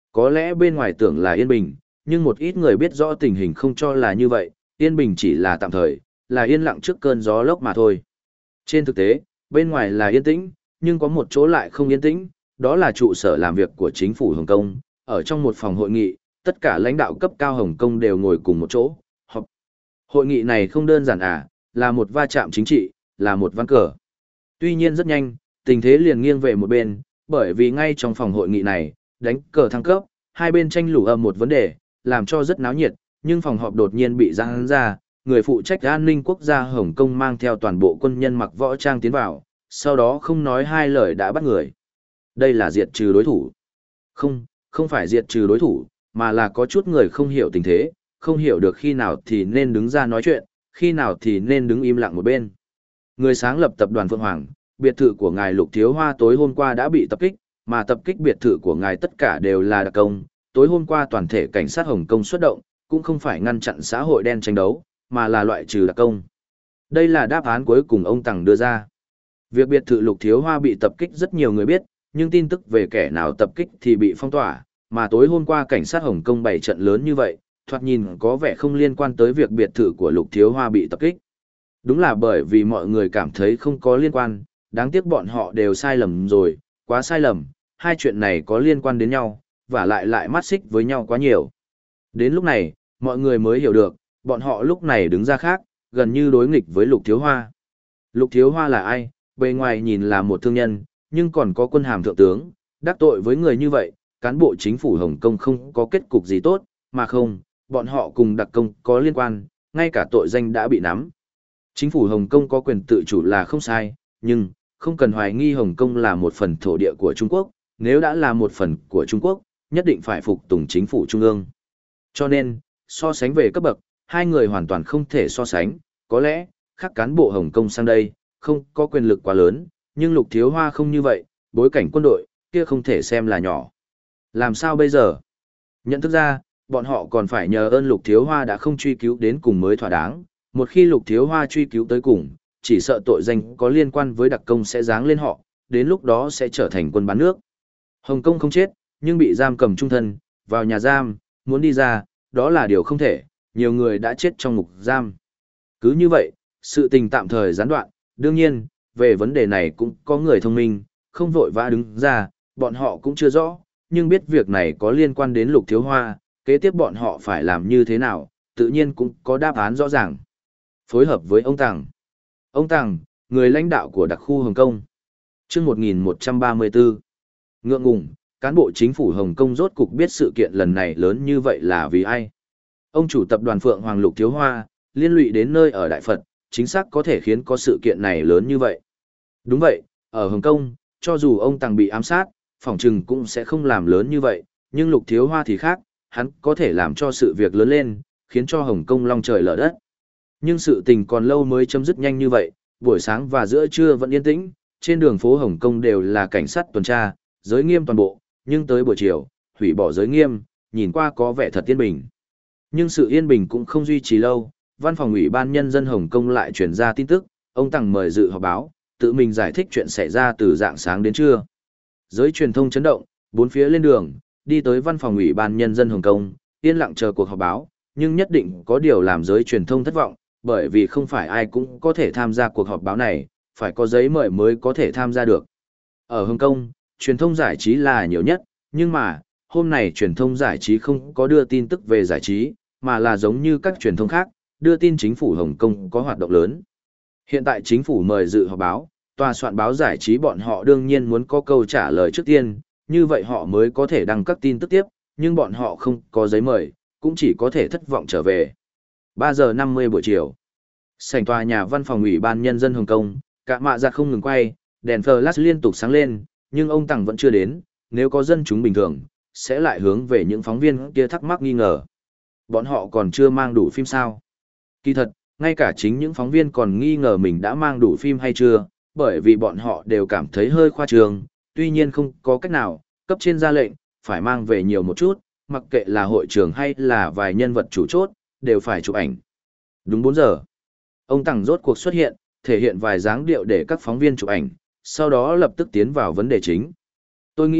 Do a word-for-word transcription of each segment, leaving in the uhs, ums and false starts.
Có lẽ bên ngoài tưởng là yên bình, nhưng một ít người biết rõ tình hình không cho là như vậy, yên bình chỉ là tạm thời, là yên lặng trước cơn gió lốc mà thôi. Trên thực tế, bên ngoài là yên tĩnh, nhưng có một chỗ lại không yên tĩnh, đó là trụ sở làm việc của chính phủ Hồng Kông. Ở trong một phòng hội nghị, tất cả lãnh đạo cấp cao Hồng Kông đều ngồi cùng một chỗ, họp. Hội nghị này không đơn giản à, là một va chạm chính trị, là một ván cờ. Tuy nhiên rất nhanh, tình thế liền nghiêng về một bên, bởi vì ngay trong phòng hội nghị này, đánh cờ thăng cấp, hai bên tranh lủ âm một vấn đề, làm cho rất náo nhiệt, nhưng phòng họp đột nhiên bị giãn ra, người phụ trách an ninh quốc gia Hồng Kông mang theo toàn bộ quân nhân mặc võ trang tiến vào, sau đó không nói hai lời đã bắt người. Đây là diệt trừ đối thủ. Không, không phải diệt trừ đối thủ, mà là có chút người không hiểu tình thế, không hiểu được khi nào thì nên đứng ra nói chuyện, khi nào thì nên đứng im lặng một bên. Người sáng lập tập đoàn Phượng Hoàng, biệt thự của ngài Lục Thiếu Hoa tối hôm qua đã bị tập kích, mà tập kích biệt thự của ngài tất cả đều là đặc công. Tối hôm qua toàn thể cảnh sát Hồng Kông xuất động, cũng không phải ngăn chặn xã hội đen tranh đấu, mà là loại trừ đặc công. Đây là đáp án cuối cùng ông Tằng đưa ra. Việc biệt thự Lục Thiếu Hoa bị tập kích rất nhiều người biết, nhưng tin tức về kẻ nào tập kích thì bị phong tỏa, mà tối hôm qua cảnh sát Hồng Kông bày trận lớn như vậy, thoạt nhìn có vẻ không liên quan tới việc biệt thự của Lục Thiếu Hoa bị tập kích. Đúng là bởi vì mọi người cảm thấy không có liên quan, đáng tiếc bọn họ đều sai lầm rồi, quá sai lầm, hai chuyện này có liên quan đến nhau, và lại lại mắt xích với nhau quá nhiều. Đến lúc này, mọi người mới hiểu được, bọn họ lúc này đứng ra khác, gần như đối nghịch với Lục Thiếu Hoa. Lục Thiếu Hoa là ai? Bề ngoài nhìn là một thương nhân, nhưng còn có quân hàm thượng tướng, đắc tội với người như vậy, cán bộ chính phủ Hồng Kông không có kết cục gì tốt, mà không, bọn họ cùng đặc công có liên quan, ngay cả tội danh đã bị nắm. Chính phủ Hồng Kông có quyền tự chủ là không sai, nhưng không cần hoài nghi Hồng Kông là một phần thổ địa của Trung Quốc, nếu đã là một phần của Trung Quốc, nhất định phải phục tùng chính phủ trung ương. Cho nên, so sánh về cấp bậc, hai người hoàn toàn không thể so sánh, có lẽ, khác cán bộ Hồng Kông sang đây, không có quyền lực quá lớn, nhưng Lục Thiếu Hoa không như vậy, bối cảnh quân đội, kia không thể xem là nhỏ. Làm sao bây giờ? Nhận thức ra, bọn họ còn phải nhờ ơn Lục Thiếu Hoa đã không truy cứu đến cùng mới thỏa đáng, một khi Lục Thiếu Hoa truy cứu tới cùng, chỉ sợ tội danh có liên quan với đặc công sẽ giáng lên họ, đến lúc đó sẽ trở thành quân bán nước. Hồng Kông không chết, nhưng bị giam cầm trung thân, vào nhà giam, muốn đi ra, đó là điều không thể, nhiều người đã chết trong ngục giam. Cứ như vậy, sự tình tạm thời gián đoạn, đương nhiên, về vấn đề này cũng có người thông minh, không vội vã đứng ra, bọn họ cũng chưa rõ, nhưng biết việc này có liên quan đến Lục Thiếu Hoa, kế tiếp bọn họ phải làm như thế nào, tự nhiên cũng có đáp án rõ ràng. Phối hợp với ông Tằng. Ông Tằng, người lãnh đạo của đặc khu Hồng Kông. Trước một nghìn một trăm ba mươi tư, ngượng ngùng, cán bộ chính phủ Hồng Kông rốt cục biết sự kiện lần này lớn như vậy là vì ai. Ông chủ tập đoàn Phượng Hoàng Lục Thiếu Hoa, liên lụy đến nơi ở Đại Phật, chính xác có thể khiến có sự kiện này lớn như vậy. Đúng vậy, ở Hồng Kông, cho dù ông Tằng bị ám sát, phỏng chừng cũng sẽ không làm lớn như vậy, nhưng Lục Thiếu Hoa thì khác, hắn có thể làm cho sự việc lớn lên, khiến cho Hồng Kông long trời lở đất. Nhưng sự tình còn lâu mới chấm dứt nhanh như vậy, buổi sáng và giữa trưa vẫn yên tĩnh, trên đường phố Hồng Kông đều là cảnh sát tuần tra, giới nghiêm toàn bộ, nhưng tới buổi chiều, hủy bỏ giới nghiêm, nhìn qua có vẻ thật yên bình. Nhưng sự yên bình cũng không duy trì lâu, văn phòng ủy ban nhân dân Hồng Kông lại truyền ra tin tức, ông Tằng mời dự họp báo, tự mình giải thích chuyện xảy ra từ dạng sáng đến trưa. Giới truyền thông chấn động, bốn phía lên đường, đi tới văn phòng ủy ban nhân dân Hồng Kông, yên lặng chờ cuộc họp báo, nhưng nhất định có điều làm giới truyền thông thất vọng, bởi vì không phải ai cũng có thể tham gia cuộc họp báo này, phải có giấy mời mới có thể tham gia được. Ở Hồng Kông, truyền thông giải trí là nhiều nhất, nhưng mà, hôm nay truyền thông giải trí không có đưa tin tức về giải trí, mà là giống như các truyền thông khác, đưa tin chính phủ Hồng Kông có hoạt động lớn. Hiện tại chính phủ mời dự họp báo, tòa soạn báo giải trí bọn họ đương nhiên muốn có câu trả lời trước tiên, như vậy họ mới có thể đăng các tin tức tiếp, nhưng bọn họ không có giấy mời, cũng chỉ có thể thất vọng trở về. ba giờ năm mươi buổi chiều. Sảnh tòa nhà văn phòng ủy ban nhân dân Hồng Kông, cả mạ giặt không ngừng quay, đèn flash liên tục sáng lên, nhưng ông Tằng vẫn chưa đến, nếu có dân chúng bình thường, sẽ lại hướng về những phóng viên kia thắc mắc nghi ngờ. Bọn họ còn chưa mang đủ phim sao? Kỳ thật, ngay cả chính những phóng viên còn nghi ngờ mình đã mang đủ phim hay chưa, bởi vì bọn họ đều cảm thấy hơi khoa trương, tuy nhiên không có cách nào, cấp trên ra lệnh, phải mang về nhiều một chút, mặc kệ là hội trưởng hay là vài nhân vật chủ chốt, đều phải chụp ảnh. Đúng bốn giờ, ông Tằng rốt cuộc xuất hiện, thể hiện vài dáng điệu để các phóng viên chụp ảnh, sau đó lập tức tiến vào vấn đề chính. Tôi nghĩ,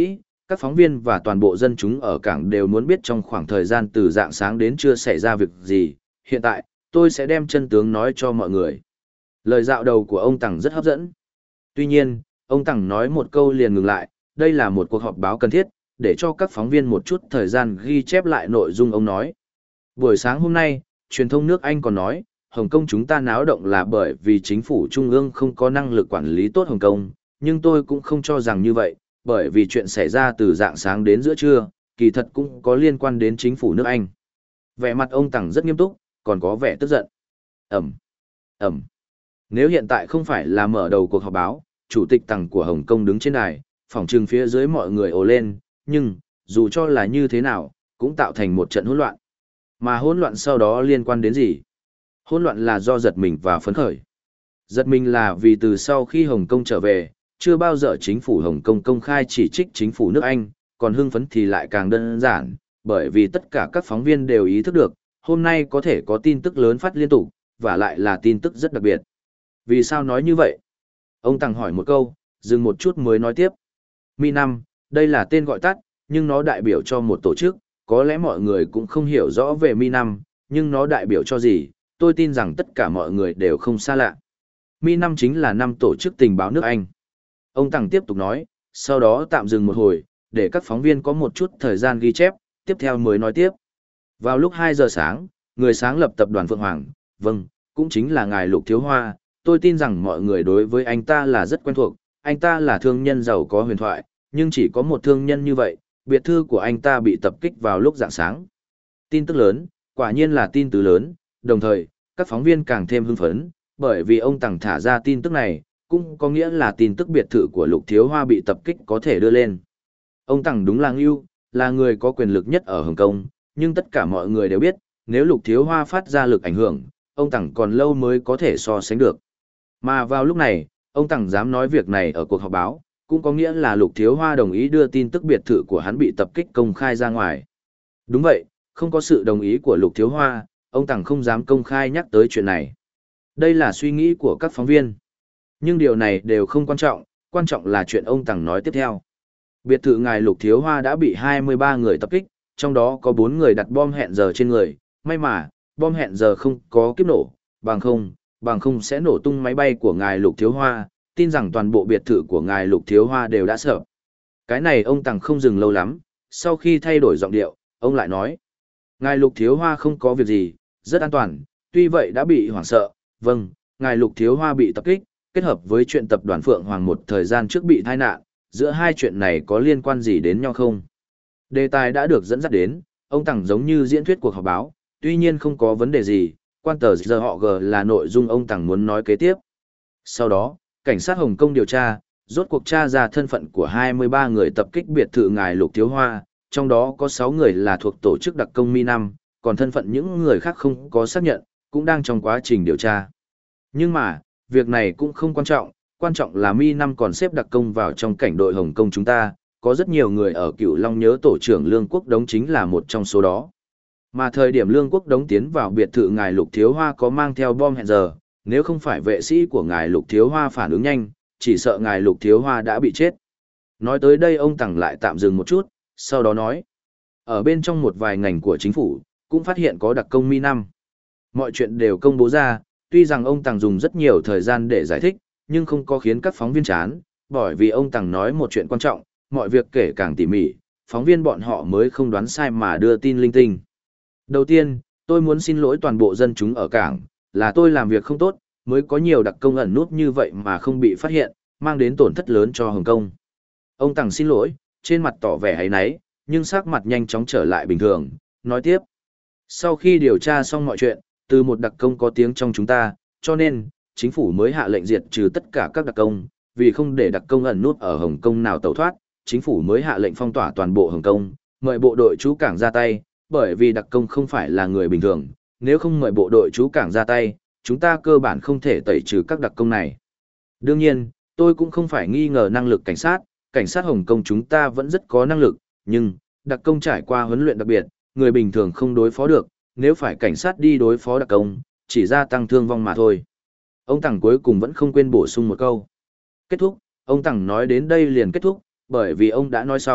Các phóng viên và toàn bộ dân chúng ở cảng đều muốn biết trong khoảng thời gian từ rạng sáng đến trưa xảy ra việc gì. Hiện tại, tôi sẽ đem chân tướng nói cho mọi người. Lời dạo đầu của ông Tằng rất hấp dẫn. Tuy nhiên, ông Tằng nói một câu liền ngừng lại, đây là một cuộc họp báo cần thiết, để cho các phóng viên một chút thời gian ghi chép lại nội dung ông nói. Buổi sáng hôm nay, truyền thông nước Anh còn nói, Hồng Kông chúng ta náo động là bởi vì chính phủ trung ương không có năng lực quản lý tốt Hồng Kông, nhưng tôi cũng không cho rằng như vậy, bởi vì chuyện xảy ra từ dạng sáng đến giữa trưa, kỳ thật cũng có liên quan đến chính phủ nước Anh. Vẻ mặt ông Tằng rất nghiêm túc, còn có vẻ tức giận. Ẩm, Ẩm. Nếu hiện tại không phải là mở đầu cuộc họp báo, chủ tịch Tằng của Hồng Kông đứng trên đài, phỏng trừng phía dưới mọi người ồ lên, nhưng, dù cho là như thế nào, cũng tạo thành một trận hỗn loạn. Mà hỗn loạn sau đó liên quan đến gì? Hỗn loạn là do giật mình và phấn khởi. Giật mình là vì từ sau khi Hồng Kông trở về, chưa bao giờ chính phủ Hồng Kông công khai chỉ trích chính phủ nước Anh, còn hưng phấn thì lại càng đơn giản, bởi vì tất cả các phóng viên đều ý thức được, hôm nay có thể có tin tức lớn phát liên tục, và lại là tin tức rất đặc biệt. Vì sao nói như vậy? Ông Tằng hỏi một câu, dừng một chút mới nói tiếp. Mi năm, đây là tên gọi tắt, nhưng nó đại biểu cho một tổ chức, có lẽ mọi người cũng không hiểu rõ về Mi năm, nhưng nó đại biểu cho gì, tôi tin rằng tất cả mọi người đều không xa lạ. Mi năm chính là năm tổ chức tình báo nước Anh. Ông Tằng tiếp tục nói, sau đó tạm dừng một hồi, để các phóng viên có một chút thời gian ghi chép, tiếp theo mới nói tiếp. Vào lúc hai giờ sáng, người sáng lập tập đoàn Phượng Hoàng, vâng, cũng chính là ngài Lục Thiếu Hoa, tôi tin rằng mọi người đối với anh ta là rất quen thuộc, anh ta là thương nhân giàu có huyền thoại, nhưng chỉ có một thương nhân như vậy, biệt thự của anh ta bị tập kích vào lúc rạng sáng. Tin tức lớn, quả nhiên là tin tức lớn, đồng thời, các phóng viên càng thêm hưng phấn, bởi vì ông Tằng thả ra tin tức này, cũng có nghĩa là tin tức biệt thự của Lục Thiếu Hoa bị tập kích có thể đưa lên. Ông Tằng đúng là ngưu, là người có quyền lực nhất ở Hồng Kông, nhưng tất cả mọi người đều biết, nếu Lục Thiếu Hoa phát ra lực ảnh hưởng, ông Tằng còn lâu mới có thể so sánh được. Mà vào lúc này, ông Tằng dám nói việc này ở cuộc họp báo, cũng có nghĩa là Lục Thiếu Hoa đồng ý đưa tin tức biệt thự của hắn bị tập kích công khai ra ngoài. Đúng vậy, không có sự đồng ý của Lục Thiếu Hoa, ông Tằng không dám công khai nhắc tới chuyện này. Đây là suy nghĩ của các phóng viên. Nhưng điều này đều không quan trọng, quan trọng là chuyện ông Tằng nói tiếp theo. Biệt thự ngài Lục Thiếu Hoa đã bị hai mươi ba người tập kích, trong đó có bốn người đặt bom hẹn giờ trên người, may mà, bom hẹn giờ không có kiếp nổ, bằng không, bằng không sẽ nổ tung máy bay của ngài Lục Thiếu Hoa, tin rằng toàn bộ biệt thự của ngài Lục Thiếu Hoa đều đã sợ. Cái này ông Tằng không dừng lâu lắm, sau khi thay đổi giọng điệu, ông lại nói. Ngài Lục Thiếu Hoa không có việc gì, rất an toàn, tuy vậy đã bị hoảng sợ, vâng, ngài Lục Thiếu Hoa bị tập kích, kết hợp với chuyện tập đoàn Phượng Hoàng một thời gian trước bị tai nạn, giữa hai chuyện này có liên quan gì đến nhau không? Đề tài đã được dẫn dắt đến, ông Tằng giống như diễn thuyết cuộc họp báo, tuy nhiên không có vấn đề gì, quan tờ giờ họ G là nội dung ông Tằng muốn nói kế tiếp. Sau đó, cảnh sát Hồng Kông điều tra, rốt cuộc tra ra thân phận của hai mươi ba người tập kích biệt thự ngài Lục Thiếu Hoa, trong đó có sáu người là thuộc tổ chức đặc công Mi năm, còn thân phận những người khác không có xác nhận, cũng đang trong quá trình điều tra. Nhưng mà, việc này cũng không quan trọng, quan trọng là Mi năm còn xếp đặc công vào trong cảnh đội Hồng Kông chúng ta, có rất nhiều người ở Cửu Long nhớ tổ trưởng Lương Quốc Đống chính là một trong số đó. Mà thời điểm Lương Quốc Đống tiến vào biệt thự ngài Lục Thiếu Hoa có mang theo bom hẹn giờ, nếu không phải vệ sĩ của ngài Lục Thiếu Hoa phản ứng nhanh, chỉ sợ ngài Lục Thiếu Hoa đã bị chết. Nói tới đây ông Tằng lại tạm dừng một chút, sau đó nói. Ở bên trong một vài ngành của chính phủ, cũng phát hiện có đặc công Mi năm. Mọi chuyện đều công bố ra, tuy rằng ông Tằng dùng rất nhiều thời gian để giải thích, nhưng không có khiến các phóng viên chán, bởi vì ông Tằng nói một chuyện quan trọng, mọi việc kể càng tỉ mỉ, phóng viên bọn họ mới không đoán sai mà đưa tin linh tinh. Đầu tiên, tôi muốn xin lỗi toàn bộ dân chúng ở cảng, là tôi làm việc không tốt, mới có nhiều đặc công ẩn nút như vậy mà không bị phát hiện, mang đến tổn thất lớn cho Hồng Kông. Ông Tằng xin lỗi, trên mặt tỏ vẻ áy náy, nhưng sắc mặt nhanh chóng trở lại bình thường, nói tiếp. Sau khi điều tra xong mọi chuyện, từ một đặc công có tiếng trong chúng ta, cho nên, chính phủ mới hạ lệnh diệt trừ tất cả các đặc công, vì không để đặc công ẩn nút ở Hồng Kông nào tẩu thoát, chính phủ mới hạ lệnh phong tỏa toàn bộ Hồng Kông, mời bộ đội trú cảng ra tay, bởi vì đặc công không phải là người bình thường, nếu không mời bộ đội trú cảng ra tay, chúng ta cơ bản không thể tẩy trừ các đặc công này. Đương nhiên, tôi cũng không phải nghi ngờ năng lực cảnh sát, cảnh sát Hồng Kông chúng ta vẫn rất có năng lực, nhưng, đặc công trải qua huấn luyện đặc biệt, người bình thường không đối phó được, nếu phải cảnh sát đi đối phó đặc công, chỉ gia tăng thương vong mà thôi. Ông Tằng cuối cùng vẫn không quên bổ sung một câu. Kết thúc, ông Tằng nói đến đây liền kết thúc, bởi vì ông đã nói xong,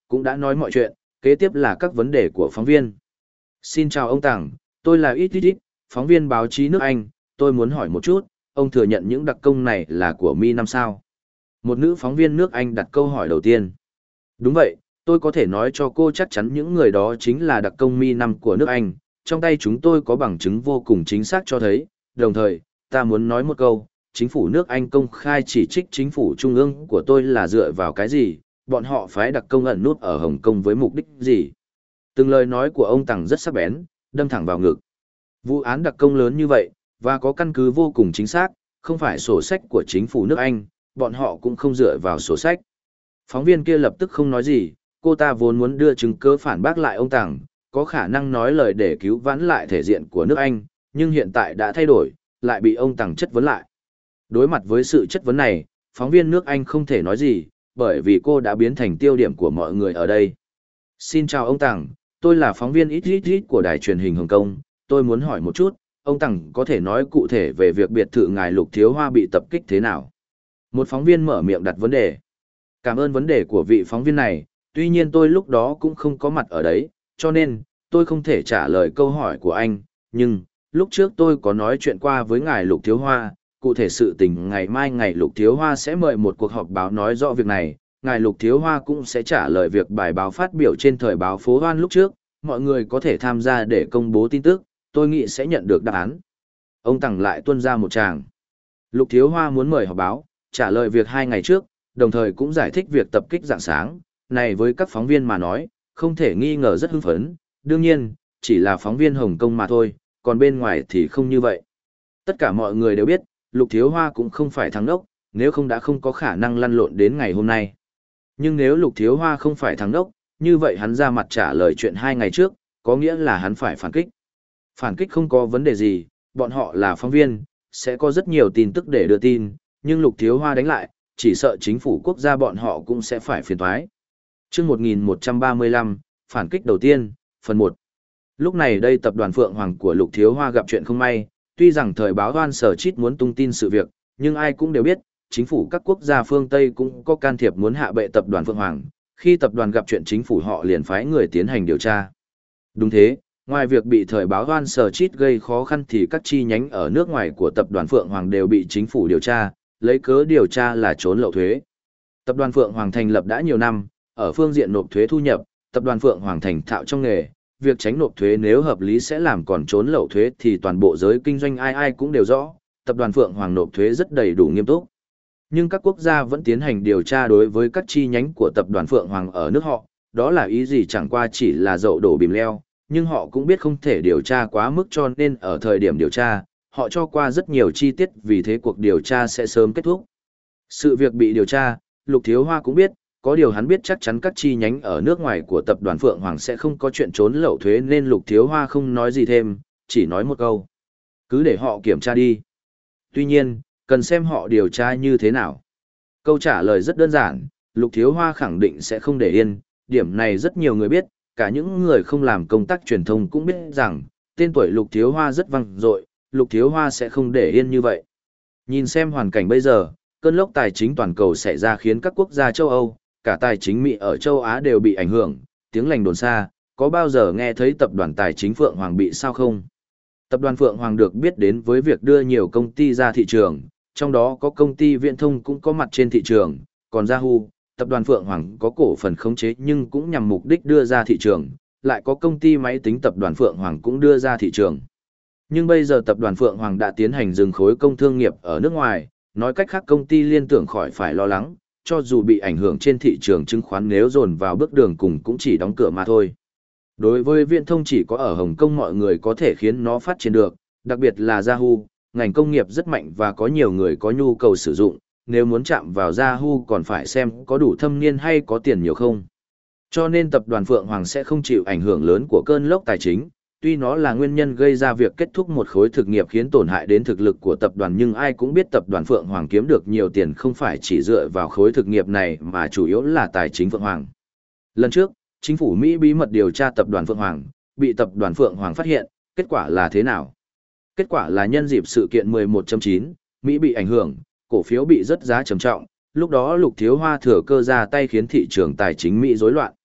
cũng đã nói mọi chuyện, kế tiếp là các vấn đề của phóng viên. Xin chào ông Tằng, tôi là ít ít ít, phóng viên báo chí nước Anh, tôi muốn hỏi một chút, ông thừa nhận những đặc công này là của Mi năm sao? Một nữ phóng viên nước Anh đặt câu hỏi đầu tiên. Đúng vậy, tôi có thể nói cho cô chắc chắn những người đó chính là đặc công Mi năm của nước Anh, trong tay chúng tôi có bằng chứng vô cùng chính xác cho thấy, đồng thời, ta muốn nói một câu, chính phủ nước Anh công khai chỉ trích chính phủ trung ương của tôi là dựa vào cái gì, bọn họ phái đặc công ẩn nút ở Hồng Kông với mục đích gì. Từng lời nói của ông Tằng rất sắc bén, đâm thẳng vào ngực. Vụ án đặc công lớn như vậy, và có căn cứ vô cùng chính xác, không phải sổ sách của chính phủ nước Anh, bọn họ cũng không dựa vào sổ sách. Phóng viên kia lập tức không nói gì, cô ta vốn muốn đưa chứng cứ phản bác lại ông Tằng, có khả năng nói lời để cứu vãn lại thể diện của nước Anh, nhưng hiện tại đã thay đổi, lại bị ông Tằng chất vấn lại. Đối mặt với sự chất vấn này, phóng viên nước Anh không thể nói gì, bởi vì cô đã biến thành tiêu điểm của mọi người ở đây. Xin chào ông Tằng, tôi là phóng viên ít ít ít của đài truyền hình Hồng Kông, tôi muốn hỏi một chút, ông Tằng có thể nói cụ thể về việc biệt thự ngài Lục Thiếu Hoa bị tập kích thế nào? Một phóng viên mở miệng đặt vấn đề. Cảm ơn vấn đề của vị phóng viên này, tuy nhiên tôi lúc đó cũng không có mặt ở đấy, cho nên, tôi không thể trả lời câu hỏi của anh, nhưng, lúc trước tôi có nói chuyện qua với ngài Lục Thiếu Hoa, cụ thể sự tình ngày mai ngài Lục Thiếu Hoa sẽ mời một cuộc họp báo nói rõ việc này, ngài Lục Thiếu Hoa cũng sẽ trả lời việc bài báo phát biểu trên thời báo Phố Hoan lúc trước, mọi người có thể tham gia để công bố tin tức, tôi nghĩ sẽ nhận được đáp án. Ông Tằng lại tuôn ra một tràng. Lục Thiếu Hoa muốn mời họp báo, trả lời việc hai ngày trước, đồng thời cũng giải thích việc tập kích rạng sáng, này với các phóng viên mà nói, không thể nghi ngờ rất hưng phấn, đương nhiên, chỉ là phóng viên Hồng Kông mà thôi, còn bên ngoài thì không như vậy. Tất cả mọi người đều biết, Lục Thiếu Hoa cũng không phải thằng đốc, nếu không đã không có khả năng lăn lộn đến ngày hôm nay. Nhưng nếu Lục Thiếu Hoa không phải thằng đốc, như vậy hắn ra mặt trả lời chuyện hai ngày trước, có nghĩa là hắn phải phản kích. Phản kích không có vấn đề gì, bọn họ là phóng viên, sẽ có rất nhiều tin tức để đưa tin, nhưng Lục Thiếu Hoa đánh lại, chỉ sợ chính phủ quốc gia bọn họ cũng sẽ phải phiền toái. Chương một nghìn một trăm ba mươi lăm, phản kích đầu tiên, phần một. Lúc này đây tập đoàn Phượng Hoàng của Lục Thiếu Hoa gặp chuyện không may, tuy rằng thời báo Hoan Sở Chít muốn tung tin sự việc, nhưng ai cũng đều biết, chính phủ các quốc gia phương Tây cũng có can thiệp muốn hạ bệ tập đoàn Phượng Hoàng, khi tập đoàn gặp chuyện chính phủ họ liền phái người tiến hành điều tra. Đúng thế, ngoài việc bị thời báo Hoan Sở Chít gây khó khăn thì các chi nhánh ở nước ngoài của tập đoàn Phượng Hoàng đều bị chính phủ điều tra, lấy cớ điều tra là trốn lậu thuế. Tập đoàn Phượng Hoàng thành lập đã nhiều năm, ở phương diện nộp thuế thu nhập, tập đoàn Phượng Hoàng thành thạo trong nghề, việc tránh nộp thuế nếu hợp lý sẽ làm còn trốn lậu thuế thì toàn bộ giới kinh doanh ai ai cũng đều rõ, tập đoàn Phượng Hoàng nộp thuế rất đầy đủ nghiêm túc. Nhưng các quốc gia vẫn tiến hành điều tra đối với các chi nhánh của tập đoàn Phượng Hoàng ở nước họ, đó là ý gì chẳng qua chỉ là dậu đổ bìm leo, nhưng họ cũng biết không thể điều tra quá mức cho nên ở thời điểm điều tra, họ cho qua rất nhiều chi tiết vì thế cuộc điều tra sẽ sớm kết thúc. Sự việc bị điều tra, Lục Thiếu Hoa cũng biết, có điều hắn biết chắc chắn các chi nhánh ở nước ngoài của tập đoàn Phượng Hoàng sẽ không có chuyện trốn lậu thuế nên Lục Thiếu Hoa không nói gì thêm, chỉ nói một câu. Cứ để họ kiểm tra đi. Tuy nhiên, cần xem họ điều tra như thế nào. Câu trả lời rất đơn giản, Lục Thiếu Hoa khẳng định sẽ không để yên, điểm này rất nhiều người biết, cả những người không làm công tác truyền thông cũng biết rằng, tên tuổi Lục Thiếu Hoa rất vang dội, Lục Thiếu Hoa sẽ không để yên như vậy. Nhìn xem hoàn cảnh bây giờ, cơn lốc tài chính toàn cầu xảy ra khiến các quốc gia châu Âu, cả tài chính Mỹ ở châu Á đều bị ảnh hưởng, tiếng lành đồn xa, có bao giờ nghe thấy tập đoàn tài chính Phượng Hoàng bị sao không? Tập đoàn Phượng Hoàng được biết đến với việc đưa nhiều công ty ra thị trường, trong đó có công ty viễn thông cũng có mặt trên thị trường, còn Yahoo, tập đoàn Phượng Hoàng có cổ phần khống chế nhưng cũng nhằm mục đích đưa ra thị trường, lại có công ty máy tính tập đoàn Phượng Hoàng cũng đưa ra thị trường. Nhưng bây giờ tập đoàn Phượng Hoàng đã tiến hành dừng khối công thương nghiệp ở nước ngoài, nói cách khác công ty liên tưởng khỏi phải lo lắng, cho dù bị ảnh hưởng trên thị trường chứng khoán nếu dồn vào bước đường cùng cũng chỉ đóng cửa mà thôi. Đối với viễn thông chỉ có ở Hồng Kông mọi người có thể khiến nó phát triển được, đặc biệt là Yahoo, ngành công nghiệp rất mạnh và có nhiều người có nhu cầu sử dụng, nếu muốn chạm vào Yahoo còn phải xem có đủ thâm niên hay có tiền nhiều không. Cho nên tập đoàn Phượng Hoàng sẽ không chịu ảnh hưởng lớn của cơn lốc tài chính, tuy nó là nguyên nhân gây ra việc kết thúc một khối thực nghiệp khiến tổn hại đến thực lực của tập đoàn nhưng ai cũng biết tập đoàn Phượng Hoàng kiếm được nhiều tiền không phải chỉ dựa vào khối thực nghiệp này mà chủ yếu là tài chính Phượng Hoàng. Lần trước, chính phủ Mỹ bí mật điều tra tập đoàn Phượng Hoàng, bị tập đoàn Phượng Hoàng phát hiện, kết quả là thế nào? Kết quả là nhân dịp sự kiện mười một chấm chín, Mỹ bị ảnh hưởng, cổ phiếu bị rất giá trầm trọng, lúc đó Lục Thiếu Hoa thừa cơ ra tay khiến thị trường tài chính Mỹ rối loạn.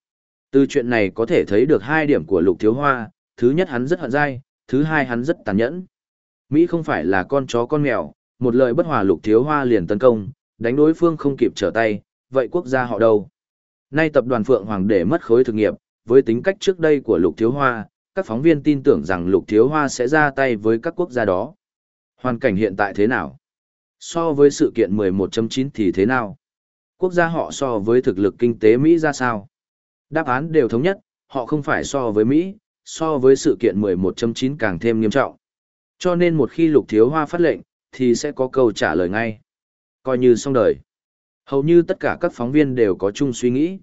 Từ chuyện này có thể thấy được hai điểm của Lục Thiếu Hoa, thứ nhất hắn rất hận dai, thứ hai hắn rất tàn nhẫn. Mỹ không phải là con chó con mèo, một lời bất hòa Lục Thiếu Hoa liền tấn công, đánh đối phương không kịp trở tay, vậy quốc gia họ đâu? Nay tập đoàn Phượng Hoàng để mất khối thực nghiệp, với tính cách trước đây của Lục Thiếu Hoa, các phóng viên tin tưởng rằng Lục Thiếu Hoa sẽ ra tay với các quốc gia đó. Hoàn cảnh hiện tại thế nào? So với sự kiện mười một chấm chín thì thế nào? Quốc gia họ so với thực lực kinh tế Mỹ ra sao? Đáp án đều thống nhất, họ không phải so với Mỹ, so với sự kiện mười một chấm chín càng thêm nghiêm trọng. Cho nên một khi Lục Thiếu Hoa phát lệnh, thì sẽ có câu trả lời ngay. Coi như xong đời. Hầu như tất cả các phóng viên đều có chung suy nghĩ.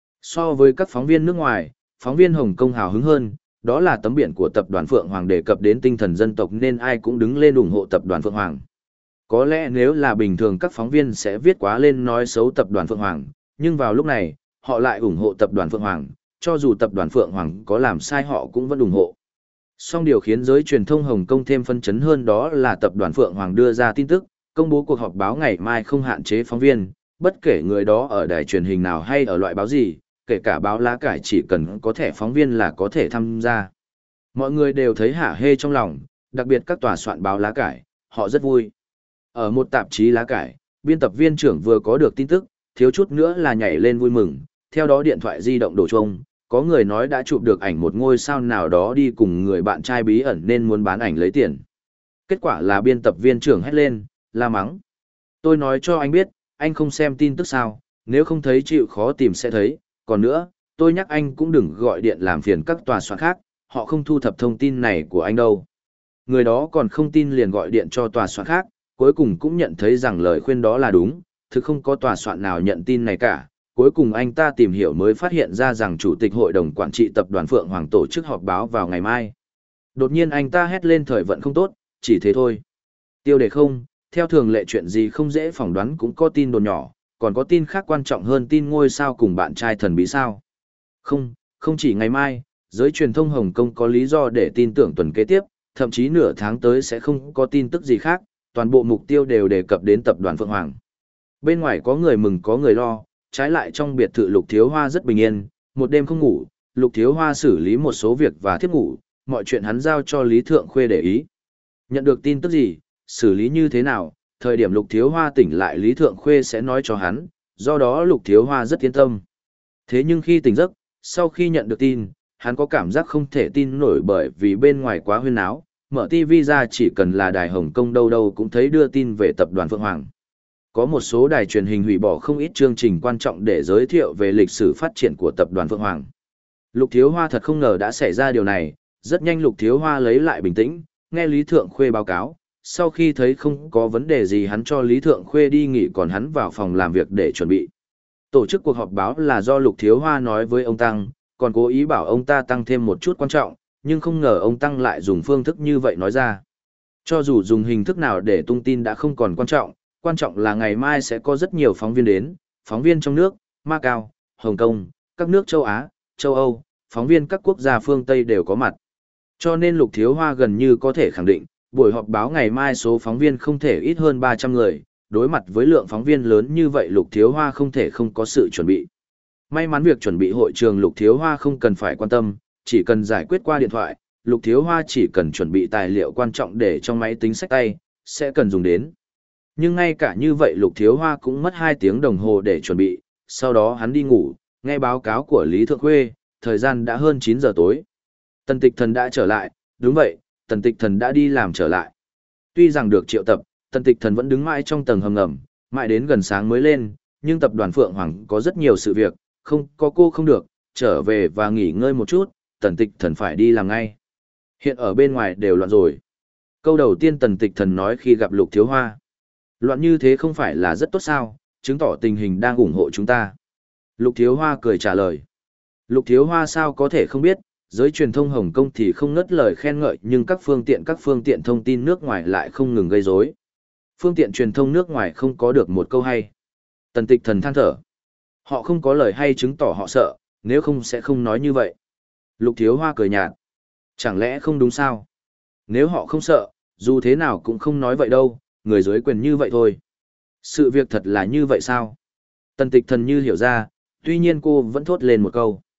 So với các phóng viên nước ngoài, phóng viên Hồng Kông hào hứng hơn, đó là tấm biển của tập đoàn Phượng Hoàng đề cập đến tinh thần dân tộc nên ai cũng đứng lên ủng hộ tập đoàn Phượng Hoàng. Có lẽ nếu là bình thường các phóng viên sẽ viết quá lên nói xấu tập đoàn Phượng Hoàng, nhưng vào lúc này, họ lại ủng hộ tập đoàn Phượng Hoàng, cho dù tập đoàn Phượng Hoàng có làm sai họ cũng vẫn ủng hộ. Song điều khiến giới truyền thông Hồng Kông thêm phân chấn hơn đó là tập đoàn Phượng Hoàng đưa ra tin tức, công bố cuộc họp báo ngày mai không hạn chế phóng viên, bất kể người đó ở đài truyền hình nào hay ở loại báo gì, kể cả báo lá cải chỉ cần có thẻ phóng viên là có thể tham gia. Mọi người đều thấy hả hê trong lòng, đặc biệt các tòa soạn báo lá cải, họ rất vui. Ở một tạp chí lá cải, biên tập viên trưởng vừa có được tin tức, thiếu chút nữa là nhảy lên vui mừng, theo đó điện thoại di động đổ chuông, có người nói đã chụp được ảnh một ngôi sao nào đó đi cùng người bạn trai bí ẩn nên muốn bán ảnh lấy tiền. Kết quả là biên tập viên trưởng hét lên, la mắng. Tôi nói cho anh biết, anh không xem tin tức sao, nếu không thấy chịu khó tìm sẽ thấy, còn nữa, tôi nhắc anh cũng đừng gọi điện làm phiền các tòa soạn khác, họ không thu thập thông tin này của anh đâu. Người đó còn không tin liền gọi điện cho tòa soạn khác, cuối cùng cũng nhận thấy rằng lời khuyên đó là đúng, thực không có tòa soạn nào nhận tin này cả. Cuối cùng anh ta tìm hiểu mới phát hiện ra rằng Chủ tịch Hội đồng Quản trị Tập đoàn Phượng Hoàng tổ chức họp báo vào ngày mai. Đột nhiên anh ta hét lên thời vận không tốt, chỉ thế thôi. Tiêu đề không, theo thường lệ chuyện gì không dễ phỏng đoán cũng có tin đồn nhỏ, còn có tin khác quan trọng hơn tin ngôi sao cùng bạn trai thần bí sao. Không, không chỉ ngày mai, giới truyền thông Hồng Kông có lý do để tin tưởng tuần kế tiếp, thậm chí nửa tháng tới sẽ không có tin tức gì khác, toàn bộ mục tiêu đều đề cập đến Tập đoàn Phượng Hoàng. Bên ngoài có người mừng có người lo, trái lại trong biệt thự Lục Thiếu Hoa rất bình yên, một đêm không ngủ, Lục Thiếu Hoa xử lý một số việc và thiếp ngủ, mọi chuyện hắn giao cho Lý Thượng Khuê để ý. Nhận được tin tức gì, xử lý như thế nào, thời điểm Lục Thiếu Hoa tỉnh lại Lý Thượng Khuê sẽ nói cho hắn, do đó Lục Thiếu Hoa rất yên tâm. Thế nhưng khi tỉnh giấc, sau khi nhận được tin, hắn có cảm giác không thể tin nổi bởi vì bên ngoài quá huyên náo, mở ti vi ra chỉ cần là đài Hồng Kông đâu đâu cũng thấy đưa tin về tập đoàn Phượng Hoàng. Có một số đài truyền hình hủy bỏ không ít chương trình quan trọng để giới thiệu về lịch sử phát triển của tập đoàn Phượng Hoàng. Lục Thiếu Hoa thật không ngờ đã xảy ra điều này, rất nhanh Lục Thiếu Hoa lấy lại bình tĩnh, nghe Lý Thượng Khuê báo cáo, sau khi thấy không có vấn đề gì hắn cho Lý Thượng Khuê đi nghỉ còn hắn vào phòng làm việc để chuẩn bị. Tổ chức cuộc họp báo là do Lục Thiếu Hoa nói với ông Tăng, còn cố ý bảo ông ta tăng thêm một chút quan trọng, nhưng không ngờ ông Tăng lại dùng phương thức như vậy nói ra. Cho dù dùng hình thức nào để tung tin đã không còn quan trọng, quan trọng là ngày mai sẽ có rất nhiều phóng viên đến, phóng viên trong nước, Macau, Hồng Kông, các nước châu Á, châu Âu, phóng viên các quốc gia phương Tây đều có mặt. Cho nên Lục Thiếu Hoa gần như có thể khẳng định, buổi họp báo ngày mai số phóng viên không thể ít hơn ba trăm người, đối mặt với lượng phóng viên lớn như vậy Lục Thiếu Hoa không thể không có sự chuẩn bị. May mắn việc chuẩn bị hội trường Lục Thiếu Hoa không cần phải quan tâm, chỉ cần giải quyết qua điện thoại, Lục Thiếu Hoa chỉ cần chuẩn bị tài liệu quan trọng để trong máy tính xách tay, sẽ cần dùng đến. Nhưng ngay cả như vậy Lục Thiếu Hoa cũng mất hai tiếng đồng hồ để chuẩn bị, sau đó hắn đi ngủ, nghe báo cáo của Lý Thượng Khuê, thời gian đã hơn chín giờ tối. Tần Tịch Thần đã trở lại, đúng vậy, Tần Tịch Thần đã đi làm trở lại. Tuy rằng được triệu tập, Tần Tịch Thần vẫn đứng mãi trong tầng hầm ngầm, mãi đến gần sáng mới lên, nhưng tập đoàn Phượng Hoàng có rất nhiều sự việc, không có cô không được, trở về và nghỉ ngơi một chút, Tần Tịch Thần phải đi làm ngay. Hiện ở bên ngoài đều loạn rồi. Câu đầu tiên Tần Tịch Thần nói khi gặp Lục Thiếu Hoa. Loạn như thế không phải là rất tốt sao, chứng tỏ tình hình đang ủng hộ chúng ta. Lục Thiếu Hoa cười trả lời. Lục Thiếu Hoa sao có thể không biết, giới truyền thông Hồng Kông thì không ngớt lời khen ngợi nhưng các phương tiện các phương tiện thông tin nước ngoài lại không ngừng gây rối. Phương tiện truyền thông nước ngoài không có được một câu hay. Tần Tịch Thần than thở. Họ không có lời hay chứng tỏ họ sợ, nếu không sẽ không nói như vậy. Lục Thiếu Hoa cười nhạt. Chẳng lẽ không đúng sao? Nếu họ không sợ, dù thế nào cũng không nói vậy đâu, người dưới quyền như vậy thôi. Sự việc thật là như vậy sao? Tần Tịch Thần như hiểu ra, tuy nhiên cô vẫn thốt lên một câu.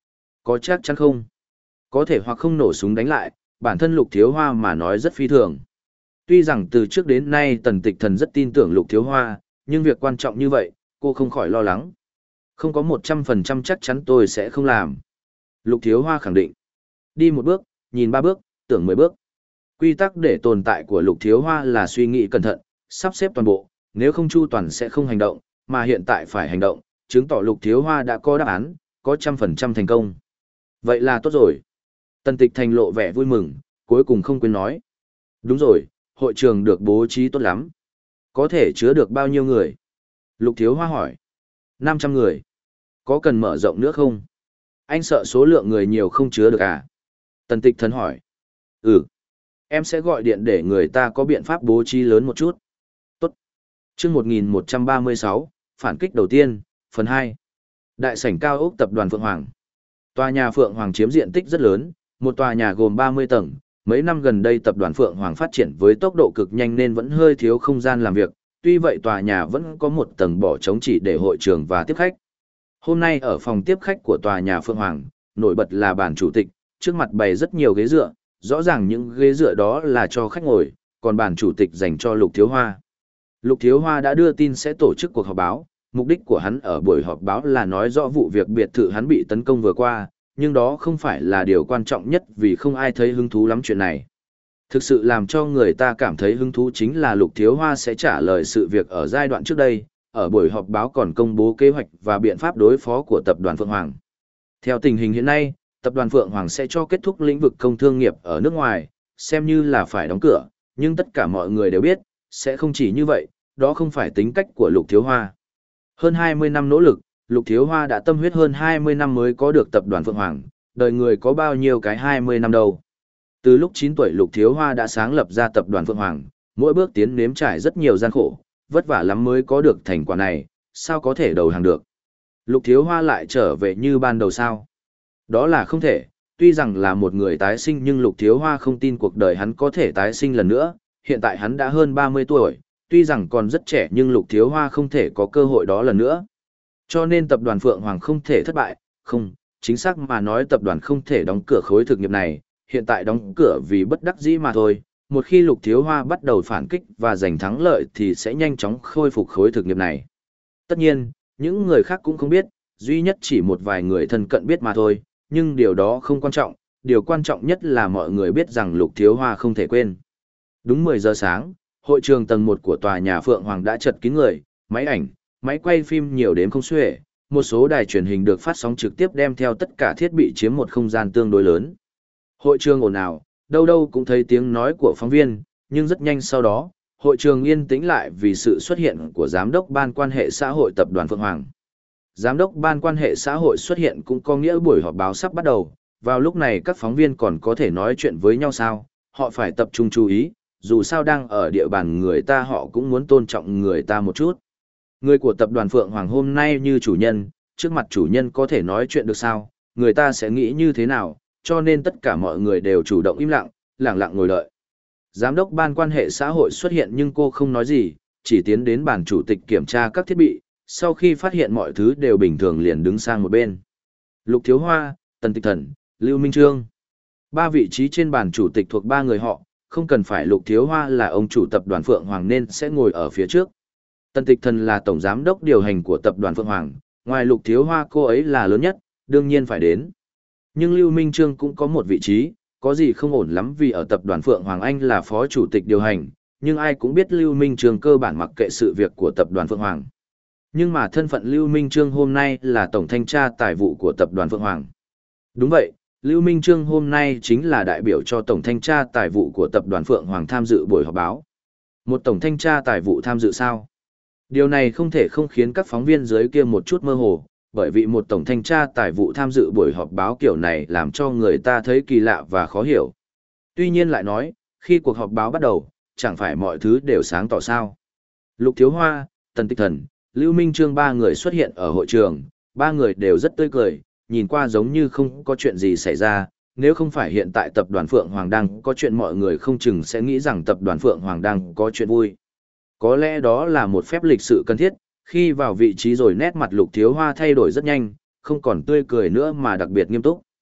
Có chắc chắn không? Có thể hoặc không nổ súng đánh lại, bản thân Lục Thiếu Hoa mà nói rất phi thường. Tuy rằng từ trước đến nay Tần Tịch Thần rất tin tưởng Lục Thiếu Hoa, nhưng việc quan trọng như vậy, cô không khỏi lo lắng. Không có một trăm phần trăm chắc chắn tôi sẽ không làm. Lục Thiếu Hoa khẳng định. Đi một bước, nhìn ba bước, tưởng mười bước. Quy tắc để tồn tại của Lục Thiếu Hoa là suy nghĩ cẩn thận, sắp xếp toàn bộ, nếu không chu toàn sẽ không hành động, mà hiện tại phải hành động, chứng tỏ Lục Thiếu Hoa đã có đáp án, có trăm phần trăm thành công. Vậy là tốt rồi. Tần Tịch Thành lộ vẻ vui mừng, cuối cùng không quên nói. Đúng rồi, hội trường được bố trí tốt lắm. Có thể chứa được bao nhiêu người? Lục Thiếu Hoa hỏi. năm trăm người. Có cần mở rộng nữa không? Anh sợ số lượng người nhiều không chứa được à? Tần Tịch Thần hỏi. Ừ. Em sẽ gọi điện để người ta có biện pháp bố trí lớn một chút. Tốt. Chương một nghìn một trăm ba mươi sáu, phản kích đầu tiên, phần hai. Đại sảnh cao ốc tập đoàn Phượng Hoàng. Tòa nhà Phượng Hoàng chiếm diện tích rất lớn, một tòa nhà gồm ba mươi tầng. Mấy năm gần đây tập đoàn Phượng Hoàng phát triển với tốc độ cực nhanh nên vẫn hơi thiếu không gian làm việc, tuy vậy tòa nhà vẫn có một tầng bỏ trống chỉ để hội trường và tiếp khách. Hôm nay ở phòng tiếp khách của tòa nhà Phượng Hoàng, nổi bật là bàn chủ tịch, trước mặt bày rất nhiều ghế dựa, rõ ràng những ghế dựa đó là cho khách ngồi, còn bàn chủ tịch dành cho Lục Thiếu Hoa. Lục Thiếu Hoa đã đưa tin sẽ tổ chức cuộc họp báo, mục đích của hắn ở buổi họp báo là nói rõ vụ việc biệt thự hắn bị tấn công vừa qua, nhưng đó không phải là điều quan trọng nhất vì không ai thấy hứng thú lắm chuyện này. Thực sự làm cho người ta cảm thấy hứng thú chính là Lục Thiếu Hoa sẽ trả lời sự việc ở giai đoạn trước đây, ở buổi họp báo còn công bố kế hoạch và biện pháp đối phó của tập đoàn Phượng Hoàng. Theo tình hình hiện nay, tập đoàn Phượng Hoàng sẽ cho kết thúc lĩnh vực công thương nghiệp ở nước ngoài, xem như là phải đóng cửa, nhưng tất cả mọi người đều biết, sẽ không chỉ như vậy, đó không phải tính cách của Lục Thiếu Hoa. Hơn hai mươi năm nỗ lực, Lục Thiếu Hoa đã tâm huyết hơn hai mươi năm mới có được tập đoàn Phượng Hoàng, đời người có bao nhiêu cái hai mươi năm đâu. Từ lúc chín tuổi Lục Thiếu Hoa đã sáng lập ra tập đoàn Phượng Hoàng, mỗi bước tiến nếm trải rất nhiều gian khổ, vất vả lắm mới có được thành quả này, sao có thể đầu hàng được. Lục Thiếu Hoa lại trở về như ban đầu sao? Đó là không thể, tuy rằng là một người tái sinh nhưng Lục Thiếu Hoa không tin cuộc đời hắn có thể tái sinh lần nữa, hiện tại hắn đã hơn ba mươi tuổi, tuy rằng còn rất trẻ nhưng Lục Thiếu Hoa không thể có cơ hội đó lần nữa. Cho nên tập đoàn Phượng Hoàng không thể thất bại, không, chính xác mà nói tập đoàn không thể đóng cửa khối thực nghiệp này, hiện tại đóng cửa vì bất đắc dĩ mà thôi. Một khi Lục Thiếu Hoa bắt đầu phản kích và giành thắng lợi thì sẽ nhanh chóng khôi phục khối thực nghiệp này. Tất nhiên, những người khác cũng không biết, duy nhất chỉ một vài người thân cận biết mà thôi, nhưng điều đó không quan trọng, điều quan trọng nhất là mọi người biết rằng Lục Thiếu Hoa không thể quên. Đúng mười giờ sáng, hội trường tầng một của tòa nhà Phượng Hoàng đã chật kín người, máy ảnh, máy quay phim nhiều đến không xuể, một số đài truyền hình được phát sóng trực tiếp đem theo tất cả thiết bị chiếm một không gian tương đối lớn. Hội trường ồn ào, đâu đâu cũng thấy tiếng nói của phóng viên, nhưng rất nhanh sau đó, hội trường yên tĩnh lại vì sự xuất hiện của giám đốc ban quan hệ xã hội tập đoàn Phượng Hoàng. Giám đốc ban quan hệ xã hội xuất hiện cũng có nghĩa buổi họp báo sắp bắt đầu, vào lúc này các phóng viên còn có thể nói chuyện với nhau sao, họ phải tập trung chú ý, dù sao đang ở địa bàn người ta họ cũng muốn tôn trọng người ta một chút. Người của tập đoàn Phượng Hoàng hôm nay như chủ nhân, trước mặt chủ nhân có thể nói chuyện được sao, người ta sẽ nghĩ như thế nào, cho nên tất cả mọi người đều chủ động im lặng, lặng lặng ngồi đợi. Giám đốc ban quan hệ xã hội xuất hiện nhưng cô không nói gì, chỉ tiến đến bàn chủ tịch kiểm tra các thiết bị, sau khi phát hiện mọi thứ đều bình thường liền đứng sang một bên. Lục Thiếu Hoa, Tần Tịch Thần, Lưu Minh Trương. Ba vị trí trên bàn chủ tịch thuộc ba người họ, không cần phải Lục Thiếu Hoa là ông chủ tập đoàn Phượng Hoàng nên sẽ ngồi ở phía trước. Tần Tịch Thần là tổng giám đốc điều hành của tập đoàn Phượng Hoàng, ngoài Lục Thiếu Hoa cô ấy là lớn nhất, đương nhiên phải đến. Nhưng Lưu Minh Trương cũng có một vị trí, có gì không ổn lắm vì ở tập đoàn Phượng Hoàng anh là phó chủ tịch điều hành, nhưng ai cũng biết Lưu Minh Trương cơ bản mặc kệ sự việc của tập đoàn Phượng Hoàng. Nhưng mà thân phận Lưu Minh Trương hôm nay là tổng thanh tra tài vụ của tập đoàn Phượng Hoàng. Đúng vậy, Lưu Minh Trương hôm nay chính là đại biểu cho tổng thanh tra tài vụ của tập đoàn Phượng Hoàng tham dự buổi họp báo. Một tổng thanh tra tài vụ tham dự sao? Điều này không thể không khiến các phóng viên dưới kia một chút mơ hồ, bởi vì một tổng thanh tra tài vụ tham dự buổi họp báo kiểu này làm cho người ta thấy kỳ lạ và khó hiểu. Tuy nhiên lại nói, khi cuộc họp báo bắt đầu, chẳng phải mọi thứ đều sáng tỏ sao. Lục Thiếu Hoa, Tần Tịch Thần, Lưu Minh Trương ba người xuất hiện ở hội trường, ba người đều rất tươi cười, nhìn qua giống như không có chuyện gì xảy ra, nếu không phải hiện tại tập đoàn Phượng Hoàng đang có chuyện mọi người không chừng sẽ nghĩ rằng tập đoàn Phượng Hoàng đang có chuyện vui. Có lẽ đó là một phép lịch sự cần thiết, khi vào vị trí rồi nét mặt Lục Thiếu Hoa thay đổi rất nhanh, không còn tươi cười nữa mà đặc biệt nghiêm túc.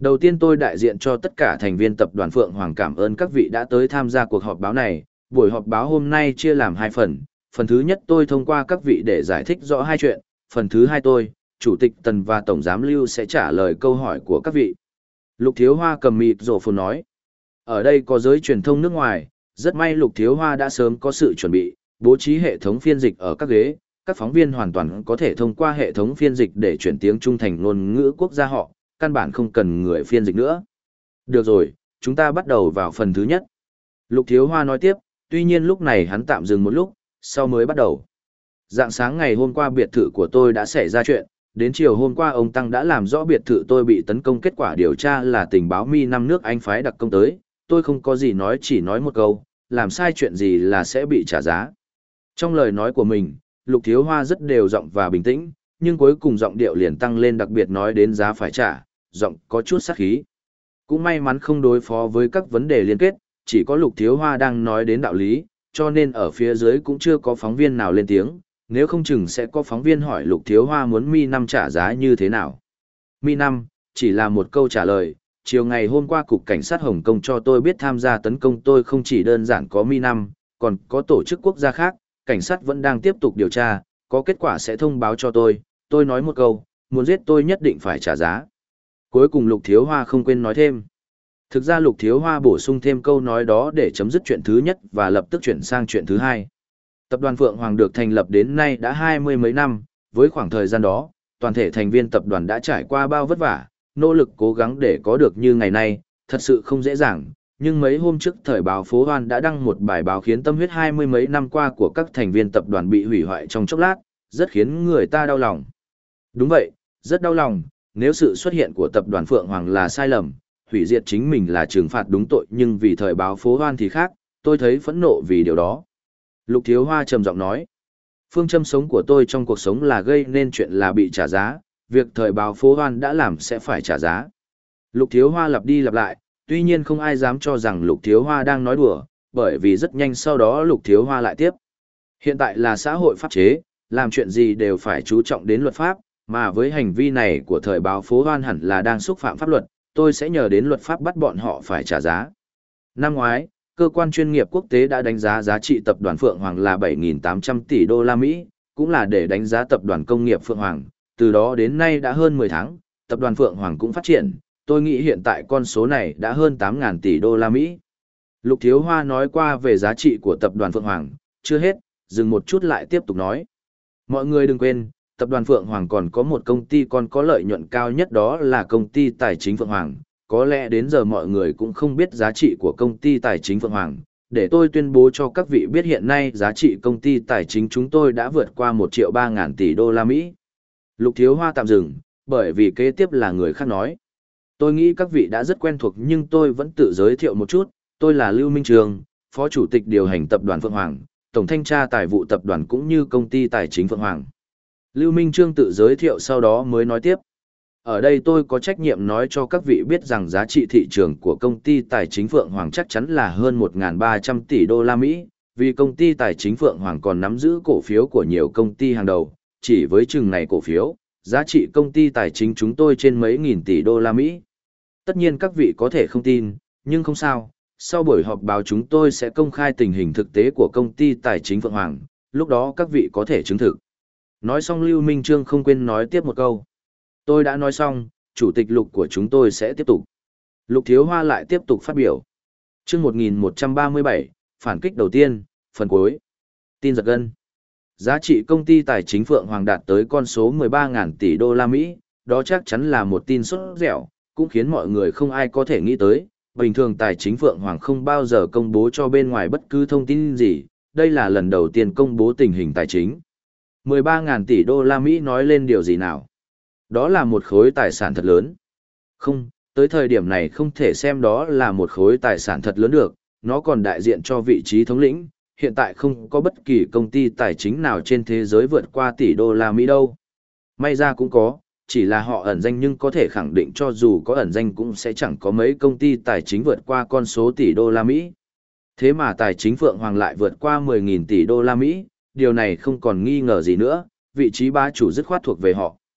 Đầu tiên tôi đại diện cho tất cả thành viên tập đoàn Phượng Hoàng cảm ơn các vị đã tới tham gia cuộc họp báo này. Buổi họp báo hôm nay chia làm hai phần. Phần thứ nhất tôi thông qua các vị để giải thích rõ hai chuyện. Phần thứ hai tôi, Chủ tịch Tần và Tổng Giám Lưu sẽ trả lời câu hỏi của các vị. Lục Thiếu Hoa cầm mịt rổ phồn nói. Ở đây có giới truyền thông nước ngoài, rất may Lục Thiếu Hoa đã sớm có sự chuẩn bị, bố trí hệ thống phiên dịch ở các ghế. Các phóng viên hoàn toàn có thể thông qua hệ thống phiên dịch để chuyển tiếng trung thành ngôn ngữ quốc gia họ, căn bản không cần người phiên dịch nữa. Được rồi, chúng ta bắt đầu vào phần thứ nhất. Lục Thiếu Hoa nói tiếp, tuy nhiên lúc này hắn tạm dừng một lúc, sau mới bắt đầu. Dạng sáng ngày hôm qua biệt thự của tôi đã xảy ra chuyện, đến chiều hôm qua ông Tăng đã làm rõ biệt thự tôi bị tấn công, kết quả điều tra là tình báo Mi năm nước Anh phái đặc công tới, tôi không có gì nói, chỉ nói một câu, làm sai chuyện gì là sẽ bị trả giá. Trong lời nói của mình, Lục Thiếu Hoa rất đều giọng và bình tĩnh, nhưng cuối cùng giọng điệu liền tăng lên, đặc biệt nói đến giá phải trả, giọng có chút sát khí. Cũng may mắn không đối phó với các vấn đề liên kết, chỉ có Lục Thiếu Hoa đang nói đến đạo lý, cho nên ở phía dưới cũng chưa có phóng viên nào lên tiếng, nếu không chừng sẽ có phóng viên hỏi Lục Thiếu Hoa muốn Mi năm trả giá như thế nào. Mi năm, chỉ là một câu trả lời, chiều ngày hôm qua Cục Cảnh sát Hồng Kông cho tôi biết tham gia tấn công tôi không chỉ đơn giản có Mi năm, còn có tổ chức quốc gia khác, cảnh sát vẫn đang tiếp tục điều tra, có kết quả sẽ thông báo cho tôi, tôi nói một câu, muốn giết tôi nhất định phải trả giá. Cuối cùng Lục Thiếu Hoa không quên nói thêm. Thực ra Lục Thiếu Hoa bổ sung thêm câu nói đó để chấm dứt chuyện thứ nhất và lập tức chuyển sang chuyện thứ hai. Tập đoàn Phượng Hoàng được thành lập đến nay đã hai mươi mấy năm, với khoảng thời gian đó, toàn thể thành viên tập đoàn đã trải qua bao vất vả, nỗ lực cố gắng để có được như ngày nay, thật sự không dễ dàng. Nhưng mấy hôm trước thời báo Phố Hoan đã đăng một bài báo khiến tâm huyết hai mươi mấy năm qua của các thành viên tập đoàn bị hủy hoại trong chốc lát, rất khiến người ta đau lòng. Đúng vậy, rất đau lòng, nếu sự xuất hiện của tập đoàn Phượng Hoàng là sai lầm, hủy diệt chính mình là trừng phạt đúng tội, nhưng vì thời báo Phố Hoan thì khác, tôi thấy phẫn nộ vì điều đó. Lục Thiếu Hoa trầm giọng nói, phương châm sống của tôi trong cuộc sống là gây nên chuyện là bị trả giá, việc thời báo Phố Hoan đã làm sẽ phải trả giá. Lục Thiếu Hoa lặp đi lặp lại, tuy nhiên không ai dám cho rằng Lục Thiếu Hoa đang nói đùa, bởi vì rất nhanh sau đó Lục Thiếu Hoa lại tiếp. Hiện tại là xã hội pháp chế, làm chuyện gì đều phải chú trọng đến luật pháp, mà với hành vi này của thời báo Phố Hoan hẳn là đang xúc phạm pháp luật, tôi sẽ nhờ đến luật pháp bắt bọn họ phải trả giá. Năm ngoái, cơ quan chuyên nghiệp quốc tế đã đánh giá giá trị tập đoàn Phượng Hoàng là bảy nghìn tám trăm tỷ đô la Mỹ, cũng là để đánh giá tập đoàn công nghiệp Phượng Hoàng, từ đó đến nay đã hơn mười tháng, tập đoàn Phượng Hoàng cũng phát triển, tôi nghĩ hiện tại con số này đã hơn tám nghìn tỷ đô la Mỹ. Lục Thiếu Hoa nói qua về giá trị của tập đoàn Phượng Hoàng, chưa hết, dừng một chút lại tiếp tục nói. Mọi người đừng quên, tập đoàn Phượng Hoàng còn có một công ty còn có lợi nhuận cao nhất, đó là công ty tài chính Phượng Hoàng. Có lẽ đến giờ mọi người cũng không biết giá trị của công ty tài chính Phượng Hoàng. Để tôi tuyên bố cho các vị biết hiện nay giá trị công ty tài chính chúng tôi đã vượt qua một triệu ba ngàn tỷ đô la Mỹ. Lục Thiếu Hoa tạm dừng, bởi vì kế tiếp là người khác nói. Tôi nghĩ các vị đã rất quen thuộc nhưng tôi vẫn tự giới thiệu một chút. Tôi là Lưu Minh Trường, Phó Chủ tịch điều hành tập đoàn Phượng Hoàng, Tổng thanh tra tài vụ tập đoàn cũng như công ty tài chính Phượng Hoàng. Lưu Minh Trương tự giới thiệu sau đó mới nói tiếp. Ở đây tôi có trách nhiệm nói cho các vị biết rằng giá trị thị trường của công ty tài chính Phượng Hoàng chắc chắn là hơn một nghìn ba trăm tỷ đô la Mỹ, vì công ty tài chính Phượng Hoàng còn nắm giữ cổ phiếu của nhiều công ty hàng đầu, chỉ với chừng này cổ phiếu, giá trị công ty tài chính chúng tôi trên mấy nghìn tỷ đô la Mỹ. Tất nhiên các vị có thể không tin, nhưng không sao, sau buổi họp báo chúng tôi sẽ công khai tình hình thực tế của công ty tài chính Phượng Hoàng, lúc đó các vị có thể chứng thực. Nói xong Lưu Minh Trương không quên nói tiếp một câu. Tôi đã nói xong, chủ tịch Lục của chúng tôi sẽ tiếp tục. Lục Thiếu Hoa lại tiếp tục phát biểu. Chương một nghìn một trăm ba mươi bảy, phản kích đầu tiên, phần cuối. Tin giật gân. Giá trị công ty tài chính Phượng Hoàng đạt tới con số mười ba nghìn tỷ đô la Mỹ, đó chắc chắn là một tin sốt dẻo, cũng khiến mọi người không ai có thể nghĩ tới. Bình thường tài chính Phượng Hoàng không bao giờ công bố cho bên ngoài bất cứ thông tin gì, đây là lần đầu tiên công bố tình hình tài chính. mười ba nghìn tỷ đô la Mỹ nói lên điều gì nào? Đó là một khối tài sản thật lớn. Không, tới thời điểm này không thể xem đó là một khối tài sản thật lớn được, nó còn đại diện cho vị trí thống lĩnh. Hiện tại không có bất kỳ công ty tài chính nào trên thế giới vượt qua tỷ đô la Mỹ đâu. May ra cũng có, chỉ là họ ẩn danh nhưng có thể khẳng định cho dù có ẩn danh cũng sẽ chẳng có mấy công ty tài chính vượt qua con số tỷ đô la Mỹ. Thế mà tài chính Phượng Hoàng lại vượt qua mười nghìn tỷ đô la Mỹ, điều này không còn nghi ngờ gì nữa, vị trí bá chủ dứt khoát thuộc về họ.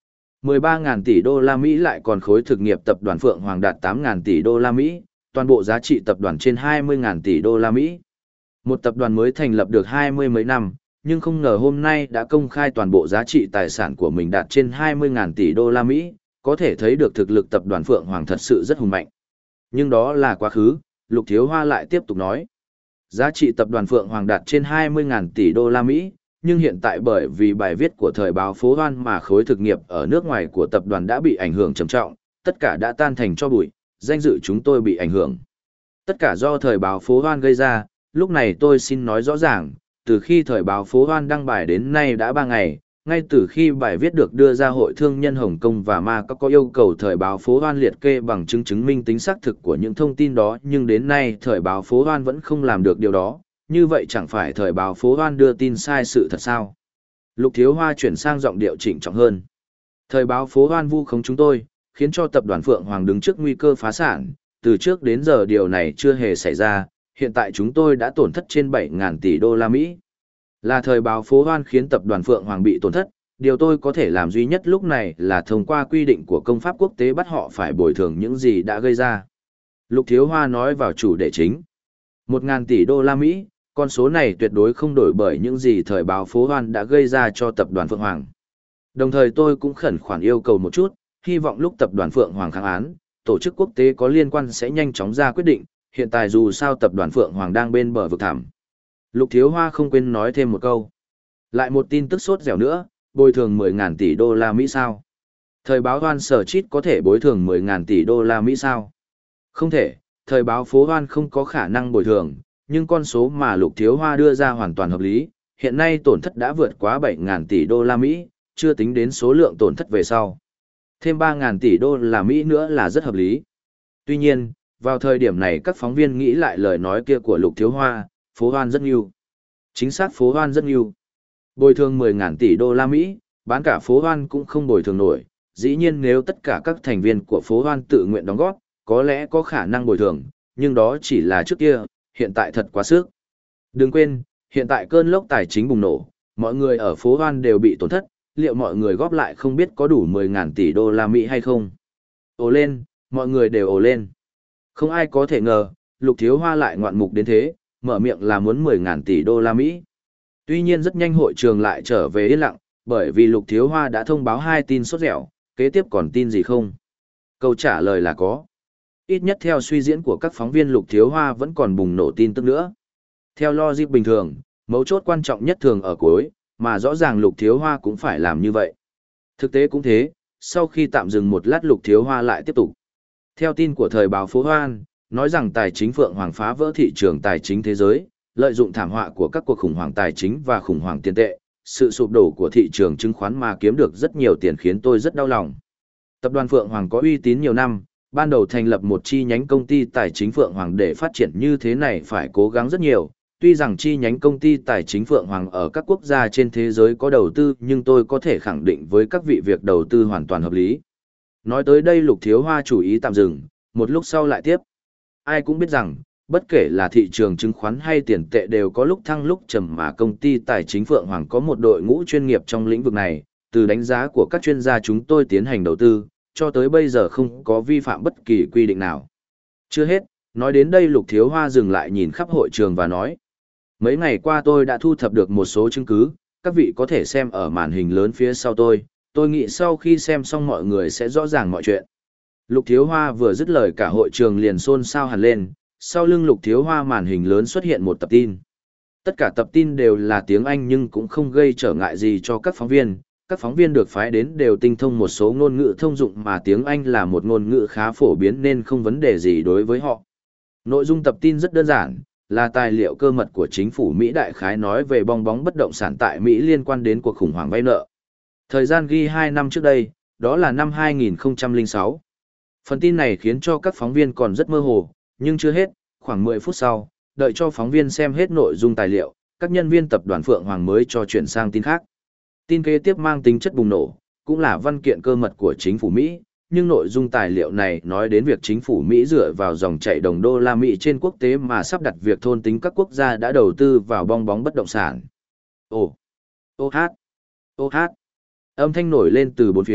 mười ba nghìn tỷ đô la Mỹ lại còn khối thực nghiệp tập đoàn Phượng Hoàng đạt tám nghìn tỷ đô la Mỹ, toàn bộ giá trị tập đoàn trên hai mươi nghìn tỷ đô la Mỹ. Một tập đoàn mới thành lập được hai mươi mấy năm, nhưng không ngờ hôm nay đã công khai toàn bộ giá trị tài sản của mình đạt trên hai mươi nghìn tỷ đô la Mỹ, có thể thấy được thực lực tập đoàn Phượng Hoàng thật sự rất hùng mạnh. Nhưng đó là quá khứ, Lục Thiếu Hoa lại tiếp tục nói. Giá trị tập đoàn Phượng Hoàng đạt trên hai mươi nghìn tỷ đô la Mỹ, nhưng hiện tại bởi vì bài viết của thời báo Phố Hoan mà khối thực nghiệp ở nước ngoài của tập đoàn đã bị ảnh hưởng trầm trọng, tất cả đã tan thành cho bụi, danh dự chúng tôi bị ảnh hưởng. Tất cả do thời báo Phố Hoan gây ra, lúc này tôi xin nói rõ ràng, từ khi thời báo Phố Hoan đăng bài đến nay đã ba ngày, ngay từ khi bài viết được đưa ra Hội Thương nhân Hồng Kông và Macau có yêu cầu thời báo Phố Hoan liệt kê bằng chứng chứng minh tính xác thực của những thông tin đó, nhưng đến nay thời báo Phố Hoan vẫn không làm được điều đó, như vậy chẳng phải thời báo Phố Hoan đưa tin sai sự thật sao? Lục Thiếu Hoa chuyển sang giọng điệu trịnh trọng hơn. Thời báo Phố Hoan vu khống chúng tôi, khiến cho tập đoàn Phượng Hoàng đứng trước nguy cơ phá sản, từ trước đến giờ điều này chưa hề xảy ra, hiện tại chúng tôi đã tổn thất trên bảy nghìn tỷ đô la Mỹ. Là thời báo Phố Hoan khiến tập đoàn Phượng Hoàng bị tổn thất, điều tôi có thể làm duy nhất lúc này là thông qua quy định của công pháp quốc tế bắt họ phải bồi thường những gì đã gây ra. Lục Thiếu Hoa nói vào chủ đề chính. Một nghìn tỷ đô la Mỹ, con số này tuyệt đối không đổi bởi những gì thời báo Phố Hoan đã gây ra cho tập đoàn Phượng Hoàng. Đồng thời tôi cũng khẩn khoản yêu cầu một chút, hy vọng lúc tập đoàn Phượng Hoàng kháng án, tổ chức quốc tế có liên quan sẽ nhanh chóng ra quyết định, hiện tại dù sao tập đoàn Phượng Hoàng đang bên bờ vực thẳm. Lục Thiếu Hoa không quên nói thêm một câu. Lại một tin tức sốt dẻo nữa, bồi thường mười nghìn tỷ đô la Mỹ sao? Thời báo Hoan Sở Chít có thể bồi thường mười nghìn tỷ đô la Mỹ sao? Không thể, thời báo Phố Hoan không có khả năng bồi thường, nhưng con số mà Lục Thiếu Hoa đưa ra hoàn toàn hợp lý, hiện nay tổn thất đã vượt quá bảy nghìn tỷ đô la Mỹ, chưa tính đến số lượng tổn thất về sau. Thêm ba nghìn tỷ đô la Mỹ nữa là rất hợp lý. Tuy nhiên, vào thời điểm này các phóng viên nghĩ lại lời nói kia của Lục Thiếu Hoa, Phố Hoan rất nhiều. Chính xác Phố Hoan rất nhiều. Bồi thường mười nghìn tỷ đô la Mỹ, bán cả Phố Hoan cũng không bồi thường nổi. Dĩ nhiên nếu tất cả các thành viên của Phố Hoan tự nguyện đóng góp, có lẽ có khả năng bồi thường, nhưng đó chỉ là trước kia, hiện tại thật quá sức. Đừng quên, hiện tại cơn lốc tài chính bùng nổ, mọi người ở Phố Hoan đều bị tổn thất, liệu mọi người góp lại không biết có đủ mười nghìn tỷ đô la Mỹ hay không? Ồ lên, mọi người đều ồ lên. Không ai có thể ngờ, Lục Thiếu Hoa lại ngoạn mục đến thế, mở miệng là muốn mười nghìn tỷ đô la Mỹ. Tuy nhiên rất nhanh hội trường lại trở về yên lặng, bởi vì Lục Thiếu Hoa đã thông báo hai tin sốt dẻo, kế tiếp còn tin gì không? Câu trả lời là có. Ít nhất theo suy diễn của các phóng viên, Lục Thiếu Hoa vẫn còn bùng nổ tin tức nữa. Theo logic bình thường, mấu chốt quan trọng nhất thường ở cuối, mà rõ ràng Lục Thiếu Hoa cũng phải làm như vậy. Thực tế cũng thế, sau khi tạm dừng một lát Lục Thiếu Hoa lại tiếp tục. Theo tin của thời báo Phố Hoan, nói rằng tài chính Phượng Hoàng phá vỡ thị trường tài chính thế giới, lợi dụng thảm họa của các cuộc khủng hoảng tài chính và khủng hoảng tiền tệ, sự sụp đổ của thị trường chứng khoán mà kiếm được rất nhiều tiền khiến tôi rất đau lòng. Tập đoàn Phượng Hoàng có uy tín nhiều năm, ban đầu thành lập một chi nhánh công ty tài chính Phượng Hoàng để phát triển như thế này phải cố gắng rất nhiều. Tuy rằng chi nhánh công ty tài chính Phượng Hoàng ở các quốc gia trên thế giới có đầu tư, nhưng tôi có thể khẳng định với các vị việc đầu tư hoàn toàn hợp lý. Nói tới đây Lục Thiếu Hoa chủ ý tạm dừng, một lúc sau lại tiếp. Ai cũng biết rằng, bất kể là thị trường chứng khoán hay tiền tệ đều có lúc thăng lúc trầm, mà công ty tài chính Phượng Hoàng có một đội ngũ chuyên nghiệp trong lĩnh vực này, từ đánh giá của các chuyên gia chúng tôi tiến hành đầu tư, cho tới bây giờ không có vi phạm bất kỳ quy định nào. Chưa hết, nói đến đây Lục Thiếu Hoa dừng lại nhìn khắp hội trường và nói. Mấy ngày qua tôi đã thu thập được một số chứng cứ, các vị có thể xem ở màn hình lớn phía sau tôi, tôi nghĩ sau khi xem xong mọi người sẽ rõ ràng mọi chuyện. Lục Thiếu Hoa vừa dứt lời cả hội trường liền xôn xao hẳn lên, sau lưng Lục Thiếu Hoa màn hình lớn xuất hiện một tập tin. Tất cả tập tin đều là tiếng Anh nhưng cũng không gây trở ngại gì cho các phóng viên, các phóng viên được phái đến đều tinh thông một số ngôn ngữ thông dụng mà tiếng Anh là một ngôn ngữ khá phổ biến nên không vấn đề gì đối với họ. Nội dung tập tin rất đơn giản, là tài liệu cơ mật của chính phủ Mỹ đại khái nói về bong bóng bất động sản tại Mỹ liên quan đến cuộc khủng hoảng vay nợ. Thời gian ghi hai năm trước đây, đó là năm hai nghìn không trăm lẻ sáu. Phần tin này khiến cho các phóng viên còn rất mơ hồ, nhưng chưa hết, khoảng mười phút sau, đợi cho phóng viên xem hết nội dung tài liệu, các nhân viên tập đoàn Phượng Hoàng mới cho chuyển sang tin khác. Tin kế tiếp mang tính chất bùng nổ, cũng là văn kiện cơ mật của chính phủ Mỹ, nhưng nội dung tài liệu này nói đến việc chính phủ Mỹ dựa vào dòng chảy đồng đô la Mỹ trên quốc tế mà sắp đặt việc thôn tính các quốc gia đã đầu tư vào bong bóng bất động sản. Ồ, ô hát, ô hát. Âm thanh nổi lên từ bốn phía,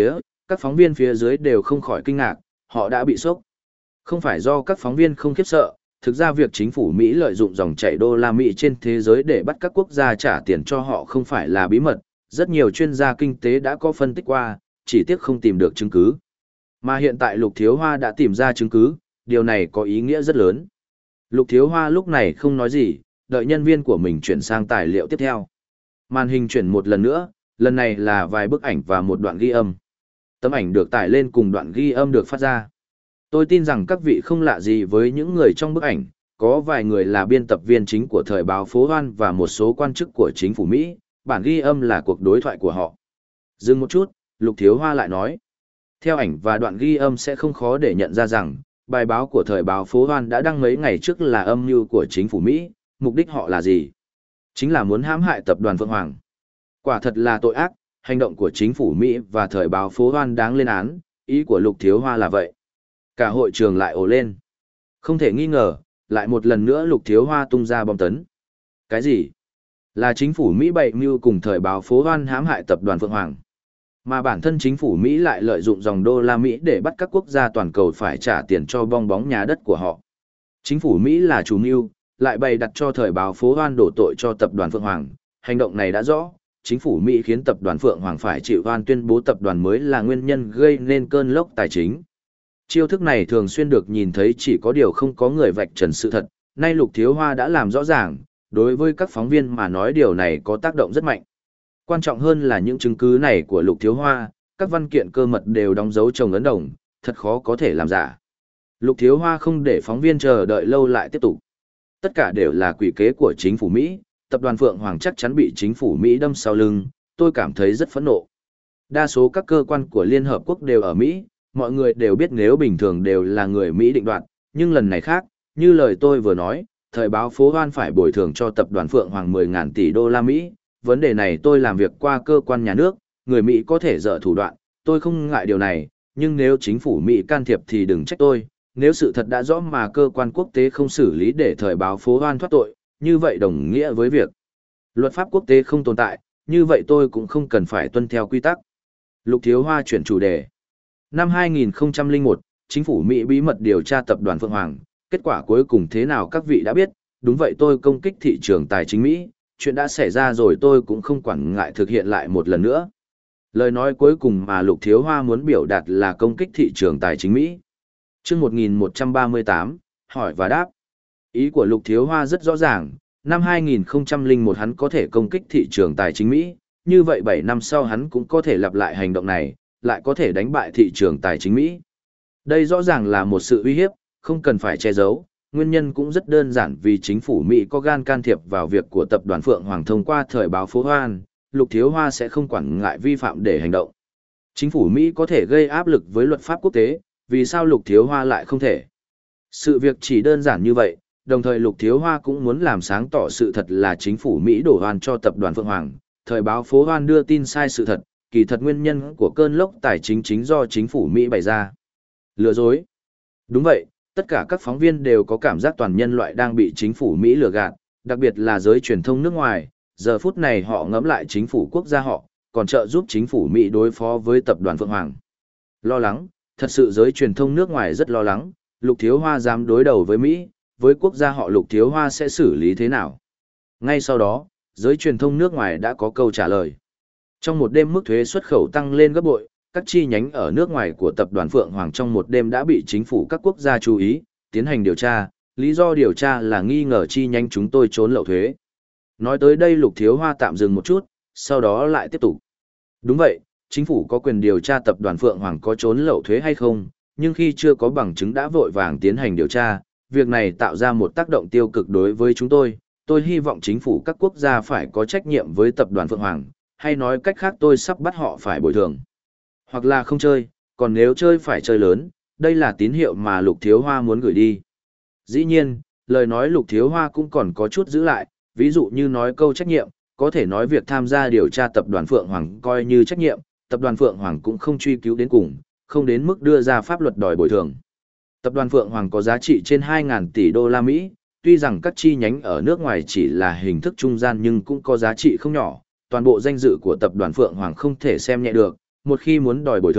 Các phóng viên phía dưới đều không khỏi kinh ngạc, họ đã bị sốc. Không phải do các phóng viên không khiếp sợ, thực ra việc chính phủ Mỹ lợi dụng dòng chảy đô la Mỹ trên thế giới để bắt các quốc gia trả tiền cho họ không phải là bí mật, rất nhiều chuyên gia kinh tế đã có phân tích qua, chỉ tiếc không tìm được chứng cứ. Mà hiện tại Lục Thiếu Hoa đã tìm ra chứng cứ, điều này có ý nghĩa rất lớn. Lục Thiếu Hoa lúc này không nói gì, đợi nhân viên của mình chuyển sang tài liệu tiếp theo. Màn hình chuyển một lần nữa, lần này là vài bức ảnh và một đoạn ghi âm. Tấm ảnh được tải lên cùng đoạn ghi âm được phát ra. Tôi tin rằng các vị không lạ gì với những người trong bức ảnh, có vài người là biên tập viên chính của thời báo Phố Hoan và một số quan chức của chính phủ Mỹ, bản ghi âm là cuộc đối thoại của họ. Dừng một chút, Lục Thiếu Hoa lại nói. Theo ảnh và đoạn ghi âm sẽ không khó để nhận ra rằng, bài báo của thời báo Phố Hoan đã đăng mấy ngày trước là âm mưu của chính phủ Mỹ, mục đích họ là gì? Chính là muốn hãm hại tập đoàn Phượng Hoàng. Quả thật là tội ác, hành động của chính phủ Mỹ và thời báo Phố Hoan đáng lên án, ý của Lục Thiếu Hoa là vậy. Cả hội trường lại ồ lên. Không thể nghi ngờ, lại một lần nữa Lục Thiếu Hoa tung ra bom tấn. Cái gì? Là chính phủ Mỹ bày mưu cùng thời báo Phố Hoan hãm hại tập đoàn Phượng Hoàng. Mà bản thân chính phủ Mỹ lại lợi dụng dòng đô la Mỹ để bắt các quốc gia toàn cầu phải trả tiền cho bong bóng nhà đất của họ. Chính phủ Mỹ là chủ mưu, lại bày đặt cho thời báo Phố Hoan đổ tội cho tập đoàn Phượng Hoàng. Hành động này đã rõ, chính phủ Mỹ khiến tập đoàn Phượng Hoàng phải chịu oan, tuyên bố tập đoàn mới là nguyên nhân gây nên cơn lốc tài chính. Chiêu thức này thường xuyên được nhìn thấy, chỉ có điều không có người vạch trần sự thật. Nay Lục Thiếu Hoa đã làm rõ ràng, đối với các phóng viên mà nói điều này có tác động rất mạnh. Quan trọng hơn là những chứng cứ này của Lục Thiếu Hoa, các văn kiện cơ mật đều đóng dấu chồng ấn đồng, thật khó có thể làm giả. Lục Thiếu Hoa không để phóng viên chờ đợi lâu lại tiếp tục. Tất cả đều là quỷ kế của chính phủ Mỹ, tập đoàn Phượng Hoàng chắc chắn bị chính phủ Mỹ đâm sau lưng, tôi cảm thấy rất phẫn nộ. Đa số các cơ quan của Liên Hợp Quốc đều ở Mỹ, mọi người đều biết nếu bình thường đều là người Mỹ định đoạt, nhưng lần này khác, như lời tôi vừa nói, thời báo Phố Hoan phải bồi thường cho tập đoàn Phượng Hoàng mười ngàn tỷ đô la Mỹ. Vấn đề này tôi làm việc qua cơ quan nhà nước, người Mỹ có thể dở thủ đoạn, tôi không ngại điều này, nhưng nếu chính phủ Mỹ can thiệp thì đừng trách tôi, nếu sự thật đã rõ mà cơ quan quốc tế không xử lý để thời báo Phố Hoan thoát tội, như vậy đồng nghĩa với việc luật pháp quốc tế không tồn tại, như vậy tôi cũng không cần phải tuân theo quy tắc. Lục Thiếu Hoa chuyển chủ đề. Năm hai nghìn không trăm lẻ một, chính phủ Mỹ bí mật điều tra tập đoàn Phượng Hoàng, kết quả cuối cùng thế nào các vị đã biết, đúng vậy tôi công kích thị trường tài chính Mỹ, chuyện đã xảy ra rồi tôi cũng không quản ngại thực hiện lại một lần nữa. Lời nói cuối cùng mà Lục Thiếu Hoa muốn biểu đạt là công kích thị trường tài chính Mỹ. Chương một nghìn một trăm ba mươi tám, hỏi và đáp. Ý của Lục Thiếu Hoa rất rõ ràng, năm hai nghìn không trăm lẻ một hắn có thể công kích thị trường tài chính Mỹ, như vậy bảy năm sau hắn cũng có thể lặp lại hành động này, lại có thể đánh bại thị trường tài chính Mỹ. Đây rõ ràng là một sự uy hiếp, không cần phải che giấu, nguyên nhân cũng rất đơn giản vì chính phủ Mỹ có gan can thiệp vào việc của tập đoàn Phượng Hoàng thông qua thời báo Phố Hoan, Lục Thiếu Hoa sẽ không quản ngại vi phạm để hành động. Chính phủ Mỹ có thể gây áp lực với luật pháp quốc tế, vì sao Lục Thiếu Hoa lại không thể? Sự việc chỉ đơn giản như vậy, đồng thời Lục Thiếu Hoa cũng muốn làm sáng tỏ sự thật là chính phủ Mỹ đổ oan cho tập đoàn Phượng Hoàng, thời báo Phố Hoan đưa tin sai sự thật, kỳ thật nguyên nhân của cơn lốc tài chính chính do chính phủ Mỹ bày ra. Lừa dối. Đúng vậy, tất cả các phóng viên đều có cảm giác toàn nhân loại đang bị chính phủ Mỹ lừa gạt, đặc biệt là giới truyền thông nước ngoài, giờ phút này họ ngẫm lại chính phủ quốc gia họ, còn trợ giúp chính phủ Mỹ đối phó với tập đoàn Phượng Hoàng. Lo lắng, thật sự giới truyền thông nước ngoài rất lo lắng, Lục Thiếu Hoa dám đối đầu với Mỹ, với quốc gia họ Lục Thiếu Hoa sẽ xử lý thế nào? Ngay sau đó, giới truyền thông nước ngoài đã có câu trả lời. Trong một đêm mức thuế xuất khẩu tăng lên gấp bội, các chi nhánh ở nước ngoài của tập đoàn Phượng Hoàng trong một đêm đã bị chính phủ các quốc gia chú ý, tiến hành điều tra, lý do điều tra là nghi ngờ chi nhánh chúng tôi trốn lậu thuế. Nói tới đây Lục Thiếu Hoa tạm dừng một chút, sau đó lại tiếp tục. Đúng vậy, chính phủ có quyền điều tra tập đoàn Phượng Hoàng có trốn lậu thuế hay không, nhưng khi chưa có bằng chứng đã vội vàng tiến hành điều tra, việc này tạo ra một tác động tiêu cực đối với chúng tôi. Tôi hy vọng chính phủ các quốc gia phải có trách nhiệm với tập đoàn Phượng Hoàng, hay nói cách khác tôi sắp bắt họ phải bồi thường. Hoặc là không chơi, còn nếu chơi phải chơi lớn, đây là tín hiệu mà Lục Thiếu Hoa muốn gửi đi. Dĩ nhiên, lời nói Lục Thiếu Hoa cũng còn có chút giữ lại, ví dụ như nói câu trách nhiệm, có thể nói việc tham gia điều tra tập đoàn Phượng Hoàng coi như trách nhiệm, tập đoàn Phượng Hoàng cũng không truy cứu đến cùng, không đến mức đưa ra pháp luật đòi bồi thường. Tập đoàn Phượng Hoàng có giá trị trên hai nghìn tỷ đô la Mỹ, tuy rằng các chi nhánh ở nước ngoài chỉ là hình thức trung gian nhưng cũng có giá trị không nhỏ, toàn bộ danh dự của tập đoàn Phượng Hoàng không thể xem nhẹ được, một khi muốn đòi bồi thường,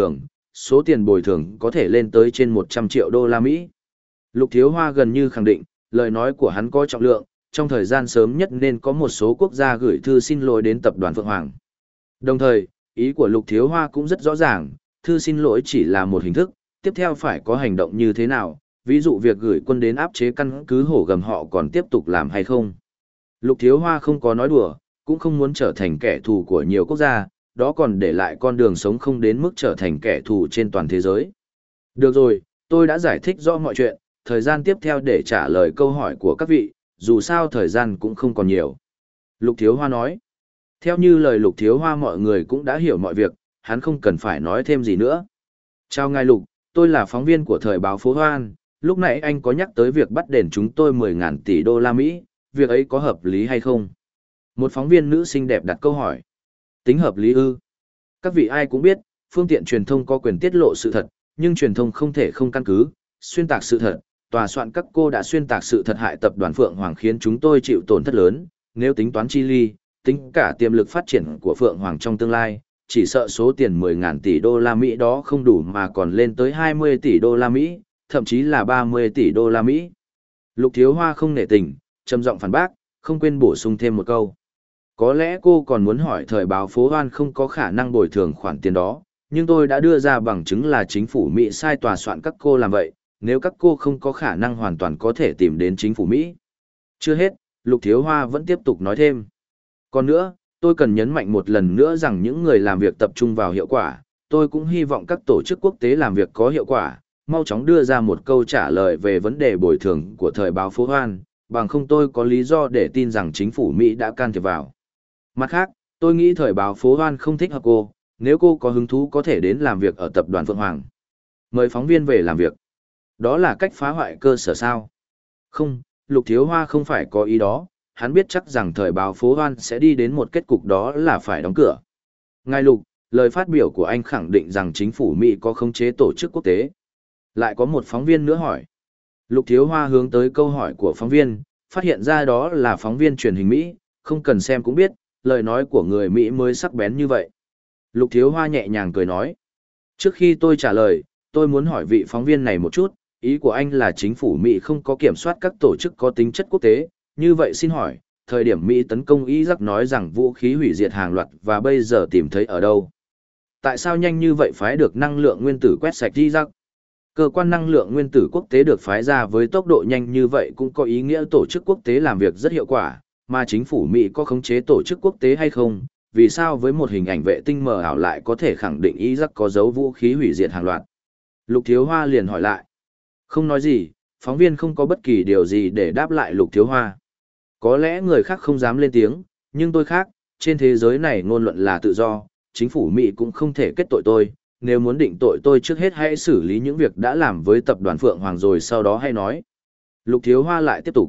số tiền bồi thường có thể lên tới trên một trăm triệu đô la Mỹ. Lục Thiếu Hoa gần như khẳng định, lời nói của hắn có trọng lượng, trong thời gian sớm nhất nên có một số quốc gia gửi thư xin lỗi đến tập đoàn Phượng Hoàng. Đồng thời, ý của Lục Thiếu Hoa cũng rất rõ ràng, thư xin lỗi chỉ là một hình thức, tiếp theo phải có hành động như thế nào, ví dụ việc gửi quân đến áp chế căn cứ hổ gầm họ còn tiếp tục làm hay không. Lục Thiếu Hoa không có nói đùa, cũng không muốn trở thành kẻ thù của nhiều quốc gia, đó còn để lại con đường sống không đến mức trở thành kẻ thù trên toàn thế giới. Được rồi, tôi đã giải thích rõ mọi chuyện, thời gian tiếp theo để trả lời câu hỏi của các vị, dù sao thời gian cũng không còn nhiều. Lục Thiếu Hoa nói. Theo như lời Lục Thiếu Hoa mọi người cũng đã hiểu mọi việc, hắn không cần phải nói thêm gì nữa. Chào ngài Lục, tôi là phóng viên của thời báo Phố Hoan, lúc nãy anh có nhắc tới việc bắt đền chúng tôi mười ngàn tỷ đô la Mỹ, việc ấy có hợp lý hay không? Một phóng viên nữ xinh đẹp đặt câu hỏi. Tính hợp lý ư? Các vị ai cũng biết, phương tiện truyền thông có quyền tiết lộ sự thật, nhưng truyền thông không thể không căn cứ, xuyên tạc sự thật. Tòa soạn các cô đã xuyên tạc sự thật hại tập đoàn Phượng Hoàng khiến chúng tôi chịu tổn thất lớn, nếu tính toán chi ly, tính cả tiềm lực phát triển của Phượng Hoàng trong tương lai, chỉ sợ số tiền mười ngàn tỷ đô la Mỹ đó không đủ mà còn lên tới hai mươi tỷ đô la Mỹ, thậm chí là ba mươi tỷ đô la Mỹ. Lục Thiếu Hoa không nể tình, trầm giọng phản bác, không quên bổ sung thêm một câu. Có lẽ cô còn muốn hỏi thời báo Phố Hoan không có khả năng bồi thường khoản tiền đó, nhưng tôi đã đưa ra bằng chứng là chính phủ Mỹ sai tòa soạn các cô làm vậy, nếu các cô không có khả năng hoàn toàn có thể tìm đến chính phủ Mỹ. Chưa hết, Lục Thiếu Hoa vẫn tiếp tục nói thêm. Còn nữa, tôi cần nhấn mạnh một lần nữa rằng những người làm việc tập trung vào hiệu quả, tôi cũng hy vọng các tổ chức quốc tế làm việc có hiệu quả, mau chóng đưa ra một câu trả lời về vấn đề bồi thường của thời báo Phố Hoan, bằng không tôi có lý do để tin rằng chính phủ Mỹ đã can thiệp vào. Mặt khác, tôi nghĩ thời báo Phố Hoan không thích hợp cô, nếu cô có hứng thú có thể đến làm việc ở tập đoàn Phượng Hoàng. Mời phóng viên về làm việc. Đó là cách phá hoại cơ sở sao? Không, Lục Thiếu Hoa không phải có ý đó, hắn biết chắc rằng thời báo Phố Hoan sẽ đi đến một kết cục đó là phải đóng cửa. Ngài Lục, lời phát biểu của anh khẳng định rằng chính phủ Mỹ có khống chế tổ chức quốc tế. Lại có một phóng viên nữa hỏi. Lục Thiếu Hoa hướng tới câu hỏi của phóng viên, phát hiện ra đó là phóng viên truyền hình Mỹ, không cần xem cũng biết, lời nói của người Mỹ mới sắc bén như vậy. Lục Thiếu Hoa nhẹ nhàng cười nói. Trước khi tôi trả lời, tôi muốn hỏi vị phóng viên này một chút, ý của anh là chính phủ Mỹ không có kiểm soát các tổ chức có tính chất quốc tế, như vậy xin hỏi, thời điểm Mỹ tấn công Iraq nói rằng vũ khí hủy diệt hàng loạt và bây giờ tìm thấy ở đâu? Tại sao nhanh như vậy phái được năng lượng nguyên tử quét sạch Iraq? Cơ quan năng lượng nguyên tử quốc tế được phái ra với tốc độ nhanh như vậy cũng có ý nghĩa tổ chức quốc tế làm việc rất hiệu quả, mà chính phủ Mỹ có khống chế tổ chức quốc tế hay không? Vì sao với một hình ảnh vệ tinh mờ ảo lại có thể khẳng định Iraq có dấu vũ khí hủy diệt hàng loạt? Lục Thiếu Hoa liền hỏi lại. Không nói gì, phóng viên không có bất kỳ điều gì để đáp lại Lục Thiếu Hoa. Có lẽ người khác không dám lên tiếng, nhưng tôi khác, trên thế giới này ngôn luận là tự do, chính phủ Mỹ cũng không thể kết tội tôi, nếu muốn định tội tôi trước hết hãy xử lý những việc đã làm với tập đoàn Phượng Hoàng rồi sau đó hay nói. Lục Thiếu Hoa lại tiếp tục.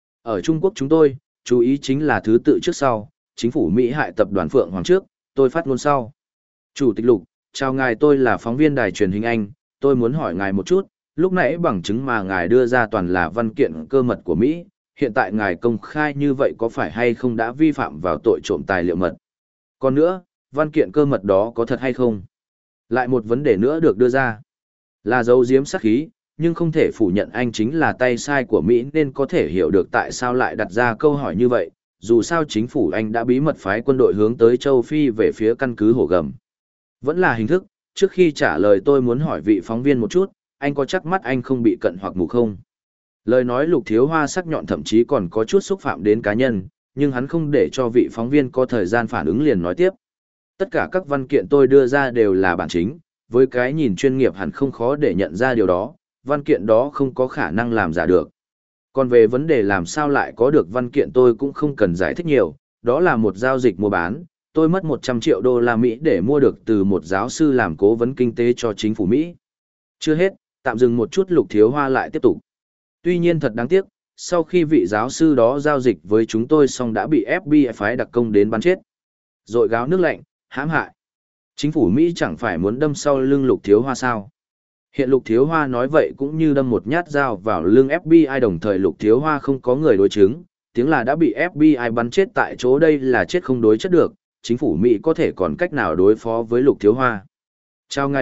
Ở Trung Quốc chúng tôi, chú ý chính là thứ tự trước sau, chính phủ Mỹ hại tập đoàn Phượng Hoàng trước, tôi phát ngôn sau. Chủ tịch Lục, chào ngài, tôi là phóng viên đài truyền hình Anh, tôi muốn hỏi ngài một chút, lúc nãy bằng chứng mà ngài đưa ra toàn là văn kiện cơ mật của Mỹ, hiện tại ngài công khai như vậy có phải hay không đã vi phạm vào tội trộm tài liệu mật? Còn nữa, văn kiện cơ mật đó có thật hay không? Lại một vấn đề nữa được đưa ra, là giấu giếm sát khí, nhưng không thể phủ nhận anh chính là tay sai của Mỹ nên có thể hiểu được tại sao lại đặt ra câu hỏi như vậy, dù sao chính phủ anh đã bí mật phái quân đội hướng tới châu Phi về phía căn cứ Hổ Gầm. Vẫn là hình thức, trước khi trả lời tôi muốn hỏi vị phóng viên một chút, anh có chắc mắt anh không bị cận hoặc mù không? Lời nói Lục Thiếu Hoa sắc nhọn thậm chí còn có chút xúc phạm đến cá nhân, nhưng hắn không để cho vị phóng viên có thời gian phản ứng liền nói tiếp. Tất cả các văn kiện tôi đưa ra đều là bản chính, với cái nhìn chuyên nghiệp hẳn không khó để nhận ra điều đó, văn kiện đó không có khả năng làm giả được. Còn về vấn đề làm sao lại có được văn kiện tôi cũng không cần giải thích nhiều, đó là một giao dịch mua bán, tôi mất một trăm triệu đô la Mỹ để mua được từ một giáo sư làm cố vấn kinh tế cho chính phủ Mỹ. Chưa hết, tạm dừng một chút Lục Thiếu Hoa lại tiếp tục. Tuy nhiên thật đáng tiếc, sau khi vị giáo sư đó giao dịch với chúng tôi xong đã bị ép bê i phái đặc công đến bắn chết. Rồi gáo nước lạnh, hãm hại. Chính phủ Mỹ chẳng phải muốn đâm sau lưng Lục Thiếu Hoa sao? Hiện Lục Thiếu Hoa nói vậy cũng như đâm một nhát dao vào lưng ép bê i, đồng thời Lục Thiếu Hoa không có người đối chứng, tiếng là đã bị ép bê i bắn chết tại chỗ, đây là chết không đối chất được, chính phủ Mỹ có thể còn cách nào đối phó với Lục Thiếu Hoa. Chào ngài Lục,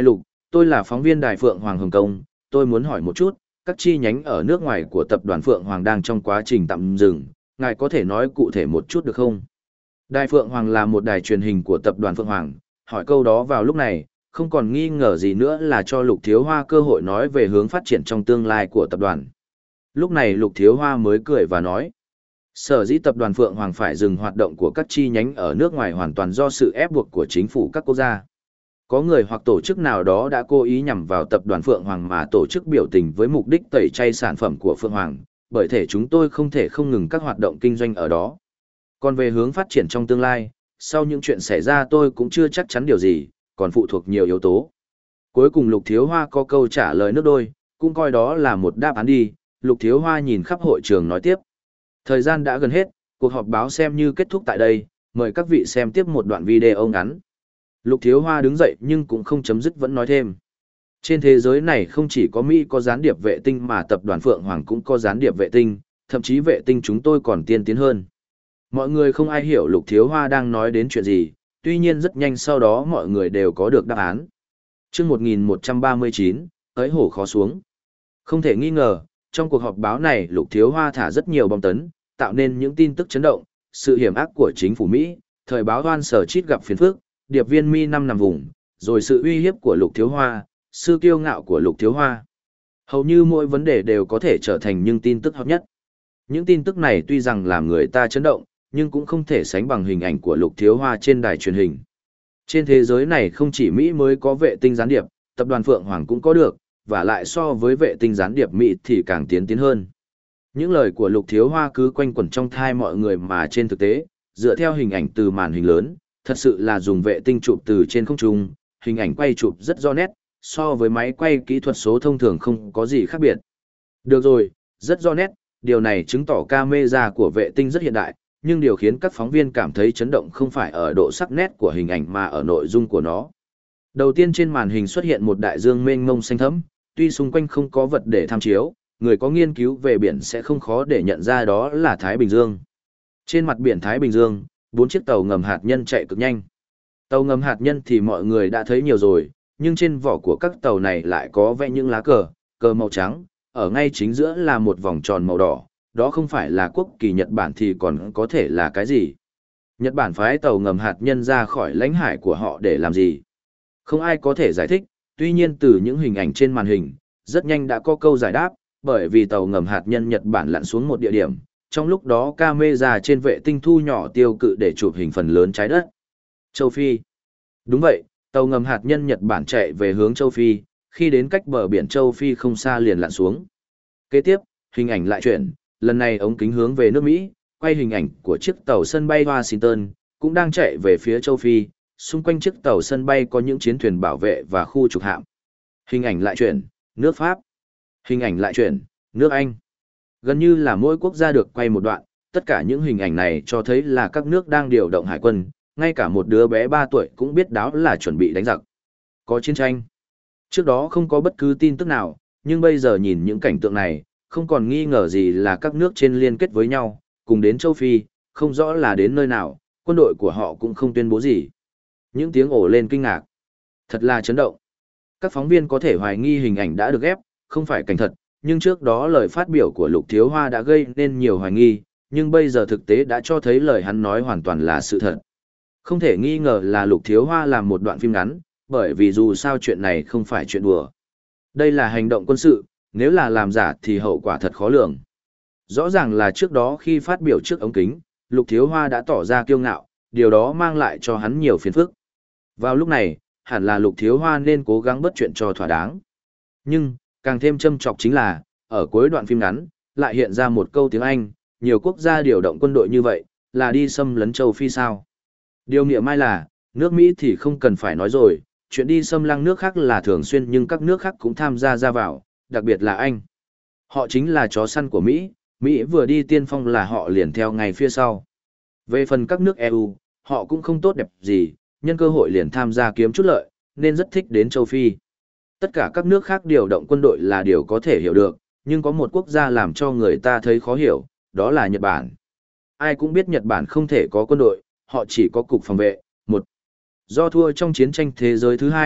tôi là phóng viên Đài Phượng Hoàng Hồng Kông, tôi muốn hỏi một chút, các chi nhánh ở nước ngoài của tập đoàn Phượng Hoàng đang trong quá trình tạm dừng, ngài có thể nói cụ thể một chút được không? Đài Phượng Hoàng là một đài truyền hình của tập đoàn Phượng Hoàng, hỏi câu đó vào lúc này, không còn nghi ngờ gì nữa là cho Lục Thiếu Hoa cơ hội nói về hướng phát triển trong tương lai của tập đoàn. Lúc này Lục Thiếu Hoa mới cười và nói, sở dĩ tập đoàn Phượng Hoàng phải dừng hoạt động của các chi nhánh ở nước ngoài hoàn toàn do sự ép buộc của chính phủ các quốc gia. Có người hoặc tổ chức nào đó đã cố ý nhằm vào tập đoàn Phượng Hoàng mà tổ chức biểu tình với mục đích tẩy chay sản phẩm của Phượng Hoàng, bởi thể chúng tôi không thể không ngừng các hoạt động kinh doanh ở đó. Còn về hướng phát triển trong tương lai, sau những chuyện xảy ra tôi cũng chưa chắc chắn điều gì, còn phụ thuộc nhiều yếu tố. Cuối cùng Lục Thiếu Hoa có câu trả lời nước đôi, cũng coi đó là một đáp án đi. Lục Thiếu Hoa nhìn khắp hội trường nói tiếp. Thời gian đã gần hết, cuộc họp báo xem như kết thúc tại đây, mời các vị xem tiếp một đoạn video ngắn. Lục Thiếu Hoa đứng dậy nhưng cũng không chấm dứt vẫn nói thêm. Trên thế giới này không chỉ có Mỹ có gián điệp vệ tinh mà tập đoàn Phượng Hoàng cũng có gián điệp vệ tinh, thậm chí vệ tinh chúng tôi còn tiên tiến hơn. Mọi người không ai hiểu Lục Thiếu Hoa đang nói đến chuyện gì, tuy nhiên rất nhanh sau đó mọi người đều có được đáp án. Chương một nghìn một trăm ba mươi chín, tới hổ khó xuống. Không thể nghi ngờ, trong cuộc họp báo này Lục Thiếu Hoa thả rất nhiều bom tấn, tạo nên những tin tức chấn động, sự hiểm ác của chính phủ Mỹ, thời báo Oan Sở Chít gặp phiền phức, điệp viên Mi năm nằm vùng, rồi sự uy hiếp của Lục Thiếu Hoa, sự kiêu ngạo của Lục Thiếu Hoa. Hầu như mỗi vấn đề đều có thể trở thành những tin tức hot nhất. Những tin tức này tuy rằng làm người ta chấn động, nhưng cũng không thể sánh bằng hình ảnh của Lục Thiếu Hoa trên đài truyền hình. Trên thế giới này không chỉ Mỹ mới có vệ tinh gián điệp, tập đoàn Phượng Hoàng cũng có được, và lại so với vệ tinh gián điệp Mỹ thì càng tiến tiến hơn. Những lời của Lục Thiếu Hoa cứ quanh quẩn trong thai mọi người mà trên thực tế, dựa theo hình ảnh từ màn hình lớn, thật sự là dùng vệ tinh chụp từ trên không trung, hình ảnh quay chụp rất rõ nét, so với máy quay kỹ thuật số thông thường không có gì khác biệt. Được rồi, rất rõ nét, điều này chứng tỏ camera của vệ tinh rất hiện đại, nhưng điều khiến các phóng viên cảm thấy chấn động không phải ở độ sắc nét của hình ảnh mà ở nội dung của nó. Đầu tiên trên màn hình xuất hiện một đại dương mênh mông xanh thẫm, tuy xung quanh không có vật để tham chiếu, người có nghiên cứu về biển sẽ không khó để nhận ra đó là Thái Bình Dương. Trên mặt biển Thái Bình Dương, bốn chiếc tàu ngầm hạt nhân chạy cực nhanh. Tàu ngầm hạt nhân thì mọi người đã thấy nhiều rồi, nhưng trên vỏ của các tàu này lại có vẽ những lá cờ, cờ màu trắng, ở ngay chính giữa là một vòng tròn màu đỏ, đó không phải là quốc kỳ Nhật Bản thì còn có thể là cái gì? Nhật Bản phái tàu ngầm hạt nhân ra khỏi lãnh hải của họ để làm gì? Không ai có thể giải thích, tuy nhiên từ những hình ảnh trên màn hình, rất nhanh đã có câu giải đáp, bởi vì tàu ngầm hạt nhân Nhật Bản lặn xuống một địa điểm, trong lúc đó camera trên vệ tinh thu nhỏ tiêu cự để chụp hình phần lớn trái đất. Châu Phi. Đúng vậy, tàu ngầm hạt nhân Nhật Bản chạy về hướng Châu Phi, khi đến cách bờ biển Châu Phi không xa liền lặn xuống. Kế tiếp, hình ảnh lại chuyển, lần này ống kính hướng về nước Mỹ, quay hình ảnh của chiếc tàu sân bay Washington, cũng đang chạy về phía Châu Phi, xung quanh chiếc tàu sân bay có những chiến thuyền bảo vệ và khu trục hạm. Hình ảnh lại chuyển, nước Pháp. Hình ảnh lại chuyển, nước Anh. Gần như là mỗi quốc gia được quay một đoạn, tất cả những hình ảnh này cho thấy là các nước đang điều động hải quân, ngay cả một đứa bé ba tuổi cũng biết đó là chuẩn bị đánh giặc. Có chiến tranh. Trước đó không có bất cứ tin tức nào, nhưng bây giờ nhìn những cảnh tượng này, không còn nghi ngờ gì là các nước trên liên kết với nhau, cùng đến châu Phi, không rõ là đến nơi nào, quân đội của họ cũng không tuyên bố gì. Những tiếng ồ lên kinh ngạc. Thật là chấn động. Các phóng viên có thể hoài nghi hình ảnh đã được ghép, không phải cảnh thật, nhưng trước đó lời phát biểu của Lục Thiếu Hoa đã gây nên nhiều hoài nghi, nhưng bây giờ thực tế đã cho thấy lời hắn nói hoàn toàn là sự thật. Không thể nghi ngờ là Lục Thiếu Hoa làm một đoạn phim ngắn, bởi vì dù sao chuyện này không phải chuyện đùa. Đây là hành động quân sự, nếu là làm giả thì hậu quả thật khó lường. Rõ ràng là trước đó khi phát biểu trước ống kính, Lục Thiếu Hoa đã tỏ ra kiêu ngạo, điều đó mang lại cho hắn nhiều phiền phức. Vào lúc này, hẳn là Lục Thiếu Hoa nên cố gắng bất chuyện cho thỏa đáng. Nhưng, càng thêm châm chọc chính là, ở cuối đoạn phim ngắn, lại hiện ra một câu tiếng Anh, nhiều quốc gia điều động quân đội như vậy, là đi xâm lấn châu Phi sao. Điều nghĩa mai là, nước Mỹ thì không cần phải nói rồi, chuyện đi xâm lăng nước khác là thường xuyên nhưng các nước khác cũng tham gia ra vào, đặc biệt là Anh. Họ chính là chó săn của Mỹ, Mỹ vừa đi tiên phong là họ liền theo ngay phía sau. Về phần các nước e u, họ cũng không tốt đẹp gì, nhân cơ hội liền tham gia kiếm chút lợi, nên rất thích đến châu Phi. Tất cả các nước khác điều động quân đội là điều có thể hiểu được, nhưng có một quốc gia làm cho người ta thấy khó hiểu, đó là Nhật Bản. Ai cũng biết Nhật Bản không thể có quân đội, họ chỉ có cục phòng vệ. Một, do thua trong chiến tranh thế giới thứ hai,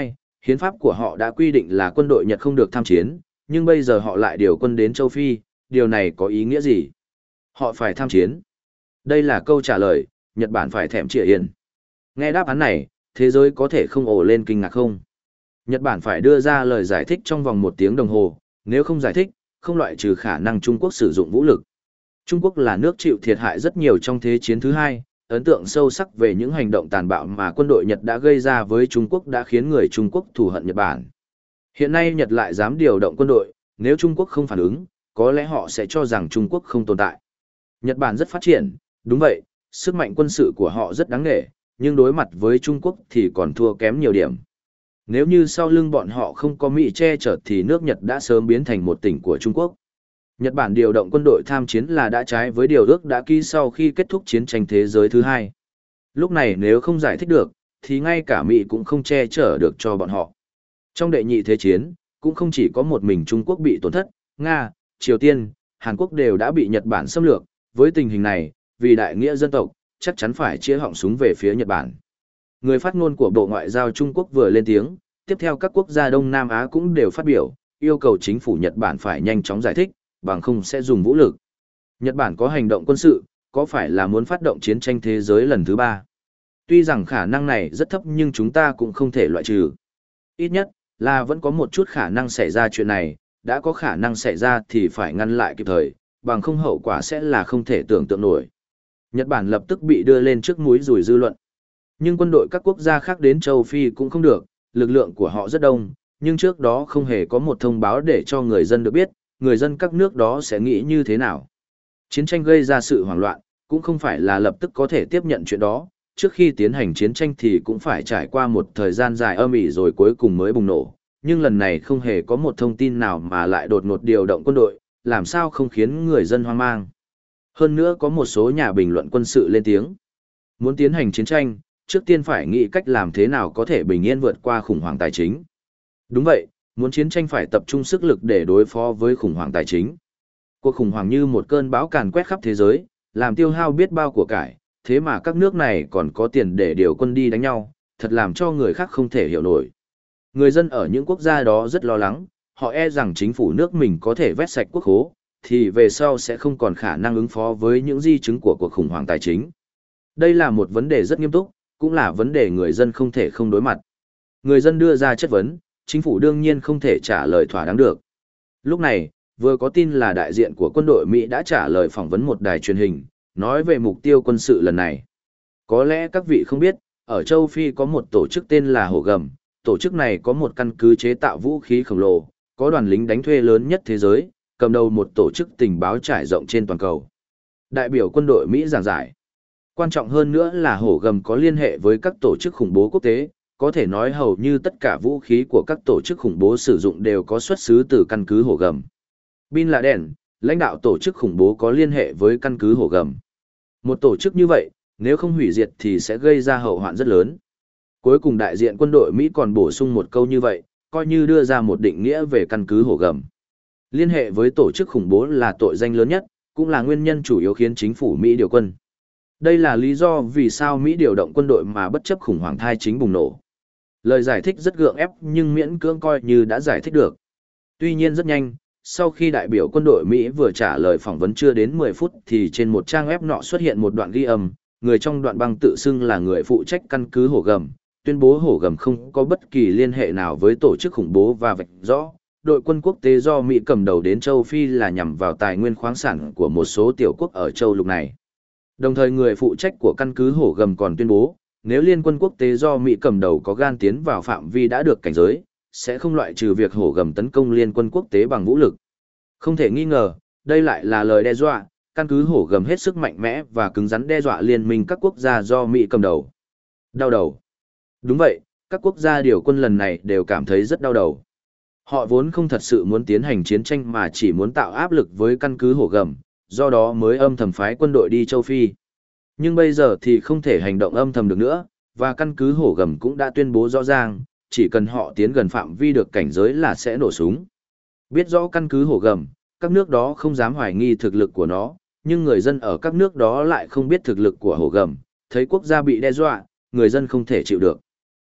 hiến pháp của họ đã quy định là quân đội Nhật không được tham chiến, nhưng bây giờ họ lại điều quân đến châu Phi, điều này có ý nghĩa gì? Họ phải tham chiến. Đây là câu trả lời, Nhật Bản phải thèm trịa yên. Nghe đáp án này, thế giới có thể không ồ lên kinh ngạc không? Nhật Bản phải đưa ra lời giải thích trong vòng một tiếng đồng hồ, nếu không giải thích, không loại trừ khả năng Trung Quốc sử dụng vũ lực. Trung Quốc là nước chịu thiệt hại rất nhiều trong Thế chiến thứ hai, ấn tượng sâu sắc về những hành động tàn bạo mà quân đội Nhật đã gây ra với Trung Quốc đã khiến người Trung Quốc thù hận Nhật Bản. Hiện nay Nhật lại dám điều động quân đội, nếu Trung Quốc không phản ứng, có lẽ họ sẽ cho rằng Trung Quốc không tồn tại. Nhật Bản rất phát triển, đúng vậy, sức mạnh quân sự của họ rất đáng nể, nhưng đối mặt với Trung Quốc thì còn thua kém nhiều điểm. Nếu như sau lưng bọn họ không có Mỹ che chở thì nước Nhật đã sớm biến thành một tỉnh của Trung Quốc. Nhật Bản điều động quân đội tham chiến là đã trái với điều ước đã ký sau khi kết thúc chiến tranh thế giới thứ hai. Lúc này nếu không giải thích được, thì ngay cả Mỹ cũng không che chở được cho bọn họ. Trong đệ nhị thế chiến, cũng không chỉ có một mình Trung Quốc bị tổn thất, Nga, Triều Tiên, Hàn Quốc đều đã bị Nhật Bản xâm lược. Với tình hình này, vì đại nghĩa dân tộc, chắc chắn phải chĩa họng súng về phía Nhật Bản. Người phát ngôn của Bộ Ngoại giao Trung Quốc vừa lên tiếng, tiếp theo các quốc gia Đông Nam Á cũng đều phát biểu, yêu cầu chính phủ Nhật Bản phải nhanh chóng giải thích, bằng không sẽ dùng vũ lực. Nhật Bản có hành động quân sự, có phải là muốn phát động chiến tranh thế giới lần thứ ba? Tuy rằng khả năng này rất thấp nhưng chúng ta cũng không thể loại trừ. Ít nhất là vẫn có một chút khả năng xảy ra chuyện này, đã có khả năng xảy ra thì phải ngăn lại kịp thời, bằng không hậu quả sẽ là không thể tưởng tượng nổi. Nhật Bản lập tức bị đưa lên trước múi rùi dư luận. Nhưng quân đội các quốc gia khác đến châu Phi cũng không được, lực lượng của họ rất đông, nhưng trước đó không hề có một thông báo để cho người dân được biết, người dân các nước đó sẽ nghĩ như thế nào. Chiến tranh gây ra sự hoảng loạn, cũng không phải là lập tức có thể tiếp nhận chuyện đó, trước khi tiến hành chiến tranh thì cũng phải trải qua một thời gian dài âm ỉ rồi cuối cùng mới bùng nổ. Nhưng lần này không hề có một thông tin nào mà lại đột ngột điều động quân đội, làm sao không khiến người dân hoang mang. Hơn nữa có một số nhà bình luận quân sự lên tiếng. Muốn tiến hành chiến tranh, trước tiên phải nghĩ cách làm thế nào có thể bình yên vượt qua khủng hoảng tài chính. Đúng vậy, muốn chiến tranh phải tập trung sức lực để đối phó với khủng hoảng tài chính. Cuộc khủng hoảng như một cơn bão càn quét khắp thế giới, làm tiêu hao biết bao của cải, thế mà các nước này còn có tiền để điều quân đi đánh nhau, thật làm cho người khác không thể hiểu nổi. Người dân ở những quốc gia đó rất lo lắng, họ e rằng chính phủ nước mình có thể vét sạch quốc khố, thì về sau sẽ không còn khả năng ứng phó với những di chứng của cuộc khủng hoảng tài chính. Đây là một vấn đề rất nghiêm túc, cũng là vấn đề người dân không thể không đối mặt. Người dân đưa ra chất vấn, chính phủ đương nhiên không thể trả lời thỏa đáng được. Lúc này, vừa có tin là đại diện của quân đội Mỹ đã trả lời phỏng vấn một đài truyền hình, nói về mục tiêu quân sự lần này. Có lẽ các vị không biết, ở châu Phi có một tổ chức tên là Hổ Gầm, tổ chức này có một căn cứ chế tạo vũ khí khổng lồ, có đoàn lính đánh thuê lớn nhất thế giới, cầm đầu một tổ chức tình báo trải rộng trên toàn cầu. Đại biểu quân đội Mỹ giảng giải. Quan trọng hơn nữa là Hổ Gầm có liên hệ với các tổ chức khủng bố quốc tế, có thể nói hầu như tất cả vũ khí của các tổ chức khủng bố sử dụng đều có xuất xứ từ căn cứ Hổ Gầm. Bin Laden, lãnh đạo tổ chức khủng bố có liên hệ với căn cứ Hổ Gầm. Một tổ chức như vậy, nếu không hủy diệt thì sẽ gây ra hậu hoạn rất lớn. Cuối cùng đại diện quân đội Mỹ còn bổ sung một câu như vậy, coi như đưa ra một định nghĩa về căn cứ Hổ Gầm. Liên hệ với tổ chức khủng bố là tội danh lớn nhất, cũng là nguyên nhân chủ yếu khiến chính phủ Mỹ điều quân. Đây là lý do vì sao Mỹ điều động quân đội mà bất chấp khủng hoảng thai chính bùng nổ. Lời giải thích rất gượng ép nhưng miễn cưỡng coi như đã giải thích được. Tuy nhiên rất nhanh, sau khi đại biểu quân đội Mỹ vừa trả lời phỏng vấn chưa đến mười phút thì trên một trang web nọ xuất hiện một đoạn ghi âm, người trong đoạn băng tự xưng là người phụ trách căn cứ Hổ Gầm, tuyên bố Hổ Gầm không có bất kỳ liên hệ nào với tổ chức khủng bố và vạch rõ, đội quân quốc tế do Mỹ cầm đầu đến châu Phi là nhằm vào tài nguyên khoáng sản của một số tiểu quốc ở châu lục này. Đồng thời người phụ trách của căn cứ Hổ Gầm còn tuyên bố, nếu liên quân quốc tế do Mỹ cầm đầu có gan tiến vào phạm vi đã được cảnh giới, sẽ không loại trừ việc Hổ Gầm tấn công liên quân quốc tế bằng vũ lực. Không thể nghi ngờ, đây lại là lời đe dọa, căn cứ Hổ Gầm hết sức mạnh mẽ và cứng rắn đe dọa liên minh các quốc gia do Mỹ cầm đầu. Đau đầu. Đúng vậy, các quốc gia điều quân lần này đều cảm thấy rất đau đầu. Họ vốn không thật sự muốn tiến hành chiến tranh mà chỉ muốn tạo áp lực với căn cứ Hổ Gầm, do đó mới âm thầm phái quân đội đi châu Phi. Nhưng bây giờ thì không thể hành động âm thầm được nữa, và căn cứ Hổ Gầm cũng đã tuyên bố rõ ràng, chỉ cần họ tiến gần phạm vi được cảnh giới là sẽ nổ súng. Biết rõ căn cứ Hổ Gầm, các nước đó không dám hoài nghi thực lực của nó, nhưng người dân ở các nước đó lại không biết thực lực của Hổ Gầm, thấy quốc gia bị đe dọa, người dân không thể chịu được.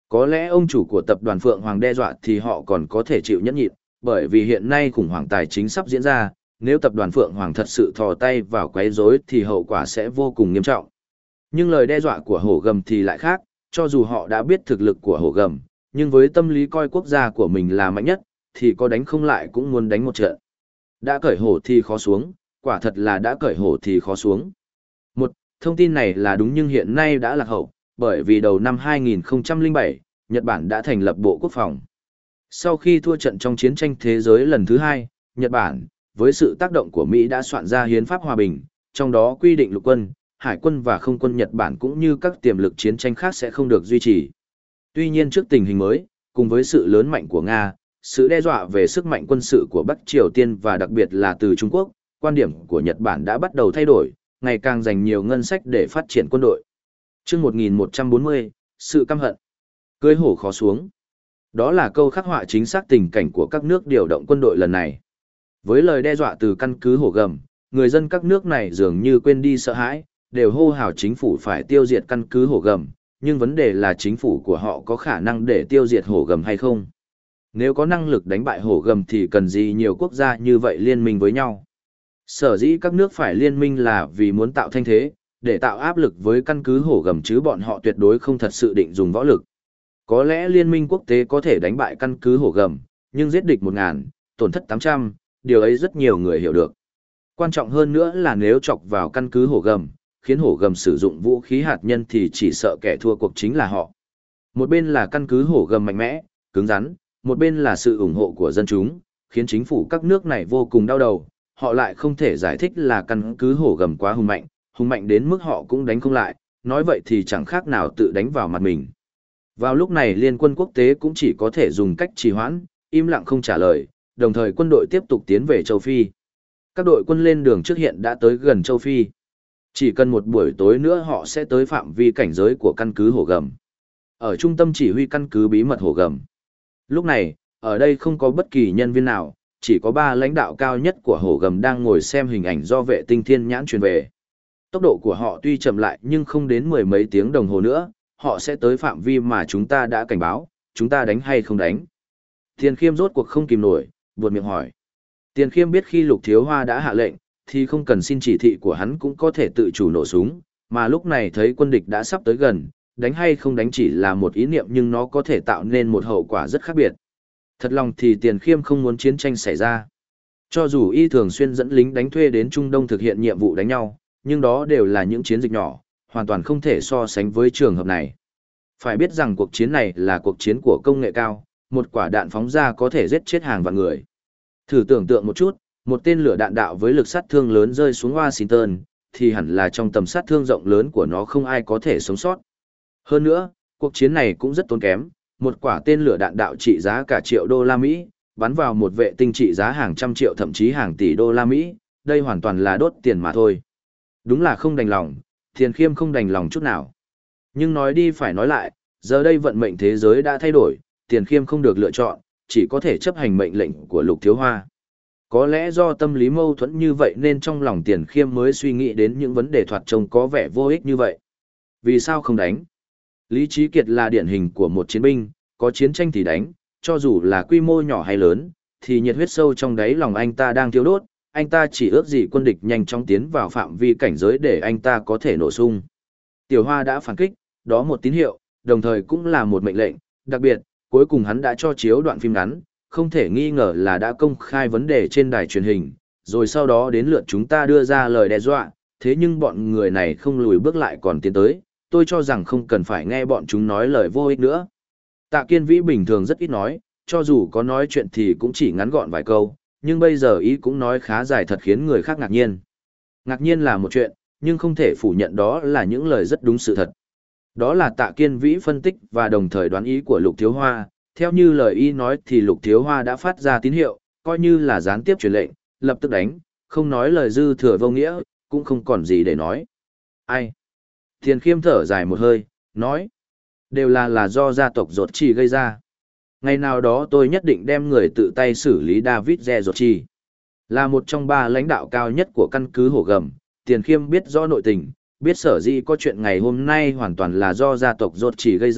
Có lẽ ông chủ của tập đoàn Phượng Hoàng đe dọa thì họ còn có thể chịu nhẫn nhịn, bởi vì hiện nay khủng hoảng tài chính sắp diễn ra, nếu tập đoàn Phượng Hoàng thật sự thò tay vào quấy rối thì hậu quả sẽ vô cùng nghiêm trọng. Nhưng lời đe dọa của hổ gầm thì lại khác, cho dù họ đã biết thực lực của hổ gầm, nhưng với tâm lý coi quốc gia của mình là mạnh nhất, thì có đánh không lại cũng muốn đánh một trận. Đã cởi hổ thì khó xuống, quả thật là đã cởi hổ thì khó xuống. Một, thông tin này là đúng nhưng hiện nay đã lạc hậu, bởi vì đầu năm hai nghìn không trăm lẻ bảy, Nhật Bản đã thành lập Bộ Quốc phòng. Sau khi thua trận trong chiến tranh thế giới lần thứ hai, Nhật Bản, với sự tác động của Mỹ đã soạn ra hiến pháp hòa bình, trong đó quy định lục quân, hải quân và không quân Nhật Bản cũng như các tiềm lực chiến tranh khác sẽ không được duy trì. Tuy nhiên trước tình hình mới, cùng với sự lớn mạnh của Nga, sự đe dọa về sức mạnh quân sự của Bắc Triều Tiên và đặc biệt là từ Trung Quốc, quan điểm của Nhật Bản đã bắt đầu thay đổi, ngày càng dành nhiều ngân sách để phát triển quân đội. Chương một nghìn một trăm bốn mươi, sự căm hận. Cưới hổ khó xuống. Đó là câu khắc họa chính xác tình cảnh của các nước điều động quân đội lần này. Với lời đe dọa từ căn cứ hổ gầm, người dân các nước này dường như quên đi sợ hãi, đều hô hào chính phủ phải tiêu diệt căn cứ hổ gầm, nhưng vấn đề là chính phủ của họ có khả năng để tiêu diệt hổ gầm hay không? Nếu có năng lực đánh bại hổ gầm thì cần gì nhiều quốc gia như vậy liên minh với nhau? Sở dĩ các nước phải liên minh là vì muốn tạo thanh thế, để tạo áp lực với căn cứ hổ gầm chứ bọn họ tuyệt đối không thật sự định dùng võ lực. Có lẽ liên minh quốc tế có thể đánh bại căn cứ hổ gầm, nhưng giết địch một ngàn, tổn thất tám trăm, điều ấy rất nhiều người hiểu được. Quan trọng hơn nữa là nếu chọc vào căn cứ hổ gầm, khiến hổ gầm sử dụng vũ khí hạt nhân thì chỉ sợ kẻ thua cuộc chính là họ. Một bên là căn cứ hổ gầm mạnh mẽ, cứng rắn, một bên là sự ủng hộ của dân chúng, khiến chính phủ các nước này vô cùng đau đầu. Họ lại không thể giải thích là căn cứ hổ gầm quá hùng mạnh, hùng mạnh đến mức họ cũng đánh không lại, nói vậy thì chẳng khác nào tự đánh vào mặt mình. Vào lúc này liên quân quốc tế cũng chỉ có thể dùng cách trì hoãn, im lặng không trả lời, đồng thời quân đội tiếp tục tiến về châu Phi. Các đội quân lên đường trước hiện đã tới gần châu Phi. Chỉ cần một buổi tối nữa họ sẽ tới phạm vi cảnh giới của căn cứ hổ gầm. Ở trung tâm chỉ huy căn cứ bí mật hổ gầm. Lúc này, ở đây không có bất kỳ nhân viên nào, chỉ có ba lãnh đạo cao nhất của hổ gầm đang ngồi xem hình ảnh do vệ tinh thiên nhãn truyền về. Tốc độ của họ tuy chậm lại nhưng không đến mười mấy tiếng đồng hồ nữa, họ sẽ tới phạm vi mà chúng ta đã cảnh báo, chúng ta đánh hay không đánh. Tiền Khiêm rốt cuộc không kìm nổi, buột miệng hỏi. Tiền Khiêm biết khi Lục Thiếu Hoa đã hạ lệnh, thì không cần xin chỉ thị của hắn cũng có thể tự chủ nổ súng, mà lúc này thấy quân địch đã sắp tới gần, đánh hay không đánh chỉ là một ý niệm nhưng nó có thể tạo nên một hậu quả rất khác biệt. Thật lòng thì Tiền Khiêm không muốn chiến tranh xảy ra. Cho dù y thường xuyên dẫn lính đánh thuê đến Trung Đông thực hiện nhiệm vụ đánh nhau, nhưng đó đều là những chiến dịch nhỏ, hoàn toàn không thể so sánh với trường hợp này. Phải biết rằng cuộc chiến này là cuộc chiến của công nghệ cao, một quả đạn phóng ra có thể giết chết hàng vạn người. Thử tưởng tượng một chút, một tên lửa đạn đạo với lực sát thương lớn rơi xuống Washington, thì hẳn là trong tầm sát thương rộng lớn của nó không ai có thể sống sót. Hơn nữa, cuộc chiến này cũng rất tốn kém, một quả tên lửa đạn đạo trị giá cả triệu đô la Mỹ, bắn vào một vệ tinh trị giá hàng trăm triệu thậm chí hàng tỷ đô la Mỹ, đây hoàn toàn là đốt tiền mà thôi. Đúng là không đành lòng, Tiền Khiêm không đành lòng chút nào. Nhưng nói đi phải nói lại, giờ đây vận mệnh thế giới đã thay đổi, Tiền Khiêm không được lựa chọn, chỉ có thể chấp hành mệnh lệnh của Lục Thiếu Hoa. Có lẽ do tâm lý mâu thuẫn như vậy nên trong lòng Tiền Khiêm mới suy nghĩ đến những vấn đề thoạt trông có vẻ vô ích như vậy. Vì sao không đánh? Lý Trí Kiệt là điển hình của một chiến binh, có chiến tranh thì đánh, cho dù là quy mô nhỏ hay lớn, thì nhiệt huyết sâu trong đáy lòng anh ta đang thiêu đốt, anh ta chỉ ước gì quân địch nhanh chóng tiến vào phạm vi cảnh giới để anh ta có thể nổ sung. Tiểu Hoa đã phản kích, đó một tín hiệu, đồng thời cũng là một mệnh lệnh, đặc biệt, cuối cùng hắn đã cho chiếu đoạn phim ngắn, không thể nghi ngờ là đã công khai vấn đề trên đài truyền hình, rồi sau đó đến lượt chúng ta đưa ra lời đe dọa, thế nhưng bọn người này không lùi bước lại còn tiến tới, tôi cho rằng không cần phải nghe bọn chúng nói lời vô ích nữa. Tạ Kiên Vĩ bình thường rất ít nói, cho dù có nói chuyện thì cũng chỉ ngắn gọn vài câu, nhưng bây giờ ý cũng nói khá dài thật khiến người khác ngạc nhiên. Ngạc nhiên là một chuyện, nhưng không thể phủ nhận đó là những lời rất đúng sự thật. Đó là Tạ Kiên Vĩ phân tích và đồng thời đoán ý của Lục Thiếu Hoa, theo như lời y nói thì Lục Thiếu Hoa đã phát ra tín hiệu, coi như là gián tiếp truyền lệnh, lập tức đánh, không nói lời dư thừa vô nghĩa, cũng không còn gì để nói. Ai? Tiền Khiêm thở dài một hơi, nói, đều là là do gia tộc Rột Trì gây ra. Ngày nào đó tôi nhất định đem người tự tay xử lý David Re Rột Trì. Là một trong ba lãnh đạo cao nhất của căn cứ Hổ Gầm, Tiền Khiêm biết rõ nội tình, biết sở dĩ có chuyện ngày hôm nay hoàn toàn là do gia tộc Rột Trì gây ra,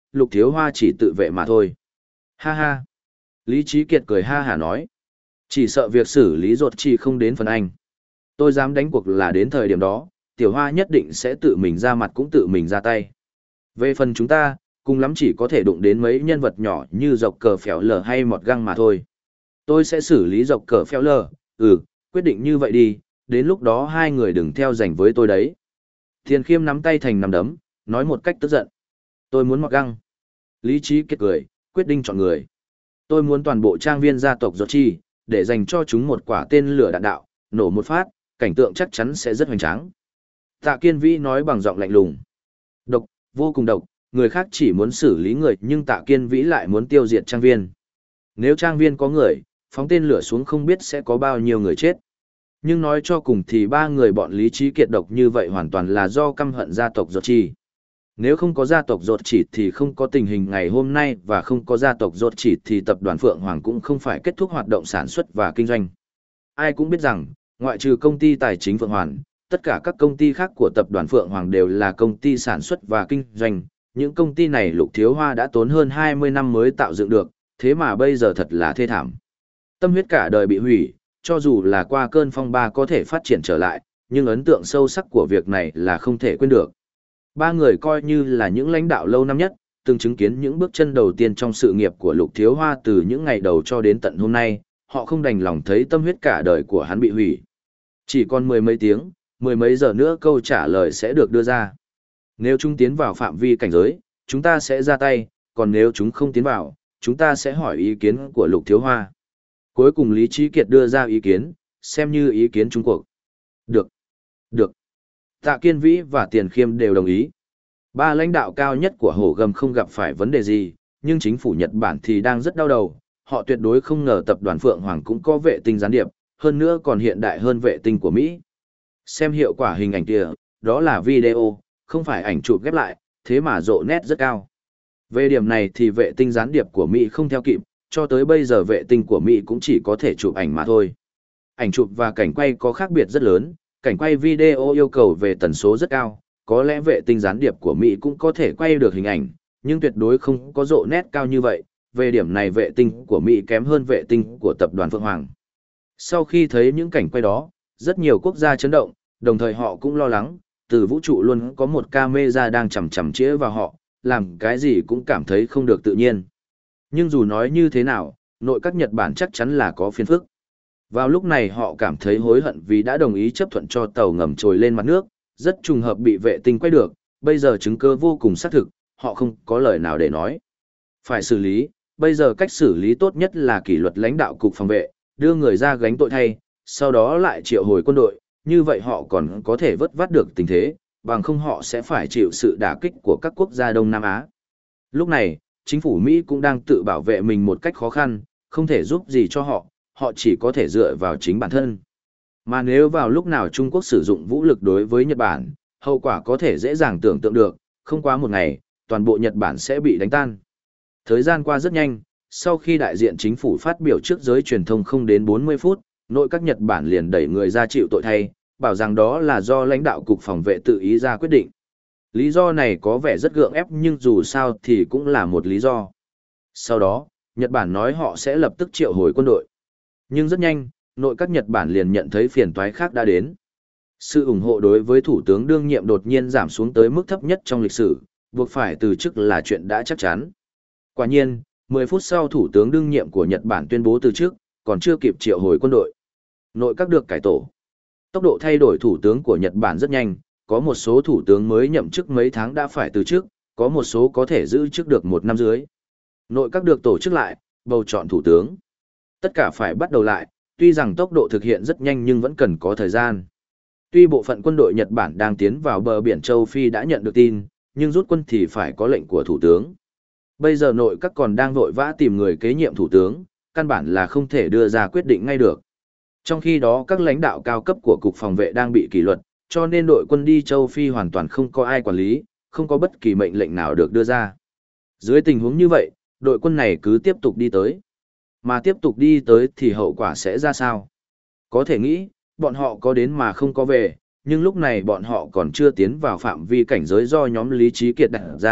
Lục Thiếu Hoa chỉ tự vệ mà thôi. Ha ha. Lý Trí Kiệt cười ha hả nói. Chỉ sợ việc xử lý ruột chỉ không đến phần anh. Tôi dám đánh cuộc là đến thời điểm đó, Tiểu Hoa nhất định sẽ tự mình ra mặt cũng tự mình ra tay. Về phần chúng ta, cùng lắm chỉ có thể đụng đến mấy nhân vật nhỏ như dọc cờ phèo lờ hay mọt găng mà thôi. Tôi sẽ xử lý dọc cờ phèo lờ, ừ, quyết định như vậy đi, đến lúc đó hai người đừng theo giành với tôi đấy. Tiền Khiêm nắm tay thành nắm đấm, nói một cách tức giận. Tôi muốn mọt găng. Lý Trí Kiệt cười, quyết định chọn người. Tôi muốn toàn bộ trang viên gia tộc Giọt Chi, để dành cho chúng một quả tên lửa đạn đạo, nổ một phát, cảnh tượng chắc chắn sẽ rất hoành tráng. Tạ Kiên Vĩ nói bằng giọng lạnh lùng. Độc, vô cùng độc, người khác chỉ muốn xử lý người nhưng Tạ Kiên Vĩ lại muốn tiêu diệt trang viên. Nếu trang viên có người, phóng tên lửa xuống không biết sẽ có bao nhiêu người chết. Nhưng nói cho cùng thì ba người bọn Lý Trí Kiệt độc như vậy hoàn toàn là do căm hận gia tộc Giọt Chi. Nếu không có gia tộc Giọt Chỉ thì không có tình hình ngày hôm nay và không có gia tộc Giọt Chỉ thì tập đoàn Phượng Hoàng cũng không phải kết thúc hoạt động sản xuất và kinh doanh. Ai cũng biết rằng, ngoại trừ công ty tài chính Phượng Hoàng, tất cả các công ty khác của tập đoàn Phượng Hoàng đều là công ty sản xuất và kinh doanh. Những công ty này Lục Thiếu Hoa đã tốn hơn hai mươi năm mới tạo dựng được, thế mà bây giờ thật là thê thảm. Tâm huyết cả đời bị hủy, cho dù là qua cơn phong ba có thể phát triển trở lại, nhưng ấn tượng sâu sắc của việc này là không thể quên được. Ba người coi như là những lãnh đạo lâu năm nhất, từng chứng kiến những bước chân đầu tiên trong sự nghiệp của Lục Thiếu Hoa từ những ngày đầu cho đến tận hôm nay, họ không đành lòng thấy tâm huyết cả đời của hắn bị hủy. Chỉ còn mười mấy tiếng, mười mấy giờ nữa câu trả lời sẽ được đưa ra. Nếu chúng tiến vào phạm vi cảnh giới, chúng ta sẽ ra tay, còn nếu chúng không tiến vào, chúng ta sẽ hỏi ý kiến của Lục Thiếu Hoa. Cuối cùng Lý Trí Kiệt đưa ra ý kiến, xem như ý kiến chung cuộc. Được. Được. Tạ Kiên Vĩ và Tiền Khiêm đều đồng ý. Ba lãnh đạo cao nhất của Hổ Gầm không gặp phải vấn đề gì, nhưng chính phủ Nhật Bản thì đang rất đau đầu. Họ tuyệt đối không ngờ tập đoàn Phượng Hoàng cũng có vệ tinh gián điệp, hơn nữa còn hiện đại hơn vệ tinh của Mỹ. Xem hiệu quả hình ảnh kia, đó là video, không phải ảnh chụp ghép lại, thế mà độ nét rất cao. Về điểm này thì vệ tinh gián điệp của Mỹ không theo kịp, cho tới bây giờ vệ tinh của Mỹ cũng chỉ có thể chụp ảnh mà thôi. Ảnh chụp và cảnh quay có khác biệt rất lớn, cảnh quay video yêu cầu về tần số rất cao, có lẽ vệ tinh gián điệp của Mỹ cũng có thể quay được hình ảnh, nhưng tuyệt đối không có độ nét cao như vậy, về điểm này vệ tinh của Mỹ kém hơn vệ tinh của tập đoàn Phượng Hoàng. Sau khi thấy những cảnh quay đó, rất nhiều quốc gia chấn động, đồng thời họ cũng lo lắng, từ vũ trụ luôn có một camera đang chằm chằm chĩa vào họ, làm cái gì cũng cảm thấy không được tự nhiên. Nhưng dù nói như thế nào, nội các Nhật Bản chắc chắn là có phiền phức. Vào lúc này họ cảm thấy hối hận vì đã đồng ý chấp thuận cho tàu ngầm trồi lên mặt nước, rất trùng hợp bị vệ tinh quay được, bây giờ chứng cứ vô cùng xác thực, họ không có lời nào để nói. Phải xử lý, bây giờ cách xử lý tốt nhất là kỷ luật lãnh đạo cục phòng vệ, đưa người ra gánh tội thay, sau đó lại triệu hồi quân đội, như vậy họ còn có thể vớt vát được tình thế, bằng không họ sẽ phải chịu sự đả kích của các quốc gia Đông Nam Á. Lúc này, chính phủ Mỹ cũng đang tự bảo vệ mình một cách khó khăn, không thể giúp gì cho họ, họ chỉ có thể dựa vào chính bản thân. Mà nếu vào lúc nào Trung Quốc sử dụng vũ lực đối với Nhật Bản, hậu quả có thể dễ dàng tưởng tượng được, không quá một ngày, toàn bộ Nhật Bản sẽ bị đánh tan. Thời gian qua rất nhanh, sau khi đại diện chính phủ phát biểu trước giới truyền thông không đến bốn mươi phút, nội các Nhật Bản liền đẩy người ra chịu tội thay, bảo rằng đó là do lãnh đạo cục phòng vệ tự ý ra quyết định. Lý do này có vẻ rất gượng ép nhưng dù sao thì cũng là một lý do. Sau đó, Nhật Bản nói họ sẽ lập tức triệu hồi quân đội. Nhưng rất nhanh, nội các Nhật Bản liền nhận thấy phiền toái khác đã đến. Sự ủng hộ đối với thủ tướng đương nhiệm đột nhiên giảm xuống tới mức thấp nhất trong lịch sử, buộc phải từ chức là chuyện đã chắc chắn. Quả nhiên, mười phút sau thủ tướng đương nhiệm của Nhật Bản tuyên bố từ chức, còn chưa kịp triệu hồi quân đội. Nội các được cải tổ. Tốc độ thay đổi thủ tướng của Nhật Bản rất nhanh, có một số thủ tướng mới nhậm chức mấy tháng đã phải từ chức, có một số có thể giữ chức được một năm dưới. Nội các được tổ chức lại, bầu chọn thủ tướng. Tất cả phải bắt đầu lại, tuy rằng tốc độ thực hiện rất nhanh nhưng vẫn cần có thời gian. Tuy bộ phận quân đội Nhật Bản đang tiến vào bờ biển châu Phi đã nhận được tin, nhưng rút quân thì phải có lệnh của thủ tướng. Bây giờ nội các còn đang vội vã tìm người kế nhiệm thủ tướng, căn bản là không thể đưa ra quyết định ngay được. Trong khi đó các lãnh đạo cao cấp của cục phòng vệ đang bị kỷ luật, cho nên đội quân đi châu Phi hoàn toàn không có ai quản lý, không có bất kỳ mệnh lệnh nào được đưa ra. Dưới tình huống như vậy, đội quân này cứ tiếp tục đi tới. Mà tiếp tục đi tới thì hậu quả sẽ ra sao? Có thể nghĩ, bọn họ có đến mà không có về, nhưng lúc này bọn họ còn chưa tiến vào phạm vi cảnh giới do nhóm Lý Trí Kiệt đặt ra,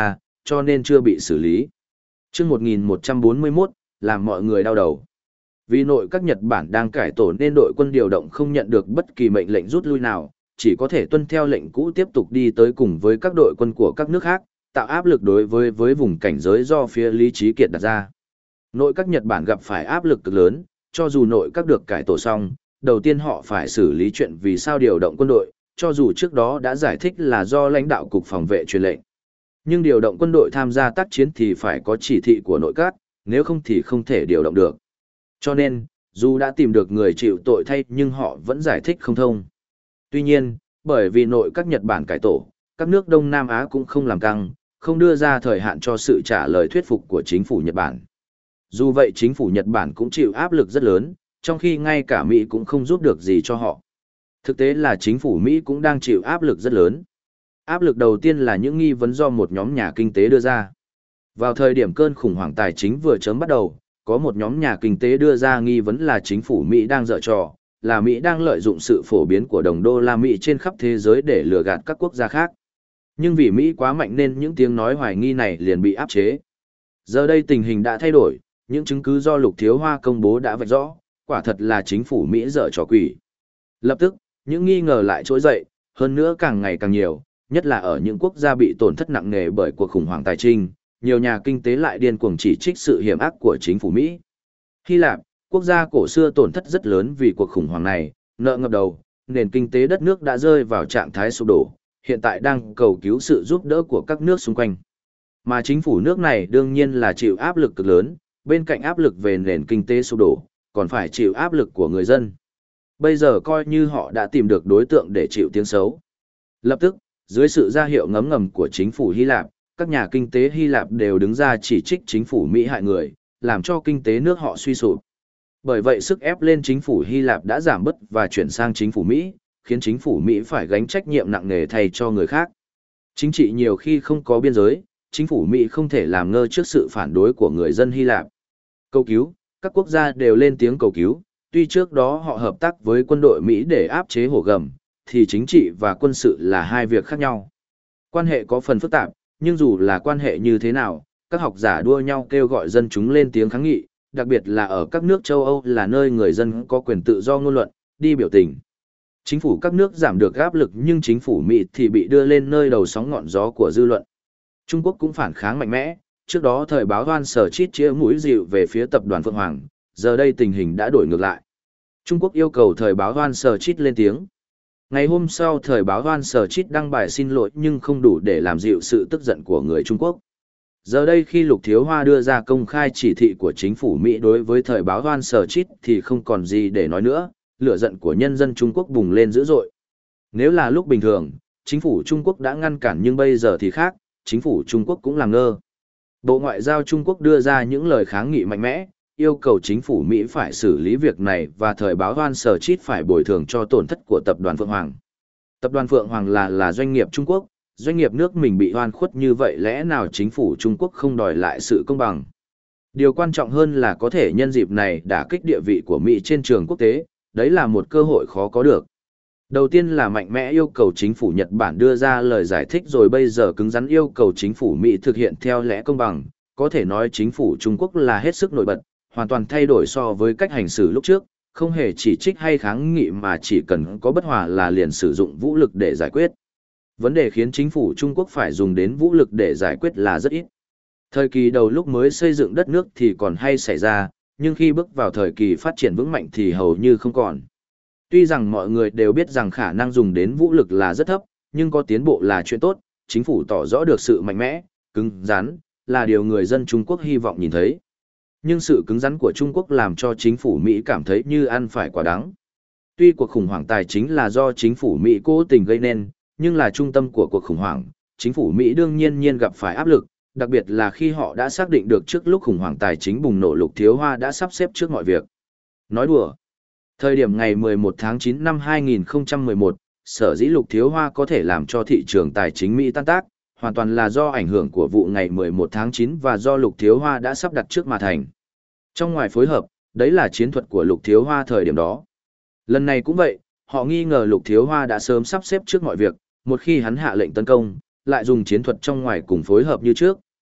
cho nên chưa bị xử lý. Chương một nghìn một trăm bốn mươi mốt, làm mọi người đau đầu. Vì nội các Nhật Bản đang cải tổ nên đội quân điều động không nhận được bất kỳ mệnh lệnh rút lui nào, chỉ có thể tuân theo lệnh cũ tiếp tục đi tới cùng với các đội quân của các nước khác, tạo áp lực đối với với vùng cảnh giới do phía Lý Trí Kiệt đặt ra. Nội các Nhật Bản gặp phải áp lực cực lớn, cho dù nội các được cải tổ xong, đầu tiên họ phải xử lý chuyện vì sao điều động quân đội, cho dù trước đó đã giải thích là do lãnh đạo cục phòng vệ truyền lệnh. Nhưng điều động quân đội tham gia tác chiến thì phải có chỉ thị của nội các, nếu không thì không thể điều động được. Cho nên, dù đã tìm được người chịu tội thay nhưng họ vẫn giải thích không thông. Tuy nhiên, bởi vì nội các Nhật Bản cải tổ, các nước Đông Nam Á cũng không làm căng, không đưa ra thời hạn cho sự trả lời thuyết phục của chính phủ Nhật Bản. Dù vậy chính phủ Nhật Bản cũng chịu áp lực rất lớn, trong khi ngay cả Mỹ cũng không giúp được gì cho họ. Thực tế là chính phủ Mỹ cũng đang chịu áp lực rất lớn. Áp lực đầu tiên là những nghi vấn do một nhóm nhà kinh tế đưa ra. Vào thời điểm cơn khủng hoảng tài chính vừa chớm bắt đầu, có một nhóm nhà kinh tế đưa ra nghi vấn là chính phủ Mỹ đang giở trò, là Mỹ đang lợi dụng sự phổ biến của đồng đô la Mỹ trên khắp thế giới để lừa gạt các quốc gia khác. Nhưng vì Mỹ quá mạnh nên những tiếng nói hoài nghi này liền bị áp chế. Giờ đây tình hình đã thay đổi, những chứng cứ do Lục Thiếu Hoa công bố đã vạch rõ, quả thật là chính phủ Mỹ giở trò quỷ. Lập tức, những nghi ngờ lại trỗi dậy, hơn nữa càng ngày càng nhiều, nhất là ở những quốc gia bị tổn thất nặng nề bởi cuộc khủng hoảng tài chính, nhiều nhà kinh tế lại điên cuồng chỉ trích sự hiểm ác của chính phủ Mỹ. Hy Lạp, quốc gia cổ xưa tổn thất rất lớn vì cuộc khủng hoảng này, nợ ngập đầu, nền kinh tế đất nước đã rơi vào trạng thái sụp đổ, hiện tại đang cầu cứu sự giúp đỡ của các nước xung quanh. Mà chính phủ nước này đương nhiên là chịu áp lực cực lớn, bên cạnh áp lực về nền kinh tế sụp đổ, còn phải chịu áp lực của người dân. Bây giờ coi như họ đã tìm được đối tượng để chịu tiếng xấu. Lập tức, dưới sự ra hiệu ngấm ngầm của chính phủ Hy Lạp, các nhà kinh tế Hy Lạp đều đứng ra chỉ trích chính phủ Mỹ hại người, làm cho kinh tế nước họ suy sụp. Bởi vậy sức ép lên chính phủ Hy Lạp đã giảm bớt và chuyển sang chính phủ Mỹ, khiến chính phủ Mỹ phải gánh trách nhiệm nặng nề thay cho người khác. Chính trị nhiều khi không có biên giới, chính phủ Mỹ không thể làm ngơ trước sự phản đối của người dân Hy Lạp. Cầu cứu, các quốc gia đều lên tiếng cầu cứu, tuy trước đó họ hợp tác với quân đội Mỹ để áp chế hổ gầm, thì chính trị và quân sự là hai việc khác nhau. Quan hệ có phần phức tạp, nhưng dù là quan hệ như thế nào, các học giả đua nhau kêu gọi dân chúng lên tiếng kháng nghị, đặc biệt là ở các nước châu Âu là nơi người dân có quyền tự do ngôn luận, đi biểu tình. Chính phủ các nước giảm được áp lực nhưng chính phủ Mỹ thì bị đưa lên nơi đầu sóng ngọn gió của dư luận. Trung Quốc cũng phản kháng mạnh mẽ, trước đó thời báo Hoan Sở Chít chĩa mũi dịu về phía tập đoàn Phượng Hoàng, giờ đây tình hình đã đổi ngược lại. Trung Quốc yêu cầu thời báo Hoan Sở Chít lên tiếng. Ngày hôm sau thời báo Hoan Sở Chít đăng bài xin lỗi nhưng không đủ để làm dịu sự tức giận của người Trung Quốc. Giờ đây khi Lục Thiếu Hoa đưa ra công khai chỉ thị của chính phủ Mỹ đối với thời báo Hoan Sở Chít thì không còn gì để nói nữa, lửa giận của nhân dân Trung Quốc bùng lên dữ dội. Nếu là lúc bình thường, chính phủ Trung Quốc đã ngăn cản nhưng bây giờ thì khác, chính phủ Trung Quốc cũng làm ngơ. Bộ Ngoại giao Trung Quốc đưa ra những lời kháng nghị mạnh mẽ, yêu cầu chính phủ Mỹ phải xử lý việc này và thời báo Hoan Sở Chít phải bồi thường cho tổn thất của tập đoàn Phượng Hoàng. Tập đoàn Phượng Hoàng là là doanh nghiệp Trung Quốc, doanh nghiệp nước mình bị oan khuất như vậy lẽ nào chính phủ Trung Quốc không đòi lại sự công bằng. Điều quan trọng hơn là có thể nhân dịp này đả kích địa vị của Mỹ trên trường quốc tế, đấy là một cơ hội khó có được. Đầu tiên là mạnh mẽ yêu cầu chính phủ Nhật Bản đưa ra lời giải thích rồi bây giờ cứng rắn yêu cầu chính phủ Mỹ thực hiện theo lẽ công bằng, có thể nói chính phủ Trung Quốc là hết sức nổi bật, hoàn toàn thay đổi so với cách hành xử lúc trước, không hề chỉ trích hay kháng nghị mà chỉ cần có bất hòa là liền sử dụng vũ lực để giải quyết. Vấn đề khiến chính phủ Trung Quốc phải dùng đến vũ lực để giải quyết là rất ít. Thời kỳ đầu lúc mới xây dựng đất nước thì còn hay xảy ra, nhưng khi bước vào thời kỳ phát triển vững mạnh thì hầu như không còn. Tuy rằng mọi người đều biết rằng khả năng dùng đến vũ lực là rất thấp, nhưng có tiến bộ là chuyện tốt, chính phủ tỏ rõ được sự mạnh mẽ, cứng rắn, là điều người dân Trung Quốc hy vọng nhìn thấy. Nhưng sự cứng rắn của Trung Quốc làm cho chính phủ Mỹ cảm thấy như ăn phải quả đắng. Tuy cuộc khủng hoảng tài chính là do chính phủ Mỹ cố tình gây nên, nhưng là trung tâm của cuộc khủng hoảng, chính phủ Mỹ đương nhiên nhiên gặp phải áp lực, đặc biệt là khi họ đã xác định được trước lúc khủng hoảng tài chính bùng nổ Lục Thiếu Hoa đã sắp xếp trước mọi việc. Nói đùa. Thời điểm ngày mười một tháng chín năm hai nghìn không trăm mười một, sở dĩ Lục Thiếu Hoa có thể làm cho thị trường tài chính Mỹ tan tác, hoàn toàn là do ảnh hưởng của vụ ngày mười một tháng chín và do Lục Thiếu Hoa đã sắp đặt trước mà thành. Trong ngoài phối hợp, đấy là chiến thuật của Lục Thiếu Hoa thời điểm đó. Lần này cũng vậy, họ nghi ngờ Lục Thiếu Hoa đã sớm sắp xếp trước mọi việc, một khi hắn hạ lệnh tấn công, lại dùng chiến thuật trong ngoài cùng phối hợp như trước,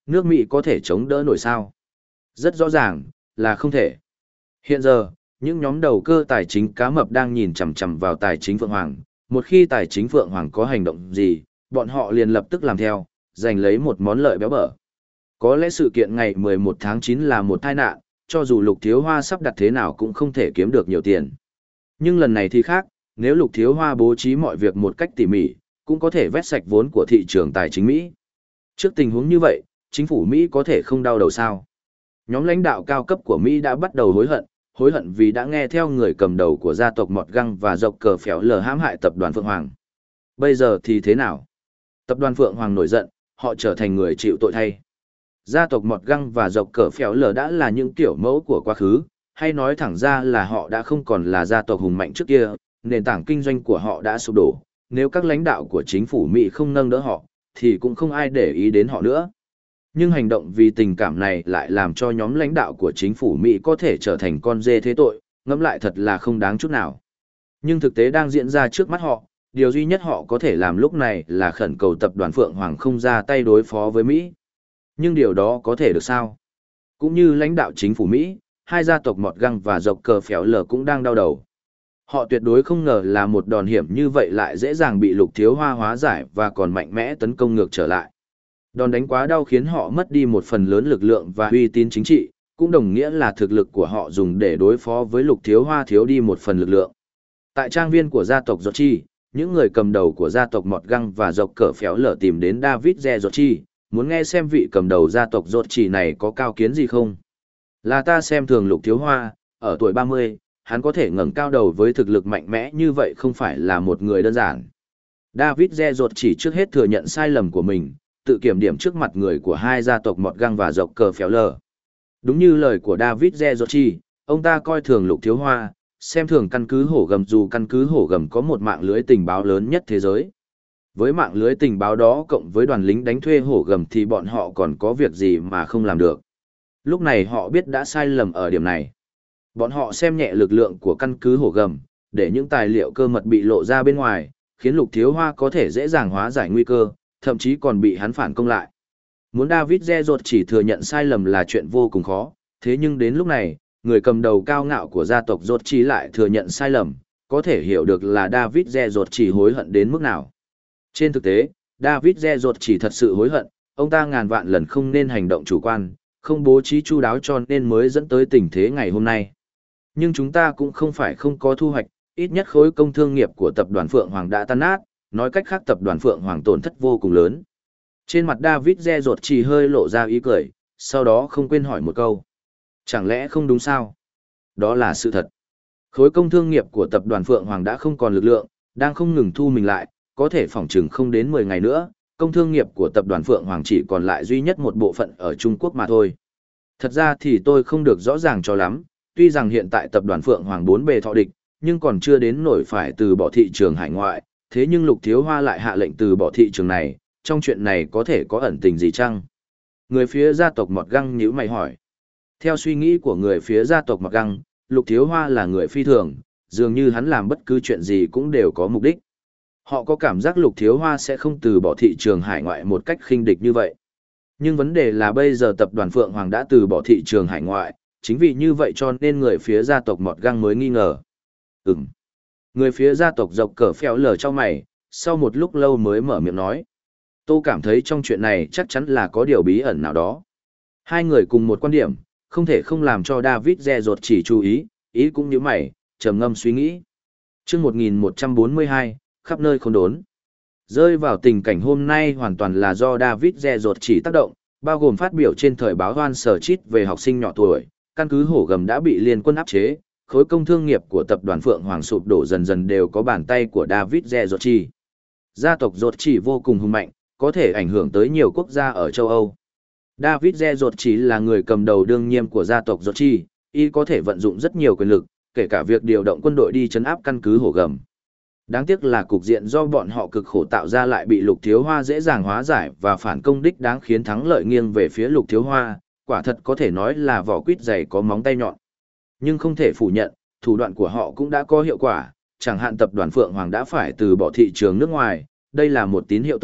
nước Mỹ có thể chống đỡ nổi sao? Rất rõ ràng, là không thể. Hiện giờ, những nhóm đầu cơ tài chính cá mập đang nhìn chằm chằm vào tài chính Phượng Hoàng. Một khi tài chính Phượng Hoàng có hành động gì, bọn họ liền lập tức làm theo, giành lấy một món lợi béo bở. Có lẽ sự kiện ngày mười một tháng chín là một tai nạn, cho dù Lục Thiếu Hoa sắp đặt thế nào cũng không thể kiếm được nhiều tiền. Nhưng lần này thì khác, nếu Lục Thiếu Hoa bố trí mọi việc một cách tỉ mỉ, cũng có thể vét sạch vốn của thị trường tài chính Mỹ. Trước tình huống như vậy, chính phủ Mỹ có thể không đau đầu sao? Nhóm lãnh đạo cao cấp của Mỹ đã bắt đầu hối hận, hối hận vì đã nghe theo người cầm đầu của gia tộc Mọt Găng và dọc cờ phèo lờ hãm hại tập đoàn Phượng Hoàng. Bây giờ thì thế nào? Tập đoàn Phượng Hoàng nổi giận, họ trở thành người chịu tội thay. Gia tộc Mọt Găng và dọc cờ phèo lờ đã là những kiểu mẫu của quá khứ, hay nói thẳng ra là họ đã không còn là gia tộc hùng mạnh trước kia, nền tảng kinh doanh của họ đã sụp đổ. Nếu các lãnh đạo của chính phủ Mỹ không nâng đỡ họ, thì cũng không ai để ý đến họ nữa. Nhưng hành động vì tình cảm này lại làm cho nhóm lãnh đạo của chính phủ Mỹ có thể trở thành con dê thế tội, ngẫm lại thật là không đáng chút nào. Nhưng thực tế đang diễn ra trước mắt họ, điều duy nhất họ có thể làm lúc này là khẩn cầu tập đoàn Phượng Hoàng không ra tay đối phó với Mỹ. Nhưng điều đó có thể được sao? Cũng như lãnh đạo chính phủ Mỹ, hai gia tộc Mọt Găng và dọc cờ phèo lờ cũng đang đau đầu. Họ tuyệt đối không ngờ là một đòn hiểm như vậy lại dễ dàng bị Lục Thiếu Hoa hóa giải và còn mạnh mẽ tấn công ngược trở lại. Đòn đánh quá đau khiến họ mất đi một phần lớn lực lượng và uy tín chính trị, cũng đồng nghĩa là thực lực của họ dùng để đối phó với Lục Thiếu Hoa thiếu đi một phần lực lượng. Tại trang viên của gia tộc Giorgi, những người cầm đầu của gia tộc Mọt Găng và dọc cờ phéo lở tìm đến David Re Giorgi, muốn nghe xem vị cầm đầu gia tộc Giorgi này có cao kiến gì không. Là ta xem thường Lục Thiếu Hoa, ở tuổi ba mươi, hắn có thể ngẩng cao đầu với thực lực mạnh mẽ như vậy không phải là một người đơn giản. David Re Giorgi trước hết thừa nhận sai lầm của mình, tự kiểm điểm trước mặt người của hai gia tộc Mọt Găng và dọc cờ phéo lở. Đúng như lời của David Re Giorgi, ông ta coi thường Lục Thiếu Hoa, xem thường căn cứ hổ gầm dù căn cứ hổ gầm có một mạng lưới tình báo lớn nhất thế giới. Với mạng lưới tình báo đó cộng với đoàn lính đánh thuê hổ gầm thì bọn họ còn có việc gì mà không làm được. Lúc này họ biết đã sai lầm ở điểm này. Bọn họ xem nhẹ lực lượng của căn cứ hổ gầm, để những tài liệu cơ mật bị lộ ra bên ngoài, khiến Lục Thiếu Hoa có thể dễ dàng hóa giải nguy cơ, thậm chí còn bị hắn phản công lại. Muốn David Re Giorgi chỉ thừa nhận sai lầm là chuyện vô cùng khó, thế nhưng đến lúc này, người cầm đầu cao ngạo của gia tộc Giorgi lại thừa nhận sai lầm, có thể hiểu được là David Re Giorgi hối hận đến mức nào. Trên thực tế, David Re Giorgi thật sự hối hận, ông ta ngàn vạn lần không nên hành động chủ quan, không bố trí chu đáo cho nên mới dẫn tới tình thế ngày hôm nay. Nhưng chúng ta cũng không phải không có thu hoạch, ít nhất khối công thương nghiệp của tập đoàn Phượng Hoàng đã tan nát, nói cách khác tập đoàn Phượng Hoàng tổn thất vô cùng lớn. Trên mặt David Re Giorgi hơi lộ ra ý cười, sau đó không quên hỏi một câu. Chẳng lẽ không đúng sao? Đó là sự thật. Khối công thương nghiệp của tập đoàn Phượng Hoàng đã không còn lực lượng, đang không ngừng thu mình lại, có thể phỏng chừng không đến mười ngày nữa, công thương nghiệp của tập đoàn Phượng Hoàng chỉ còn lại duy nhất một bộ phận ở Trung Quốc mà thôi. Thật ra thì tôi không được rõ ràng cho lắm, tuy rằng hiện tại tập đoàn Phượng Hoàng bốn bề thọ địch, nhưng còn chưa đến nổi phải từ bỏ thị trường hải ngoại, thế nhưng Lục Thiếu Hoa lại hạ lệnh từ bỏ thị trường này, trong chuyện này có thể có ẩn tình gì chăng? Người phía gia tộc Mọt Găng nhíu mày hỏi. Theo suy nghĩ của người phía gia tộc Mọt Găng, Lục Thiếu Hoa là người phi thường, dường như hắn làm bất cứ chuyện gì cũng đều có mục đích. Họ có cảm giác Lục Thiếu Hoa sẽ không từ bỏ thị trường hải ngoại một cách khinh địch như vậy. Nhưng vấn đề là bây giờ tập đoàn Phượng Hoàng đã từ bỏ thị trường hải ngoại, chính vì như vậy cho nên người phía gia tộc Mọt Găng mới nghi ngờ. Ừm. Người phía gia tộc dọc cờ phèo lờ cho mày, sau một lúc lâu mới mở miệng nói. Tôi cảm thấy trong chuyện này chắc chắn là có điều bí ẩn nào đó. Hai người cùng một quan điểm, không thể không làm cho David Re Giorgi chỉ chú ý, ý cũng như mày, trầm ngâm suy nghĩ. Trước một nghìn một trăm bốn mươi hai, khắp nơi khốn đốn. Rơi vào tình cảnh hôm nay hoàn toàn là do David Re Giorgi chỉ tác động, bao gồm phát biểu trên thời báo Hoan Sở Chít về học sinh nhỏ tuổi, căn cứ hổ gầm đã bị liên quân áp chế, khối công thương nghiệp của tập đoàn Phượng Hoàng sụp đổ dần dần đều có bàn tay của David Re Giorgi. Gia tộc Giorgi vô cùng hùng mạnh, có thể ảnh hưởng tới nhiều quốc gia ở châu Âu. David Re Giorgi là người cầm đầu đương nhiệm của gia tộc Giorgi, y có thể vận dụng rất nhiều quyền lực, kể cả việc điều động quân đội đi trấn áp căn cứ hổ gầm. Đáng tiếc là cục diện do bọn họ cực khổ tạo ra lại bị Lục Thiếu Hoa dễ dàng hóa giải và phản công đích đáng khiến thắng lợi nghiêng về phía Lục Thiếu Hoa, quả thật có thể nói là vỏ quýt dày có móng tay nhọn. Nhưng không thể phủ nhận, thủ đoạn của họ cũng đã có hiệu quả, chẳng hạn tập đoàn Phượng Hoàng đã phải từ bỏ thị trường nước ngoài, đây là một tín hiệu tốt,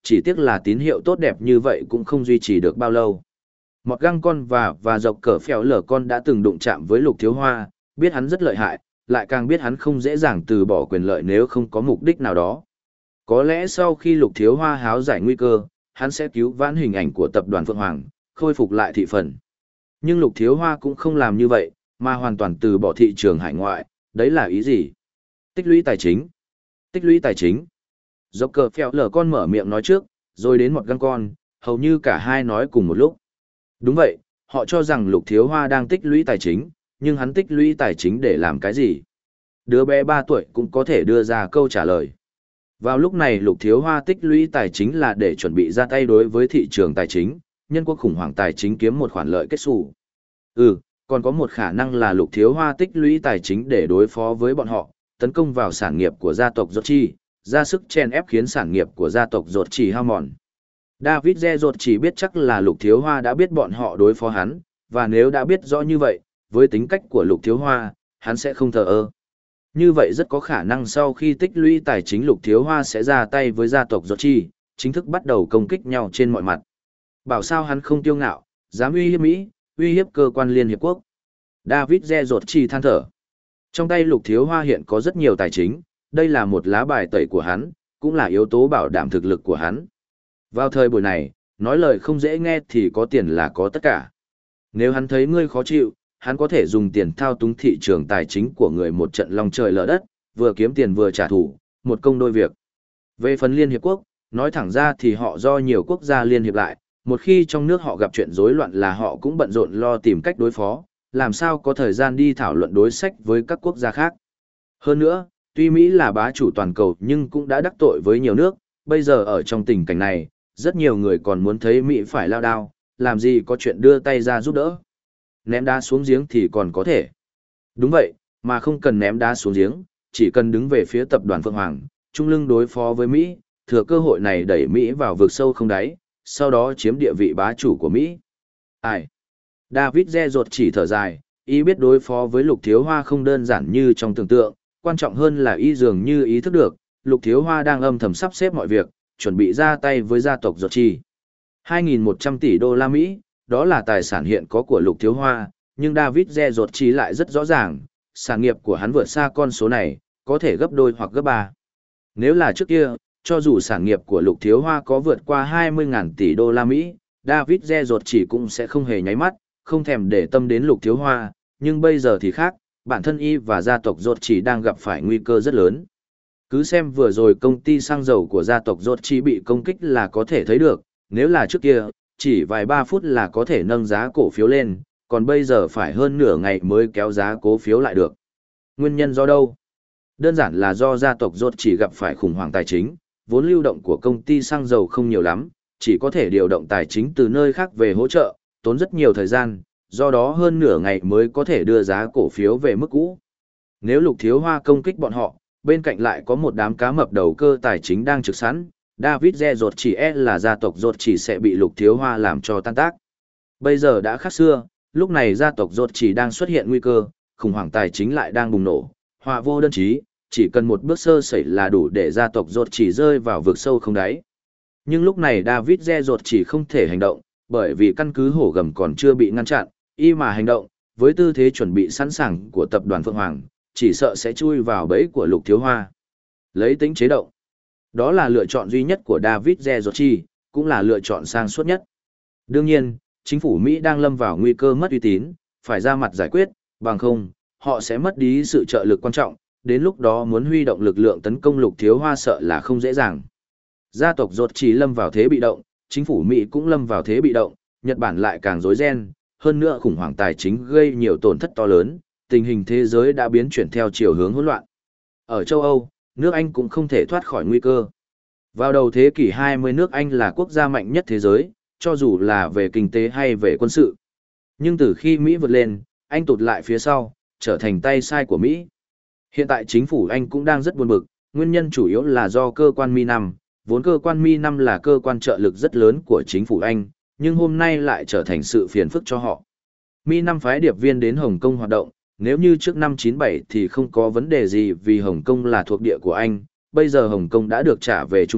Chỉ tiếc là tín hiệu tốt đẹp như vậy cũng không duy trì được bao lâu. Một găng con và và dọc cờ phèo lở con đã từng đụng chạm với Lục Thiếu Hoa, biết hắn rất lợi hại, lại càng biết hắn không dễ dàng từ bỏ quyền lợi nếu không có mục đích nào đó. Có lẽ sau khi Lục Thiếu Hoa háo giải nguy cơ, hắn sẽ cứu vãn hình ảnh của tập đoàn Phượng Hoàng, khôi phục lại thị phần. Nhưng Lục Thiếu Hoa cũng không làm như vậy, mà hoàn toàn từ bỏ thị trường hải ngoại, đấy là ý gì? Tích lũy tài chính. Tích lũy tài chính. Dọc cờ phèo lở con mở miệng nói trước, rồi đến một găng con, hầu như cả hai nói cùng một lúc. Đúng vậy, họ cho rằng Lục Thiếu Hoa đang tích lũy tài chính, nhưng hắn tích lũy tài chính để làm cái gì? Đứa bé ba tuổi cũng có thể đưa ra câu trả lời. Vào lúc này Lục Thiếu Hoa tích lũy tài chính là để chuẩn bị ra tay đối với thị trường tài chính, nhân quốc khủng hoảng tài chính kiếm một khoản lợi kết xù. Ừ, còn có một khả năng là Lục Thiếu Hoa tích lũy tài chính để đối phó với bọn họ, tấn công vào sản nghiệp của gia tộc Rốt Chi, ra sức chen ép khiến sản nghiệp của gia tộc Rốt Chi hao mòn. David Re Rốt chỉ biết chắc là Lục Thiếu Hoa đã biết bọn họ đối phó hắn, và nếu đã biết rõ như vậy, với tính cách của Lục Thiếu Hoa, hắn sẽ không thờ ơ. Như vậy rất có khả năng sau khi tích lũy tài chính Lục Thiếu Hoa sẽ ra tay với gia tộc Rốt Chi, chính thức bắt đầu công kích nhau trên mọi mặt. Bảo sao hắn không tiêu ngạo, dám uy hiếp Mỹ, uy hiếp cơ quan Liên Hiệp Quốc. David Re Rốt Chi than thở. Trong tay Lục Thiếu Hoa hiện có rất nhiều tài chính, đây là một lá bài tẩy của hắn, cũng là yếu tố bảo đảm thực lực của hắn. Vào thời buổi này, nói lời không dễ nghe thì có tiền là có tất cả. Nếu hắn thấy ngươi khó chịu, hắn có thể dùng tiền thao túng thị trường tài chính của người một trận long trời lở đất, vừa kiếm tiền vừa trả thù, một công đôi việc. Về phần Liên Hiệp Quốc, nói thẳng ra thì họ do nhiều quốc gia liên hiệp lại, một khi trong nước họ gặp chuyện rối loạn là họ cũng bận rộn lo tìm cách đối phó, làm sao có thời gian đi thảo luận đối sách với các quốc gia khác. Hơn nữa, tuy Mỹ là bá chủ toàn cầu nhưng cũng đã đắc tội với nhiều nước, bây giờ ở trong tình cảnh này, rất nhiều người còn muốn thấy Mỹ phải lao đao, làm gì có chuyện đưa tay ra giúp đỡ. Ném đá xuống giếng thì còn có thể. Đúng vậy, mà không cần ném đá xuống giếng, chỉ cần đứng về phía tập đoàn Phượng Hoàng, chung lưng đối phó với Mỹ, thừa cơ hội này đẩy Mỹ vào vực sâu không đáy, sau đó chiếm địa vị bá chủ của Mỹ. Ai? David Re Rốt chỉ thở dài, ý biết đối phó với Lục Thiếu Hoa không đơn giản như trong tưởng tượng, quan trọng hơn là ý dường như ý thức được, Lục Thiếu Hoa đang âm thầm sắp xếp mọi việc, chuẩn bị ra tay với gia tộc Rốt Chi. hai nghìn một trăm tỷ đô la Mỹ, đó là tài sản hiện có của Lục Thiếu Hoa, nhưng David Re Rốt Chi lại rất rõ ràng, sản nghiệp của hắn vượt xa con số này, có thể gấp đôi hoặc gấp ba. Nếu là trước kia, cho dù sản nghiệp của Lục Thiếu Hoa có vượt qua hai mươi nghìn tỷ đô la Mỹ, David Re Rốt Chi cũng sẽ không hề nháy mắt, không thèm để tâm đến Lục Thiếu Hoa, nhưng bây giờ thì khác, bản thân y và gia tộc Rốt Chi đang gặp phải nguy cơ rất lớn. Cứ xem vừa rồi công ty xăng dầu của gia tộc Rốt Chi bị công kích là có thể thấy được, nếu là trước kia, chỉ vài ba phút là có thể nâng giá cổ phiếu lên, còn bây giờ phải hơn nửa ngày mới kéo giá cổ phiếu lại được. Nguyên nhân do đâu? Đơn giản là do gia tộc Rốt Chi gặp phải khủng hoảng tài chính, vốn lưu động của công ty xăng dầu không nhiều lắm, chỉ có thể điều động tài chính từ nơi khác về hỗ trợ, tốn rất nhiều thời gian, do đó hơn nửa ngày mới có thể đưa giá cổ phiếu về mức cũ. Nếu Lục Thiếu Hoa công kích bọn họ, bên cạnh lại có một đám cá mập đầu cơ tài chính đang trực sẵn, David Re Rốt chỉ e là gia tộc Rốt chỉ sẽ bị Lục Thiếu Hoa làm cho tan tác. Bây giờ đã khác xưa, lúc này gia tộc Rốt chỉ đang xuất hiện nguy cơ, khủng hoảng tài chính lại đang bùng nổ, họa vô đơn chí, chỉ cần một bước sơ sẩy là đủ để gia tộc Rốt chỉ rơi vào vực sâu không đáy. Nhưng lúc này David Re Rốt chỉ không thể hành động, bởi vì căn cứ hổ gầm còn chưa bị ngăn chặn, y mà hành động, với tư thế chuẩn bị sẵn sàng của tập đoàn Phượng Hoàng, chỉ sợ sẽ chui vào bẫy của Lục Thiếu Hoa. Lấy tính chế động. Đó là lựa chọn duy nhất của David Re Rốt Chi, cũng là lựa chọn sang suốt nhất. Đương nhiên, chính phủ Mỹ đang lâm vào nguy cơ mất uy tín, phải ra mặt giải quyết, bằng không, họ sẽ mất đi sự trợ lực quan trọng, đến lúc đó muốn huy động lực lượng tấn công Lục Thiếu Hoa sợ là không dễ dàng. Gia tộc Rốt Chi lâm vào thế bị động, chính phủ Mỹ cũng lâm vào thế bị động, Nhật Bản lại càng rối ren, hơn nữa khủng hoảng tài chính gây nhiều tổn thất to lớn, tình hình thế giới đã biến chuyển theo chiều hướng hỗn loạn. Ở châu Âu, nước Anh cũng không thể thoát khỏi nguy cơ. Vào đầu thế kỷ hai mươi nước Anh là quốc gia mạnh nhất thế giới, cho dù là về kinh tế hay về quân sự. Nhưng từ khi Mỹ vượt lên, Anh tụt lại phía sau, trở thành tay sai của Mỹ. Hiện tại chính phủ Anh cũng đang rất buồn bực, nguyên nhân chủ yếu là do cơ quan Mi năm, vốn cơ quan Mi năm là cơ quan trợ lực rất lớn của chính phủ Anh, nhưng hôm nay lại trở thành sự phiền phức cho họ. Mi năm phái điệp viên đến Hồng Kông hoạt động, nếu như trước năm chín bảy thì không có vấn đề gì vì Hồng Kông là thuộc địa của Anh, bây giờ Hồng Kông đã được trả về Trung Quốc,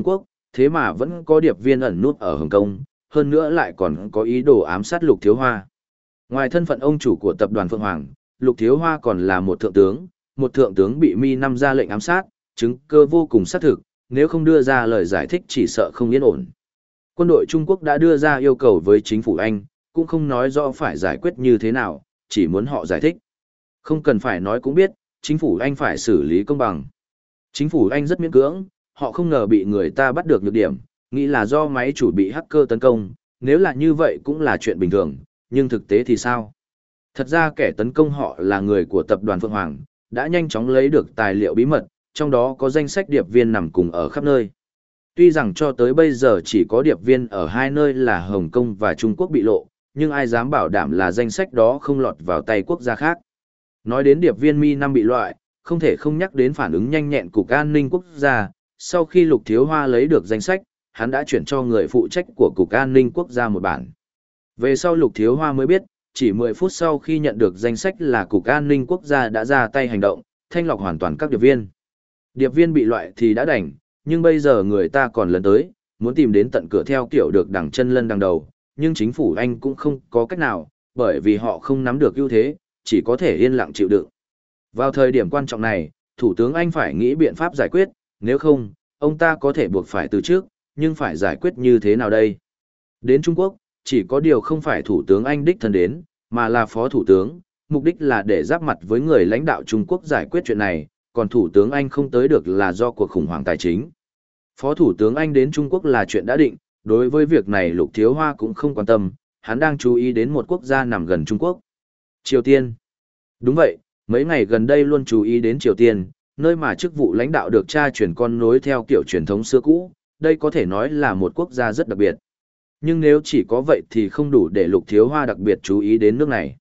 thế mà vẫn có điệp viên ẩn nút ở Hồng Kông, hơn nữa lại còn có ý đồ ám sát Lục Thiếu Hoa. Ngoài thân phận ông chủ của tập đoàn Phượng Hoàng, Lục Thiếu Hoa còn là một thượng tướng, một thượng tướng bị Mi Năm ra lệnh ám sát, chứng cơ vô cùng xác thực, nếu không đưa ra lời giải thích chỉ sợ không yên ổn. Quân đội Trung Quốc đã đưa ra yêu cầu với chính phủ Anh, cũng không nói rõ phải giải quyết như thế nào, chỉ muốn họ giải thích. Không cần phải nói cũng biết, chính phủ Anh phải xử lý công bằng. Chính phủ Anh rất miễn cưỡng, họ không ngờ bị người ta bắt được nhược điểm, nghĩ là do máy chủ bị hacker tấn công, nếu là như vậy cũng là chuyện bình thường, nhưng thực tế thì sao? Thật ra kẻ tấn công họ là người của tập đoàn Phượng Hoàng, đã nhanh chóng lấy được tài liệu bí mật, trong đó có danh sách điệp viên nằm cùng ở khắp nơi. Tuy rằng cho tới bây giờ chỉ có điệp viên ở hai nơi là Hồng Kông và Trung Quốc bị lộ, nhưng ai dám bảo đảm là danh sách đó không lọt vào tay quốc gia khác. Nói đến điệp viên Mi năm bị loại, không thể không nhắc đến phản ứng nhanh nhẹn Cục An ninh Quốc gia. Sau khi Lục Thiếu Hoa lấy được danh sách, hắn đã chuyển cho người phụ trách của Cục An ninh Quốc gia một bản. Về sau Lục Thiếu Hoa mới biết, chỉ mười phút sau khi nhận được danh sách là Cục An ninh Quốc gia đã ra tay hành động, thanh lọc hoàn toàn các điệp viên. Điệp viên bị loại thì đã đành, nhưng bây giờ người ta còn lần tới, muốn tìm đến tận cửa theo kiểu được đằng chân lân đằng đầu, nhưng chính phủ Anh cũng không có cách nào, bởi vì họ không nắm được ưu thế, chỉ có thể yên lặng chịu đựng. Vào thời điểm quan trọng này, Thủ tướng Anh phải nghĩ biện pháp giải quyết, nếu không, ông ta có thể buộc phải từ trước, nhưng phải giải quyết như thế nào đây? Đến Trung Quốc, chỉ có điều không phải Thủ tướng Anh đích thân đến, mà là Phó Thủ tướng, mục đích là để giáp mặt với người lãnh đạo Trung Quốc giải quyết chuyện này, còn Thủ tướng Anh không tới được là do cuộc khủng hoảng tài chính. Phó Thủ tướng Anh đến Trung Quốc là chuyện đã định, đối với việc này Lục Thiếu Hoa cũng không quan tâm, hắn đang chú ý đến một quốc gia nằm gần Trung Quốc. Triều Tiên. Đúng vậy, mấy ngày gần đây luôn chú ý đến Triều Tiên, nơi mà chức vụ lãnh đạo được cha truyền con nối theo kiểu truyền thống xưa cũ, đây có thể nói là một quốc gia rất đặc biệt. Nhưng nếu chỉ có vậy thì không đủ để Lục Thiếu Hoa đặc biệt chú ý đến nước này.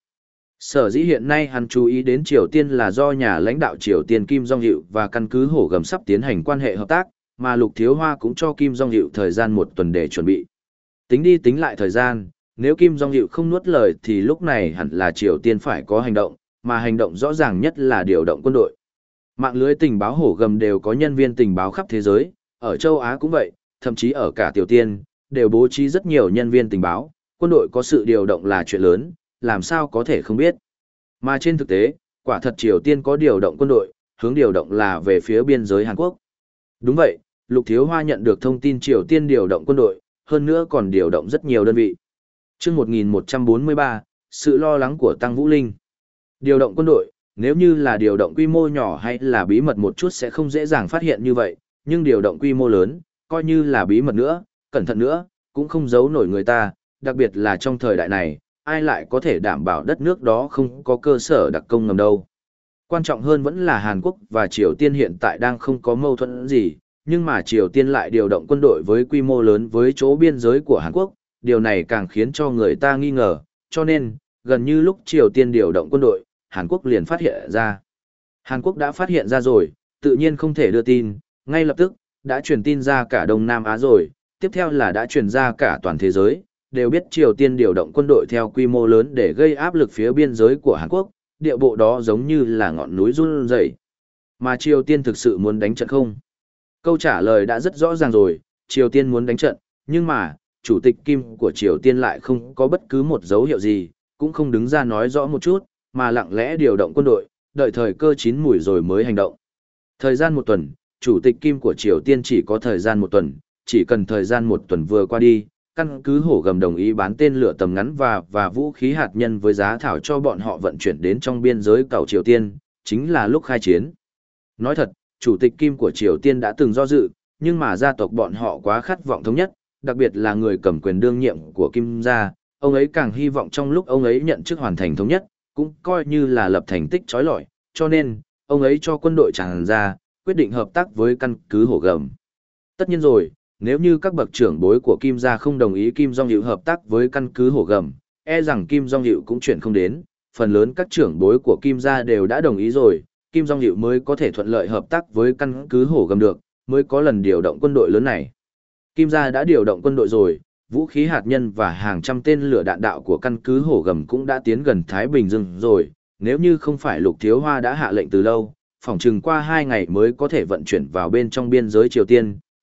Sở dĩ hiện nay hắn chú ý đến Triều Tiên là do nhà lãnh đạo Triều Tiên Kim Jong-il và căn cứ Hổ Gầm sắp tiến hành quan hệ hợp tác, mà Lục Thiếu Hoa cũng cho Kim Jong-il thời gian một tuần để chuẩn bị. Tính đi tính lại thời gian, nếu Kim Jong-il không nuốt lời thì lúc này hẳn là Triều Tiên phải có hành động, mà hành động rõ ràng nhất là điều động quân đội. Mạng lưới tình báo Hổ Gầm đều có nhân viên tình báo khắp thế giới, ở châu Á cũng vậy, thậm chí ở cả Tiểu Tiên, đều bố trí rất nhiều nhân viên tình báo, quân đội có sự điều động là chuyện lớn, làm sao có thể không biết. Mà trên thực tế, quả thật Triều Tiên có điều động quân đội, hướng điều động là về phía biên giới Hàn Quốc. Đúng vậy, Lục Thiếu Hoa nhận được thông tin Triều Tiên điều động quân đội, hơn nữa còn điều động rất nhiều đơn vị. Trước một nghìn một trăm bốn mươi ba, sự lo lắng của Tăng Vũ Linh. Điều động quân đội, nếu như là điều động quy mô nhỏ hay là bí mật một chút sẽ không dễ dàng phát hiện như vậy, nhưng điều động quy mô lớn, coi như là bí mật nữa, cẩn thận nữa, cũng không giấu nổi người ta, đặc biệt là trong thời đại này, ai lại có thể đảm bảo đất nước đó không có cơ sở đặc công ngầm đâu. Quan trọng hơn vẫn là Hàn Quốc và Triều Tiên hiện tại đang không có mâu thuẫn gì, nhưng mà Triều Tiên lại điều động quân đội với quy mô lớn với chỗ biên giới của Hàn Quốc, điều này càng khiến cho người ta nghi ngờ, cho nên, gần như lúc Triều Tiên điều động quân đội, Hàn Quốc liền phát hiện ra. Hàn Quốc đã phát hiện ra rồi, tự nhiên không thể đưa tin, ngay lập tức, đã truyền tin ra cả Đông Nam Á rồi, tiếp theo là đã truyền ra cả toàn thế giới, đều biết Triều Tiên điều động quân đội theo quy mô lớn để gây áp lực phía biên giới của Hàn Quốc, địa bộ đó giống như là ngọn núi run rẩy. Mà Triều Tiên thực sự muốn đánh trận không? Câu trả lời đã rất rõ ràng rồi, Triều Tiên muốn đánh trận, nhưng mà, Chủ tịch Kim của Triều Tiên lại không có bất cứ một dấu hiệu gì, cũng không đứng ra nói rõ một chút, mà lặng lẽ điều động quân đội, đợi thời cơ chín mùi rồi mới hành động. Thời gian một tuần, Chủ tịch Kim của Triều Tiên chỉ có thời gian một tuần, chỉ cần thời gian một tuần vừa qua đi, căn cứ Hổ Gầm đồng ý bán tên lửa tầm ngắn và và vũ khí hạt nhân với giá thảo cho bọn họ vận chuyển đến trong biên giới cầu Triều Tiên, chính là lúc khai chiến. Nói thật, Chủ tịch Kim của Triều Tiên đã từng do dự, nhưng mà gia tộc bọn họ quá khát vọng thống nhất, đặc biệt là người cầm quyền đương nhiệm của Kim gia, ông ấy càng hy vọng trong lúc ông ấy nhận chức hoàn thành thống nhất, cũng coi như là lập thành tích chói lọi, cho nên, ông ấy cho quân đội tràn ra, quyết định hợp tác với căn cứ Hổ Gầm. Tất nhiên rồi, nếu như các bậc trưởng bối của Kim gia không đồng ý Kim Jong-il hợp tác với căn cứ Hổ Gầm, e rằng Kim Jong-il cũng chuyển không đến, phần lớn các trưởng bối của Kim gia đều đã đồng ý rồi, Kim Jong-il mới có thể thuận lợi hợp tác với căn cứ Hổ Gầm được, mới có lần điều động quân đội lớn này. Kim gia đã điều động quân đội rồi, vũ khí hạt nhân và hàng trăm tên lửa đạn đạo của căn cứ Hổ Gầm cũng đã tiến gần Thái Bình Dương rồi, nếu như không phải Lục Thiếu Hoa đã hạ lệnh từ lâu, phỏng chừng qua hai ngày mới có thể vận chuyển vào bên trong biên giới Triều Tiên,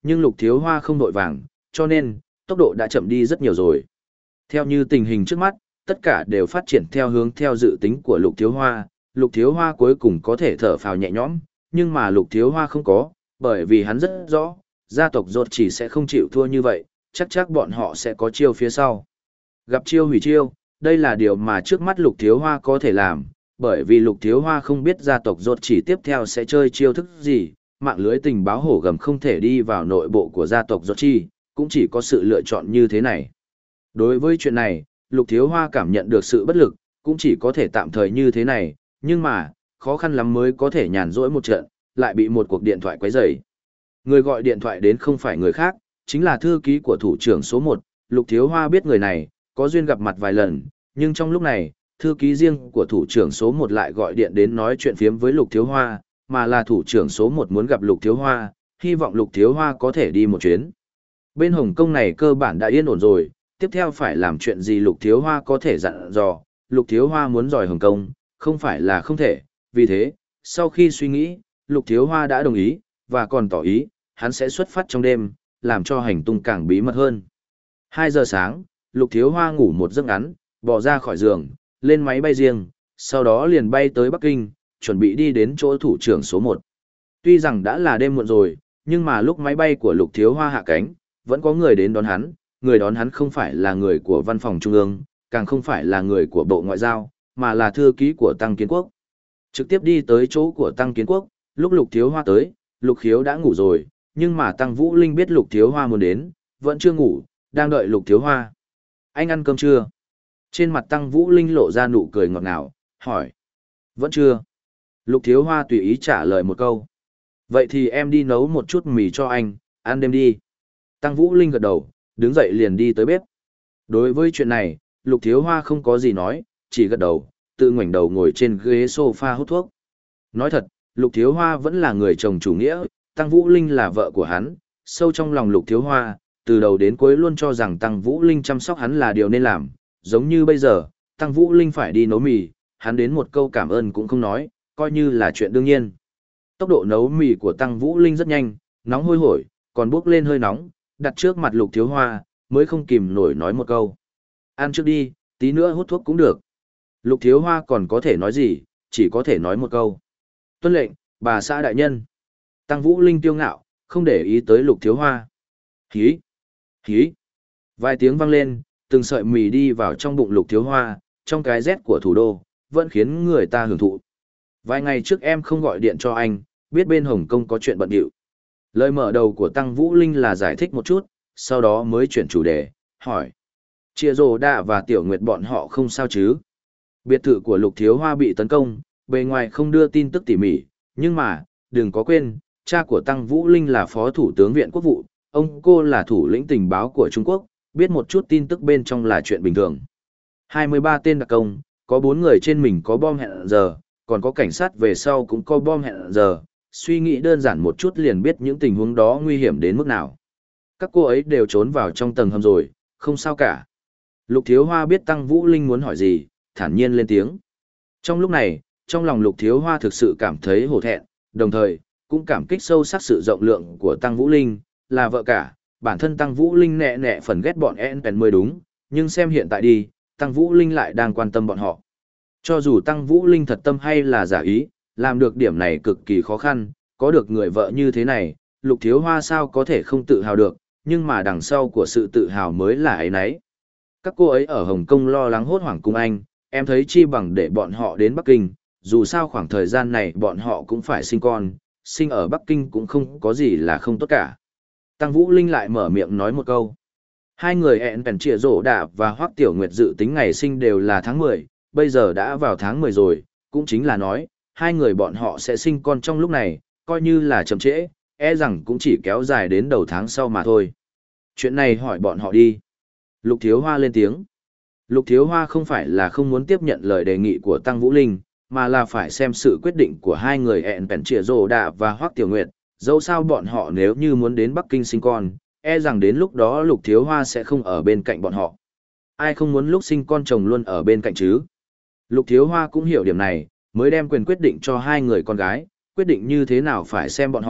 nhưng Lục Thiếu Hoa không vội vàng, cho nên, tốc độ đã chậm đi rất nhiều rồi. Theo như tình hình trước mắt, tất cả đều phát triển theo hướng theo dự tính của Lục Thiếu Hoa, Lục Thiếu Hoa cuối cùng có thể thở phào nhẹ nhõm, nhưng mà Lục Thiếu Hoa không có, bởi vì hắn rất rõ, gia tộc rốt chỉ sẽ không chịu thua như vậy, chắc chắc bọn họ sẽ có chiêu phía sau. Gặp chiêu hủy chiêu, đây là điều mà trước mắt Lục Thiếu Hoa có thể làm, bởi vì Lục Thiếu Hoa không biết gia tộc rốt chỉ tiếp theo sẽ chơi chiêu thức gì, mạng lưới tình báo hổ gầm không thể đi vào nội bộ của gia tộc rốt chỉ, cũng chỉ có sự lựa chọn như thế này. Đối với chuyện này, Lục Thiếu Hoa cảm nhận được sự bất lực, cũng chỉ có thể tạm thời như thế này, nhưng mà, khó khăn lắm mới có thể nhàn rỗi một trận, lại bị một cuộc điện thoại quấy rầy. Người gọi điện thoại đến không phải người khác, chính là thư ký của thủ trưởng số một. Lục Thiếu Hoa biết người này, có duyên gặp mặt vài lần, nhưng trong lúc này, thư ký riêng của thủ trưởng số một lại gọi điện đến nói chuyện phiếm với Lục Thiếu Hoa, mà là thủ trưởng số một muốn gặp Lục Thiếu Hoa, hy vọng Lục Thiếu Hoa có thể đi một chuyến. Bên Hồng Kông này cơ bản đã yên ổn rồi, tiếp theo phải làm chuyện gì Lục Thiếu Hoa có thể dặn dò, Lục Thiếu Hoa muốn dòi Hồng Kông, không phải là không thể, vì thế, sau khi suy nghĩ, Lục Thiếu Hoa đã đồng ý, và còn tỏ ý, hắn sẽ xuất phát trong đêm, làm cho hành tung càng bí mật hơn. Hai giờ sáng, Lục Thiếu Hoa ngủ một giấc ngắn, bỏ ra khỏi giường, lên máy bay riêng, sau đó liền bay tới Bắc Kinh, chuẩn bị đi đến chỗ thủ trưởng số một. Tuy rằng đã là đêm muộn rồi, nhưng mà lúc máy bay của Lục Thiếu Hoa hạ cánh, vẫn có người đến đón hắn, người đón hắn không phải là người của văn phòng trung ương, càng không phải là người của Bộ Ngoại giao, mà là thư ký của Tăng Kiến Quốc. Trực tiếp đi tới chỗ của Tăng Kiến Quốc, lúc Lục Thiếu Hoa tới, Lục Khiếu đã ngủ rồi, nhưng mà Tăng Vũ Linh biết Lục Thiếu Hoa muốn đến, vẫn chưa ngủ, đang đợi Lục Thiếu Hoa. Anh ăn cơm chưa? Trên mặt Tăng Vũ Linh lộ ra nụ cười ngọt ngào, hỏi. Vẫn chưa. Lục Thiếu Hoa tùy ý trả lời một câu. Vậy thì em đi nấu một chút mì cho anh, ăn đêm đi. Tăng Vũ Linh gật đầu, đứng dậy liền đi tới bếp. Đối với chuyện này, Lục Thiếu Hoa không có gì nói, chỉ gật đầu, tự ngoảnh đầu ngồi trên ghế sofa hút thuốc. Nói thật, Lục Thiếu Hoa vẫn là người chồng chủ nghĩa, Tăng Vũ Linh là vợ của hắn, sâu trong lòng Lục Thiếu Hoa, từ đầu đến cuối luôn cho rằng Tăng Vũ Linh chăm sóc hắn là điều nên làm, giống như bây giờ, Tăng Vũ Linh phải đi nấu mì, hắn đến một câu cảm ơn cũng không nói, coi như là chuyện đương nhiên. Tốc độ nấu mì của Tăng Vũ Linh rất nhanh, nóng hôi hổi, còn bốc lên hơi nóng, đặt trước mặt Lục Thiếu Hoa, mới không kìm nổi nói một câu. Ăn trước đi, tí nữa hút thuốc cũng được. Lục Thiếu Hoa còn có thể nói gì, chỉ có thể nói một câu. Tuân lệnh, bà xã đại nhân. Tăng Vũ Linh tiêu ngạo, không để ý tới Lục Thiếu Hoa. Hí, hí. Vài tiếng vang lên, từng sợi mì đi vào trong bụng Lục Thiếu Hoa, trong cái rét của thủ đô, vẫn khiến người ta hưởng thụ. Vài ngày trước em không gọi điện cho anh, biết bên Hồng Kông có chuyện bận điệu. Lời mở đầu của Tăng Vũ Linh là giải thích một chút, sau đó mới chuyển chủ đề, hỏi. Chia rồ đạ và Tiểu Nguyệt bọn họ không sao chứ? Biệt thự của Lục Thiếu Hoa bị tấn công, bề ngoài không đưa tin tức tỉ mỉ, nhưng mà, đừng có quên, cha của Tăng Vũ Linh là Phó Thủ tướng Viện Quốc vụ, ông cô là thủ lĩnh tình báo của Trung Quốc, biết một chút tin tức bên trong là chuyện bình thường. hai mươi ba tên đặc công, có bốn người trên mình có bom hẹn giờ, còn có cảnh sát về sau cũng có bom hẹn giờ, suy nghĩ đơn giản một chút liền biết những tình huống đó nguy hiểm đến mức nào. Các cô ấy đều trốn vào trong tầng hầm rồi, không sao cả. Lục Thiếu Hoa biết Tăng Vũ Linh muốn hỏi gì, thản nhiên lên tiếng. Trong lúc này, trong lòng Lục Thiếu Hoa thực sự cảm thấy hổ thẹn, đồng thời, cũng cảm kích sâu sắc sự rộng lượng của Tăng Vũ Linh, là vợ cả, bản thân Tăng Vũ Linh nẹ nẹ phần ghét bọn en pèn mới đúng, nhưng xem hiện tại đi, Tăng Vũ Linh lại đang quan tâm bọn họ. Cho dù Tăng Vũ Linh thật tâm hay là giả ý, làm được điểm này cực kỳ khó khăn, có được người vợ như thế này, Lục Thiếu Hoa sao có thể không tự hào được, nhưng mà đằng sau của sự tự hào mới là ấy nấy. Các cô ấy ở Hồng Kông lo lắng hốt hoảng cùng anh, em thấy chi bằng để bọn họ đến Bắc Kinh, dù sao khoảng thời gian này bọn họ cũng phải sinh con, sinh ở Bắc Kinh cũng không có gì là không tốt cả. Tăng Vũ Linh lại mở miệng nói một câu. Hai người hẹn bèn trịa rổ đạ và Hoắc Tiểu Nguyệt dự tính ngày sinh đều là tháng mười, bây giờ đã vào tháng mười rồi, cũng chính là nói, hai người bọn họ sẽ sinh con trong lúc này, coi như là chậm trễ, e rằng cũng chỉ kéo dài đến đầu tháng sau mà thôi. Chuyện này hỏi bọn họ đi. Lục Thiếu Hoa lên tiếng. Lục Thiếu Hoa không phải là không muốn tiếp nhận lời đề nghị của Tăng Vũ Linh, mà là phải xem sự quyết định của hai người hẹn bèn trịa rổ đạ và Hoắc Tiểu Nguyệt, dẫu sao bọn họ nếu như muốn đến Bắc Kinh sinh con, e rằng đến lúc đó Lục Thiếu Hoa sẽ không ở bên cạnh bọn họ. Ai không muốn lúc sinh con chồng luôn ở bên cạnh chứ? Lục Thiếu Hoa cũng hiểu điểm này, mới đem quyền quyết định cho hai người con gái, quyết định như thế nào phải xem bọn họ,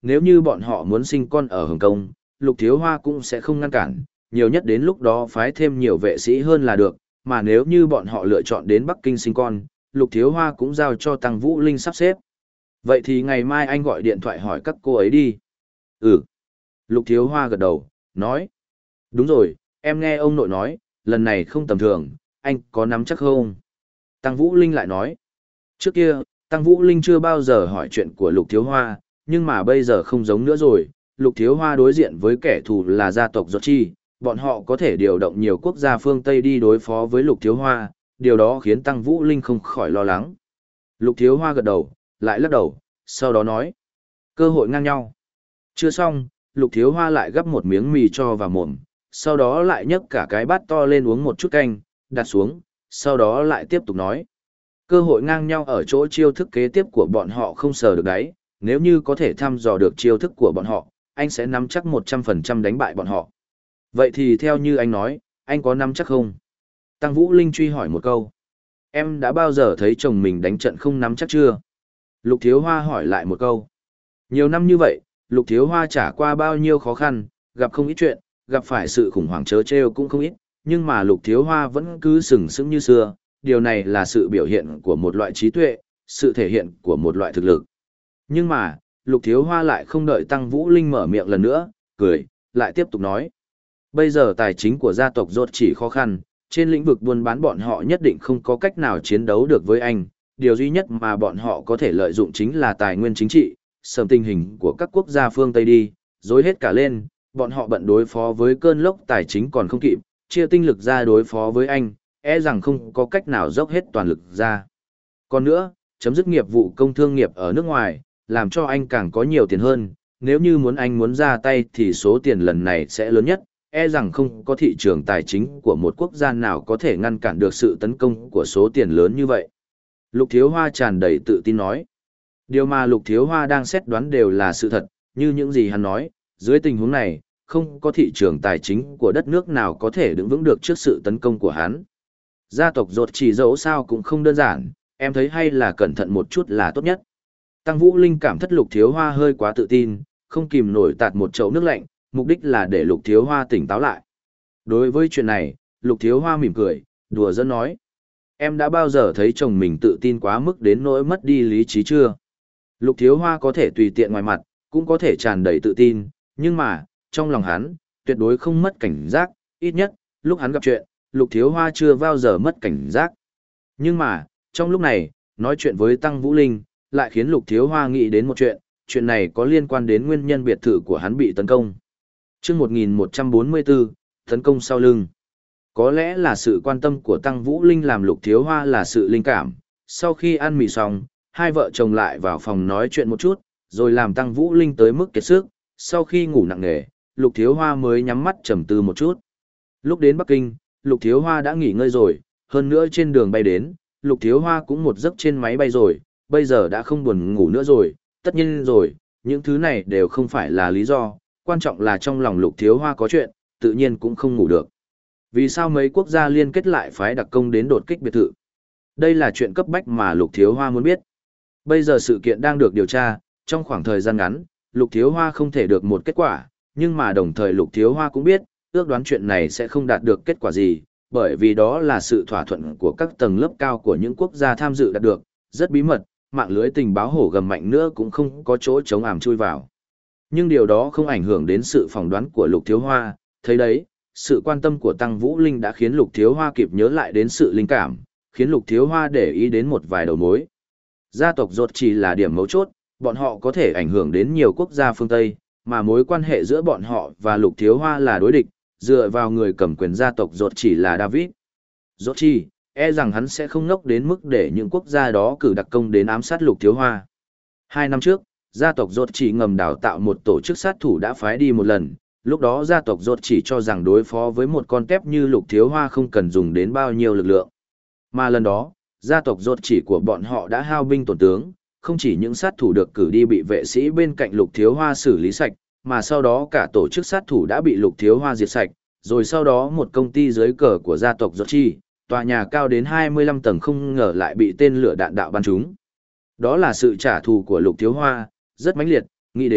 nếu như bọn họ muốn sinh con ở Hồng Kông, Lục Thiếu Hoa cũng sẽ không ngăn cản, nhiều nhất đến lúc đó phái thêm nhiều vệ sĩ hơn là được, mà nếu như bọn họ lựa chọn đến Bắc Kinh sinh con, Lục Thiếu Hoa cũng giao cho Tăng Vũ Linh sắp xếp. Vậy thì ngày mai anh gọi điện thoại hỏi các cô ấy đi. Ừ. Lục Thiếu Hoa gật đầu, nói. Đúng rồi, em nghe ông nội nói, lần này không tầm thường, anh có nắm chắc không? Tăng Vũ Linh lại nói. Trước kia, Tăng Vũ Linh chưa bao giờ hỏi chuyện của Lục Thiếu Hoa, nhưng mà bây giờ không giống nữa rồi. Lục Thiếu Hoa đối diện với kẻ thù là gia tộc Giọt Chi, bọn họ có thể điều động nhiều quốc gia phương Tây đi đối phó với Lục Thiếu Hoa, điều đó khiến Tăng Vũ Linh không khỏi lo lắng. Lục Thiếu Hoa gật đầu, lại lắc đầu, sau đó nói. Cơ hội ngang nhau. Chưa xong, Lục Thiếu Hoa lại gắp một miếng mì cho vào mồm, sau đó lại nhấc cả cái bát to lên uống một chút canh, đặt xuống, sau đó lại tiếp tục nói. Cơ hội ngang nhau ở chỗ chiêu thức kế tiếp của bọn họ không sờ được đáy, nếu như có thể thăm dò được chiêu thức của bọn họ, anh sẽ nắm chắc một trăm phần trăm đánh bại bọn họ. Vậy thì theo như anh nói, anh có nắm chắc không? Tăng Vũ Linh truy hỏi một câu. Em đã bao giờ thấy chồng mình đánh trận không nắm chắc chưa? Lục Thiếu Hoa hỏi lại một câu. Nhiều năm như vậy, Lục Thiếu Hoa trải qua bao nhiêu khó khăn, gặp không ít chuyện, gặp phải sự khủng hoảng trớ trêu cũng không ít, nhưng mà Lục Thiếu Hoa vẫn cứ sừng sững như xưa, điều này là sự biểu hiện của một loại trí tuệ, sự thể hiện của một loại thực lực. Nhưng mà, Lục Thiếu Hoa lại không đợi Tăng Vũ Linh mở miệng lần nữa, cười, lại tiếp tục nói. Bây giờ tài chính của gia tộc Rốt chỉ khó khăn, trên lĩnh vực buôn bán bọn họ nhất định không có cách nào chiến đấu được với anh, điều duy nhất mà bọn họ có thể lợi dụng chính là tài nguyên chính trị, sớm tình hình của các quốc gia phương Tây đi, dối hết cả lên, bọn họ bận đối phó với cơn lốc tài chính còn không kịp, chia tinh lực ra đối phó với anh, e rằng không có cách nào dốc hết toàn lực ra. Còn nữa, chấm dứt nghiệp vụ công thương nghiệp ở nước ngoài, làm cho anh càng có nhiều tiền hơn, nếu như muốn anh muốn ra tay thì số tiền lần này sẽ lớn nhất, e rằng không có thị trường tài chính của một quốc gia nào có thể ngăn cản được sự tấn công của số tiền lớn như vậy. Lục Thiếu Hoa tràn đầy tự tin nói. Điều mà Lục Thiếu Hoa đang xét đoán đều là sự thật, như những gì hắn nói, dưới tình huống này, không có thị trường tài chính của đất nước nào có thể đứng vững được trước sự tấn công của hắn. Gia tộc Rốt chỉ dẫu sao cũng không đơn giản, em thấy hay là cẩn thận một chút là tốt nhất. Tăng Vũ Linh cảm thất Lục Thiếu Hoa hơi quá tự tin, không kìm nổi tạt một chậu nước lạnh, mục đích là để Lục Thiếu Hoa tỉnh táo lại. Đối với chuyện này, Lục Thiếu Hoa mỉm cười, đùa giỡn nói. Em đã bao giờ thấy chồng mình tự tin quá mức đến nỗi mất đi lý trí chưa? Lục Thiếu Hoa có thể tùy tiện ngoài mặt, cũng có thể tràn đầy tự tin, nhưng mà, trong lòng hắn, tuyệt đối không mất cảnh giác, ít nhất, lúc hắn gặp chuyện, Lục Thiếu Hoa chưa bao giờ mất cảnh giác. Nhưng mà, trong lúc này, nói chuyện với Tăng Vũ Linh, lại khiến Lục Thiếu Hoa nghĩ đến một chuyện, chuyện này có liên quan đến nguyên nhân biệt thự của hắn bị tấn công. Chương một nghìn một trăm bốn mươi bốn, tấn công sau lưng. Có lẽ là sự quan tâm của Tăng Vũ Linh làm Lục Thiếu Hoa là sự linh cảm, sau khi ăn mì xong, hai vợ chồng lại vào phòng nói chuyện một chút, rồi làm Tăng Vũ Linh tới mức kiệt sức, sau khi ngủ nặng nề, Lục Thiếu Hoa mới nhắm mắt trầm tư một chút. Lúc đến Bắc Kinh, Lục Thiếu Hoa đã nghỉ ngơi rồi, hơn nữa trên đường bay đến, Lục Thiếu Hoa cũng một giấc trên máy bay rồi, bây giờ đã không buồn ngủ nữa rồi, tất nhiên rồi, những thứ này đều không phải là lý do, quan trọng là trong lòng Lục Thiếu Hoa có chuyện, tự nhiên cũng không ngủ được. Vì sao mấy quốc gia liên kết lại phái đặc công đến đột kích biệt thự? Đây là chuyện cấp bách mà Lục Thiếu Hoa muốn biết. Bây giờ sự kiện đang được điều tra, trong khoảng thời gian ngắn, Lục Thiếu Hoa không thể được một kết quả, nhưng mà đồng thời Lục Thiếu Hoa cũng biết, ước đoán chuyện này sẽ không đạt được kết quả gì, bởi vì đó là sự thỏa thuận của các tầng lớp cao của những quốc gia tham dự đạt được, rất bí mật, mạng lưới tình báo hổ gầm mạnh nữa cũng không có chỗ chống ảm chui vào. Nhưng điều đó không ảnh hưởng đến sự phỏng đoán của Lục Thiếu Hoa, thấy đấy, sự quan tâm của Tăng Vũ Linh đã khiến Lục Thiếu Hoa kịp nhớ lại đến sự linh cảm, khiến Lục Thiếu Hoa để ý đến một vài đầu mối. Gia tộc Rốt chỉ là điểm mấu chốt, bọn họ có thể ảnh hưởng đến nhiều quốc gia phương Tây, mà mối quan hệ giữa bọn họ và Lục Thiếu Hoa là đối địch, dựa vào người cầm quyền gia tộc Rốt chỉ là David. Rốt chỉ, e rằng hắn sẽ không ngốc đến mức để những quốc gia đó cử đặc công đến ám sát Lục Thiếu Hoa. Hai năm trước, gia tộc Rốt chỉ ngầm đào tạo một tổ chức sát thủ đã phái đi một lần, lúc đó gia tộc Rốt chỉ cho rằng đối phó với một con tép như Lục Thiếu Hoa không cần dùng đến bao nhiêu lực lượng. Mà lần đó, gia tộc Rốt chỉ của bọn họ đã hao binh tổn tướng, không chỉ những sát thủ được cử đi bị vệ sĩ bên cạnh Lục Thiếu Hoa xử lý sạch, mà sau đó cả tổ chức sát thủ đã bị Lục Thiếu Hoa diệt sạch, rồi sau đó một công ty dưới cờ của gia tộc Rốt chỉ, tòa nhà cao đến hai mươi lăm tầng không ngờ lại bị tên lửa đạn đạo bắn trúng. Đó là sự trả thù của Lục Thiếu Hoa, rất mãnh liệt, nghĩ đến,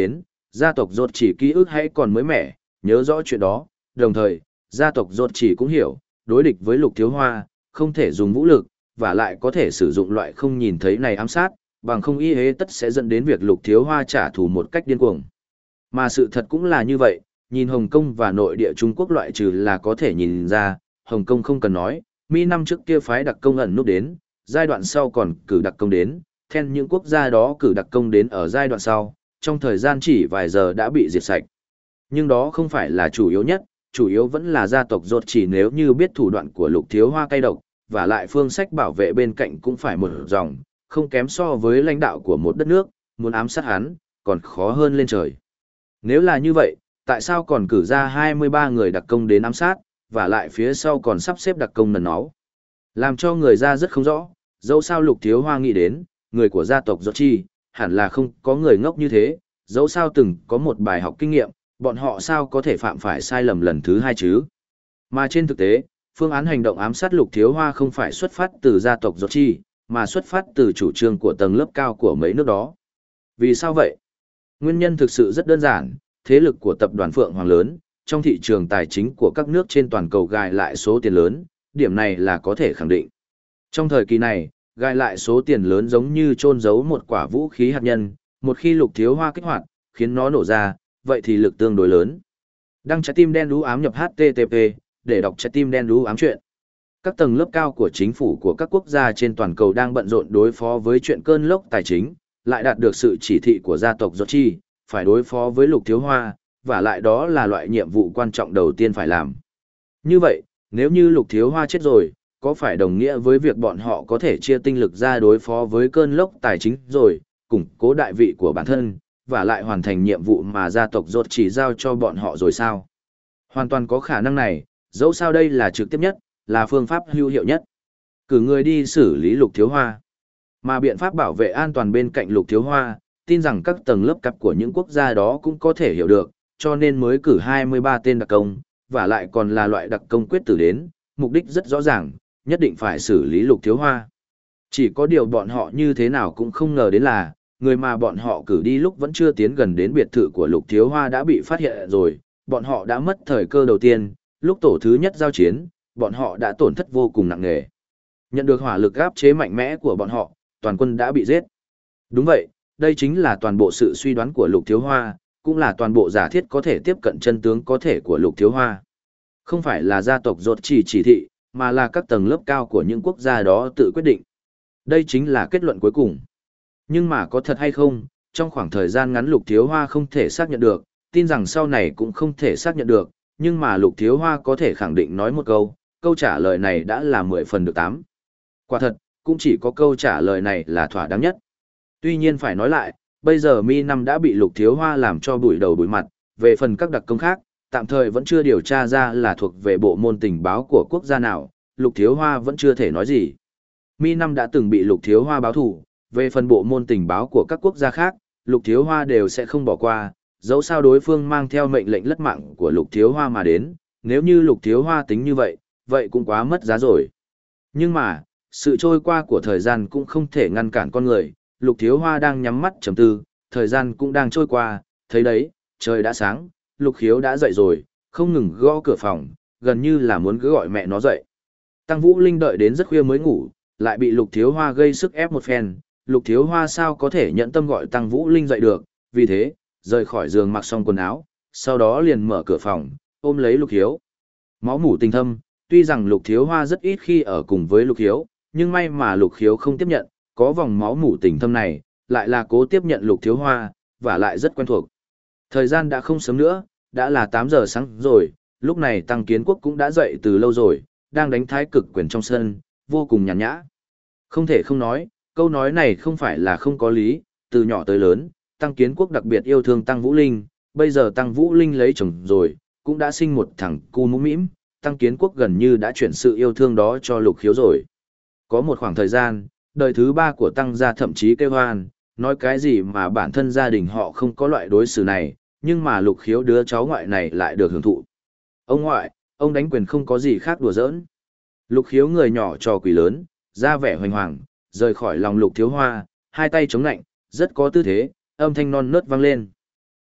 gia tộc Rốt chỉ ký ức hãy còn mới mẻ, nhớ rõ chuyện đó, đồng thời, gia tộc Rốt chỉ cũng hiểu, đối địch với Lục Thiếu Hoa, không thể dùng vũ lực, và lại có thể sử dụng loại không nhìn thấy này ám sát, bằng không y hế tất sẽ dẫn đến việc Lục Thiếu Hoa trả thù một cách điên cuồng. Mà sự thật cũng là như vậy, nhìn Hồng Kông và nội địa Trung Quốc loại trừ là có thể nhìn ra, Hồng Kông không cần nói, Mỹ năm trước kia phái đặc công ẩn núp đến, giai đoạn sau còn cử đặc công đến, then những quốc gia đó cử đặc công đến ở giai đoạn sau, trong thời gian chỉ vài giờ đã bị diệt sạch. Nhưng đó không phải là chủ yếu nhất, chủ yếu vẫn là gia tộc Rốt chỉ nếu như biết thủ đoạn của Lục Thiếu Hoa cay độc, và lại phương sách bảo vệ bên cạnh cũng phải một dòng, không kém so với lãnh đạo của một đất nước, muốn ám sát hắn, còn khó hơn lên trời. Nếu là như vậy, tại sao còn cử ra hai mươi ba người đặc công đến ám sát, và lại phía sau còn sắp xếp đặc công nần náu? Làm cho người ra rất không rõ, dẫu sao Lục Thiếu Hoa nghĩ đến, người của gia tộc Rốt chi, hẳn là không có người ngốc như thế, dẫu sao từng có một bài học kinh nghiệm, bọn họ sao có thể phạm phải sai lầm lần thứ hai chứ? Mà trên thực tế, phương án hành động ám sát Lục Thiếu Hoa không phải xuất phát từ gia tộc Rốt chi, mà xuất phát từ chủ trương của tầng lớp cao của mấy nước đó. Vì sao vậy? Nguyên nhân thực sự rất đơn giản, thế lực của tập đoàn Phượng Hoàng lớn, trong thị trường tài chính của các nước trên toàn cầu gài lại số tiền lớn, điểm này là có thể khẳng định. Trong thời kỳ này, gài lại số tiền lớn giống như chôn giấu một quả vũ khí hạt nhân, một khi Lục Thiếu Hoa kích hoạt, khiến nó nổ ra, vậy thì lực tương đối lớn. Đăng trái tim đen đú ám nhập hát tê tê pê, để đọc trái tim đen đú ám chuyện. Các tầng lớp cao của chính phủ của các quốc gia trên toàn cầu đang bận rộn đối phó với chuyện cơn lốc tài chính, lại đạt được sự chỉ thị của gia tộc Rốt chi, phải đối phó với Lục Thiếu Hoa, và lại đó là loại nhiệm vụ quan trọng đầu tiên phải làm. Như vậy, nếu như Lục Thiếu Hoa chết rồi, có phải đồng nghĩa với việc bọn họ có thể chia tinh lực ra đối phó với cơn lốc tài chính rồi, củng cố đại vị của bản thân, và lại hoàn thành nhiệm vụ mà gia tộc Rốt chỉ giao cho bọn họ rồi sao? Hoàn toàn có khả năng này, dẫu sao đây là trực tiếp nhất, là phương pháp hữu hiệu nhất. Cử người đi xử lý Lục Thiếu Hoa. Mà biện pháp bảo vệ an toàn bên cạnh Lục Thiếu Hoa, tin rằng các tầng lớp cấp của những quốc gia đó cũng có thể hiểu được, cho nên mới cử hai mươi ba tên đặc công, và lại còn là loại đặc công quyết tử đến, mục đích rất rõ ràng, nhất định phải xử lý Lục Thiếu Hoa. Chỉ có điều bọn họ như thế nào cũng không ngờ đến là, người mà bọn họ cử đi lúc vẫn chưa tiến gần đến biệt thự của Lục Thiếu Hoa đã bị phát hiện rồi, bọn họ đã mất thời cơ đầu tiên, lúc tổ thứ nhất giao chiến, bọn họ đã tổn thất vô cùng nặng nề. Nhận được hỏa lực áp chế mạnh mẽ của bọn họ, toàn quân đã bị giết. Đúng vậy, đây chính là toàn bộ sự suy đoán của Lục Thiếu Hoa, cũng là toàn bộ giả thiết có thể tiếp cận chân tướng có thể của Lục Thiếu Hoa. Không phải là gia tộc Rốt chỉ chỉ thị, mà là các tầng lớp cao của những quốc gia đó tự quyết định. Đây chính là kết luận cuối cùng. Nhưng mà có thật hay không, trong khoảng thời gian ngắn Lục Thiếu Hoa không thể xác nhận được, tin rằng sau này cũng không thể xác nhận được, nhưng mà Lục Thiếu Hoa có thể khẳng định nói một câu, câu trả lời này đã là mười phần được tám. Quả thật, cũng chỉ có câu trả lời này là thỏa đáng nhất. Tuy nhiên phải nói lại, bây giờ Mi năm đã bị Lục Thiếu Hoa làm cho bụi đầu bụi mặt, về phần các đặc công khác, tạm thời vẫn chưa điều tra ra là thuộc về bộ môn tình báo của quốc gia nào, Lục Thiếu Hoa vẫn chưa thể nói gì. Mi năm đã từng bị Lục Thiếu Hoa báo thù, về phần bộ môn tình báo của các quốc gia khác, Lục Thiếu Hoa đều sẽ không bỏ qua, dẫu sao đối phương mang theo mệnh lệnh lất mạng của Lục Thiếu Hoa mà đến, nếu như Lục Thiếu Hoa tính như vậy, vậy cũng quá mất giá rồi. Nhưng mà, sự trôi qua của thời gian cũng không thể ngăn cản con người, Lục Thiếu Hoa đang nhắm mắt trầm tư, thời gian cũng đang trôi qua, thấy đấy, trời đã sáng, Lục Khiếu đã dậy rồi, không ngừng gõ cửa phòng, gần như là muốn cứ gọi mẹ nó dậy. Tăng Vũ Linh đợi đến rất khuya mới ngủ, lại bị Lục Thiếu Hoa gây sức ép một phen, Lục Thiếu Hoa sao có thể nhận tâm gọi Tăng Vũ Linh dậy được, vì thế, rời khỏi giường mặc xong quần áo, sau đó liền mở cửa phòng, ôm lấy Lục Hiếu. Máu mủ tình thâm, tuy rằng Lục Thiếu Hoa rất ít khi ở cùng với Lục Hiếu, nhưng may mà Lục Hiếu không tiếp nhận, có vòng máu mủ tình thâm này, lại là cố tiếp nhận Lục Thiếu Hoa, và lại rất quen thuộc. Thời gian đã không sớm nữa, đã là tám giờ sáng rồi, lúc này Tăng Kiến Quốc cũng đã dậy từ lâu rồi, đang đánh thái cực quyền trong sân, vô cùng nhàn nhã. Không thể không nói, câu nói này không phải là không có lý, từ nhỏ tới lớn, Tăng Kiến Quốc đặc biệt yêu thương Tăng Vũ Linh, bây giờ Tăng Vũ Linh lấy chồng rồi, cũng đã sinh một thằng cu mũm mĩm, Tăng Kiến Quốc gần như đã chuyển sự yêu thương đó cho Lục Khiếu rồi. Có một khoảng thời gian, đời thứ ba của Tăng gia thậm chí kêu hoan, nói cái gì mà bản thân gia đình họ không có loại đối xử này, nhưng mà Lục Khiếu đứa cháu ngoại này lại được hưởng thụ. Ông ngoại, ông đánh quyền không có gì khác đùa giỡn. Lục Khiếu người nhỏ trò quỷ lớn, ra vẻ hoành hoàng, rời khỏi lòng Lục Thiếu Hoa, hai tay chống lạnh, rất có tư thế, âm thanh non nớt vang lên.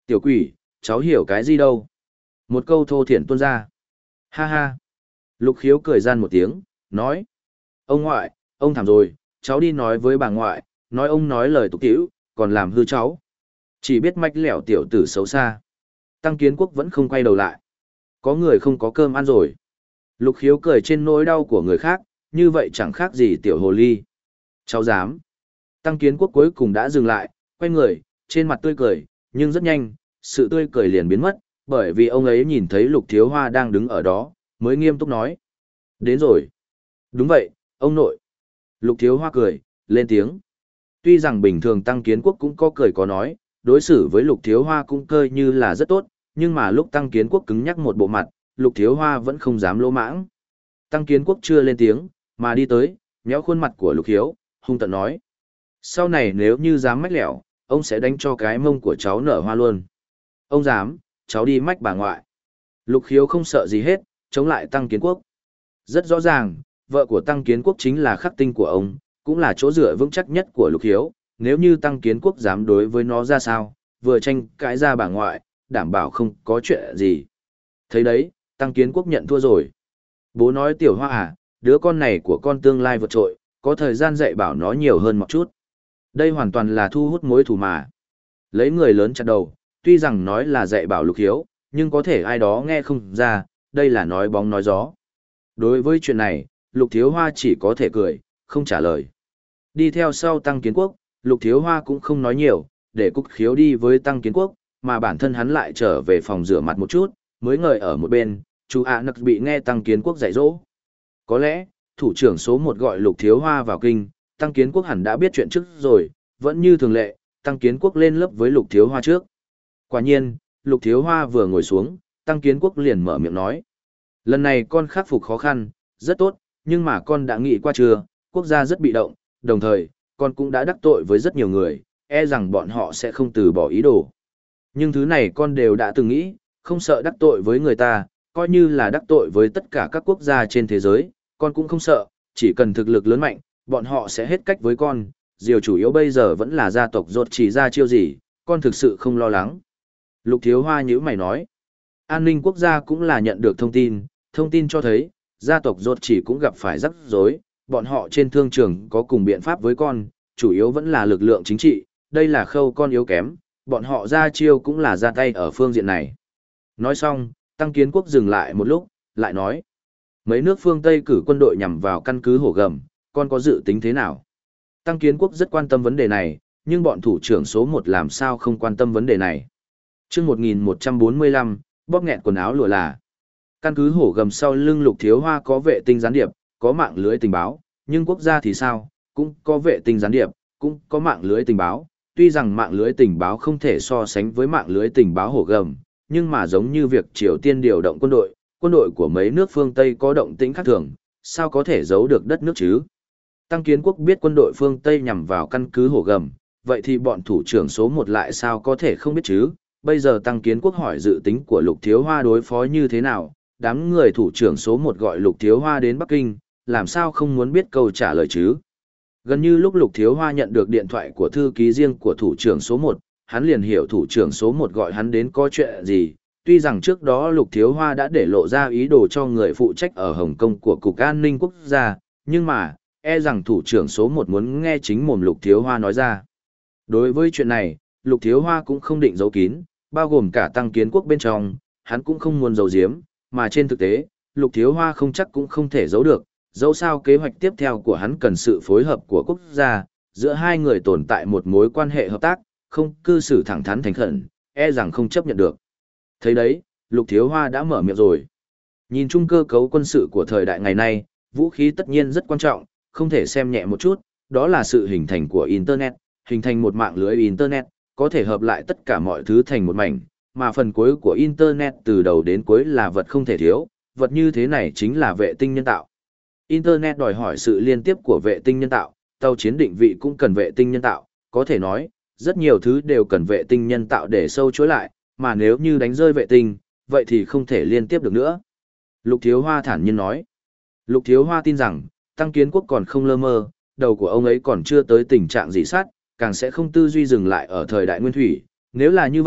Tiểu quỷ, cháu hiểu cái gì đâu. Một câu thô thiển tuôn ra. Ha ha. Lục khiếu cười gian một tiếng, nói. Ông ngoại, ông thảm rồi, cháu đi nói với bà ngoại, nói ông nói lời tục tĩu, còn làm hư cháu. Chỉ biết mách lẻo tiểu tử xấu xa. Tăng Kiến Quốc vẫn không quay đầu lại. Có người không có cơm ăn rồi. Lục khiếu cười trên nỗi đau của người khác, như vậy chẳng khác gì tiểu hồ ly. Cháu dám. Tăng Kiến Quốc cuối cùng đã dừng lại, quay người, trên mặt tươi cười, nhưng rất nhanh, sự tươi cười liền biến mất, bởi vì ông ấy nhìn thấy Lục Thiếu Hoa đang đứng ở đó, mới nghiêm túc nói. Đến rồi. Đúng vậy, ông nội. Lục Thiếu Hoa cười, lên tiếng. Tuy rằng bình thường Tăng Kiến Quốc cũng có cười có nói, đối xử với Lục Thiếu Hoa cũng coi như là rất tốt, nhưng mà lúc Tăng Kiến Quốc cứng nhắc một bộ mặt, Lục Thiếu Hoa vẫn không dám lỗ mãng. Tăng Kiến Quốc chưa lên tiếng, mà đi tới, nhéo khuôn mặt của Lục Hiếu, hung tợn nói. Sau này nếu như dám mách lẻo, ông sẽ đánh cho cái mông của cháu nở hoa luôn. Ông dám, cháu đi mách bà ngoại. Lục Hiếu không sợ gì hết, chống lại Tăng Kiến Quốc. Rất rõ ràng, vợ của Tăng Kiến Quốc chính là khắc tinh của ông, cũng là chỗ dựa vững chắc nhất của Lục Hiếu. Nếu như Tăng Kiến Quốc dám đối với nó ra sao, vừa tranh cãi ra bà ngoại, đảm bảo không có chuyện gì. Thấy đấy, Tăng Kiến Quốc nhận thua rồi. Bố nói Tiểu Hoa à, đứa con này của con tương lai vượt trội, có thời gian dạy bảo nó nhiều hơn một chút. Đây hoàn toàn là thu hút mối thù mà. Lấy người lớn chặt đầu, tuy rằng nói là dạy bảo Lục Hiếu, nhưng có thể ai đó nghe không ra, đây là nói bóng nói gió. Đối với chuyện này, Lục Thiếu Hoa chỉ có thể cười, không trả lời. Đi theo sau Tăng Kiến Quốc, Lục Thiếu Hoa cũng không nói nhiều, để Cúc Khiếu đi với Tăng Kiến Quốc, mà bản thân hắn lại trở về phòng rửa mặt một chút, mới ngồi ở một bên, chú ạ nặc bị nghe Tăng Kiến Quốc dạy dỗ. Có lẽ, thủ trưởng số một gọi Lục Thiếu Hoa vào kinh, Tăng Kiến Quốc hẳn đã biết chuyện trước rồi, vẫn như thường lệ, Tăng Kiến Quốc lên lớp với Lục Thiếu Hoa trước. Quả nhiên, Lục Thiếu Hoa vừa ngồi xuống, Tăng Kiến Quốc liền mở miệng nói. Lần này con khắc phục khó khăn, rất tốt, nhưng mà con đã nghĩ qua chưa, quốc gia rất bị động, đồng thời, con cũng đã đắc tội với rất nhiều người, e rằng bọn họ sẽ không từ bỏ ý đồ. Nhưng thứ này con đều đã từng nghĩ, không sợ đắc tội với người ta, coi như là đắc tội với tất cả các quốc gia trên thế giới, con cũng không sợ, chỉ cần thực lực lớn mạnh, bọn họ sẽ hết cách với con, điều chủ yếu bây giờ vẫn là gia tộc rốt chỉ ra chiêu gì, con thực sự không lo lắng. Lục Thiếu Hoa nhíu mày nói, an ninh quốc gia cũng là nhận được thông tin, thông tin cho thấy, gia tộc rốt chỉ cũng gặp phải rắc rối, bọn họ trên thương trường có cùng biện pháp với con, chủ yếu vẫn là lực lượng chính trị, đây là khâu con yếu kém, bọn họ ra chiêu cũng là ra tay ở phương diện này. Nói xong, Tăng Kiến Quốc dừng lại một lúc, lại nói, mấy nước phương Tây cử quân đội nhằm vào căn cứ Hổ Gầm, con có dự tính thế nào? Tăng Kiến Quốc rất quan tâm vấn đề này, nhưng bọn thủ trưởng số một làm sao không quan tâm vấn đề này. Trước một nghìn một trăm bốn mươi lăm, bóp nghẹt quần áo lụa là. Căn cứ Hổ Gầm sau lưng Lục Thiếu Hoa có vệ tinh gián điệp, có mạng lưới tình báo, nhưng quốc gia thì sao, cũng có vệ tinh gián điệp, cũng có mạng lưới tình báo. Tuy rằng mạng lưới tình báo không thể so sánh với mạng lưới tình báo Hổ Gầm, nhưng mà giống như việc Triều Tiên điều động quân đội, quân đội của mấy nước phương Tây có động tĩnh khác thường, sao có thể giấu được đất nước chứ? Tăng Kiến Quốc biết quân đội phương Tây nhằm vào căn cứ Hổ Gầm, vậy thì bọn thủ trưởng số một lại sao có thể không biết chứ? Bây giờ Tăng Kiến Quốc hỏi dự tính của Lục Thiếu Hoa đối phó như thế nào, đám người thủ trưởng số một gọi Lục Thiếu Hoa đến Bắc Kinh, làm sao không muốn biết câu trả lời chứ? Gần như lúc Lục Thiếu Hoa nhận được điện thoại của thư ký riêng của thủ trưởng số một, hắn liền hiểu thủ trưởng số một gọi hắn đến có chuyện gì. Tuy rằng trước đó Lục Thiếu Hoa đã để lộ ra ý đồ cho người phụ trách ở Hồng Kông của Cục An ninh Quốc gia, nhưng mà, e rằng thủ trưởng số một muốn nghe chính mồm Lục Thiếu Hoa nói ra. Đối với chuyện này, Lục Thiếu Hoa cũng không định giấu kín, bao gồm cả Tăng Kiến Quốc bên trong, hắn cũng không muốn giấu giếm, mà trên thực tế, Lục Thiếu Hoa không chắc cũng không thể giấu được, dẫu sao kế hoạch tiếp theo của hắn cần sự phối hợp của quốc gia, giữa hai người tồn tại một mối quan hệ hợp tác, không cư xử thẳng thắn thành khẩn, e rằng không chấp nhận được. Thấy đấy, Lục Thiếu Hoa đã mở miệng rồi. Nhìn chung cơ cấu quân sự của thời đại ngày nay, vũ khí tất nhiên rất quan trọng, không thể xem nhẹ một chút, đó là sự hình thành của Internet, hình thành một mạng lưới Internet, có thể hợp lại tất cả mọi thứ thành một mảnh, mà phần cuối của Internet từ đầu đến cuối là vật không thể thiếu, vật như thế này chính là vệ tinh nhân tạo. Internet đòi hỏi sự liên tiếp của vệ tinh nhân tạo, tàu chiến định vị cũng cần vệ tinh nhân tạo, có thể nói, rất nhiều thứ đều cần vệ tinh nhân tạo để sâu chối lại, mà nếu như đánh rơi vệ tinh, vậy thì không thể liên tiếp được nữa. Lục Thiếu Hoa thản nhiên nói. Lục Thiếu Hoa tin rằng, Tăng Kiến Quốc còn không lơ mơ, đầu của ông ấy còn chưa tới tình trạng dị sát, càng sẽ không tư duy dừng lại ở thời đại nguyên thủy. Nếu là như vậy,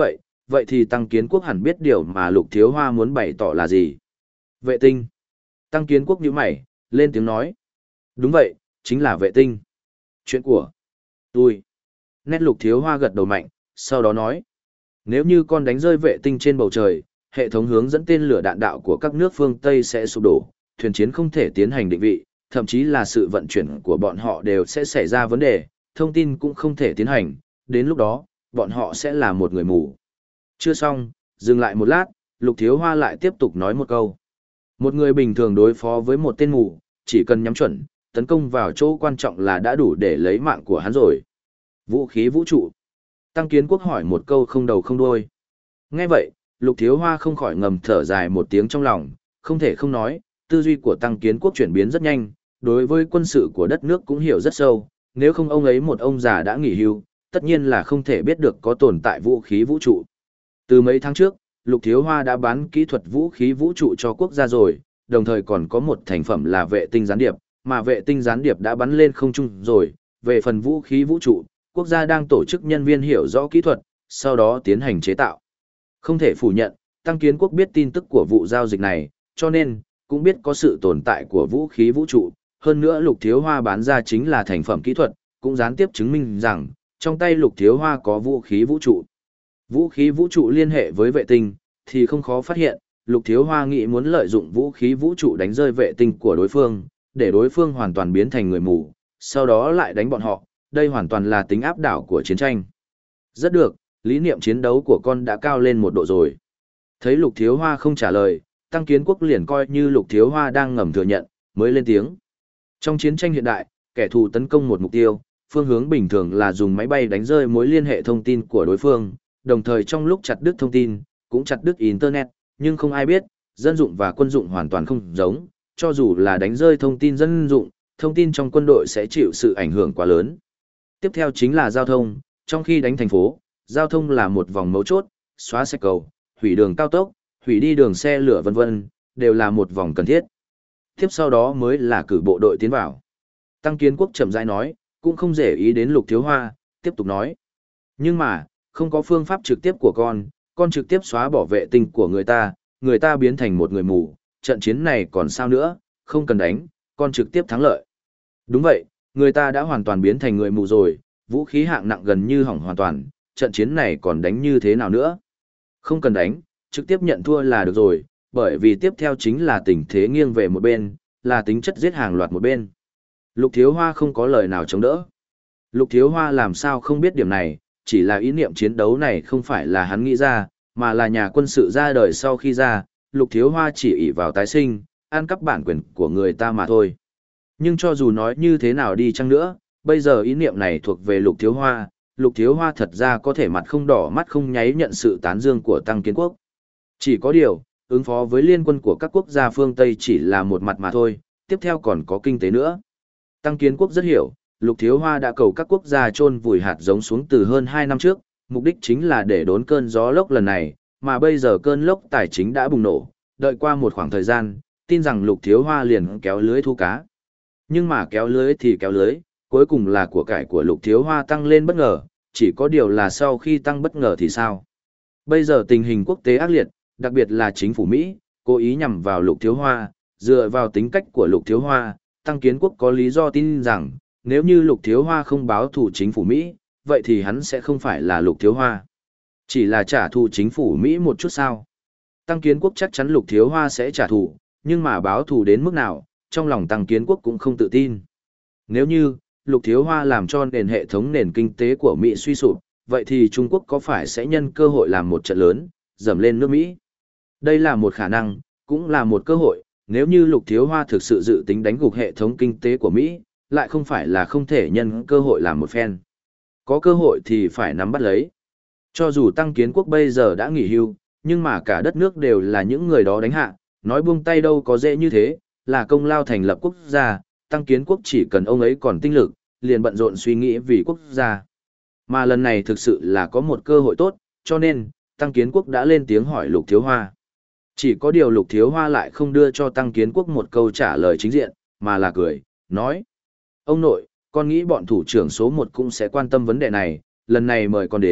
vậy thì Tăng Kiến Quốc hẳn biết điều mà Lục Thiếu Hoa muốn bày tỏ là gì. Vệ tinh. Tăng Kiến Quốc nhíu mày, lên tiếng nói. Đúng vậy, chính là vệ tinh. Chuyện của tôi. Nét Lục Thiếu Hoa gật đầu mạnh, sau đó nói. Nếu như con đánh rơi vệ tinh trên bầu trời, hệ thống hướng dẫn tên lửa đạn đạo của các nước phương Tây sẽ sụp đổ, thuyền chiến không thể tiến hành định vị, thậm chí là sự vận chuyển của bọn họ đều sẽ xảy ra vấn đề, thông tin cũng không thể tiến hành, đến lúc đó, bọn họ sẽ là một người mù. Chưa xong, dừng lại một lát, Lục Thiếu Hoa lại tiếp tục nói một câu. Một người bình thường đối phó với một tên mù, chỉ cần nhắm chuẩn, tấn công vào chỗ quan trọng là đã đủ để lấy mạng của hắn rồi. Vũ khí vũ trụ. Tăng Kiến Quốc hỏi một câu không đầu không đuôi. Nghe vậy, Lục Thiếu Hoa không khỏi ngầm thở dài một tiếng trong lòng, không thể không nói, tư duy của Tăng Kiến Quốc chuyển biến rất nhanh, đối với quân sự của đất nước cũng hiểu rất sâu, nếu không ông ấy một ông già đã nghỉ hưu, tất nhiên là không thể biết được có tồn tại vũ khí vũ trụ. Từ mấy tháng trước, Lục Thiếu Hoa đã bán kỹ thuật vũ khí vũ trụ cho quốc gia rồi, đồng thời còn có một thành phẩm là vệ tinh gián điệp, mà vệ tinh gián điệp đã bắn lên không trung rồi, về phần vũ khí vũ trụ, quốc gia đang tổ chức nhân viên hiểu rõ kỹ thuật, sau đó tiến hành chế tạo. Không thể phủ nhận, Tăng Kiến Quốc biết tin tức của vụ giao dịch này, cho nên, cũng biết có sự tồn tại của vũ khí vũ trụ, hơn nữa Lục Thiếu Hoa bán ra chính là thành phẩm kỹ thuật, cũng gián tiếp chứng minh rằng, trong tay Lục Thiếu Hoa có vũ khí vũ trụ. Vũ khí vũ trụ liên hệ với vệ tinh, thì không khó phát hiện, Lục Thiếu Hoa nghĩ muốn lợi dụng vũ khí vũ trụ đánh rơi vệ tinh của đối phương, để đối phương hoàn toàn biến thành người mù, sau đó lại đánh bọn họ, đây hoàn toàn là tính áp đảo của chiến tranh. Rất được, lý niệm chiến đấu của con đã cao lên một độ rồi. Thấy Lục Thiếu Hoa không trả lời, Tăng Kiến Quốc liền coi như Lục Thiếu Hoa đang ngầm thừa nhận, mới lên tiếng. Trong chiến tranh hiện đại, kẻ thù tấn công một mục tiêu, phương hướng bình thường là dùng máy bay đánh rơi mối liên hệ thông tin của đối phương, đồng thời trong lúc chặt đứt thông tin, cũng chặt đứt Internet, nhưng không ai biết, dân dụng và quân dụng hoàn toàn không giống, cho dù là đánh rơi thông tin dân dụng, thông tin trong quân đội sẽ chịu sự ảnh hưởng quá lớn. Tiếp theo chính là giao thông, trong khi đánh thành phố, giao thông là một vòng mấu chốt, xóa sạch cầu, hủy đường cao tốc, hủy đi đường xe lửa vân vân, đều là một vòng cần thiết. Tiếp sau đó mới là cử bộ đội tiến vào. Tăng Kiến Quốc chậm rãi nói, cũng không để ý đến Lục Thiếu Hoa, tiếp tục nói. Nhưng mà, không có phương pháp trực tiếp của con, con trực tiếp xóa bỏ vệ tinh của người ta, người ta biến thành một người mù, trận chiến này còn sao nữa, không cần đánh, con trực tiếp thắng lợi. Đúng vậy, người ta đã hoàn toàn biến thành người mù rồi, vũ khí hạng nặng gần như hỏng hoàn toàn, trận chiến này còn đánh như thế nào nữa? Không cần đánh, trực tiếp nhận thua là được rồi, bởi vì tiếp theo chính là tình thế nghiêng về một bên, là tính chất giết hàng loạt một bên. Lục Thiếu Hoa không có lời nào chống đỡ. Lục Thiếu Hoa làm sao không biết điểm này, chỉ là ý niệm chiến đấu này không phải là hắn nghĩ ra, mà là nhà quân sự ra đời sau khi ra, Lục Thiếu Hoa chỉ ỷ vào tái sinh, ăn cắp bản quyền của người ta mà thôi. Nhưng cho dù nói như thế nào đi chăng nữa, bây giờ ý niệm này thuộc về Lục Thiếu Hoa, Lục Thiếu Hoa thật ra có thể mặt không đỏ mắt không nháy nhận sự tán dương của Tăng Kiến Quốc. Chỉ có điều, ứng phó với liên quân của các quốc gia phương Tây chỉ là một mặt mà thôi, tiếp theo còn có kinh tế nữa. Tăng Kiến Quốc rất hiểu, Lục Thiếu Hoa đã cầu các quốc gia chôn vùi hạt giống xuống từ hơn hai năm trước, mục đích chính là để đốn cơn gió lốc lần này, mà bây giờ cơn lốc tài chính đã bùng nổ, đợi qua một khoảng thời gian, tin rằng Lục Thiếu Hoa liền kéo lưới thu cá. Nhưng mà kéo lưới thì kéo lưới, cuối cùng là của cải của Lục Thiếu Hoa tăng lên bất ngờ, chỉ có điều là sau khi tăng bất ngờ thì sao? Bây giờ tình hình quốc tế ác liệt, đặc biệt là chính phủ Mỹ, cố ý nhằm vào Lục Thiếu Hoa, dựa vào tính cách của Lục Thiếu Hoa, Tăng Kiến Quốc có lý do tin rằng, nếu như Lục Thiếu Hoa không báo thù chính phủ Mỹ, vậy thì hắn sẽ không phải là Lục Thiếu Hoa. Chỉ là trả thù chính phủ Mỹ một chút sao. Tăng Kiến Quốc chắc chắn Lục Thiếu Hoa sẽ trả thù, nhưng mà báo thù đến mức nào, trong lòng Tăng Kiến Quốc cũng không tự tin. Nếu như, Lục Thiếu Hoa làm cho nền hệ thống nền kinh tế của Mỹ suy sụp, vậy thì Trung Quốc có phải sẽ nhân cơ hội làm một trận lớn, dầm lên nước Mỹ? Đây là một khả năng, cũng là một cơ hội, nếu như Lục Thiếu Hoa thực sự dự tính đánh gục hệ thống kinh tế của Mỹ, lại không phải là không thể nhân cơ hội làm một phen. Có cơ hội thì phải nắm bắt lấy. Cho dù Tăng Kiến Quốc bây giờ đã nghỉ hưu, nhưng mà cả đất nước đều là những người đó đánh hạ, nói buông tay đâu có dễ như thế, là công lao thành lập quốc gia, Tăng Kiến Quốc chỉ cần ông ấy còn tinh lực, liền bận rộn suy nghĩ vì quốc gia. Mà lần này thực sự là có một cơ hội tốt, cho nên, Tăng Kiến Quốc đã lên tiếng hỏi Lục Thiếu Hoa. Chỉ có điều Lục Thiếu Hoa lại không đưa cho Tăng Kiến Quốc một câu trả lời chính diện, mà là cười, nói. Ông nội, con nghĩ bọn thủ trưởng số một cũng sẽ quan tâm vấn đề này, lần này mời con đến,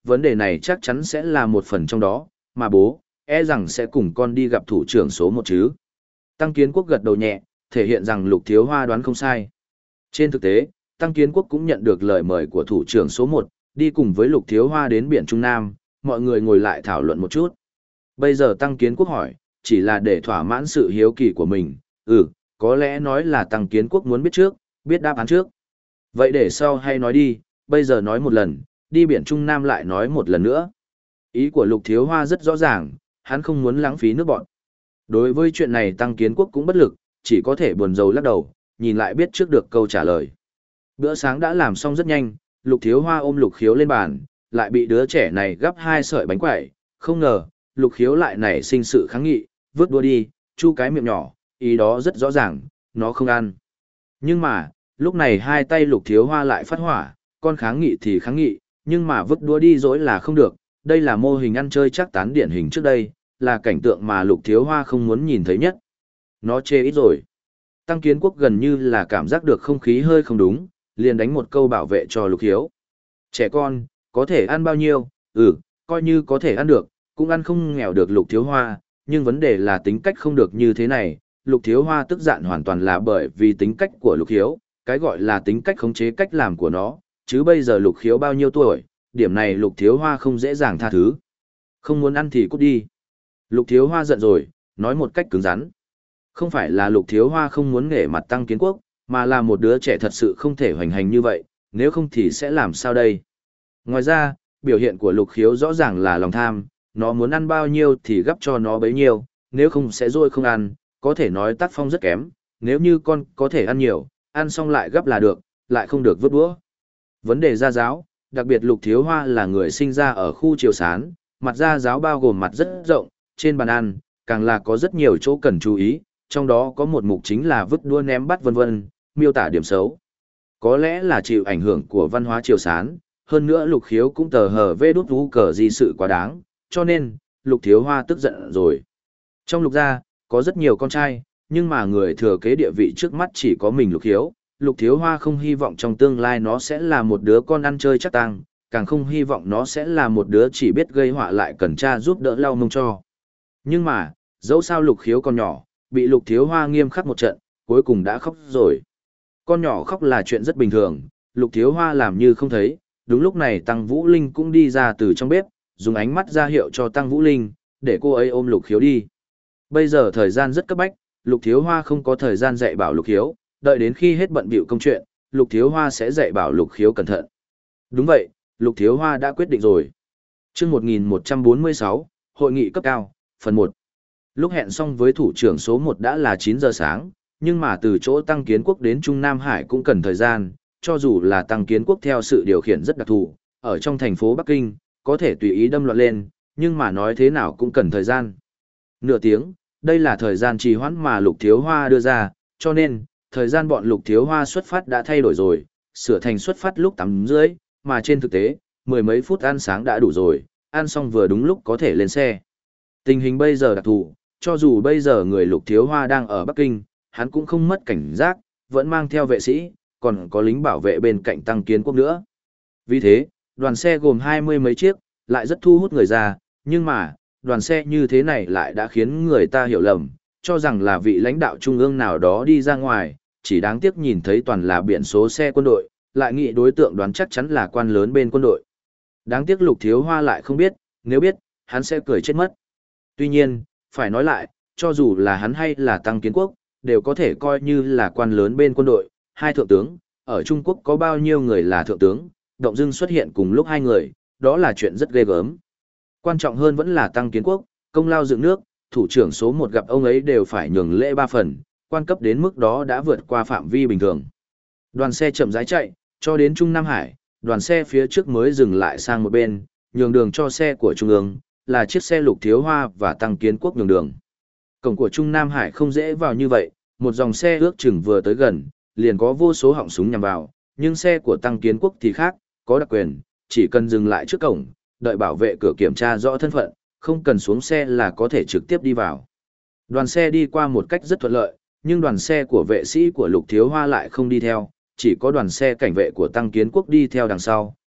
vấn đề này chắc chắn sẽ là một phần trong đó, mà bố, e rằng sẽ cùng con đi gặp thủ trưởng số một chứ. Tăng Kiến Quốc gật đầu nhẹ, thể hiện rằng Lục Thiếu Hoa đoán không sai. Trên thực tế, Tăng Kiến Quốc cũng nhận được lời mời của thủ trưởng số một, đi cùng với Lục Thiếu Hoa đến biển Trung Nam, mọi người ngồi lại thảo luận một chút. Bây giờ Tăng Kiến Quốc hỏi, chỉ là để thỏa mãn sự hiếu kỳ của mình, ừ, có lẽ nói là Tăng Kiến Quốc muốn biết trước, biết đáp án trước. Vậy để sau hay nói đi, bây giờ nói một lần, đi biển Trung Nam lại nói một lần nữa. Ý của Lục Thiếu Hoa rất rõ ràng, hắn không muốn lãng phí nước bọn. Đối với chuyện này Tăng Kiến Quốc cũng bất lực, chỉ có thể buồn rầu lắc đầu, nhìn lại biết trước được câu trả lời. Bữa sáng đã làm xong rất nhanh, Lục Thiếu Hoa ôm Lục Khiếu lên bàn, lại bị đứa trẻ này gắp hai sợi bánh quẩy, không ngờ, Lục Khiếu lại nảy sinh sự kháng nghị, vứt đua đi, chu cái miệng nhỏ, ý đó rất rõ ràng, nó không ăn. Nhưng mà, lúc này hai tay Lục Thiếu Hoa lại phát hỏa, con kháng nghị thì kháng nghị, nhưng mà vứt đua đi dỗi là không được, đây là mô hình ăn chơi chắc tán điển hình trước đây, là cảnh tượng mà Lục Thiếu Hoa không muốn nhìn thấy nhất. Nó chê ít rồi. Tăng Kiến Quốc gần như là cảm giác được không khí hơi không đúng, liền đánh một câu bảo vệ cho Lục Hiếu. Trẻ con, có thể ăn bao nhiêu, ừ, coi như có thể ăn được, cũng ăn không nghèo được Lục Thiếu Hoa, nhưng vấn đề là tính cách không được như thế này. Lục Thiếu Hoa tức giận hoàn toàn là bởi vì tính cách của Lục Hiếu, cái gọi là tính cách khống chế cách làm của nó, chứ bây giờ Lục Hiếu bao nhiêu tuổi, điểm này Lục Thiếu Hoa không dễ dàng tha thứ. Không muốn ăn thì cút đi. Lục Thiếu Hoa giận rồi, nói một cách cứng rắn. Không phải là Lục Thiếu Hoa không muốn nể mặt Tăng Kiến Quốc, mà là một đứa trẻ thật sự không thể hoành hành như vậy, nếu không thì sẽ làm sao đây? Ngoài ra, biểu hiện của Lục Khiếu rõ ràng là lòng tham, nó muốn ăn bao nhiêu thì gắp cho nó bấy nhiêu, nếu không sẽ rồi không ăn, có thể nói tác phong rất kém, nếu như con có thể ăn nhiều, ăn xong lại gắp là được, lại không được vứt đũa. Vấn đề gia giáo, đặc biệt Lục Thiếu Hoa là người sinh ra ở khu Triều Sán, mặt gia giáo bao gồm mặt rất rộng, trên bàn ăn, càng là có rất nhiều chỗ cần chú ý, trong đó có một mục chính là vứt đũa ném bát vân vân, miêu tả điểm xấu. Có lẽ là chịu ảnh hưởng của văn hóa Triều Sán, hơn nữa Lục Khiếu cũng tờ hờ vê đút vũ cờ gì sự quá đáng, cho nên, Lục Thiếu Hoa tức giận rồi. Trong Lục gia, có rất nhiều con trai, nhưng mà người thừa kế địa vị trước mắt chỉ có mình Lục Khiếu. Lục Thiếu Hoa không hy vọng trong tương lai nó sẽ là một đứa con ăn chơi chắc tang, càng không hy vọng nó sẽ là một đứa chỉ biết gây họa lại cần cha giúp đỡ lau mông cho. Nhưng mà, dẫu sao Lục Khiếu còn nhỏ, bị Lục Thiếu Hoa nghiêm khắc một trận, cuối cùng đã khóc rồi. Con nhỏ khóc là chuyện rất bình thường, Lục Thiếu Hoa làm như không thấy, đúng lúc này Tăng Vũ Linh cũng đi ra từ trong bếp, dùng ánh mắt ra hiệu cho Tăng Vũ Linh, để cô ấy ôm Lục Khiếu đi. Bây giờ thời gian rất cấp bách, Lục Thiếu Hoa không có thời gian dạy bảo Lục Khiếu, đợi đến khi hết bận bịu công chuyện, Lục Thiếu Hoa sẽ dạy bảo Lục Khiếu cẩn thận. Đúng vậy, Lục Thiếu Hoa đã quyết định rồi. Chương một nghìn một trăm bốn mươi sáu, Hội nghị cấp cao, phần một. Lúc hẹn xong với thủ trưởng số một đã là chín giờ sáng, nhưng mà từ chỗ Tăng Kiến Quốc đến Trung Nam Hải cũng cần thời gian, cho dù là Tăng Kiến Quốc theo sự điều khiển rất đặc thù, ở trong thành phố Bắc Kinh, có thể tùy ý đâm loạn lên, nhưng mà nói thế nào cũng cần thời gian. Nửa tiếng, đây là thời gian trì hoãn mà Lục Thiếu Hoa đưa ra, cho nên, thời gian bọn Lục Thiếu Hoa xuất phát đã thay đổi rồi, sửa thành xuất phát lúc tám rưỡi, mà trên thực tế, mười mấy phút ăn sáng đã đủ rồi, ăn xong vừa đúng lúc có thể lên xe. Tình hình bây giờ đặc thù, cho dù bây giờ người Lục Thiếu Hoa đang ở Bắc Kinh, hắn cũng không mất cảnh giác, vẫn mang theo vệ sĩ, còn có lính bảo vệ bên cạnh Tăng Kiến Quốc nữa. Vì thế, đoàn xe gồm hai mươi mấy chiếc, lại rất thu hút người ra, nhưng mà, đoàn xe như thế này lại đã khiến người ta hiểu lầm, cho rằng là vị lãnh đạo trung ương nào đó đi ra ngoài, chỉ đáng tiếc nhìn thấy toàn là biển số xe quân đội, lại nghĩ đối tượng đoán chắc chắn là quan lớn bên quân đội. Đáng tiếc Lục Thiếu Hoa lại không biết, nếu biết, hắn sẽ cười chết mất. Tuy nhiên, phải nói lại, cho dù là hắn hay là Tăng Kiến Quốc, đều có thể coi như là quan lớn bên quân đội, hai thượng tướng, ở Trung Quốc có bao nhiêu người là thượng tướng, động dưng xuất hiện cùng lúc hai người, đó là chuyện rất ghê gớm. Quan trọng hơn vẫn là Tăng Kiến Quốc, công lao dựng nước, thủ trưởng số một gặp ông ấy đều phải nhường lễ ba phần, quan cấp đến mức đó đã vượt qua phạm vi bình thường. Đoàn xe chậm rãi chạy, cho đến Trung Nam Hải, đoàn xe phía trước mới dừng lại sang một bên, nhường đường cho xe của Trung ương, là chiếc xe Lục Thiếu Hoa và Tăng Kiến Quốc nhường đường. Cổng của Trung Nam Hải không dễ vào như vậy, một dòng xe ước chừng vừa tới gần, liền có vô số họng súng nhằm vào, nhưng xe của Tăng Kiến Quốc thì khác, có đặc quyền, chỉ cần dừng lại trước cổng, đợi bảo vệ cửa kiểm tra rõ thân phận, không cần xuống xe là có thể trực tiếp đi vào. Đoàn xe đi qua một cách rất thuận lợi, nhưng đoàn xe của vệ sĩ của Lục Thiếu Hoa lại không đi theo, chỉ có đoàn xe cảnh vệ của Tăng Kiến Quốc đi theo đằng sau,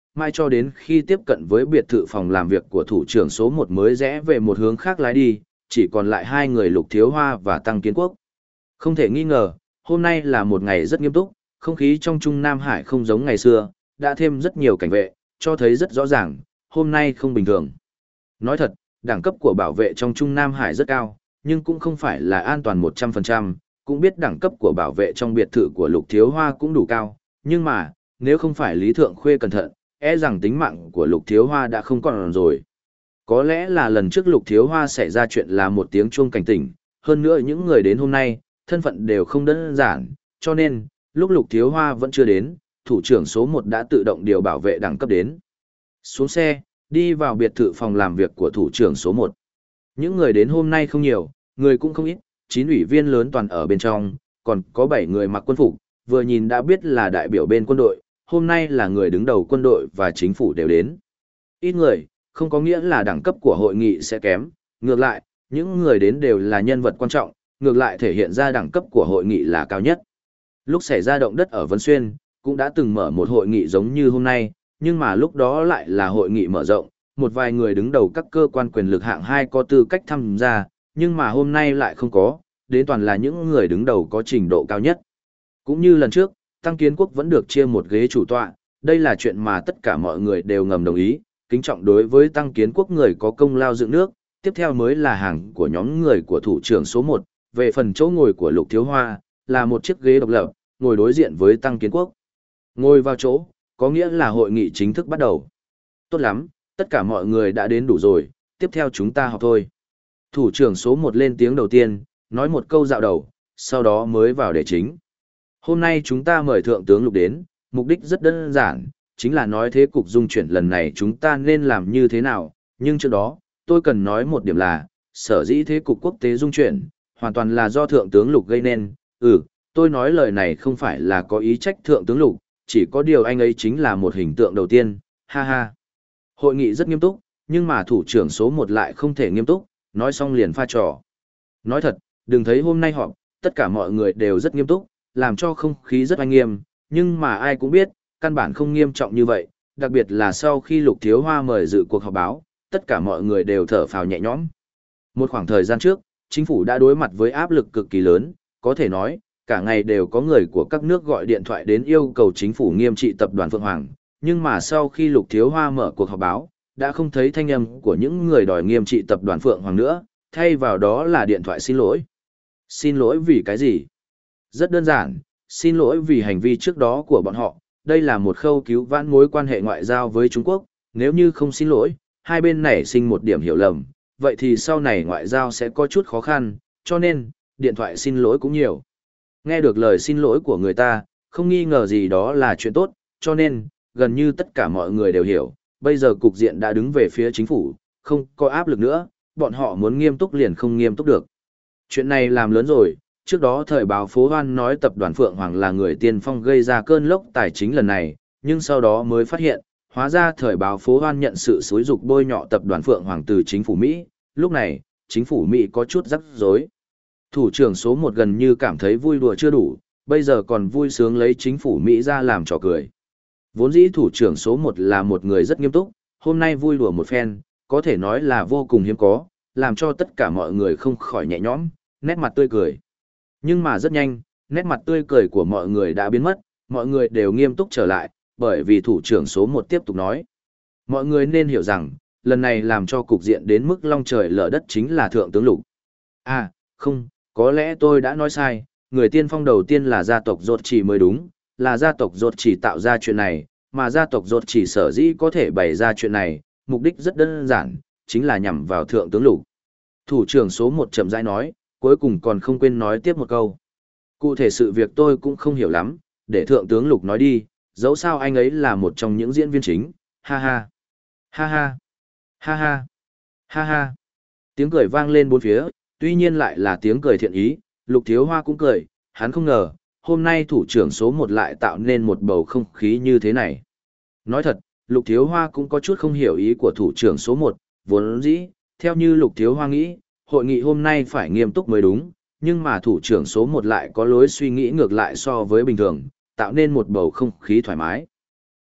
mai cho đến khi tiếp cận với biệt thự phòng làm việc của thủ trưởng số một mới rẽ về một hướng khác lái đi, chỉ còn lại hai người Lục Thiếu Hoa và Tăng Kiến Quốc. Không thể nghi ngờ, hôm nay là một ngày rất nghiêm túc, không khí trong Trung Nam Hải không giống ngày xưa, đã thêm rất nhiều cảnh vệ, cho thấy rất rõ ràng, hôm nay không bình thường. Nói thật, đẳng cấp của bảo vệ trong Trung Nam Hải rất cao, nhưng cũng không phải là an toàn một trăm phần trăm, cũng biết đẳng cấp của bảo vệ trong biệt thự của Lục Thiếu Hoa cũng đủ cao, nhưng mà, nếu không phải Lý Thượng Khuê cẩn thận, e rằng tính mạng của Lục Thiếu Hoa đã không còn rồi. Có lẽ là lần trước Lục Thiếu Hoa xảy ra chuyện là một tiếng chuông cảnh tỉnh, hơn nữa những người đến hôm nay, thân phận đều không đơn giản, cho nên, lúc Lục Thiếu Hoa vẫn chưa đến, thủ trưởng số một đã tự động điều bảo vệ đẳng cấp đến. Xuống xe, đi vào biệt thự phòng làm việc của thủ trưởng số một. Những người đến hôm nay không nhiều, người cũng không ít, chín ủy viên lớn toàn ở bên trong, còn có bảy người mặc quân phục, vừa nhìn đã biết là đại biểu bên quân đội, hôm nay là người đứng đầu quân đội và chính phủ đều đến. Ít người, không có nghĩa là đẳng cấp của hội nghị sẽ kém, ngược lại, những người đến đều là nhân vật quan trọng, ngược lại thể hiện ra đẳng cấp của hội nghị là cao nhất. Lúc xảy ra động đất ở Vân Xuyên, cũng đã từng mở một hội nghị giống như hôm nay, nhưng mà lúc đó lại là hội nghị mở rộng, một vài người đứng đầu các cơ quan quyền lực hạng hai có tư cách tham gia, nhưng mà hôm nay lại không có, đến toàn là những người đứng đầu có trình độ cao nhất. Cũng như lần trước, Tăng Kiến Quốc vẫn được chia một ghế chủ tọa, đây là chuyện mà tất cả mọi người đều ngầm đồng ý, kính trọng đối với Tăng Kiến Quốc người có công lao dựng nước, tiếp theo mới là hàng của nhóm người của thủ trưởng số một, về phần chỗ ngồi của Lục Thiếu Hoa, là một chiếc ghế độc lập, ngồi đối diện với Tăng Kiến Quốc. Ngồi vào chỗ, có nghĩa là hội nghị chính thức bắt đầu. Tốt lắm, tất cả mọi người đã đến đủ rồi, tiếp theo chúng ta học thôi. Thủ trưởng số một lên tiếng đầu tiên, nói một câu dạo đầu, sau đó mới vào đề chính. Hôm nay chúng ta mời Thượng tướng Lục đến, mục đích rất đơn giản, chính là nói thế cục dung chuyển lần này chúng ta nên làm như thế nào, nhưng trước đó, tôi cần nói một điểm là, sở dĩ thế cục quốc tế dung chuyển, hoàn toàn là do Thượng tướng Lục gây nên, ừ, tôi nói lời này không phải là có ý trách Thượng tướng Lục, chỉ có điều anh ấy chính là một hình tượng đầu tiên, ha ha. Hội nghị rất nghiêm túc, nhưng mà thủ trưởng số một lại không thể nghiêm túc, nói xong liền pha trò. Nói thật, đừng thấy hôm nay họp, tất cả mọi người đều rất nghiêm túc, làm cho không khí rất oanh nghiêm, nhưng mà ai cũng biết, căn bản không nghiêm trọng như vậy, đặc biệt là sau khi Lục Thiếu Hoa mời dự cuộc họp báo, tất cả mọi người đều thở phào nhẹ nhõm. Một khoảng thời gian trước, chính phủ đã đối mặt với áp lực cực kỳ lớn, có thể nói, cả ngày đều có người của các nước gọi điện thoại đến yêu cầu chính phủ nghiêm trị tập đoàn Phượng Hoàng, nhưng mà sau khi Lục Thiếu Hoa mở cuộc họp báo, đã không thấy thanh âm của những người đòi nghiêm trị tập đoàn Phượng Hoàng nữa, thay vào đó là điện thoại xin lỗi. Xin lỗi vì cái gì? Rất đơn giản, xin lỗi vì hành vi trước đó của bọn họ, đây là một khâu cứu vãn mối quan hệ ngoại giao với Trung Quốc, nếu như không xin lỗi, hai bên nảy sinh một điểm hiểu lầm, vậy thì sau này ngoại giao sẽ có chút khó khăn, cho nên, điện thoại xin lỗi cũng nhiều. Nghe được lời xin lỗi của người ta, không nghi ngờ gì đó là chuyện tốt, cho nên, gần như tất cả mọi người đều hiểu, bây giờ cục diện đã đứng về phía chính phủ, không có áp lực nữa, bọn họ muốn nghiêm túc liền không nghiêm túc được. Chuyện này làm lớn rồi, trước đó thời báo Phố Hoan nói tập đoàn Phượng Hoàng là người tiên phong gây ra cơn lốc tài chính lần này, nhưng sau đó mới phát hiện, hóa ra thời báo Phố Hoan nhận sự xúi dục bôi nhọ tập đoàn Phượng Hoàng từ chính phủ Mỹ, lúc này, chính phủ Mỹ có chút rắc rối. Thủ trưởng số một gần như cảm thấy vui đùa chưa đủ, bây giờ còn vui sướng lấy chính phủ Mỹ ra làm trò cười. Vốn dĩ thủ trưởng số một là một người rất nghiêm túc, hôm nay vui đùa một phen, có thể nói là vô cùng hiếm có, làm cho tất cả mọi người không khỏi nhẹ nhõm, nét mặt tươi cười. Nhưng mà rất nhanh, nét mặt tươi cười của mọi người đã biến mất, mọi người đều nghiêm túc trở lại, bởi vì thủ trưởng số một tiếp tục nói. Mọi người nên hiểu rằng, lần này làm cho cục diện đến mức long trời lở đất chính là Thượng tướng Lục. À, không, có lẽ tôi đã nói sai, người tiên phong đầu tiên là gia tộc Rốt Chỉ mới đúng, là gia tộc Rốt Chỉ tạo ra chuyện này, mà gia tộc Rốt Chỉ sở dĩ có thể bày ra chuyện này, mục đích rất đơn giản, chính là nhằm vào Thượng tướng Lục. Thủ trưởng số một chậm rãi nói, cuối cùng còn không quên nói tiếp một câu. Cụ thể sự việc tôi cũng không hiểu lắm, để Thượng tướng Lục nói đi, dẫu sao anh ấy là một trong những diễn viên chính, ha ha, ha ha, ha ha, ha ha. Tiếng cười vang lên bốn phía, tuy nhiên lại là tiếng cười thiện ý, Lục Thiếu Hoa cũng cười, hắn không ngờ, hôm nay thủ trưởng số một lại tạo nên một bầu không khí như thế này. Nói thật, Lục Thiếu Hoa cũng có chút không hiểu ý của thủ trưởng số một, vốn dĩ, theo như Lục Thiếu Hoa nghĩ, hội nghị hôm nay phải nghiêm túc mới đúng, nhưng mà thủ trưởng số một lại có lối suy nghĩ ngược lại so với bình thường, tạo nên một bầu không khí thoải mái.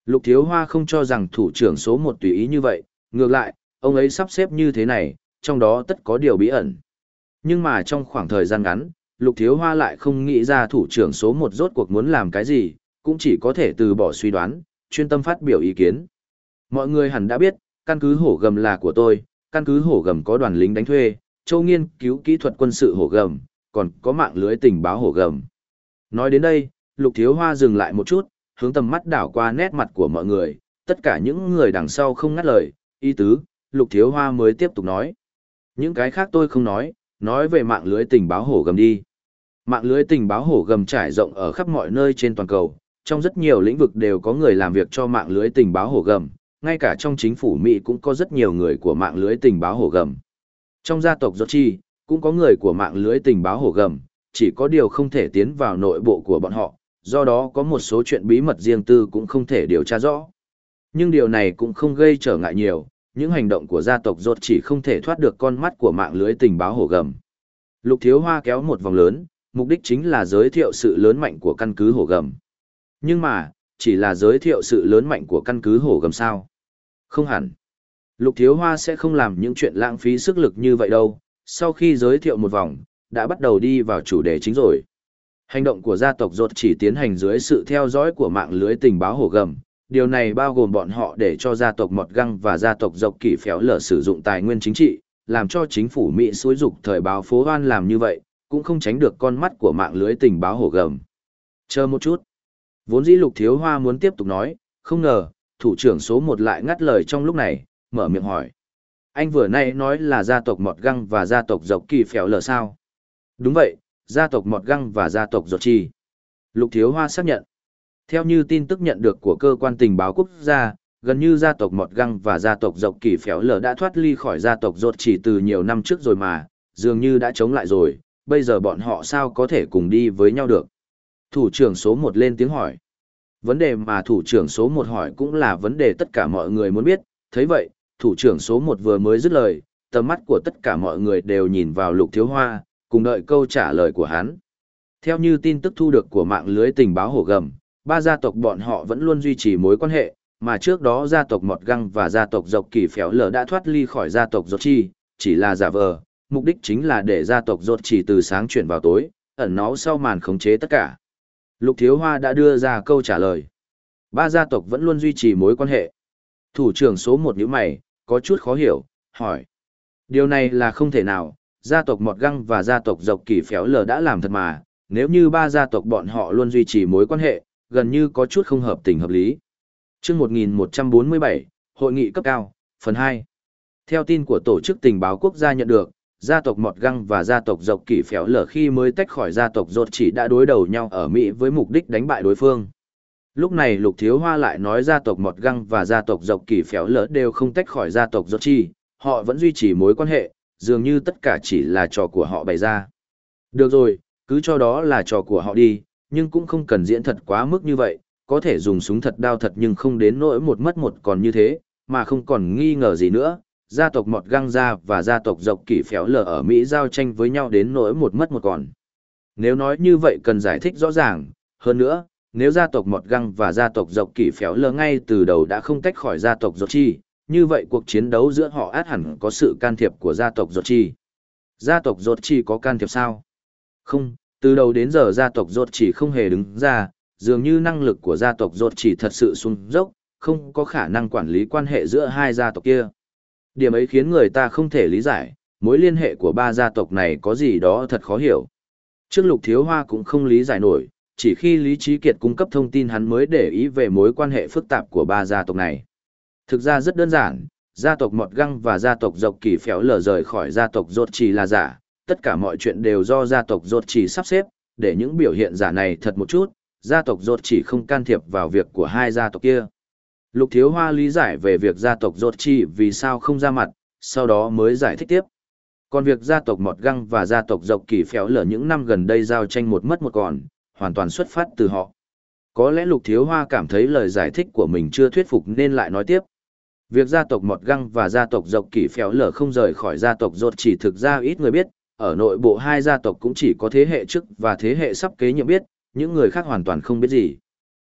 Lục Thiếu Hoa không cho rằng thủ trưởng số một tùy ý như vậy, ngược lại, ông ấy sắp xếp như thế này, trong đó tất có điều bí ẩn. Nhưng mà trong khoảng thời gian ngắn, Lục Thiếu Hoa lại không nghĩ ra thủ trưởng số một rốt cuộc muốn làm cái gì, cũng chỉ có thể từ bỏ suy đoán, chuyên tâm phát biểu ý kiến. Mọi người hẳn đã biết, căn cứ hổ gầm là của tôi, căn cứ hổ gầm có đoàn lính đánh thuê, châu nghiên cứu kỹ thuật quân sự hổ gầm, còn có mạng lưới tình báo hổ gầm. Nói đến đây, Lục Thiếu Hoa dừng lại một chút, hướng tầm mắt đảo qua nét mặt của mọi người, tất cả những người đằng sau không ngắt lời, ý tứ, Lục Thiếu Hoa mới tiếp tục nói. Những cái khác tôi không nói, nói về mạng lưới tình báo hổ gầm đi. Mạng lưới tình báo hổ gầm trải rộng ở khắp mọi nơi trên toàn cầu, trong rất nhiều lĩnh vực đều có người làm việc cho mạng lưới tình báo hổ gầm, ngay cả trong chính phủ Mỹ cũng có rất nhiều người của mạng lưới tình báo hổ gầm. Trong gia tộc George cũng có người của mạng lưới tình báo hổ gầm, chỉ có điều không thể tiến vào nội bộ của bọn họ, do đó có một số chuyện bí mật riêng tư cũng không thể điều tra rõ. Nhưng điều này cũng không gây trở ngại nhiều, những hành động của gia tộc George chỉ không thể thoát được con mắt của mạng lưới tình báo hổ gầm. Lục Thiếu Hoa kéo một vòng lớn, mục đích chính là giới thiệu sự lớn mạnh của căn cứ hổ gầm. Nhưng mà, chỉ là giới thiệu sự lớn mạnh của căn cứ hổ gầm sao? Không hẳn. Lục Thiếu Hoa sẽ không làm những chuyện lãng phí sức lực như vậy đâu. Sau khi giới thiệu một vòng, đã bắt đầu đi vào chủ đề chính rồi. Hành động của gia tộc Rốt chỉ tiến hành dưới sự theo dõi của mạng lưới tình báo hổ gầm. Điều này bao gồm bọn họ để cho gia tộc Mọt Găng và gia tộc Dọc Kỳ Phéo Lở sử dụng tài nguyên chính trị, làm cho chính phủ Mỹ xúi dục thời báo phố hoan làm như vậy, cũng không tránh được con mắt của mạng lưới tình báo hổ gầm. Chờ một chút. Vốn dĩ Lục Thiếu Hoa muốn tiếp tục nói, không ngờ, thủ trưởng số một lại ngắt lời trong lúc này, mở miệng hỏi. Anh vừa nay nói là gia tộc Mọt Găng và gia tộc Dọc Kỳ Phéo Lở sao? Đúng vậy, gia tộc Mọt Găng và gia tộc Dọc Chi. Lục Thiếu Hoa xác nhận. Theo như tin tức nhận được của cơ quan tình báo quốc gia, gần như gia tộc Mọt Găng và gia tộc Dọc Kỳ Phéo Lở đã thoát ly khỏi gia tộc Dột chỉ từ nhiều năm trước rồi mà, dường như đã chống lại rồi, bây giờ bọn họ sao có thể cùng đi với nhau được? Thủ trưởng số một lên tiếng hỏi. Vấn đề mà thủ trưởng số một hỏi cũng là vấn đề tất cả mọi người muốn biết, thấy vậy, thủ trưởng số một vừa mới dứt lời, tầm mắt của tất cả mọi người đều nhìn vào Lục Thiếu Hoa, cùng đợi câu trả lời của hắn. Theo như tin tức thu được của mạng lưới tình báo hổ gầm, ba gia tộc bọn họ vẫn luôn duy trì mối quan hệ, mà trước đó gia tộc Mọt Găng và gia tộc Dọc Kỳ Phéo Lở đã thoát ly khỏi gia tộc Dột Chi, chỉ là giả vờ, mục đích chính là để gia tộc Dột Chỉ từ sáng chuyển vào tối, ẩn náu sau màn khống chế tất cả. Lục Thiếu Hoa đã đưa ra câu trả lời. Ba gia tộc vẫn luôn duy trì mối quan hệ. Thủ trưởng số một nhíu mày, có chút khó hiểu, hỏi. Điều này là không thể nào, gia tộc Mọt Găng và gia tộc Dọc Kỳ Phéo Lở đã làm thật mà, nếu như ba gia tộc bọn họ luôn duy trì mối quan hệ, gần như có chút không hợp tình hợp lý. Chương một nghìn một trăm bốn mươi bảy, Hội nghị cấp cao, phần hai. Theo tin của Tổ chức Tình báo Quốc gia nhận được, gia tộc Mọt Găng và gia tộc Dọc Kỳ Phéo Lở khi mới tách khỏi gia tộc Dột chỉ đã đối đầu nhau ở Mỹ với mục đích đánh bại đối phương. Lúc này Lục Thiếu Hoa lại nói gia tộc Mọt Găng và gia tộc Dọc Kỳ Phéo Lở đều không tách khỏi gia tộc Dột chỉ, họ vẫn duy trì mối quan hệ, dường như tất cả chỉ là trò của họ bày ra. Được rồi, cứ cho đó là trò của họ đi, nhưng cũng không cần diễn thật quá mức như vậy, có thể dùng súng thật đao thật nhưng không đến nỗi một mất một còn như thế, mà không còn nghi ngờ gì nữa. Gia tộc Mọt Găng gia và gia tộc Dọc Kỳ Phéo Lở ở Mỹ giao tranh với nhau đến nỗi một mất một còn. Nếu nói như vậy cần giải thích rõ ràng, hơn nữa, nếu gia tộc Mọt Găng và gia tộc Dọc Kỳ Phéo Lở ngay từ đầu đã không tách khỏi gia tộc Dột Chi, như vậy cuộc chiến đấu giữa họ ắt hẳn có sự can thiệp của gia tộc Dột Chi. Gia tộc Dột Chi có can thiệp sao? Không, từ đầu đến giờ gia tộc Dột Chi không hề đứng ra, dường như năng lực của gia tộc Dột Chi thật sự xuống dốc, không có khả năng quản lý quan hệ giữa hai gia tộc kia. Điểm ấy khiến người ta không thể lý giải, mối liên hệ của ba gia tộc này có gì đó thật khó hiểu. Trước Lục Thiếu Hoa cũng không lý giải nổi, chỉ khi Lý Trí Kiệt cung cấp thông tin hắn mới để ý về mối quan hệ phức tạp của ba gia tộc này. Thực ra rất đơn giản, gia tộc Mọt Găng và gia tộc Dọc Kỳ Phéo Lở rời khỏi gia tộc Dột Chỉ là giả, tất cả mọi chuyện đều do gia tộc Dột Chỉ sắp xếp, để những biểu hiện giả này thật một chút, gia tộc Dột Chỉ không can thiệp vào việc của hai gia tộc kia. Lục Thiếu Hoa lý giải về việc gia tộc Dột Chỉ vì sao không ra mặt, sau đó mới giải thích tiếp. Còn việc gia tộc Mọt Găng và gia tộc Dọc Kỳ Phéo Lở những năm gần đây giao tranh một mất một còn, hoàn toàn xuất phát từ họ. Có lẽ Lục Thiếu Hoa cảm thấy lời giải thích của mình chưa thuyết phục nên lại nói tiếp. Việc gia tộc Mọt Găng và gia tộc Dọc Kỳ Phéo Lở không rời khỏi gia tộc Dột Chỉ thực ra ít người biết, ở nội bộ hai gia tộc cũng chỉ có thế hệ trước và thế hệ sắp kế nhiệm biết, những người khác hoàn toàn không biết gì.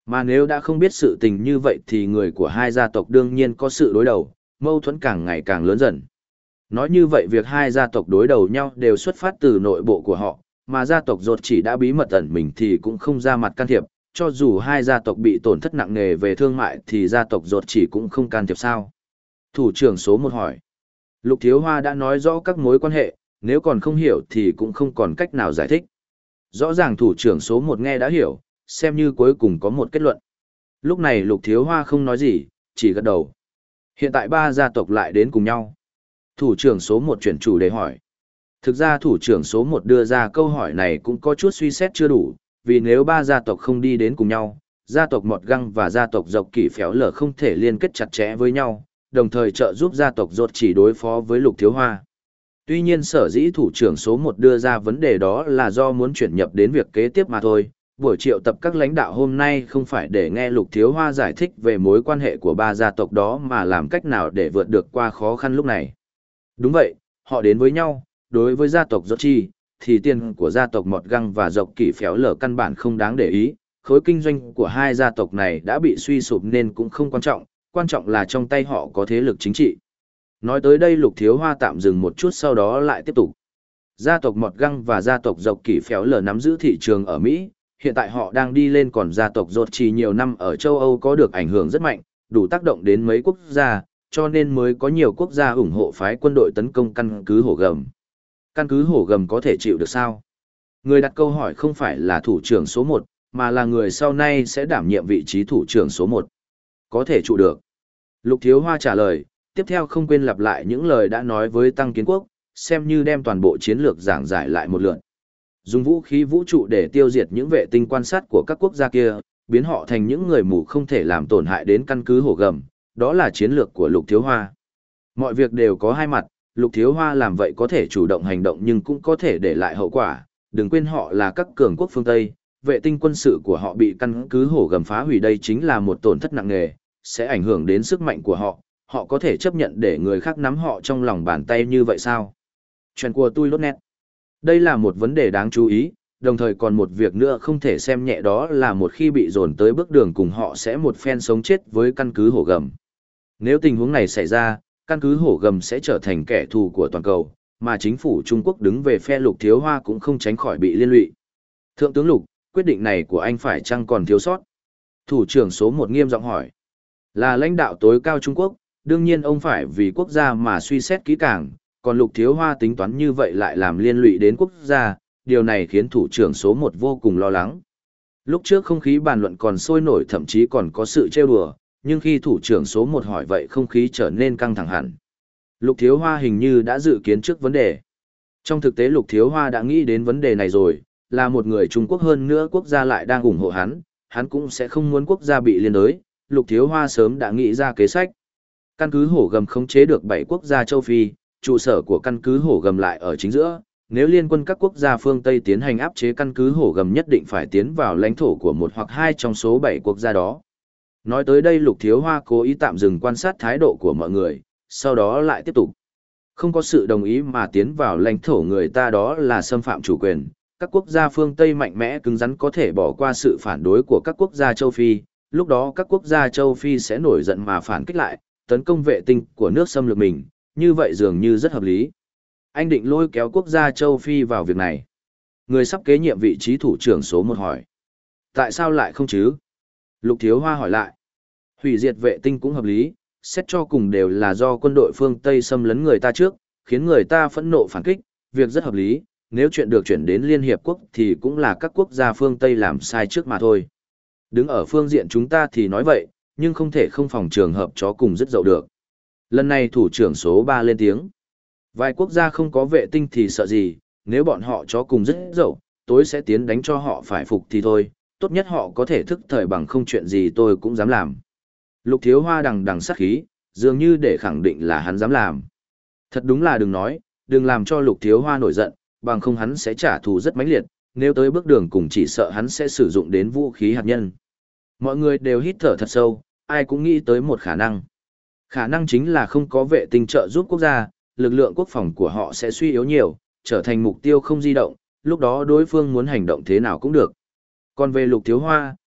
Mà nếu đã không biết sự tình như vậy thì người của hai gia tộc đương nhiên có sự đối đầu, mâu thuẫn càng ngày càng lớn dần. Nói như vậy việc hai gia tộc đối đầu nhau đều xuất phát từ nội bộ của họ, mà gia tộc Rốt chỉ đã bí mật ẩn mình thì cũng không ra mặt can thiệp, cho dù hai gia tộc bị tổn thất nặng nề về thương mại thì gia tộc Rốt chỉ cũng không can thiệp sao. Thủ trưởng số một hỏi. Lục Thiếu Hoa đã nói rõ các mối quan hệ, nếu còn không hiểu thì cũng không còn cách nào giải thích. Rõ ràng thủ trưởng số một nghe đã hiểu, xem như cuối cùng có một kết luận. Lúc này Lục Thiếu Hoa không nói gì, chỉ gật đầu. Hiện tại ba gia tộc lại đến cùng nhau. Thủ trưởng số một chuyển chủ đề hỏi. Thực ra thủ trưởng số một đưa ra câu hỏi này cũng có chút suy xét chưa đủ, vì nếu ba gia tộc không đi đến cùng nhau, gia tộc Mọt Găng và gia tộc Dọc Kỷ Phéo Lở không thể liên kết chặt chẽ với nhau, đồng thời trợ giúp gia tộc Rốt chỉ đối phó với Lục Thiếu Hoa. Tuy nhiên sở dĩ thủ trưởng số một đưa ra vấn đề đó là do muốn chuyển nhập đến việc kế tiếp mà thôi. Buổi triệu tập các lãnh đạo hôm nay không phải để nghe Lục Thiếu Hoa giải thích về mối quan hệ của ba gia tộc đó mà làm cách nào để vượt được qua khó khăn lúc này. Đúng vậy, họ đến với nhau, đối với gia tộc Rốt chỉ, thì tiền của gia tộc Mọt Găng và Dọc Kỷ Phéo Lở căn bản không đáng để ý, khối kinh doanh của hai gia tộc này đã bị suy sụp nên cũng không quan trọng, quan trọng là trong tay họ có thế lực chính trị. Nói tới đây Lục Thiếu Hoa tạm dừng một chút sau đó lại tiếp tục. Gia tộc Mọt Găng và gia tộc Dọc Kỷ Phéo Lở nắm giữ thị trường ở Mỹ, hiện tại họ đang đi lên, còn gia tộc Rốt chỉ nhiều năm ở châu Âu có được ảnh hưởng rất mạnh, đủ tác động đến mấy quốc gia, cho nên mới có nhiều quốc gia ủng hộ phái quân đội tấn công căn cứ Hổ Gầm. Căn cứ Hổ Gầm có thể chịu được sao? Người đặt câu hỏi không phải là thủ trưởng số một, mà là người sau này sẽ đảm nhiệm vị trí thủ trưởng số một. Có thể trụ được. Lục Thiếu Hoa trả lời, tiếp theo không quên lặp lại những lời đã nói với Tăng Kiến Quốc, xem như đem toàn bộ chiến lược giảng giải lại một lượt. Dùng vũ khí vũ trụ để tiêu diệt những vệ tinh quan sát của các quốc gia kia, biến họ thành những người mù không thể làm tổn hại đến căn cứ Hổ Gầm, đó là chiến lược của Lục Thiếu Hoa. Mọi việc đều có hai mặt, Lục Thiếu Hoa làm vậy có thể chủ động hành động nhưng cũng có thể để lại hậu quả, đừng quên họ là các cường quốc phương Tây, vệ tinh quân sự của họ bị căn cứ Hổ Gầm phá hủy đây chính là một tổn thất nặng nề, sẽ ảnh hưởng đến sức mạnh của họ, họ có thể chấp nhận để người khác nắm họ trong lòng bàn tay như vậy sao? Chuyện của tôi lốt nét. Đây là một vấn đề đáng chú ý, đồng thời còn một việc nữa không thể xem nhẹ, đó là một khi bị dồn tới bước đường cùng họ sẽ một phen sống chết với căn cứ Hổ Gầm. Nếu tình huống này xảy ra, căn cứ Hổ Gầm sẽ trở thành kẻ thù của toàn cầu, mà chính phủ Trung Quốc đứng về phe Lục Thiếu Hoa cũng không tránh khỏi bị liên lụy. Thượng tướng Lục, quyết định này của anh phải chăng còn thiếu sót? Thủ trưởng số một nghiêm giọng hỏi. Là lãnh đạo tối cao Trung Quốc, đương nhiên ông phải vì quốc gia mà suy xét kỹ càng, còn Lục Thiếu Hoa tính toán như vậy lại làm liên lụy đến quốc gia, điều này khiến thủ trưởng số một vô cùng lo lắng. Lúc trước không khí bàn luận còn sôi nổi, thậm chí còn có sự trêu đùa, nhưng khi thủ trưởng số một hỏi vậy không khí trở nên căng thẳng hẳn. Lục Thiếu Hoa hình như đã dự kiến trước vấn đề. Trong thực tế Lục Thiếu Hoa đã nghĩ đến vấn đề này rồi, là một người Trung Quốc hơn nữa quốc gia lại đang ủng hộ hắn, hắn cũng sẽ không muốn quốc gia bị liên đới. Lục Thiếu Hoa sớm đã nghĩ ra kế sách. Căn cứ Hổ Gầm khống chế được bảy quốc gia châu Phi, trụ sở của căn cứ Hổ Gầm lại ở chính giữa. Nếu liên quân các quốc gia phương Tây tiến hành áp chế căn cứ Hổ Gầm nhất định phải tiến vào lãnh thổ của một hoặc hai trong số bảy quốc gia đó. Nói tới đây Lục Thiếu Hoa cố ý tạm dừng quan sát thái độ của mọi người, sau đó lại tiếp tục. Không có sự đồng ý mà tiến vào lãnh thổ người ta đó là xâm phạm chủ quyền. Các quốc gia phương Tây mạnh mẽ cứng rắn có thể bỏ qua sự phản đối của các quốc gia châu Phi, lúc đó các quốc gia châu Phi sẽ nổi giận mà phản kích lại, tấn công vệ tinh của nước xâm lược mình, như vậy dường như rất hợp lý. Anh định lôi kéo quốc gia châu Phi vào việc này. Người sắp kế nhiệm vị trí thủ trưởng số một hỏi. Tại sao lại không chứ? Lục Thiếu Hoa hỏi lại. Hủy diệt vệ tinh cũng hợp lý, xét cho cùng đều là do quân đội phương Tây xâm lấn người ta trước, khiến người ta phẫn nộ phản kích, việc rất hợp lý, nếu chuyện được chuyển đến Liên Hiệp Quốc thì cũng là các quốc gia phương Tây làm sai trước mà thôi. Đứng ở phương diện chúng ta thì nói vậy, nhưng không thể không phòng trường hợp chó cùng dứt dậu được. Lần này thủ trưởng số ba lên tiếng. Vài quốc gia không có vệ tinh thì sợ gì, nếu bọn họ chó cùng dứt dậu, tối sẽ tiến đánh cho họ phải phục thì thôi, tốt nhất họ có thể thức thời bằng không chuyện gì tôi cũng dám làm. Lục Thiếu Hoa đằng đằng sát khí, dường như để khẳng định là hắn dám làm. Thật đúng là đừng nói, đừng làm cho Lục Thiếu Hoa nổi giận, bằng không hắn sẽ trả thù rất mãnh liệt, nếu tới bước đường cùng chỉ sợ hắn sẽ sử dụng đến vũ khí hạt nhân. Mọi người đều hít thở thật sâu, ai cũng nghĩ tới một khả năng. Khả năng chính là không có vệ tinh trợ giúp quốc gia, lực lượng quốc phòng của họ sẽ suy yếu nhiều, trở thành mục tiêu không di động, lúc đó đối phương muốn hành động thế nào cũng được. Còn về Lục Thiếu Hoa,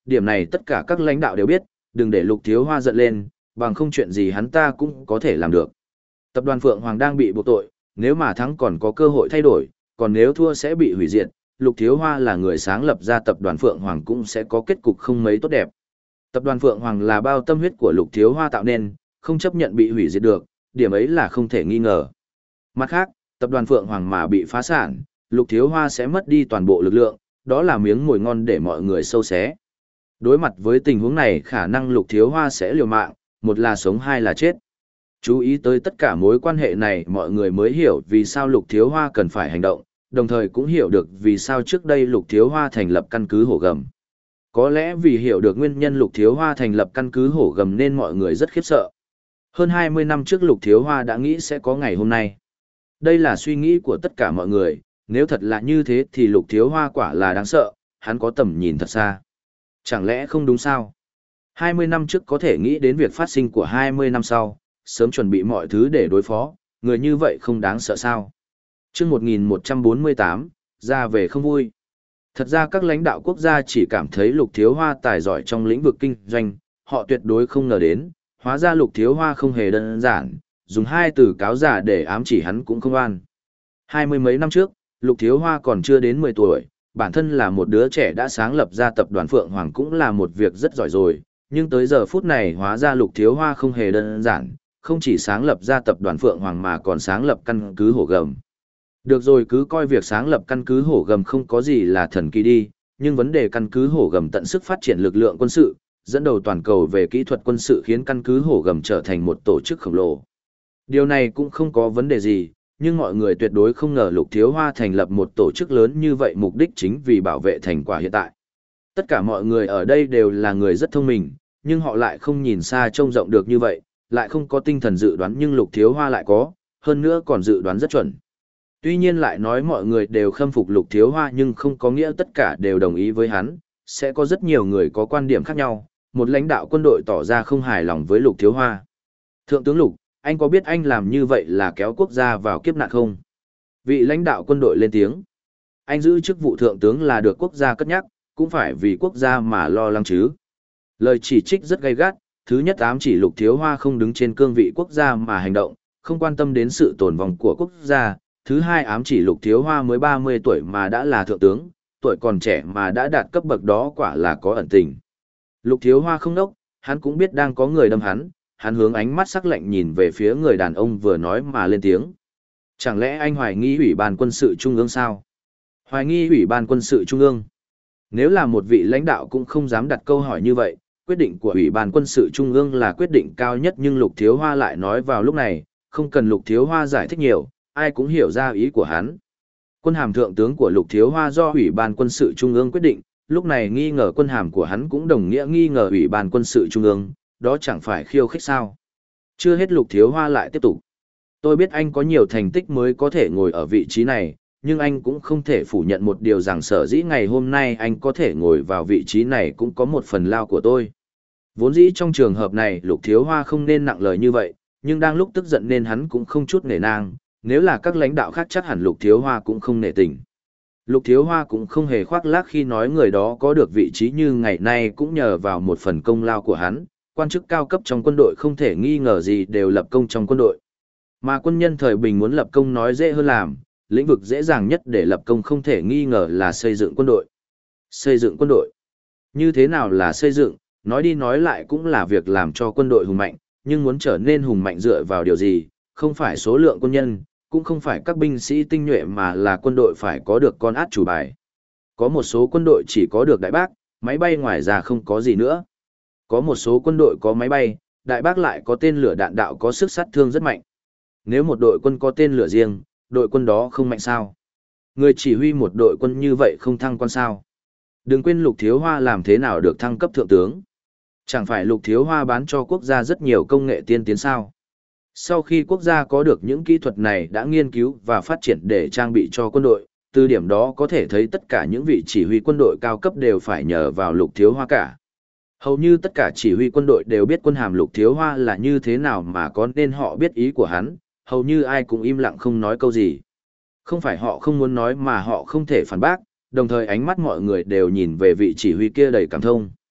điểm này tất cả các lãnh đạo đều biết, đừng để Lục Thiếu Hoa giận lên, bằng không chuyện gì hắn ta cũng có thể làm được. Tập đoàn Phượng Hoàng đang bị buộc tội, nếu mà thắng còn có cơ hội thay đổi, còn nếu thua sẽ bị hủy diệt. Lục Thiếu Hoa là người sáng lập ra tập đoàn Phượng Hoàng cũng sẽ có kết cục không mấy tốt đẹp. Tập đoàn Phượng Hoàng là bao tâm huyết của Lục Thiếu Hoa tạo nên, không chấp nhận bị hủy diệt được, điểm ấy là không thể nghi ngờ. Mặt khác, tập đoàn Phượng Hoàng mà bị phá sản, Lục Thiếu Hoa sẽ mất đi toàn bộ lực lượng, đó là miếng mồi ngon để mọi người sâu xé. Đối mặt với tình huống này khả năng Lục Thiếu Hoa sẽ liều mạng, một là sống hai là chết. Chú ý tới tất cả mối quan hệ này mọi người mới hiểu vì sao Lục Thiếu Hoa cần phải hành động, đồng thời cũng hiểu được vì sao trước đây Lục Thiếu Hoa thành lập căn cứ Hổ Gầm. Có lẽ vì hiểu được nguyên nhân Lục Thiếu Hoa thành lập căn cứ Hổ Gầm nên mọi người rất khiếp sợ. Hơn hai mươi năm trước Lục Thiếu Hoa đã nghĩ sẽ có ngày hôm nay. Đây là suy nghĩ của tất cả mọi người, nếu thật là như thế thì Lục Thiếu Hoa quả là đáng sợ, hắn có tầm nhìn thật xa. Chẳng lẽ không đúng sao? hai mươi năm trước có thể nghĩ đến việc phát sinh của hai mươi năm sau, sớm chuẩn bị mọi thứ để đối phó, người như vậy không đáng sợ sao? Trước một nghìn một trăm bốn mươi tám, ra về không vui. Thật ra các lãnh đạo quốc gia chỉ cảm thấy Lục Thiếu Hoa tài giỏi trong lĩnh vực kinh doanh, họ tuyệt đối không ngờ đến, hóa ra Lục Thiếu Hoa không hề đơn giản, dùng hai từ cáo giả để ám chỉ hắn cũng không oan. Hai mươi mấy năm trước, Lục Thiếu Hoa còn chưa đến mười tuổi, bản thân là một đứa trẻ đã sáng lập ra tập đoàn Phượng Hoàng cũng là một việc rất giỏi rồi, nhưng tới giờ phút này hóa ra Lục Thiếu Hoa không hề đơn giản, không chỉ sáng lập ra tập đoàn Phượng Hoàng mà còn sáng lập căn cứ Hổ Gầm. Được rồi, cứ coi việc sáng lập căn cứ Hổ Gầm không có gì là thần kỳ đi, nhưng vấn đề căn cứ Hổ Gầm tận sức phát triển lực lượng quân sự, dẫn đầu toàn cầu về kỹ thuật quân sự khiến căn cứ Hổ Gầm trở thành một tổ chức khổng lồ. Điều này cũng không có vấn đề gì, nhưng mọi người tuyệt đối không ngờ Lục Thiếu Hoa thành lập một tổ chức lớn như vậy mục đích chính vì bảo vệ thành quả hiện tại. Tất cả mọi người ở đây đều là người rất thông minh, nhưng họ lại không nhìn xa trông rộng được như vậy, lại không có tinh thần dự đoán nhưng Lục Thiếu Hoa lại có, hơn nữa còn dự đoán rất chuẩn. Tuy nhiên lại nói mọi người đều khâm phục Lục Thiếu Hoa nhưng không có nghĩa tất cả đều đồng ý với hắn, sẽ có rất nhiều người có quan điểm khác nhau, một lãnh đạo quân đội tỏ ra không hài lòng với Lục Thiếu Hoa. Thượng tướng Lục, anh có biết anh làm như vậy là kéo quốc gia vào kiếp nạn không? Vị lãnh đạo quân đội lên tiếng. Anh giữ chức vụ thượng tướng là được quốc gia cất nhắc, cũng phải vì quốc gia mà lo lắng chứ. Lời chỉ trích rất gay gắt, thứ nhất ám chỉ Lục Thiếu Hoa không đứng trên cương vị quốc gia mà hành động, không quan tâm đến sự tồn vong của quốc gia. Thứ hai ám chỉ Lục Thiếu Hoa mới ba mươi tuổi mà đã là thượng tướng, tuổi còn trẻ mà đã đạt cấp bậc đó quả là có ẩn tình. Lục Thiếu Hoa không đốc, hắn cũng biết đang có người đâm hắn, hắn hướng ánh mắt sắc lạnh nhìn về phía người đàn ông vừa nói mà lên tiếng. Chẳng lẽ anh hoài nghi Ủy ban quân sự Trung ương sao? Hoài nghi Ủy ban quân sự Trung ương? Nếu là một vị lãnh đạo cũng không dám đặt câu hỏi như vậy, quyết định của Ủy ban quân sự Trung ương là quyết định cao nhất nhưng Lục Thiếu Hoa lại nói vào lúc này, không cần Lục Thiếu Hoa giải thích nhiều, ai cũng hiểu ra ý của hắn. Quân hàm thượng tướng của Lục Thiếu Hoa do Ủy ban quân sự Trung ương quyết định, lúc này nghi ngờ quân hàm của hắn cũng đồng nghĩa nghi ngờ Ủy ban quân sự Trung ương, đó chẳng phải khiêu khích sao. Chưa hết Lục Thiếu Hoa lại tiếp tục. Tôi biết anh có nhiều thành tích mới có thể ngồi ở vị trí này, nhưng anh cũng không thể phủ nhận một điều rằng sở dĩ ngày hôm nay anh có thể ngồi vào vị trí này cũng có một phần lao của tôi. Vốn dĩ trong trường hợp này Lục Thiếu Hoa không nên nặng lời như vậy, nhưng đang lúc tức giận nên hắn cũng không chút nể nang, nếu là các lãnh đạo khác chắc hẳn Lục Thiếu Hoa cũng không nể tình. Lục Thiếu Hoa cũng không hề khoác lác khi nói người đó có được vị trí như ngày nay cũng nhờ vào một phần công lao của hắn, quan chức cao cấp trong quân đội không thể nghi ngờ gì đều lập công trong quân đội. Mà quân nhân thời bình muốn lập công nói dễ hơn làm, lĩnh vực dễ dàng nhất để lập công không thể nghi ngờ là xây dựng quân đội. Xây dựng quân đội. Như thế nào là xây dựng, nói đi nói lại cũng là việc làm cho quân đội hùng mạnh, nhưng muốn trở nên hùng mạnh dựa vào điều gì, không phải số lượng quân nhân, cũng không phải các binh sĩ tinh nhuệ mà là quân đội phải có được con át chủ bài. Có một số quân đội chỉ có được đại bác, máy bay ngoài ra không có gì nữa. Có một số quân đội có máy bay, đại bác lại có tên lửa đạn đạo có sức sát thương rất mạnh. Nếu một đội quân có tên lửa riêng, đội quân đó không mạnh sao? Người chỉ huy một đội quân như vậy không thăng quan sao? Đừng quên Lục Thiếu Hoa làm thế nào được thăng cấp thượng tướng. Chẳng phải Lục Thiếu Hoa bán cho quốc gia rất nhiều công nghệ tiên tiến sao? Sau khi quốc gia có được những kỹ thuật này đã nghiên cứu và phát triển để trang bị cho quân đội, từ điểm đó có thể thấy tất cả những vị chỉ huy quân đội cao cấp đều phải nhờ vào Lục Thiếu Hoa cả. Hầu như tất cả chỉ huy quân đội đều biết quân hàm Lục Thiếu Hoa là như thế nào mà có nên họ biết ý của hắn, hầu như ai cũng im lặng không nói câu gì. Không phải họ không muốn nói mà họ không thể phản bác, đồng thời ánh mắt mọi người đều nhìn về vị chỉ huy kia đầy cảm thông.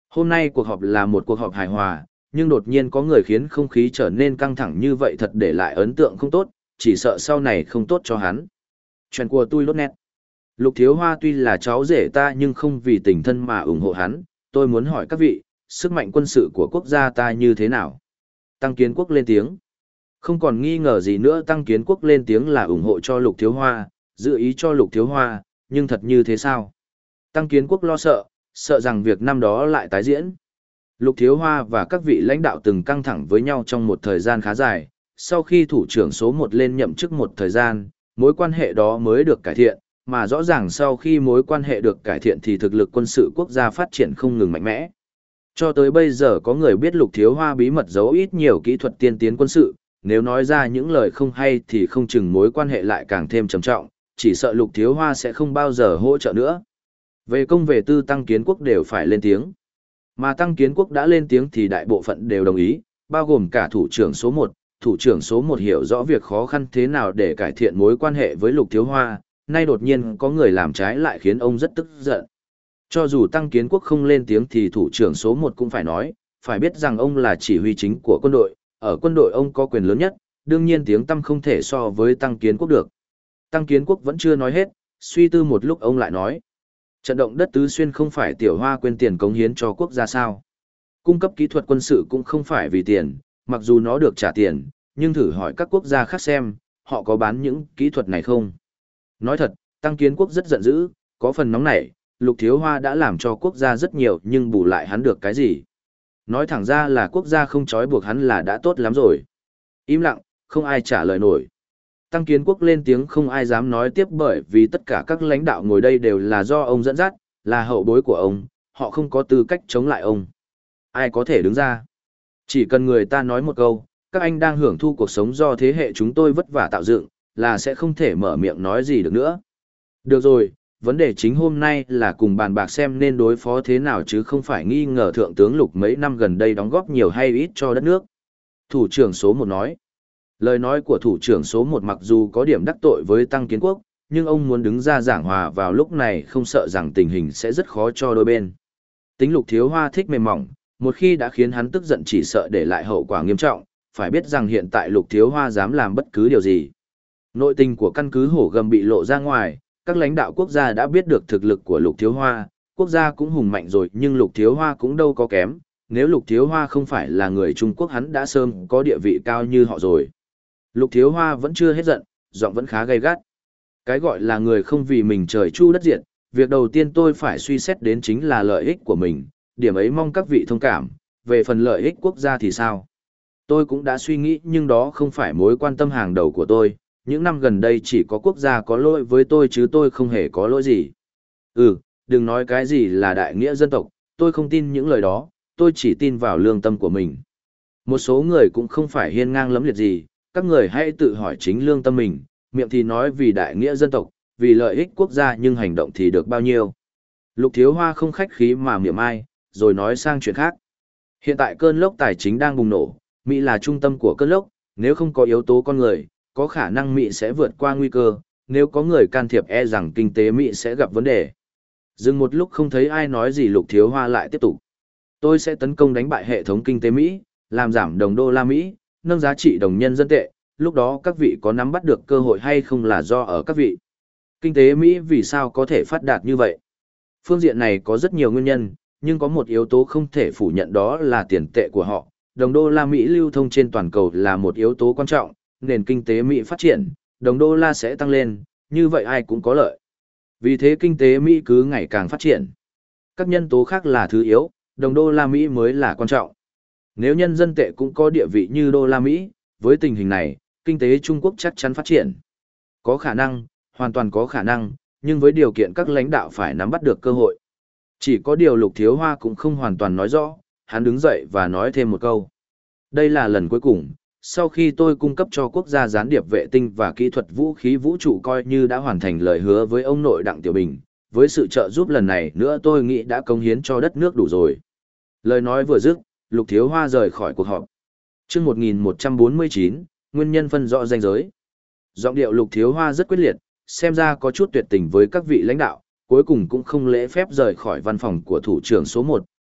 Hôm nay cuộc họp là một cuộc họp hài hòa, nhưng đột nhiên có người khiến không khí trở nên căng thẳng như vậy thật để lại ấn tượng không tốt, chỉ sợ sau này không tốt cho hắn. Chuyện của tôi lốt nét. Lục Thiếu Hoa tuy là cháu rể ta nhưng không vì tình thân mà ủng hộ hắn, tôi muốn hỏi các vị, sức mạnh quân sự của quốc gia ta như thế nào? Tăng Kiến Quốc lên tiếng. Không còn nghi ngờ gì nữa, Tăng Kiến Quốc lên tiếng là ủng hộ cho Lục Thiếu Hoa, dự ý cho Lục Thiếu Hoa, nhưng thật như thế sao? Tăng Kiến Quốc lo sợ, sợ rằng việc năm đó lại tái diễn. Lục Thiếu Hoa và các vị lãnh đạo từng căng thẳng với nhau trong một thời gian khá dài, sau khi thủ trưởng số một lên nhậm chức một thời gian, mối quan hệ đó mới được cải thiện, mà rõ ràng sau khi mối quan hệ được cải thiện thì thực lực quân sự quốc gia phát triển không ngừng mạnh mẽ. Cho tới bây giờ có người biết Lục Thiếu Hoa bí mật giấu ít nhiều kỹ thuật tiên tiến quân sự, nếu nói ra những lời không hay thì không chừng mối quan hệ lại càng thêm trầm trọng, chỉ sợ Lục Thiếu Hoa sẽ không bao giờ hỗ trợ nữa. Về công về tư Tăng Kiến Quốc đều phải lên tiếng. Mà Tăng Kiến Quốc đã lên tiếng thì đại bộ phận đều đồng ý, bao gồm cả thủ trưởng số một. Thủ trưởng số một hiểu rõ việc khó khăn thế nào để cải thiện mối quan hệ với Lục Thiếu Hoa, nay đột nhiên có người làm trái lại khiến ông rất tức giận. Cho dù Tăng Kiến Quốc không lên tiếng thì thủ trưởng số một cũng phải nói, phải biết rằng ông là chỉ huy chính của quân đội, ở quân đội ông có quyền lớn nhất, đương nhiên tiếng tăm không thể so với Tăng Kiến Quốc được. Tăng Kiến Quốc vẫn chưa nói hết, suy tư một lúc ông lại nói. Trận động đất Tứ Xuyên không phải Tiểu Hoa quên tiền cống hiến cho quốc gia sao? Cung cấp kỹ thuật quân sự cũng không phải vì tiền, mặc dù nó được trả tiền, nhưng thử hỏi các quốc gia khác xem, họ có bán những kỹ thuật này không? Nói thật, Tăng Kiến Quốc rất giận dữ, có phần nóng nảy, Lục Thiếu Hoa đã làm cho quốc gia rất nhiều nhưng bù lại hắn được cái gì? Nói thẳng ra là quốc gia không trói buộc hắn là đã tốt lắm rồi. Im lặng, không ai trả lời nổi. Tăng Kiến Quốc lên tiếng không ai dám nói tiếp bởi vì tất cả các lãnh đạo ngồi đây đều là do ông dẫn dắt, là hậu bối của ông, họ không có tư cách chống lại ông. Ai có thể đứng ra? Chỉ cần người ta nói một câu, các anh đang hưởng thu cuộc sống do thế hệ chúng tôi vất vả tạo dựng, là sẽ không thể mở miệng nói gì được nữa. Được rồi, vấn đề chính hôm nay là cùng bàn bạc xem nên đối phó thế nào chứ không phải nghi ngờ Thượng tướng Lục mấy năm gần đây đóng góp nhiều hay ít cho đất nước. Thủ trưởng số một nói. Lời nói của thủ trưởng số một mặc dù có điểm đắc tội với Tăng Kiến Quốc, nhưng ông muốn đứng ra giảng hòa vào lúc này không sợ rằng tình hình sẽ rất khó cho đôi bên. Tính Lục Thiếu Hoa thích mềm mỏng, một khi đã khiến hắn tức giận chỉ sợ để lại hậu quả nghiêm trọng, phải biết rằng hiện tại Lục Thiếu Hoa dám làm bất cứ điều gì. Nội tình của căn cứ Hổ Gầm bị lộ ra ngoài, các lãnh đạo quốc gia đã biết được thực lực của Lục Thiếu Hoa, quốc gia cũng hùng mạnh rồi nhưng Lục Thiếu Hoa cũng đâu có kém, nếu Lục Thiếu Hoa không phải là người Trung Quốc hắn đã sớm có địa vị cao như họ rồi. Lục Thiếu Hoa vẫn chưa hết giận, giọng vẫn khá gay gắt. Cái gọi là người không vì mình trời chu đất diệt, việc đầu tiên tôi phải suy xét đến chính là lợi ích của mình, điểm ấy mong các vị thông cảm, về phần lợi ích quốc gia thì sao? Tôi cũng đã suy nghĩ nhưng đó không phải mối quan tâm hàng đầu của tôi, những năm gần đây chỉ có quốc gia có lỗi với tôi chứ tôi không hề có lỗi gì. Ừ, đừng nói cái gì là đại nghĩa dân tộc, tôi không tin những lời đó, tôi chỉ tin vào lương tâm của mình. Một số người cũng không phải hiên ngang lẫm liệt gì, các người hãy tự hỏi chính lương tâm mình, miệng thì nói vì đại nghĩa dân tộc, vì lợi ích quốc gia nhưng hành động thì được bao nhiêu. Lục Thiếu Hoa không khách khí mà mỉa mai, rồi nói sang chuyện khác. Hiện tại cơn lốc tài chính đang bùng nổ, Mỹ là trung tâm của cơn lốc, nếu không có yếu tố con người, có khả năng Mỹ sẽ vượt qua nguy cơ, nếu có người can thiệp e rằng kinh tế Mỹ sẽ gặp vấn đề. Dừng một lúc không thấy ai nói gì Lục Thiếu Hoa lại tiếp tục. Tôi sẽ tấn công đánh bại hệ thống kinh tế Mỹ, làm giảm đồng đô la Mỹ, nâng giá trị đồng nhân dân tệ, lúc đó các vị có nắm bắt được cơ hội hay không là do ở các vị. Kinh tế Mỹ vì sao có thể phát đạt như vậy? Phương diện này có rất nhiều nguyên nhân, nhưng có một yếu tố không thể phủ nhận đó là tiền tệ của họ. Đồng đô la Mỹ lưu thông trên toàn cầu là một yếu tố quan trọng, nền kinh tế Mỹ phát triển, đồng đô la sẽ tăng lên, như vậy ai cũng có lợi. Vì thế kinh tế Mỹ cứ ngày càng phát triển. Các nhân tố khác là thứ yếu, đồng đô la Mỹ mới là quan trọng. Nếu nhân dân tệ cũng có địa vị như đô la Mỹ, với tình hình này, kinh tế Trung Quốc chắc chắn phát triển. Có khả năng, hoàn toàn có khả năng, nhưng với điều kiện các lãnh đạo phải nắm bắt được cơ hội. Chỉ có điều Lục Thiếu Hoa cũng không hoàn toàn nói rõ, hắn đứng dậy và nói thêm một câu. Đây là lần cuối cùng, sau khi tôi cung cấp cho quốc gia gián điệp vệ tinh và kỹ thuật vũ khí vũ trụ coi như đã hoàn thành lời hứa với ông nội Đặng Tiểu Bình, với sự trợ giúp lần này nữa tôi nghĩ đã cống hiến cho đất nước đủ rồi. Lời nói vừa dứt, Lục Thiếu Hoa rời khỏi cuộc họp. Chương một nghìn một trăm bốn mươi chín, nguyên nhân phân rõ ranh giới. Giọng điệu Lục Thiếu Hoa rất quyết liệt, xem ra có chút tuyệt tình với các vị lãnh đạo, cuối cùng cũng không lễ phép rời khỏi văn phòng của thủ trưởng số một,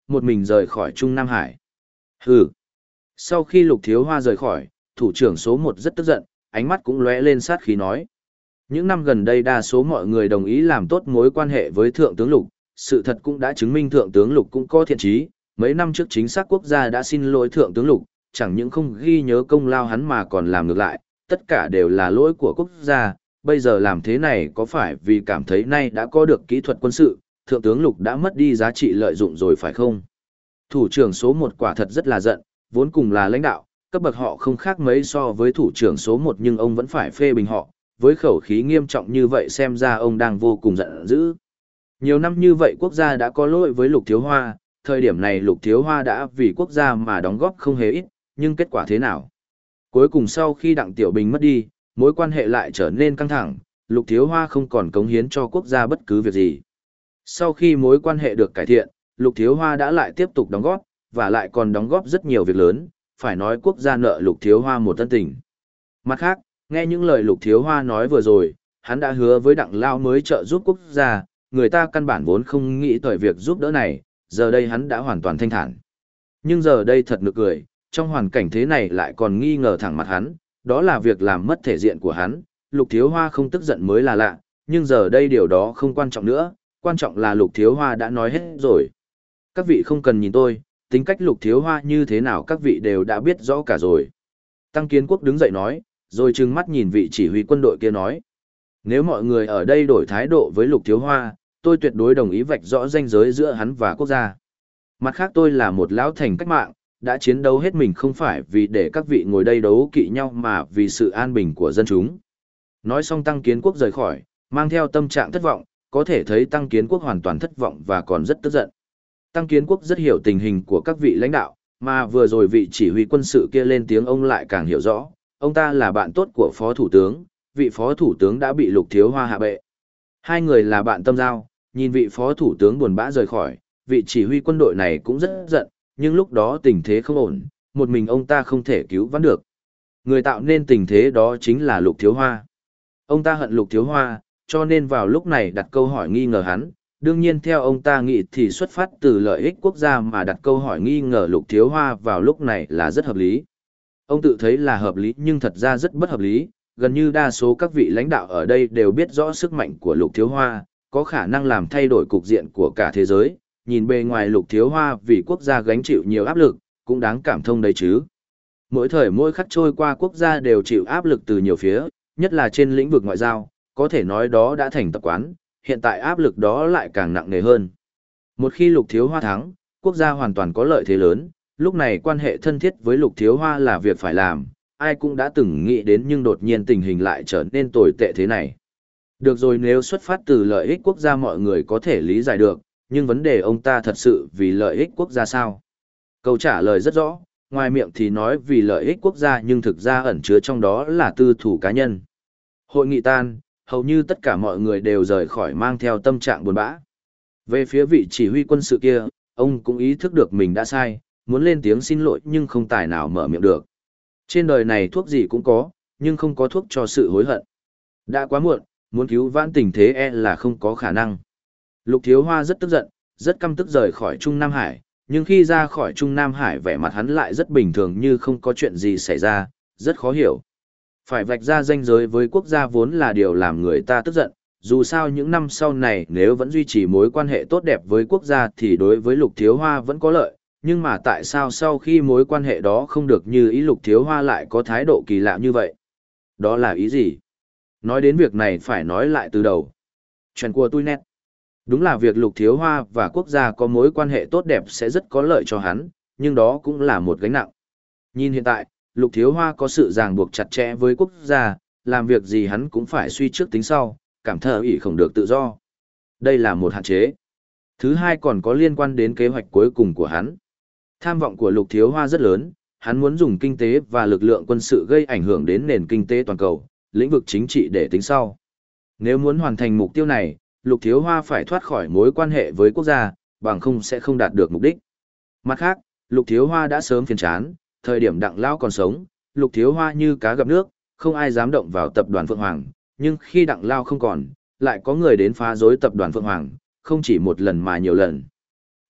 một mình rời khỏi Trung Nam Hải. Hừ. Sau khi Lục Thiếu Hoa rời khỏi, thủ trưởng số một rất tức giận, ánh mắt cũng lóe lên sát khí nói. Những năm gần đây đa số mọi người đồng ý làm tốt mối quan hệ với Thượng tướng Lục, sự thật cũng đã chứng minh Thượng tướng Lục cũng có thiện chí, mấy năm trước chính xác quốc gia đã xin lỗi Thượng tướng Lục, chẳng những không ghi nhớ công lao hắn mà còn làm ngược lại, tất cả đều là lỗi của quốc gia, bây giờ làm thế này có phải vì cảm thấy nay đã có được kỹ thuật quân sự, Thượng tướng Lục đã mất đi giá trị lợi dụng rồi phải không? Thủ trưởng số một quả thật rất là giận, vốn cùng là lãnh đạo, cấp bậc họ không khác mấy so với thủ trưởng số một nhưng ông vẫn phải phê bình họ, với khẩu khí nghiêm trọng như vậy xem ra ông đang vô cùng giận dữ. Nhiều năm như vậy quốc gia đã có lỗi với Lục Thiếu Hoa, thời điểm này Lục Thiếu Hoa đã vì quốc gia mà đóng góp không hề ít, nhưng kết quả thế nào? Cuối cùng sau khi Đặng Tiểu Bình mất đi, mối quan hệ lại trở nên căng thẳng, Lục Thiếu Hoa không còn cống hiến cho quốc gia bất cứ việc gì. Sau khi mối quan hệ được cải thiện, Lục Thiếu Hoa đã lại tiếp tục đóng góp, và lại còn đóng góp rất nhiều việc lớn, phải nói quốc gia nợ Lục Thiếu Hoa một tân tình. Mặt khác, nghe những lời Lục Thiếu Hoa nói vừa rồi, hắn đã hứa với Đặng Lao mới trợ giúp quốc gia, người ta căn bản vốn không nghĩ tới việc giúp đỡ này, giờ đây hắn đã hoàn toàn thanh thản. Nhưng giờ đây thật nực cười, trong hoàn cảnh thế này lại còn nghi ngờ thẳng mặt hắn, đó là việc làm mất thể diện của hắn, Lục Thiếu Hoa không tức giận mới là lạ, nhưng giờ đây điều đó không quan trọng nữa, quan trọng là Lục Thiếu Hoa đã nói hết rồi. Các vị không cần nhìn tôi, tính cách Lục Thiếu Hoa như thế nào các vị đều đã biết rõ cả rồi. Tăng Kiến Quốc đứng dậy nói, rồi trừng mắt nhìn vị chỉ huy quân đội kia nói. Nếu mọi người ở đây đổi thái độ với Lục Thiếu Hoa, tôi tuyệt đối đồng ý vạch rõ ranh giới giữa hắn và quốc gia. Mặt khác tôi là một lão thành cách mạng, đã chiến đấu hết mình không phải vì để các vị ngồi đây đấu kỵ nhau mà vì sự an bình của dân chúng. Nói xong Tăng Kiến Quốc rời khỏi, mang theo tâm trạng thất vọng, có thể thấy Tăng Kiến Quốc hoàn toàn thất vọng và còn rất tức giận. Tăng Kiến Quốc rất hiểu tình hình của các vị lãnh đạo, mà vừa rồi vị chỉ huy quân sự kia lên tiếng ông lại càng hiểu rõ, ông ta là bạn tốt của Phó Thủ tướng, vị Phó Thủ tướng đã bị Lục Thiếu Hoa hạ bệ. Hai người là bạn tâm giao, nhìn vị Phó Thủ tướng buồn bã rời khỏi, vị chỉ huy quân đội này cũng rất giận, nhưng lúc đó tình thế không ổn, một mình ông ta không thể cứu vãn được. Người tạo nên tình thế đó chính là Lục Thiếu Hoa. Ông ta hận Lục Thiếu Hoa, cho nên vào lúc này đặt câu hỏi nghi ngờ hắn, đương nhiên theo ông ta nghĩ thì xuất phát từ lợi ích quốc gia mà đặt câu hỏi nghi ngờ Lục Thiếu Hoa vào lúc này là rất hợp lý. Ông tự thấy là hợp lý nhưng thật ra rất bất hợp lý, gần như đa số các vị lãnh đạo ở đây đều biết rõ sức mạnh của Lục Thiếu Hoa, có khả năng làm thay đổi cục diện của cả thế giới, nhìn bề ngoài Lục Thiếu Hoa vì quốc gia gánh chịu nhiều áp lực, cũng đáng cảm thông đấy chứ. Mỗi thời mỗi khắc trôi qua quốc gia đều chịu áp lực từ nhiều phía, nhất là trên lĩnh vực ngoại giao, có thể nói đó đã thành tập quán, hiện tại áp lực đó lại càng nặng nề hơn. Một khi Lục Thiếu Hoa thắng, quốc gia hoàn toàn có lợi thế lớn, lúc này quan hệ thân thiết với Lục Thiếu Hoa là việc phải làm, ai cũng đã từng nghĩ đến nhưng đột nhiên tình hình lại trở nên tồi tệ thế này. Được rồi, nếu xuất phát từ lợi ích quốc gia mọi người có thể lý giải được, nhưng vấn đề ông ta thật sự vì lợi ích quốc gia sao? Câu trả lời rất rõ, ngoài miệng thì nói vì lợi ích quốc gia nhưng thực ra ẩn chứa trong đó là tư thủ cá nhân. Hội nghị tan, hầu như tất cả mọi người đều rời khỏi mang theo tâm trạng buồn bã. Về phía vị chỉ huy quân sự kia, ông cũng ý thức được mình đã sai, muốn lên tiếng xin lỗi nhưng không tài nào mở miệng được. Trên đời này thuốc gì cũng có, nhưng không có thuốc cho sự hối hận. Đã quá muộn, muốn cứu vãn tình thế e là không có khả năng. Lục Thiếu Hoa rất tức giận, rất căm tức rời khỏi Trung Nam Hải, nhưng khi ra khỏi Trung Nam Hải vẻ mặt hắn lại rất bình thường như không có chuyện gì xảy ra, rất khó hiểu. Phải vạch ra ranh giới với quốc gia vốn là điều làm người ta tức giận, dù sao những năm sau này nếu vẫn duy trì mối quan hệ tốt đẹp với quốc gia thì đối với Lục Thiếu Hoa vẫn có lợi, nhưng mà tại sao sau khi mối quan hệ đó không được như ý Lục Thiếu Hoa lại có thái độ kỳ lạ như vậy? Đó là ý gì? Nói đến việc này phải nói lại từ đầu. Chuyện của tôi nét. Đúng là việc Lục Thiếu Hoa và quốc gia có mối quan hệ tốt đẹp sẽ rất có lợi cho hắn, nhưng đó cũng là một gánh nặng. Nhìn hiện tại, Lục Thiếu Hoa có sự ràng buộc chặt chẽ với quốc gia, làm việc gì hắn cũng phải suy trước tính sau, cảm thờ ỷ không được tự do. Đây là một hạn chế. Thứ hai còn có liên quan đến kế hoạch cuối cùng của hắn. Tham vọng của Lục Thiếu Hoa rất lớn, hắn muốn dùng kinh tế và lực lượng quân sự gây ảnh hưởng đến nền kinh tế toàn cầu, lĩnh vực chính trị để tính sau. Nếu muốn hoàn thành mục tiêu này, Lục Thiếu Hoa phải thoát khỏi mối quan hệ với quốc gia, bằng không sẽ không đạt được mục đích. Mặt khác, Lục Thiếu Hoa đã sớm phiền chán, thời điểm Đặng Lao còn sống, Lục Thiếu Hoa như cá gặp nước, không ai dám động vào tập đoàn Phượng Hoàng, nhưng khi Đặng Lao không còn, lại có người đến phá rối tập đoàn Phượng Hoàng, không chỉ một lần mà nhiều lần.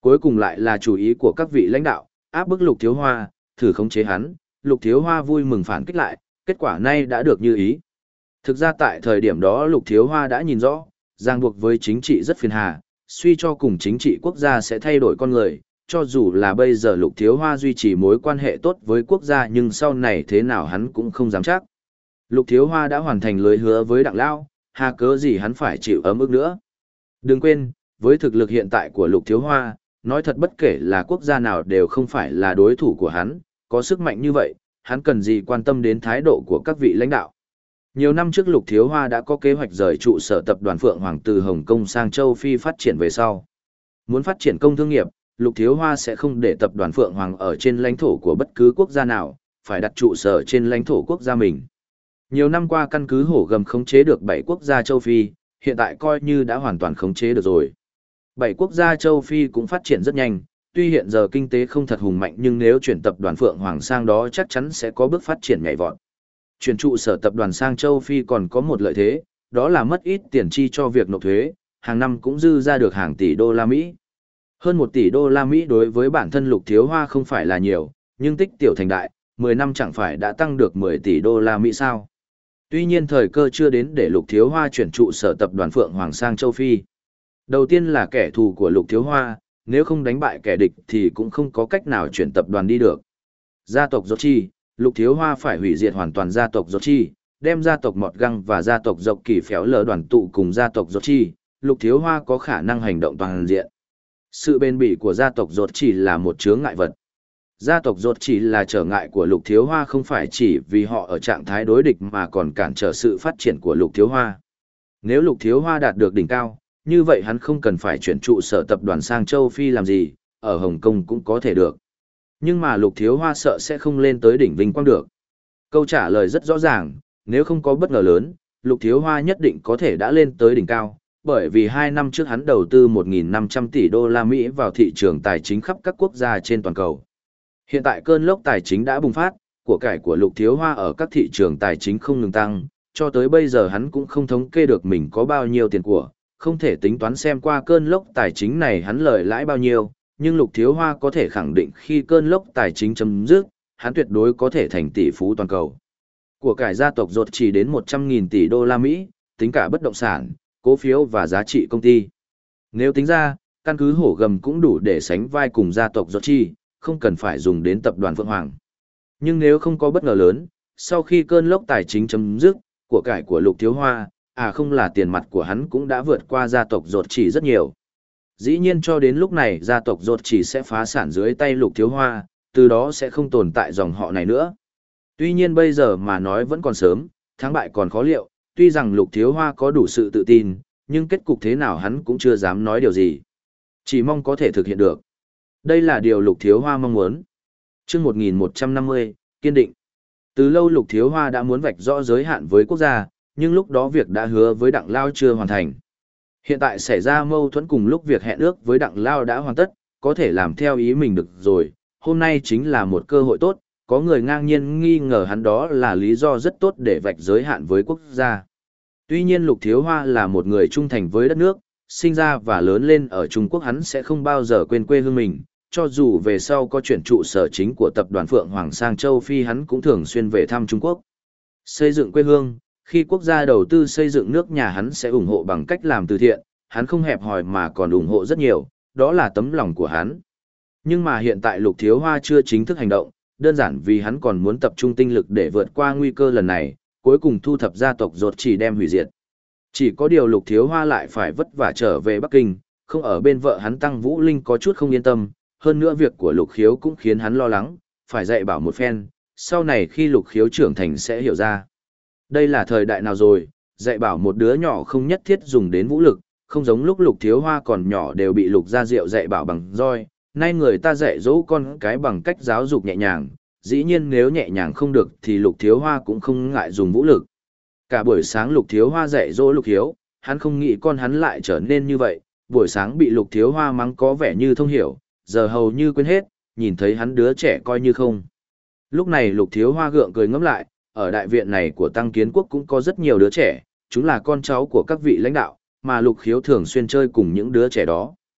Cuối cùng lại là chủ ý của các vị lãnh đạo, áp bức Lục Thiếu Hoa, thử khống chế hắn, Lục Thiếu Hoa vui mừng phản kích lại, kết quả nay đã được như ý. Thực ra tại thời điểm đó Lục Thiếu Hoa đã nhìn rõ, ràng buộc với chính trị rất phiền hà, suy cho cùng chính trị quốc gia sẽ thay đổi con người, cho dù là bây giờ Lục Thiếu Hoa duy trì mối quan hệ tốt với quốc gia nhưng sau này thế nào hắn cũng không dám chắc. Lục Thiếu Hoa đã hoàn thành lời hứa với Đặng Lao, hà cớ gì hắn phải chịu ấm ức nữa. Đừng quên, với thực lực hiện tại của Lục Thiếu Hoa, nói thật bất kể là quốc gia nào đều không phải là đối thủ của hắn, có sức mạnh như vậy, hắn cần gì quan tâm đến thái độ của các vị lãnh đạo. Nhiều năm trước Lục Thiếu Hoa đã có kế hoạch rời trụ sở tập đoàn Phượng Hoàng từ Hồng Kông sang châu Phi phát triển về sau. Muốn phát triển công thương nghiệp, Lục Thiếu Hoa sẽ không để tập đoàn Phượng Hoàng ở trên lãnh thổ của bất cứ quốc gia nào, phải đặt trụ sở trên lãnh thổ quốc gia mình. Nhiều năm qua căn cứ Hổ Gầm khống chế được bảy quốc gia châu Phi, hiện tại coi như đã hoàn toàn khống chế được rồi. Bảy quốc gia châu Phi cũng phát triển rất nhanh, tuy hiện giờ kinh tế không thật hùng mạnh nhưng nếu chuyển tập đoàn Phượng Hoàng sang đó chắc chắn sẽ có bước phát triển nhảy vọt. Chuyển trụ sở tập đoàn sang châu Phi còn có một lợi thế, đó là mất ít tiền chi cho việc nộp thuế, hàng năm cũng dư ra được hàng tỷ đô la Mỹ. Hơn một tỷ đô la Mỹ đối với bản thân Lục Thiếu Hoa không phải là nhiều, nhưng tích tiểu thành đại, mười năm chẳng phải đã tăng được mười tỷ đô la Mỹ sao. Tuy nhiên thời cơ chưa đến để Lục Thiếu Hoa chuyển trụ sở tập đoàn Phượng Hoàng sang châu Phi. Đầu tiên là kẻ thù của Lục Thiếu Hoa, nếu không đánh bại kẻ địch thì cũng không có cách nào chuyển tập đoàn đi được. Gia tộc Dột Chi, Lục Thiếu Hoa phải hủy diệt hoàn toàn gia tộc Dột Chi, đem gia tộc Mọt Găng và gia tộc Dọc Kỳ Phéo lờ đoàn tụ cùng gia tộc Dột Chi, Lục Thiếu Hoa có khả năng hành động toàn diện. Sự bền bỉ của gia tộc Dột Chi là một chướng ngại vật. Gia tộc Dột Chi là trở ngại của Lục Thiếu Hoa không phải chỉ vì họ ở trạng thái đối địch mà còn cản trở sự phát triển của Lục Thiếu Hoa. Nếu Lục Thiếu Hoa đạt được đỉnh cao, như vậy hắn không cần phải chuyển trụ sở tập đoàn sang châu Phi làm gì, ở Hồng Kông cũng có thể được. Nhưng mà Lục Thiếu Hoa sợ sẽ không lên tới đỉnh vinh quang được. Câu trả lời rất rõ ràng, nếu không có bất ngờ lớn, Lục Thiếu Hoa nhất định có thể đã lên tới đỉnh cao, bởi vì hai năm trước hắn đầu tư một nghìn năm trăm tỷ đô la Mỹ vào thị trường tài chính khắp các quốc gia trên toàn cầu. Hiện tại cơn lốc tài chính đã bùng phát, của cải của Lục Thiếu Hoa ở các thị trường tài chính không ngừng tăng, cho tới bây giờ hắn cũng không thống kê được mình có bao nhiêu tiền của, không thể tính toán xem qua cơn lốc tài chính này hắn lời lãi bao nhiêu, nhưng Lục Thiếu Hoa có thể khẳng định khi cơn lốc tài chính chấm dứt, hắn tuyệt đối có thể thành tỷ phú toàn cầu. Của cải gia tộc Dột chỉ đến một trăm nghìn tỷ đô la Mỹ, tính cả bất động sản, cổ phiếu và giá trị công ty. Nếu tính ra, căn cứ Hổ Gầm cũng đủ để sánh vai cùng gia tộc Dột chi, không cần phải dùng đến tập đoàn Phượng Hoàng. Nhưng nếu không có bất ngờ lớn, sau khi cơn lốc tài chính chấm dứt, của cải của Lục Thiếu Hoa, à không là tiền mặt của hắn cũng đã vượt qua gia tộc Dột chỉ rất nhiều. Dĩ nhiên cho đến lúc này gia tộc Dột chỉ sẽ phá sản dưới tay Lục Thiếu Hoa, từ đó sẽ không tồn tại dòng họ này nữa. Tuy nhiên bây giờ mà nói vẫn còn sớm, thắng bại còn khó liệu, tuy rằng Lục Thiếu Hoa có đủ sự tự tin, nhưng kết cục thế nào hắn cũng chưa dám nói điều gì. Chỉ mong có thể thực hiện được. Đây là điều Lục Thiếu Hoa mong muốn. Chương một nghìn một trăm năm mươi, kiên định. Từ lâu Lục Thiếu Hoa đã muốn vạch rõ giới hạn với quốc gia, nhưng lúc đó việc đã hứa với Đặng Lao chưa hoàn thành. Hiện tại xảy ra mâu thuẫn cùng lúc việc hẹn ước với Đặng Lao đã hoàn tất, có thể làm theo ý mình được rồi, hôm nay chính là một cơ hội tốt, có người ngang nhiên nghi ngờ hắn đó là lý do rất tốt để vạch giới hạn với quốc gia. Tuy nhiên Lục Thiếu Hoa là một người trung thành với đất nước, sinh ra và lớn lên ở Trung Quốc hắn sẽ không bao giờ quên quê hương mình, cho dù về sau có chuyển trụ sở chính của tập đoàn Phượng Hoàng sang châu Phi hắn cũng thường xuyên về thăm Trung Quốc. Xây dựng quê hương, khi quốc gia đầu tư xây dựng nước nhà hắn sẽ ủng hộ bằng cách làm từ thiện, hắn không hẹp hòi mà còn ủng hộ rất nhiều, đó là tấm lòng của hắn. Nhưng mà hiện tại Lục Thiếu Hoa chưa chính thức hành động, đơn giản vì hắn còn muốn tập trung tinh lực để vượt qua nguy cơ lần này, cuối cùng thu thập gia tộc Dột chỉ đem hủy diệt. Chỉ có điều Lục Thiếu Hoa lại phải vất vả trở về Bắc Kinh, không ở bên vợ hắn Tăng Vũ Linh có chút không yên tâm, hơn nữa việc của Lục Khiếu cũng khiến hắn lo lắng, phải dạy bảo một phen, sau này khi Lục Khiếu trưởng thành sẽ hiểu ra. Đây là thời đại nào rồi, dạy bảo một đứa nhỏ không nhất thiết dùng đến vũ lực, không giống lúc Lục Thiếu Hoa còn nhỏ đều bị Lục Gia Diệu dạy bảo bằng roi, nay người ta dạy dỗ con cái bằng cách giáo dục nhẹ nhàng, dĩ nhiên nếu nhẹ nhàng không được thì Lục Thiếu Hoa cũng không ngại dùng vũ lực. Cả buổi sáng Lục Thiếu Hoa dạy dỗ Lục Hiếu, hắn không nghĩ con hắn lại trở nên như vậy, buổi sáng bị Lục Thiếu Hoa mắng có vẻ như thông hiểu, giờ hầu như quên hết, nhìn thấy hắn đứa trẻ coi như không. Lúc này Lục Thiếu Hoa gượng cười ngẫm lại, ở đại viện này của Tăng Kiến Quốc cũng có rất nhiều đứa trẻ, chúng là con cháu của các vị lãnh đạo, mà Lục Khiếu thường xuyên chơi cùng những đứa trẻ đó.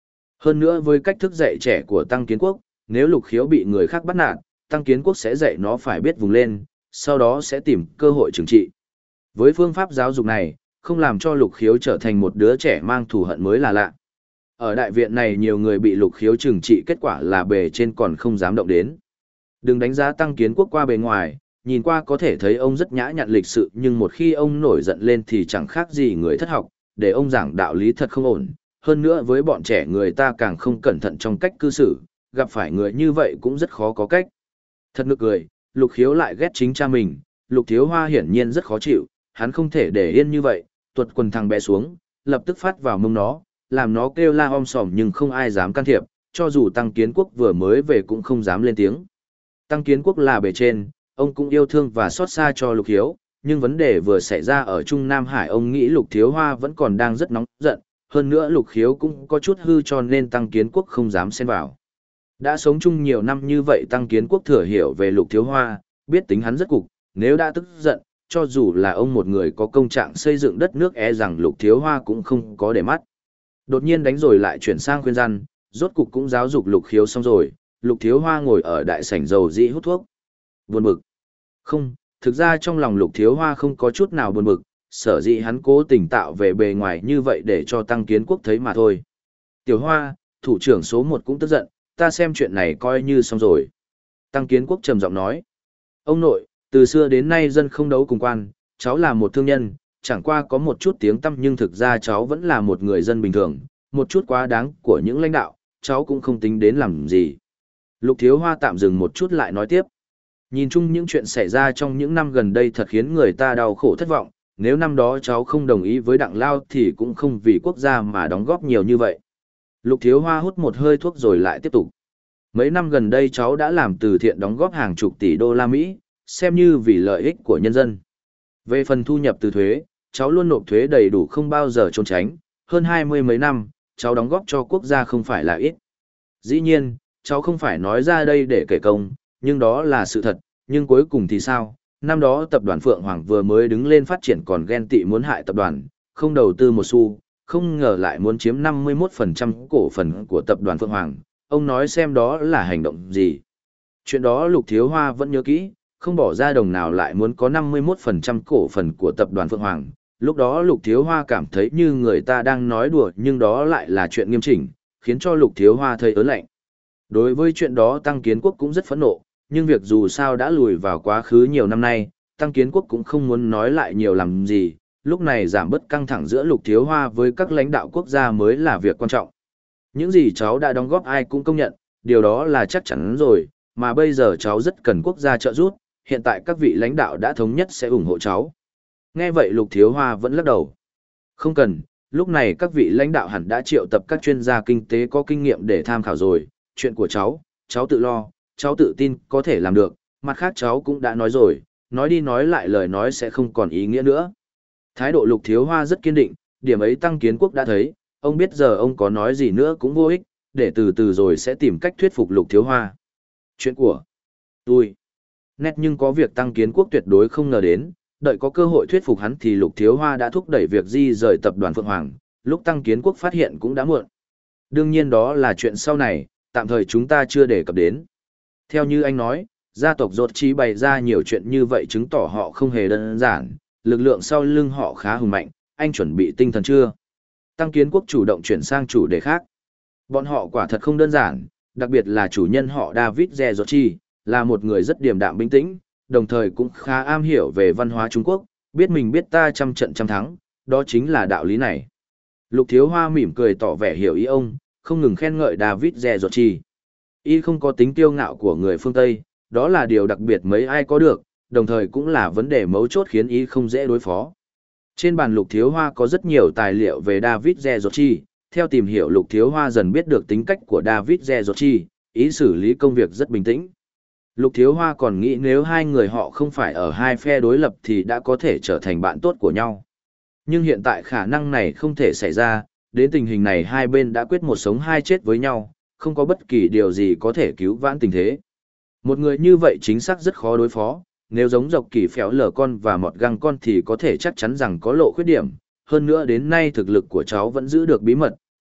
Hơn nữa với cách thức dạy trẻ của Tăng Kiến Quốc, nếu Lục Khiếu bị người khác bắt nạt, Tăng Kiến Quốc sẽ dạy nó phải biết vùng lên, sau đó sẽ tìm cơ hội trừng trị. Với phương pháp giáo dục này, không làm cho Lục Khiếu trở thành một đứa trẻ mang thù hận mới là lạ. Ở đại viện này nhiều người bị Lục Khiếu trừng trị, kết quả là bề trên còn không dám động đến. Đừng đánh giá Tăng Kiến Quốc qua bề ngoài, nhìn qua có thể thấy ông rất nhã nhặn lịch sự, nhưng một khi ông nổi giận lên thì chẳng khác gì người thất học, để ông giảng đạo lý thật không ổn. Hơn nữa với bọn trẻ người ta càng không cẩn thận trong cách cư xử, gặp phải người như vậy cũng rất khó có cách. Thật nực cười, Lục Khiếu lại ghét chính cha mình, Lục Thiếu Hoa hiển nhiên rất khó chịu, hắn không thể để yên như vậy, tuột quần thằng bé xuống, lập tức phát vào mông nó, làm nó kêu la om sòm nhưng không ai dám can thiệp, cho dù Tăng Kiến Quốc vừa mới về cũng không dám lên tiếng. Tăng Kiến Quốc là bề trên, ông cũng yêu thương và xót xa cho Lục Hiếu, nhưng vấn đề vừa xảy ra ở Trung Nam Hải, ông nghĩ Lục Thiếu Hoa vẫn còn đang rất nóng giận, hơn nữa Lục Hiếu cũng có chút hư cho nên Tăng Kiến Quốc không dám xen vào. Đã sống chung nhiều năm như vậy, Tăng Kiến Quốc thừa hiểu về Lục Thiếu Hoa, biết tính hắn rất cục, nếu đã tức giận, cho dù là ông một người có công trạng xây dựng đất nước e rằng Lục Thiếu Hoa cũng không có để mắt. Đột nhiên đánh rồi lại chuyển sang khuyên răn, rốt cục cũng giáo dục Lục Hiếu xong rồi, Lục Thiếu Hoa ngồi ở đại sảnh dầu dĩ hút thuốc. Buồn bực. Không, thực ra trong lòng Lục Thiếu Hoa không có chút nào buồn bực, sở dĩ hắn cố tình tạo về bề ngoài như vậy để cho Tăng Kiến Quốc thấy mà thôi. Tiểu Hoa, thủ trưởng số một cũng tức giận, ta xem chuyện này coi như xong rồi. Tăng Kiến Quốc trầm giọng nói. Ông nội, từ xưa đến nay dân không đấu cùng quan, cháu là một thương nhân, chẳng qua có một chút tiếng tăm nhưng thực ra cháu vẫn là một người dân bình thường, một chút quá đáng của những lãnh đạo, cháu cũng không tính đến làm gì. Lục Thiếu Hoa tạm dừng một chút lại nói tiếp. Nhìn chung những chuyện xảy ra trong những năm gần đây thật khiến người ta đau khổ thất vọng, nếu năm đó cháu không đồng ý với Đặng Lao thì cũng không vì quốc gia mà đóng góp nhiều như vậy. Lục Thiếu Hoa hút một hơi thuốc rồi lại tiếp tục. Mấy năm gần đây cháu đã làm từ thiện đóng góp hàng chục tỷ đô la Mỹ, xem như vì lợi ích của nhân dân. Về phần thu nhập từ thuế, cháu luôn nộp thuế đầy đủ không bao giờ trốn tránh, hơn hai mươi mấy năm, cháu đóng góp cho quốc gia không phải là ít. Dĩ nhiên, cháu không phải nói ra đây để kể công, nhưng đó là sự thật, nhưng cuối cùng thì sao? Năm đó tập đoàn Phượng Hoàng vừa mới đứng lên phát triển còn ghen tị muốn hại tập đoàn, không đầu tư một xu, không ngờ lại muốn chiếm năm mươi mốt phần trăm cổ phần của tập đoàn Phượng Hoàng, ông nói xem đó là hành động gì? Chuyện đó Lục Thiếu Hoa vẫn nhớ kỹ, không bỏ ra đồng nào lại muốn có năm mươi mốt phần trăm cổ phần của tập đoàn Phượng Hoàng. Lúc đó Lục Thiếu Hoa cảm thấy như người ta đang nói đùa nhưng đó lại là chuyện nghiêm chỉnh, khiến cho Lục Thiếu Hoa thấy ớn lạnh. Đối với chuyện đó Tăng Kiến Quốc cũng rất phẫn nộ, nhưng việc dù sao đã lùi vào quá khứ nhiều năm nay, Tăng Kiến Quốc cũng không muốn nói lại nhiều làm gì, lúc này giảm bớt căng thẳng giữa Lục Thiếu Hoa với các lãnh đạo quốc gia mới là việc quan trọng. Những gì cháu đã đóng góp ai cũng công nhận, điều đó là chắc chắn rồi, mà bây giờ cháu rất cần quốc gia trợ giúp, hiện tại các vị lãnh đạo đã thống nhất sẽ ủng hộ cháu. Nghe vậy Lục Thiếu Hoa vẫn lắc đầu. Không cần, lúc này các vị lãnh đạo hẳn đã triệu tập các chuyên gia kinh tế có kinh nghiệm để tham khảo rồi, chuyện của cháu, cháu tự lo, cháu tự tin có thể làm được, mặt khác cháu cũng đã nói rồi, nói đi nói lại lời nói sẽ không còn ý nghĩa nữa. Thái độ Lục Thiếu Hoa rất kiên định, điểm ấy Tăng Kiến Quốc đã thấy, ông biết giờ ông có nói gì nữa cũng vô ích, để từ từ rồi sẽ tìm cách thuyết phục Lục Thiếu Hoa. Chuyện của tôi, nét nhưng có việc Tăng Kiến Quốc tuyệt đối không ngờ đến, đợi có cơ hội thuyết phục hắn thì Lục Thiếu Hoa đã thúc đẩy việc di rời tập đoàn Phượng Hoàng, lúc Tăng Kiến Quốc phát hiện cũng đã muộn. Đương nhiên đó là chuyện sau này, tạm thời chúng ta chưa đề cập đến. Theo như anh nói, gia tộc Rốt Trí bày ra nhiều chuyện như vậy chứng tỏ họ không hề đơn giản, lực lượng sau lưng họ khá hùng mạnh, anh chuẩn bị tinh thần chưa? Tăng Kiến Quốc chủ động chuyển sang chủ đề khác. Bọn họ quả thật không đơn giản, đặc biệt là chủ nhân họ David Zezochi, là một người rất điềm đạm bình tĩnh, đồng thời cũng khá am hiểu về văn hóa Trung Quốc, biết mình biết ta trăm trận trăm thắng, đó chính là đạo lý này. Lục Thiếu Hoa mỉm cười tỏ vẻ hiểu ý ông, không ngừng khen ngợi David Zezochi. Y không có tính kiêu ngạo của người phương Tây, đó là điều đặc biệt mấy ai có được, đồng thời cũng là vấn đề mấu chốt khiến Y không dễ đối phó. Trên bàn Lục Thiếu Hoa có rất nhiều tài liệu về David Zezochi, theo tìm hiểu Lục Thiếu Hoa dần biết được tính cách của David Zezochi, ý xử lý công việc rất bình tĩnh. Lục Thiếu Hoa còn nghĩ nếu hai người họ không phải ở hai phe đối lập thì đã có thể trở thành bạn tốt của nhau. Nhưng hiện tại khả năng này không thể xảy ra, đến tình hình này hai bên đã quyết một sống hai chết với nhau, không có bất kỳ điều gì có thể cứu vãn tình thế. Một người như vậy chính xác rất khó đối phó, nếu giống dọc kỳ phéo lở con và mọt găng con thì có thể chắc chắn rằng có lộ khuyết điểm, hơn nữa đến nay thực lực của cháu vẫn giữ được bí mật,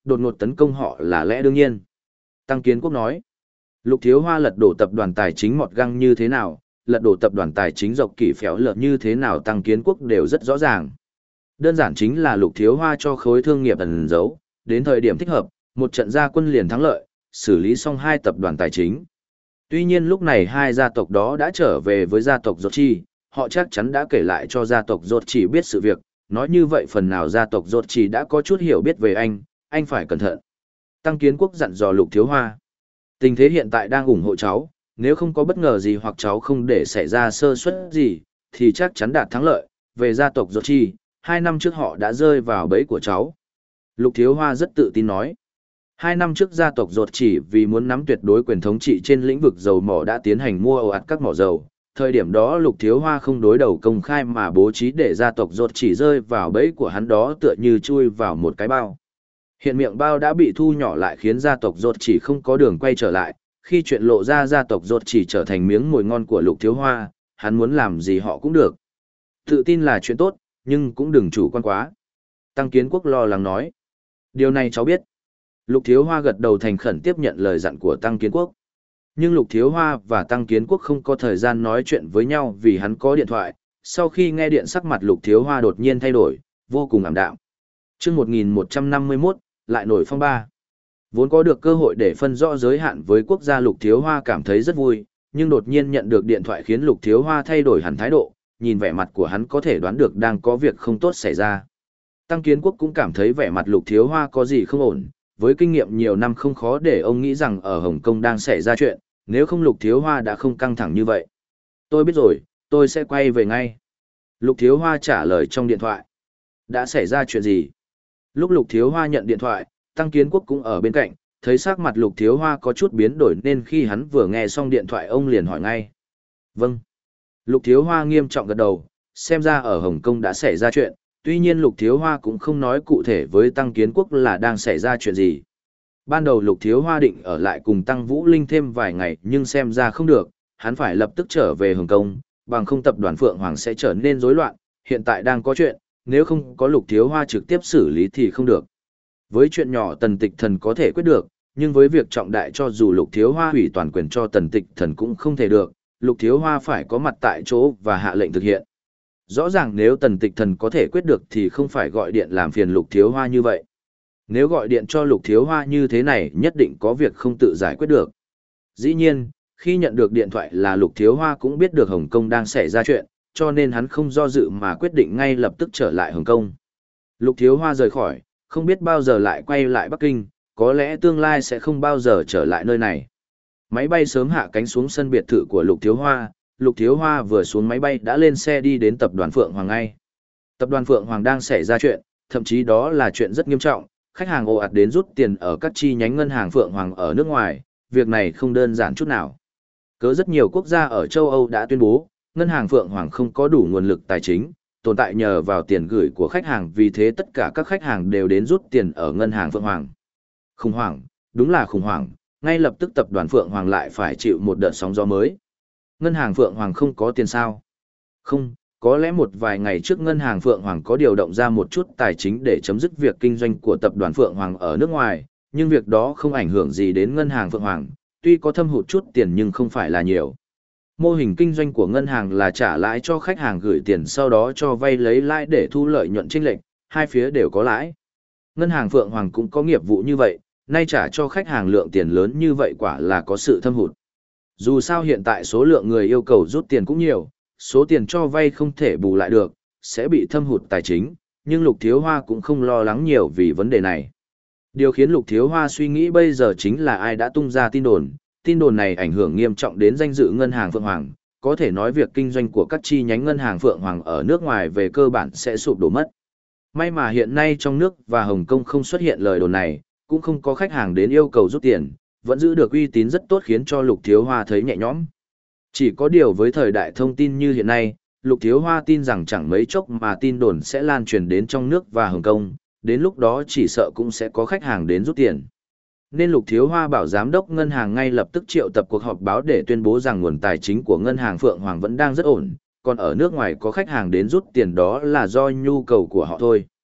đột ngột tấn công họ là lẽ đương nhiên. Tăng Kiến Quốc nói, Lục Thiếu Hoa lật đổ tập đoàn tài chính Mọt Găng như thế nào, lật đổ tập đoàn tài chính Dọc Kỷ Phéo Lợ như thế nào Tăng Kiến Quốc đều rất rõ ràng. Đơn giản chính là Lục Thiếu Hoa cho khối thương nghiệp ẩn giấu, đến thời điểm thích hợp, một trận gia quân liền thắng lợi, xử lý xong hai tập đoàn tài chính. Tuy nhiên lúc này hai gia tộc đó đã trở về với gia tộc Rốt Chi, họ chắc chắn đã kể lại cho gia tộc Rốt Chi biết sự việc, nói như vậy phần nào gia tộc Rốt Chi đã có chút hiểu biết về anh, anh phải cẩn thận. Tăng Kiến Quốc dặn dò Lục Thiếu Hoa. Tình thế hiện tại đang ủng hộ cháu, nếu không có bất ngờ gì hoặc cháu không để xảy ra sơ suất gì, thì chắc chắn đạt thắng lợi. Về gia tộc Rốt Chi, hai năm trước họ đã rơi vào bẫy của cháu. Lục Thiếu Hoa rất tự tin nói. Hai năm trước gia tộc Rốt Chỉ vì muốn nắm tuyệt đối quyền thống trị trên lĩnh vực dầu mỏ đã tiến hành mua ồ ạt các mỏ dầu. Thời điểm đó Lục Thiếu Hoa không đối đầu công khai mà bố trí để gia tộc Rốt Chỉ rơi vào bẫy của hắn đó tựa như chui vào một cái bao. Hiện miệng bao đã bị thu nhỏ lại khiến gia tộc Rốt Chỉ không có đường quay trở lại. Khi chuyện lộ ra gia tộc Rốt Chỉ trở thành miếng mồi ngon của Lục Thiếu Hoa, hắn muốn làm gì họ cũng được. Tự tin là chuyện tốt, nhưng cũng đừng chủ quan quá. Tăng Kiến Quốc lo lắng nói. Điều này cháu biết. Lục Thiếu Hoa gật đầu thành khẩn tiếp nhận lời dặn của Tăng Kiến Quốc. Nhưng Lục Thiếu Hoa và Tăng Kiến Quốc không có thời gian nói chuyện với nhau vì hắn có điện thoại. Sau khi nghe điện sắc mặt Lục Thiếu Hoa đột nhiên thay đổi, vô cùng ảm đạm. Chương một nghìn một trăm năm mươi mốt, lại nổi phong ba. Vốn có được cơ hội để phân rõ giới hạn với quốc gia, Lục Thiếu Hoa cảm thấy rất vui, nhưng đột nhiên nhận được điện thoại khiến Lục Thiếu Hoa thay đổi hẳn thái độ, nhìn vẻ mặt của hắn có thể đoán được đang có việc không tốt xảy ra. Tăng Kiến Quốc cũng cảm thấy vẻ mặt Lục Thiếu Hoa có gì không ổn, với kinh nghiệm nhiều năm không khó để ông nghĩ rằng ở Hồng Kông đang xảy ra chuyện, nếu không Lục Thiếu Hoa đã không căng thẳng như vậy. Tôi biết rồi, tôi sẽ quay về ngay. Lục Thiếu Hoa trả lời trong điện thoại. Đã xảy ra chuyện gì? Lúc Lục Thiếu Hoa nhận điện thoại, Tăng Kiến Quốc cũng ở bên cạnh, thấy sắc mặt Lục Thiếu Hoa có chút biến đổi nên khi hắn vừa nghe xong điện thoại ông liền hỏi ngay. Vâng. Lục Thiếu Hoa nghiêm trọng gật đầu, xem ra ở Hồng Kông đã xảy ra chuyện, tuy nhiên Lục Thiếu Hoa cũng không nói cụ thể với Tăng Kiến Quốc là đang xảy ra chuyện gì. Ban đầu Lục Thiếu Hoa định ở lại cùng Tăng Vũ Linh thêm vài ngày nhưng xem ra không được, hắn phải lập tức trở về Hồng Kông, bằng không tập đoàn Phượng Hoàng sẽ trở nên rối loạn, hiện tại đang có chuyện, nếu không có Lục Thiếu Hoa trực tiếp xử lý thì không được. Với chuyện nhỏ Tần Tịch Thần có thể quyết được, nhưng với việc trọng đại cho dù Lục Thiếu Hoa hủy toàn quyền cho Tần Tịch Thần cũng không thể được, Lục Thiếu Hoa phải có mặt tại chỗ và hạ lệnh thực hiện. Rõ ràng nếu Tần Tịch Thần có thể quyết được thì không phải gọi điện làm phiền Lục Thiếu Hoa như vậy. Nếu gọi điện cho Lục Thiếu Hoa như thế này nhất định có việc không tự giải quyết được. Dĩ nhiên, khi nhận được điện thoại là Lục Thiếu Hoa cũng biết được Hồng Kông đang xảy ra chuyện, cho nên hắn không do dự mà quyết định ngay lập tức trở lại Hồng Kông. Lục Thiếu Hoa rời khỏi, không biết bao giờ lại quay lại Bắc Kinh, có lẽ tương lai sẽ không bao giờ trở lại nơi này. Máy bay sớm hạ cánh xuống sân biệt thự của Lục Thiếu Hoa, Lục Thiếu Hoa vừa xuống máy bay đã lên xe đi đến tập đoàn Phượng Hoàng ngay. Tập đoàn Phượng Hoàng đang xảy ra chuyện, thậm chí đó là chuyện rất nghiêm trọng, khách hàng ồ ạt đến rút tiền ở các chi nhánh ngân hàng Phượng Hoàng ở nước ngoài, việc này không đơn giản chút nào. Cớ rất nhiều quốc gia ở châu Âu đã tuyên bố, ngân hàng Phượng Hoàng không có đủ nguồn lực tài chính, tồn tại nhờ vào tiền gửi của khách hàng, vì thế tất cả các khách hàng đều đến rút tiền ở ngân hàng Phượng Hoàng. Khủng hoảng, đúng là khủng hoảng, ngay lập tức tập đoàn Phượng Hoàng lại phải chịu một đợt sóng gió mới. Ngân hàng Phượng Hoàng không có tiền sao? Không, có lẽ một vài ngày trước ngân hàng Phượng Hoàng có điều động ra một chút tài chính để chấm dứt việc kinh doanh của tập đoàn Phượng Hoàng ở nước ngoài, nhưng việc đó không ảnh hưởng gì đến ngân hàng Phượng Hoàng, tuy có thâm hụt chút tiền nhưng không phải là nhiều. Mô hình kinh doanh của ngân hàng là trả lãi cho khách hàng gửi tiền sau đó cho vay lấy lãi để thu lợi nhuận chênh lệch, hai phía đều có lãi. Ngân hàng Phượng Hoàng cũng có nghiệp vụ như vậy, nay trả cho khách hàng lượng tiền lớn như vậy quả là có sự thâm hụt. Dù sao hiện tại số lượng người yêu cầu rút tiền cũng nhiều, số tiền cho vay không thể bù lại được, sẽ bị thâm hụt tài chính, nhưng Lục Thiếu Hoa cũng không lo lắng nhiều vì vấn đề này. Điều khiến Lục Thiếu Hoa suy nghĩ bây giờ chính là ai đã tung ra tin đồn, tin đồn này ảnh hưởng nghiêm trọng đến danh dự ngân hàng Phượng Hoàng, có thể nói việc kinh doanh của các chi nhánh ngân hàng Phượng Hoàng ở nước ngoài về cơ bản sẽ sụp đổ mất. May mà hiện nay trong nước và Hồng Kông không xuất hiện lời đồn này, cũng không có khách hàng đến yêu cầu rút tiền, vẫn giữ được uy tín rất tốt khiến cho Lục Thiếu Hoa thấy nhẹ nhõm. Chỉ có điều với thời đại thông tin như hiện nay, Lục Thiếu Hoa tin rằng chẳng mấy chốc mà tin đồn sẽ lan truyền đến trong nước và Hồng Kông, đến lúc đó chỉ sợ cũng sẽ có khách hàng đến rút tiền. Nên Lục Thiếu Hoa bảo giám đốc ngân hàng ngay lập tức triệu tập cuộc họp báo để tuyên bố rằng nguồn tài chính của ngân hàng Phượng Hoàng vẫn đang rất ổn, còn ở nước ngoài có khách hàng đến rút tiền đó là do nhu cầu của họ thôi.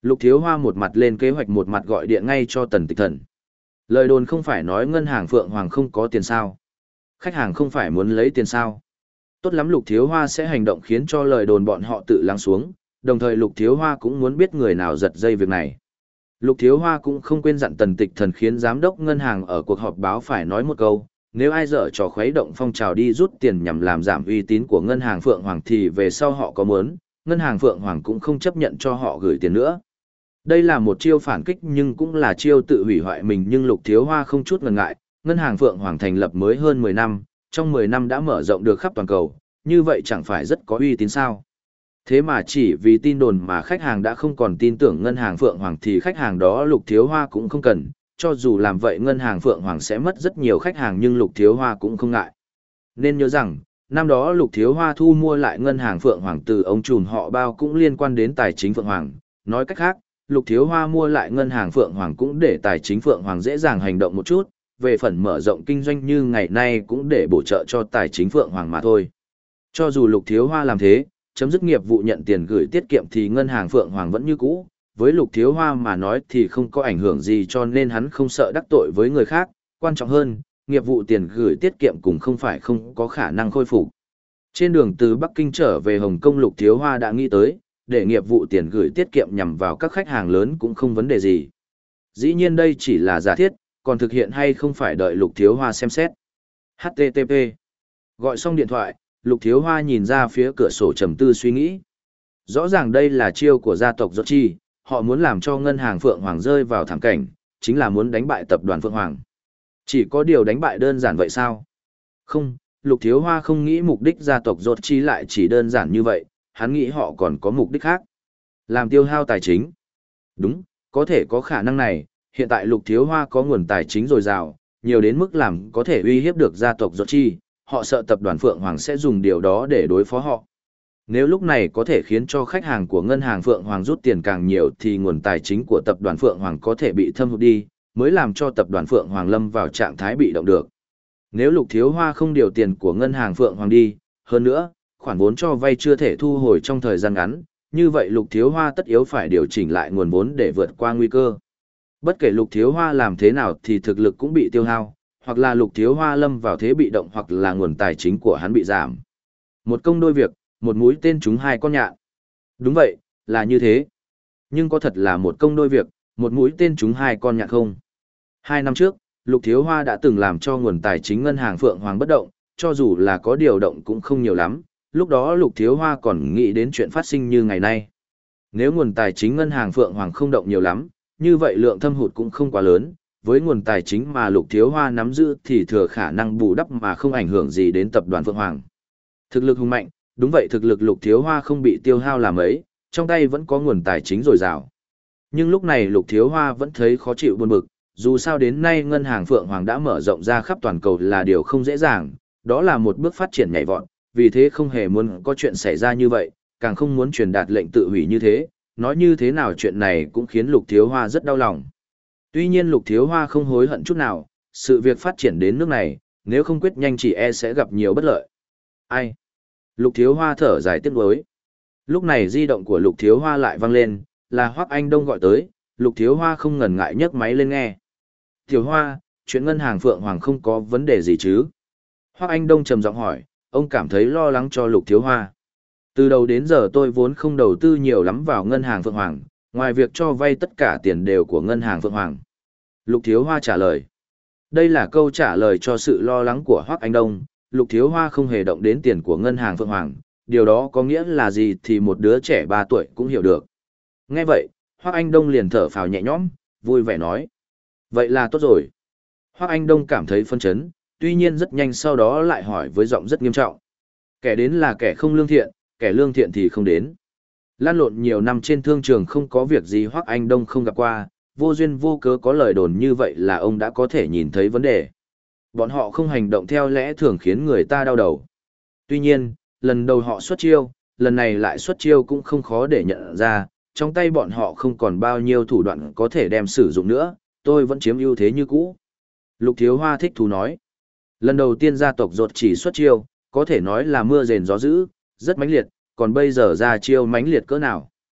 Lục Thiếu Hoa một mặt lên kế hoạch một mặt gọi điện ngay cho Tần Tịch Thần. Lời đồn không phải nói ngân hàng Phượng Hoàng không có tiền sao. Khách hàng không phải muốn lấy tiền sao. Tốt lắm Lục Thiếu Hoa sẽ hành động khiến cho lời đồn bọn họ tự lắng xuống, đồng thời Lục Thiếu Hoa cũng muốn biết người nào giật dây việc này. Lục Thiếu Hoa cũng không quên dặn Tần Tịch Thần khiến giám đốc ngân hàng ở cuộc họp báo phải nói một câu, nếu ai dở trò khuấy động phong trào đi rút tiền nhằm làm giảm uy tín của ngân hàng Phượng Hoàng thì về sau họ có muốn, ngân hàng Phượng Hoàng cũng không chấp nhận cho họ gửi tiền nữa. Đây là một chiêu phản kích nhưng cũng là chiêu tự hủy hoại mình, nhưng Lục Thiếu Hoa không chút ngần ngại, ngân hàng Phượng Hoàng thành lập mới hơn mười năm, trong mười năm đã mở rộng được khắp toàn cầu, như vậy chẳng phải rất có uy tín sao? Thế mà chỉ vì tin đồn mà khách hàng đã không còn tin tưởng ngân hàng Phượng Hoàng thì khách hàng đó Lục Thiếu Hoa cũng không cần, cho dù làm vậy ngân hàng Phượng Hoàng sẽ mất rất nhiều khách hàng nhưng Lục Thiếu Hoa cũng không ngại. Nên nhớ rằng, năm đó Lục Thiếu Hoa thu mua lại ngân hàng Phượng Hoàng từ ông trùm họ Bao cũng liên quan đến tài chính Phượng Hoàng. Nói cách khác, Lục Thiếu Hoa mua lại ngân hàng Phượng Hoàng cũng để tài chính Phượng Hoàng dễ dàng hành động một chút, về phần mở rộng kinh doanh như ngày nay cũng để bổ trợ cho tài chính Phượng Hoàng mà thôi. Cho dù Lục Thiếu Hoa làm thế, chấm dứt nghiệp vụ nhận tiền gửi tiết kiệm thì ngân hàng Phượng Hoàng vẫn như cũ, với Lục Thiếu Hoa mà nói thì không có ảnh hưởng gì cho nên hắn không sợ đắc tội với người khác, quan trọng hơn, nghiệp vụ tiền gửi tiết kiệm cũng không phải không có khả năng khôi phục. Trên đường từ Bắc Kinh trở về Hồng Kông Lục Thiếu Hoa đã nghĩ tới, để nghiệp vụ tiền gửi tiết kiệm nhằm vào các khách hàng lớn cũng không vấn đề gì. Dĩ nhiên đây chỉ là giả thiết, còn thực hiện hay không phải đợi Lục Thiếu Hoa xem xét. hát tê tê pê Gọi xong điện thoại, Lục Thiếu Hoa nhìn ra phía cửa sổ trầm tư suy nghĩ. Rõ ràng đây là chiêu của gia tộc Giọt Chi, họ muốn làm cho ngân hàng Phượng Hoàng rơi vào thảm cảnh, chính là muốn đánh bại tập đoàn Phượng Hoàng. Chỉ có điều đánh bại đơn giản vậy sao? Không, Lục Thiếu Hoa không nghĩ mục đích gia tộc Giọt Chi lại chỉ đơn giản như vậy, hắn nghĩ họ còn có mục đích khác. Làm tiêu hao tài chính. Đúng, có thể có khả năng này, hiện tại Lục Thiếu Hoa có nguồn tài chính dồi dào, nhiều đến mức làm có thể uy hiếp được gia tộc Giọt Chi, họ sợ tập đoàn Phượng Hoàng sẽ dùng điều đó để đối phó họ. Nếu lúc này có thể khiến cho khách hàng của ngân hàng Phượng Hoàng rút tiền càng nhiều thì nguồn tài chính của tập đoàn Phượng Hoàng có thể bị thâm hụt đi, mới làm cho tập đoàn Phượng Hoàng lâm vào trạng thái bị động được. Nếu Lục Thiếu Hoa không điều tiền của ngân hàng Phượng Hoàng đi, hơn nữa, khoản vốn cho vay chưa thể thu hồi trong thời gian ngắn, như vậy Lục Thiếu Hoa tất yếu phải điều chỉnh lại nguồn vốn để vượt qua nguy cơ. Bất kể Lục Thiếu Hoa làm thế nào thì thực lực cũng bị tiêu hao, hoặc là Lục Thiếu Hoa lâm vào thế bị động hoặc là nguồn tài chính của hắn bị giảm. Một công đôi việc, một mũi tên trúng hai con nhạn. Đúng vậy, là như thế. Nhưng có thật là một công đôi việc, một mũi tên trúng hai con nhạn không? Hai năm trước, Lục Thiếu Hoa đã từng làm cho nguồn tài chính ngân hàng Phượng Hoàng bất động, cho dù là có điều động cũng không nhiều lắm, lúc đó Lục Thiếu Hoa còn nghĩ đến chuyện phát sinh như ngày nay. Nếu nguồn tài chính ngân hàng Phượng Hoàng không động nhiều lắm, như vậy lượng thâm hụt cũng không quá lớn, với nguồn tài chính mà Lục Thiếu Hoa nắm giữ thì thừa khả năng bù đắp mà không ảnh hưởng gì đến tập đoàn Phượng Hoàng. Thực lực hùng mạnh, đúng vậy thực lực Lục Thiếu Hoa không bị tiêu hao làm ấy, trong tay vẫn có nguồn tài chính dồi dào. Nhưng lúc này Lục Thiếu Hoa vẫn thấy khó chịu buồn bực, dù sao đến nay ngân hàng Phượng Hoàng đã mở rộng ra khắp toàn cầu là điều không dễ dàng, đó là một bước phát triển nhảy vọt, vì thế không hề muốn có chuyện xảy ra như vậy, càng không muốn truyền đạt lệnh tự hủy như thế, nói như thế nào chuyện này cũng khiến Lục Thiếu Hoa rất đau lòng. Tuy nhiên Lục Thiếu Hoa không hối hận chút nào, sự việc phát triển đến nước này, nếu không quyết nhanh chỉ e sẽ gặp nhiều bất lợi. Ai? Lục Thiếu Hoa thở dài tiếc nuối. Lúc này di động của Lục Thiếu Hoa lại vang lên, là Hoắc Anh Đông gọi tới, Lục Thiếu Hoa không ngần ngại nhấc máy lên nghe. Thiếu Hoa, chuyện ngân hàng Phượng Hoàng không có vấn đề gì chứ? Hoắc Anh Đông trầm giọng hỏi, ông cảm thấy lo lắng cho Lục Thiếu Hoa. Từ đầu đến giờ tôi vốn không đầu tư nhiều lắm vào ngân hàng Phượng Hoàng, ngoài việc cho vay tất cả tiền đều của ngân hàng Phượng Hoàng. Lục Thiếu Hoa trả lời. Đây là câu trả lời cho sự lo lắng của Hoắc Anh Đông, Lục Thiếu Hoa không hề động đến tiền của ngân hàng Phượng Hoàng, điều đó có nghĩa là gì thì một đứa trẻ ba tuổi cũng hiểu được. Nghe vậy, Hoắc Anh Đông liền thở phào nhẹ nhõm, vui vẻ nói. Vậy là tốt rồi. Hoắc Anh Đông cảm thấy phân chấn, tuy nhiên rất nhanh sau đó lại hỏi với giọng rất nghiêm trọng. Kẻ đến là kẻ không lương thiện, kẻ lương thiện thì không đến. Lan lộn nhiều năm trên thương trường không có việc gì Hoắc Anh Đông không gặp qua, vô duyên vô cớ có lời đồn như vậy là ông đã có thể nhìn thấy vấn đề. Bọn họ không hành động theo lẽ thường khiến người ta đau đầu. Tuy nhiên, lần đầu họ xuất chiêu, lần này lại xuất chiêu cũng không khó để nhận ra, trong tay bọn họ không còn bao nhiêu thủ đoạn có thể đem sử dụng nữa, tôi vẫn chiếm ưu thế như cũ. Lục Thiếu Hoa thích thú nói. Lần đầu tiên gia tộc Giọt chỉ xuất chiêu, có thể nói là mưa rền gió dữ, rất mãnh liệt, còn bây giờ ra chiêu mãnh liệt cỡ nào.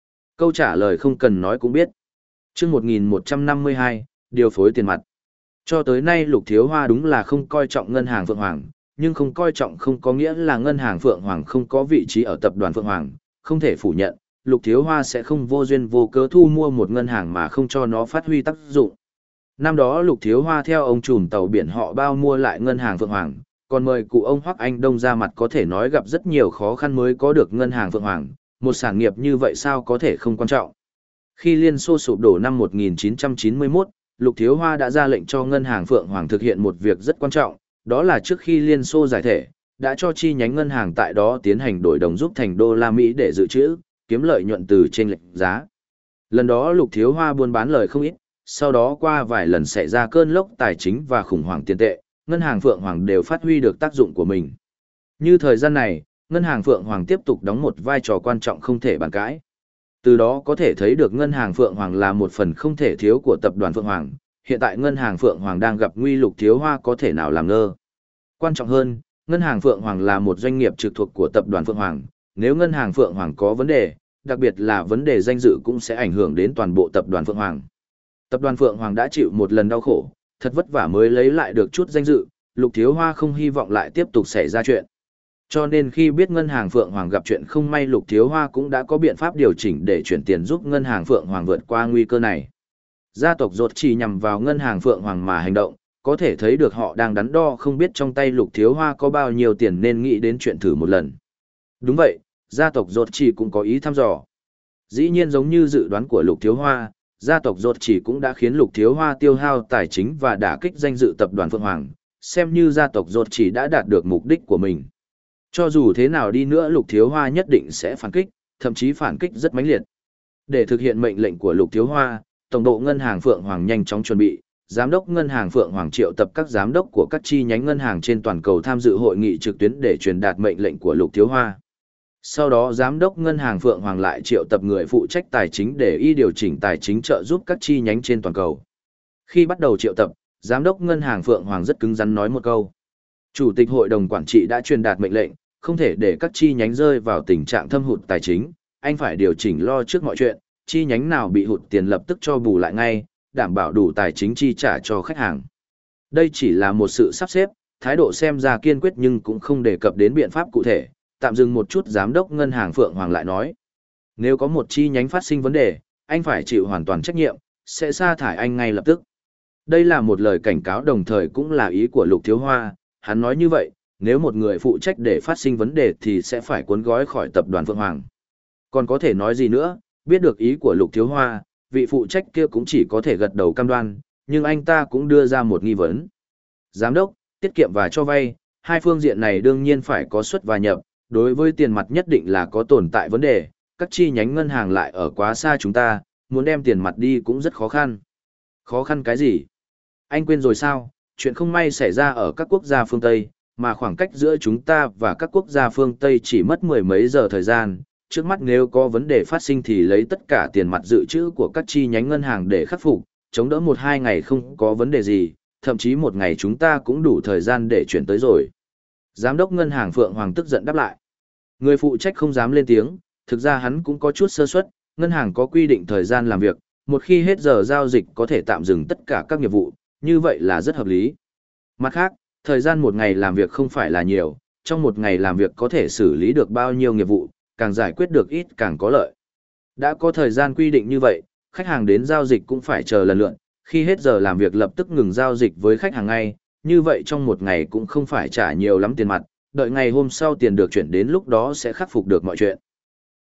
Câu trả lời không cần nói cũng biết. Chương một nghìn một trăm năm mươi hai, điều phối tiền mặt. Cho tới nay Lục Thiếu Hoa đúng là không coi trọng ngân hàng Phượng Hoàng, nhưng không coi trọng không có nghĩa là ngân hàng Phượng Hoàng không có vị trí ở tập đoàn Phượng Hoàng, không thể phủ nhận, Lục Thiếu Hoa sẽ không vô duyên vô cớ thu mua một ngân hàng mà không cho nó phát huy tác dụng. Năm đó Lục Thiếu Hoa theo ông trùm tàu biển họ bao mua lại ngân hàng Phượng Hoàng, còn mời cụ ông Hoắc Anh Đông ra mặt có thể nói gặp rất nhiều khó khăn mới có được ngân hàng Phượng Hoàng, một sản nghiệp như vậy sao có thể không quan trọng. Khi Liên Xô sụp đổ năm một nghìn chín trăm chín mươi mốt, Lục Thiếu Hoa đã ra lệnh cho ngân hàng Phượng Hoàng thực hiện một việc rất quan trọng, đó là trước khi Liên Xô giải thể, đã cho chi nhánh ngân hàng tại đó tiến hành đổi đồng giúp thành đô la Mỹ để dự trữ, kiếm lợi nhuận từ trên lệch giá. Lần đó Lục Thiếu Hoa buôn bán lời không ít, sau đó qua vài lần xảy ra cơn lốc tài chính và khủng hoảng tiền tệ, ngân hàng Phượng Hoàng đều phát huy được tác dụng của mình. Như thời gian này, ngân hàng Phượng Hoàng tiếp tục đóng một vai trò quan trọng không thể bàn cãi. Từ đó có thể thấy được ngân hàng Phượng Hoàng là một phần không thể thiếu của tập đoàn Phượng Hoàng, hiện tại ngân hàng Phượng Hoàng đang gặp nguy, Lục Thiếu Hoa có thể nào làm ngơ. Quan trọng hơn, ngân hàng Phượng Hoàng là một doanh nghiệp trực thuộc của tập đoàn Phượng Hoàng, nếu ngân hàng Phượng Hoàng có vấn đề, đặc biệt là vấn đề danh dự cũng sẽ ảnh hưởng đến toàn bộ tập đoàn Phượng Hoàng. Tập đoàn Phượng Hoàng đã chịu một lần đau khổ, thật vất vả mới lấy lại được chút danh dự, Lục Thiếu Hoa không hy vọng lại tiếp tục xảy ra chuyện. Cho nên khi biết ngân hàng Phượng Hoàng gặp chuyện không may, Lục Thiếu Hoa cũng đã có biện pháp điều chỉnh để chuyển tiền giúp ngân hàng Phượng Hoàng vượt qua nguy cơ này. Gia tộc Rốt chỉ nhằm vào ngân hàng Phượng Hoàng mà hành động, có thể thấy được họ đang đắn đo không biết trong tay Lục Thiếu Hoa có bao nhiêu tiền nên nghĩ đến chuyện thử một lần. Đúng vậy, gia tộc Rốt chỉ cũng có ý thăm dò. Dĩ nhiên giống như dự đoán của Lục Thiếu Hoa, gia tộc Rốt chỉ cũng đã khiến Lục Thiếu Hoa tiêu hao tài chính và đả kích danh dự tập đoàn Phượng Hoàng, xem như gia tộc Rốt chỉ đã đạt được mục đích của mình. Cho dù thế nào đi nữa Lục Thiếu Hoa nhất định sẽ phản kích, thậm chí phản kích rất mãnh liệt. Để thực hiện mệnh lệnh của Lục Thiếu Hoa, Tổng độ Ngân hàng Phượng Hoàng nhanh chóng chuẩn bị, Giám đốc Ngân hàng Phượng Hoàng triệu tập các giám đốc của các chi nhánh ngân hàng trên toàn cầu tham dự hội nghị trực tuyến để truyền đạt mệnh lệnh của Lục Thiếu Hoa. Sau đó Giám đốc Ngân hàng Phượng Hoàng lại triệu tập người phụ trách tài chính để y điều chỉnh tài chính trợ giúp các chi nhánh trên toàn cầu. Khi bắt đầu triệu tập, Giám đốc Ngân hàng Phượng Hoàng rất cứng rắn nói một câu. Chủ tịch Hội đồng Quản trị đã truyền đạt mệnh lệnh, không thể để các chi nhánh rơi vào tình trạng thâm hụt tài chính, anh phải điều chỉnh lo trước mọi chuyện, chi nhánh nào bị hụt tiền lập tức cho bù lại ngay, đảm bảo đủ tài chính chi trả cho khách hàng. Đây chỉ là một sự sắp xếp, thái độ xem ra kiên quyết nhưng cũng không đề cập đến biện pháp cụ thể, tạm dừng một chút Giám đốc Ngân hàng Phượng Hoàng lại nói. Nếu có một chi nhánh phát sinh vấn đề, anh phải chịu hoàn toàn trách nhiệm, sẽ sa thải anh ngay lập tức. Đây là một lời cảnh cáo đồng thời cũng là ý của Lục Thiếu Hoa, hắn nói như vậy, nếu một người phụ trách để phát sinh vấn đề thì sẽ phải cuốn gói khỏi tập đoàn Phượng Hoàng. Còn có thể nói gì nữa, biết được ý của Lục Thiếu Hoa, vị phụ trách kia cũng chỉ có thể gật đầu cam đoan, nhưng anh ta cũng đưa ra một nghi vấn. Giám đốc, tiết kiệm và cho vay, hai phương diện này đương nhiên phải có xuất và nhập, đối với tiền mặt nhất định là có tồn tại vấn đề, các chi nhánh ngân hàng lại ở quá xa chúng ta, muốn đem tiền mặt đi cũng rất khó khăn. Khó khăn cái gì? Anh quên rồi sao, chuyện không may xảy ra ở các quốc gia phương Tây, mà khoảng cách giữa chúng ta và các quốc gia phương Tây chỉ mất mười mấy giờ thời gian, trước mắt nếu có vấn đề phát sinh thì lấy tất cả tiền mặt dự trữ của các chi nhánh ngân hàng để khắc phục, chống đỡ một hai ngày không có vấn đề gì, thậm chí một ngày chúng ta cũng đủ thời gian để chuyển tới rồi. Giám đốc ngân hàng Phượng Hoàng tức giận đáp lại. Người phụ trách không dám lên tiếng, thực ra hắn cũng có chút sơ suất, ngân hàng có quy định thời gian làm việc, một khi hết giờ giao dịch có thể tạm dừng tất cả các nghiệp vụ, như vậy là rất hợp lý. Mặt khác, thời gian một ngày làm việc không phải là nhiều, trong một ngày làm việc có thể xử lý được bao nhiêu nghiệp vụ, càng giải quyết được ít càng có lợi. Đã có thời gian quy định như vậy, khách hàng đến giao dịch cũng phải chờ lần lượt, khi hết giờ làm việc lập tức ngừng giao dịch với khách hàng ngay, như vậy trong một ngày cũng không phải trả nhiều lắm tiền mặt, đợi ngày hôm sau tiền được chuyển đến lúc đó sẽ khắc phục được mọi chuyện.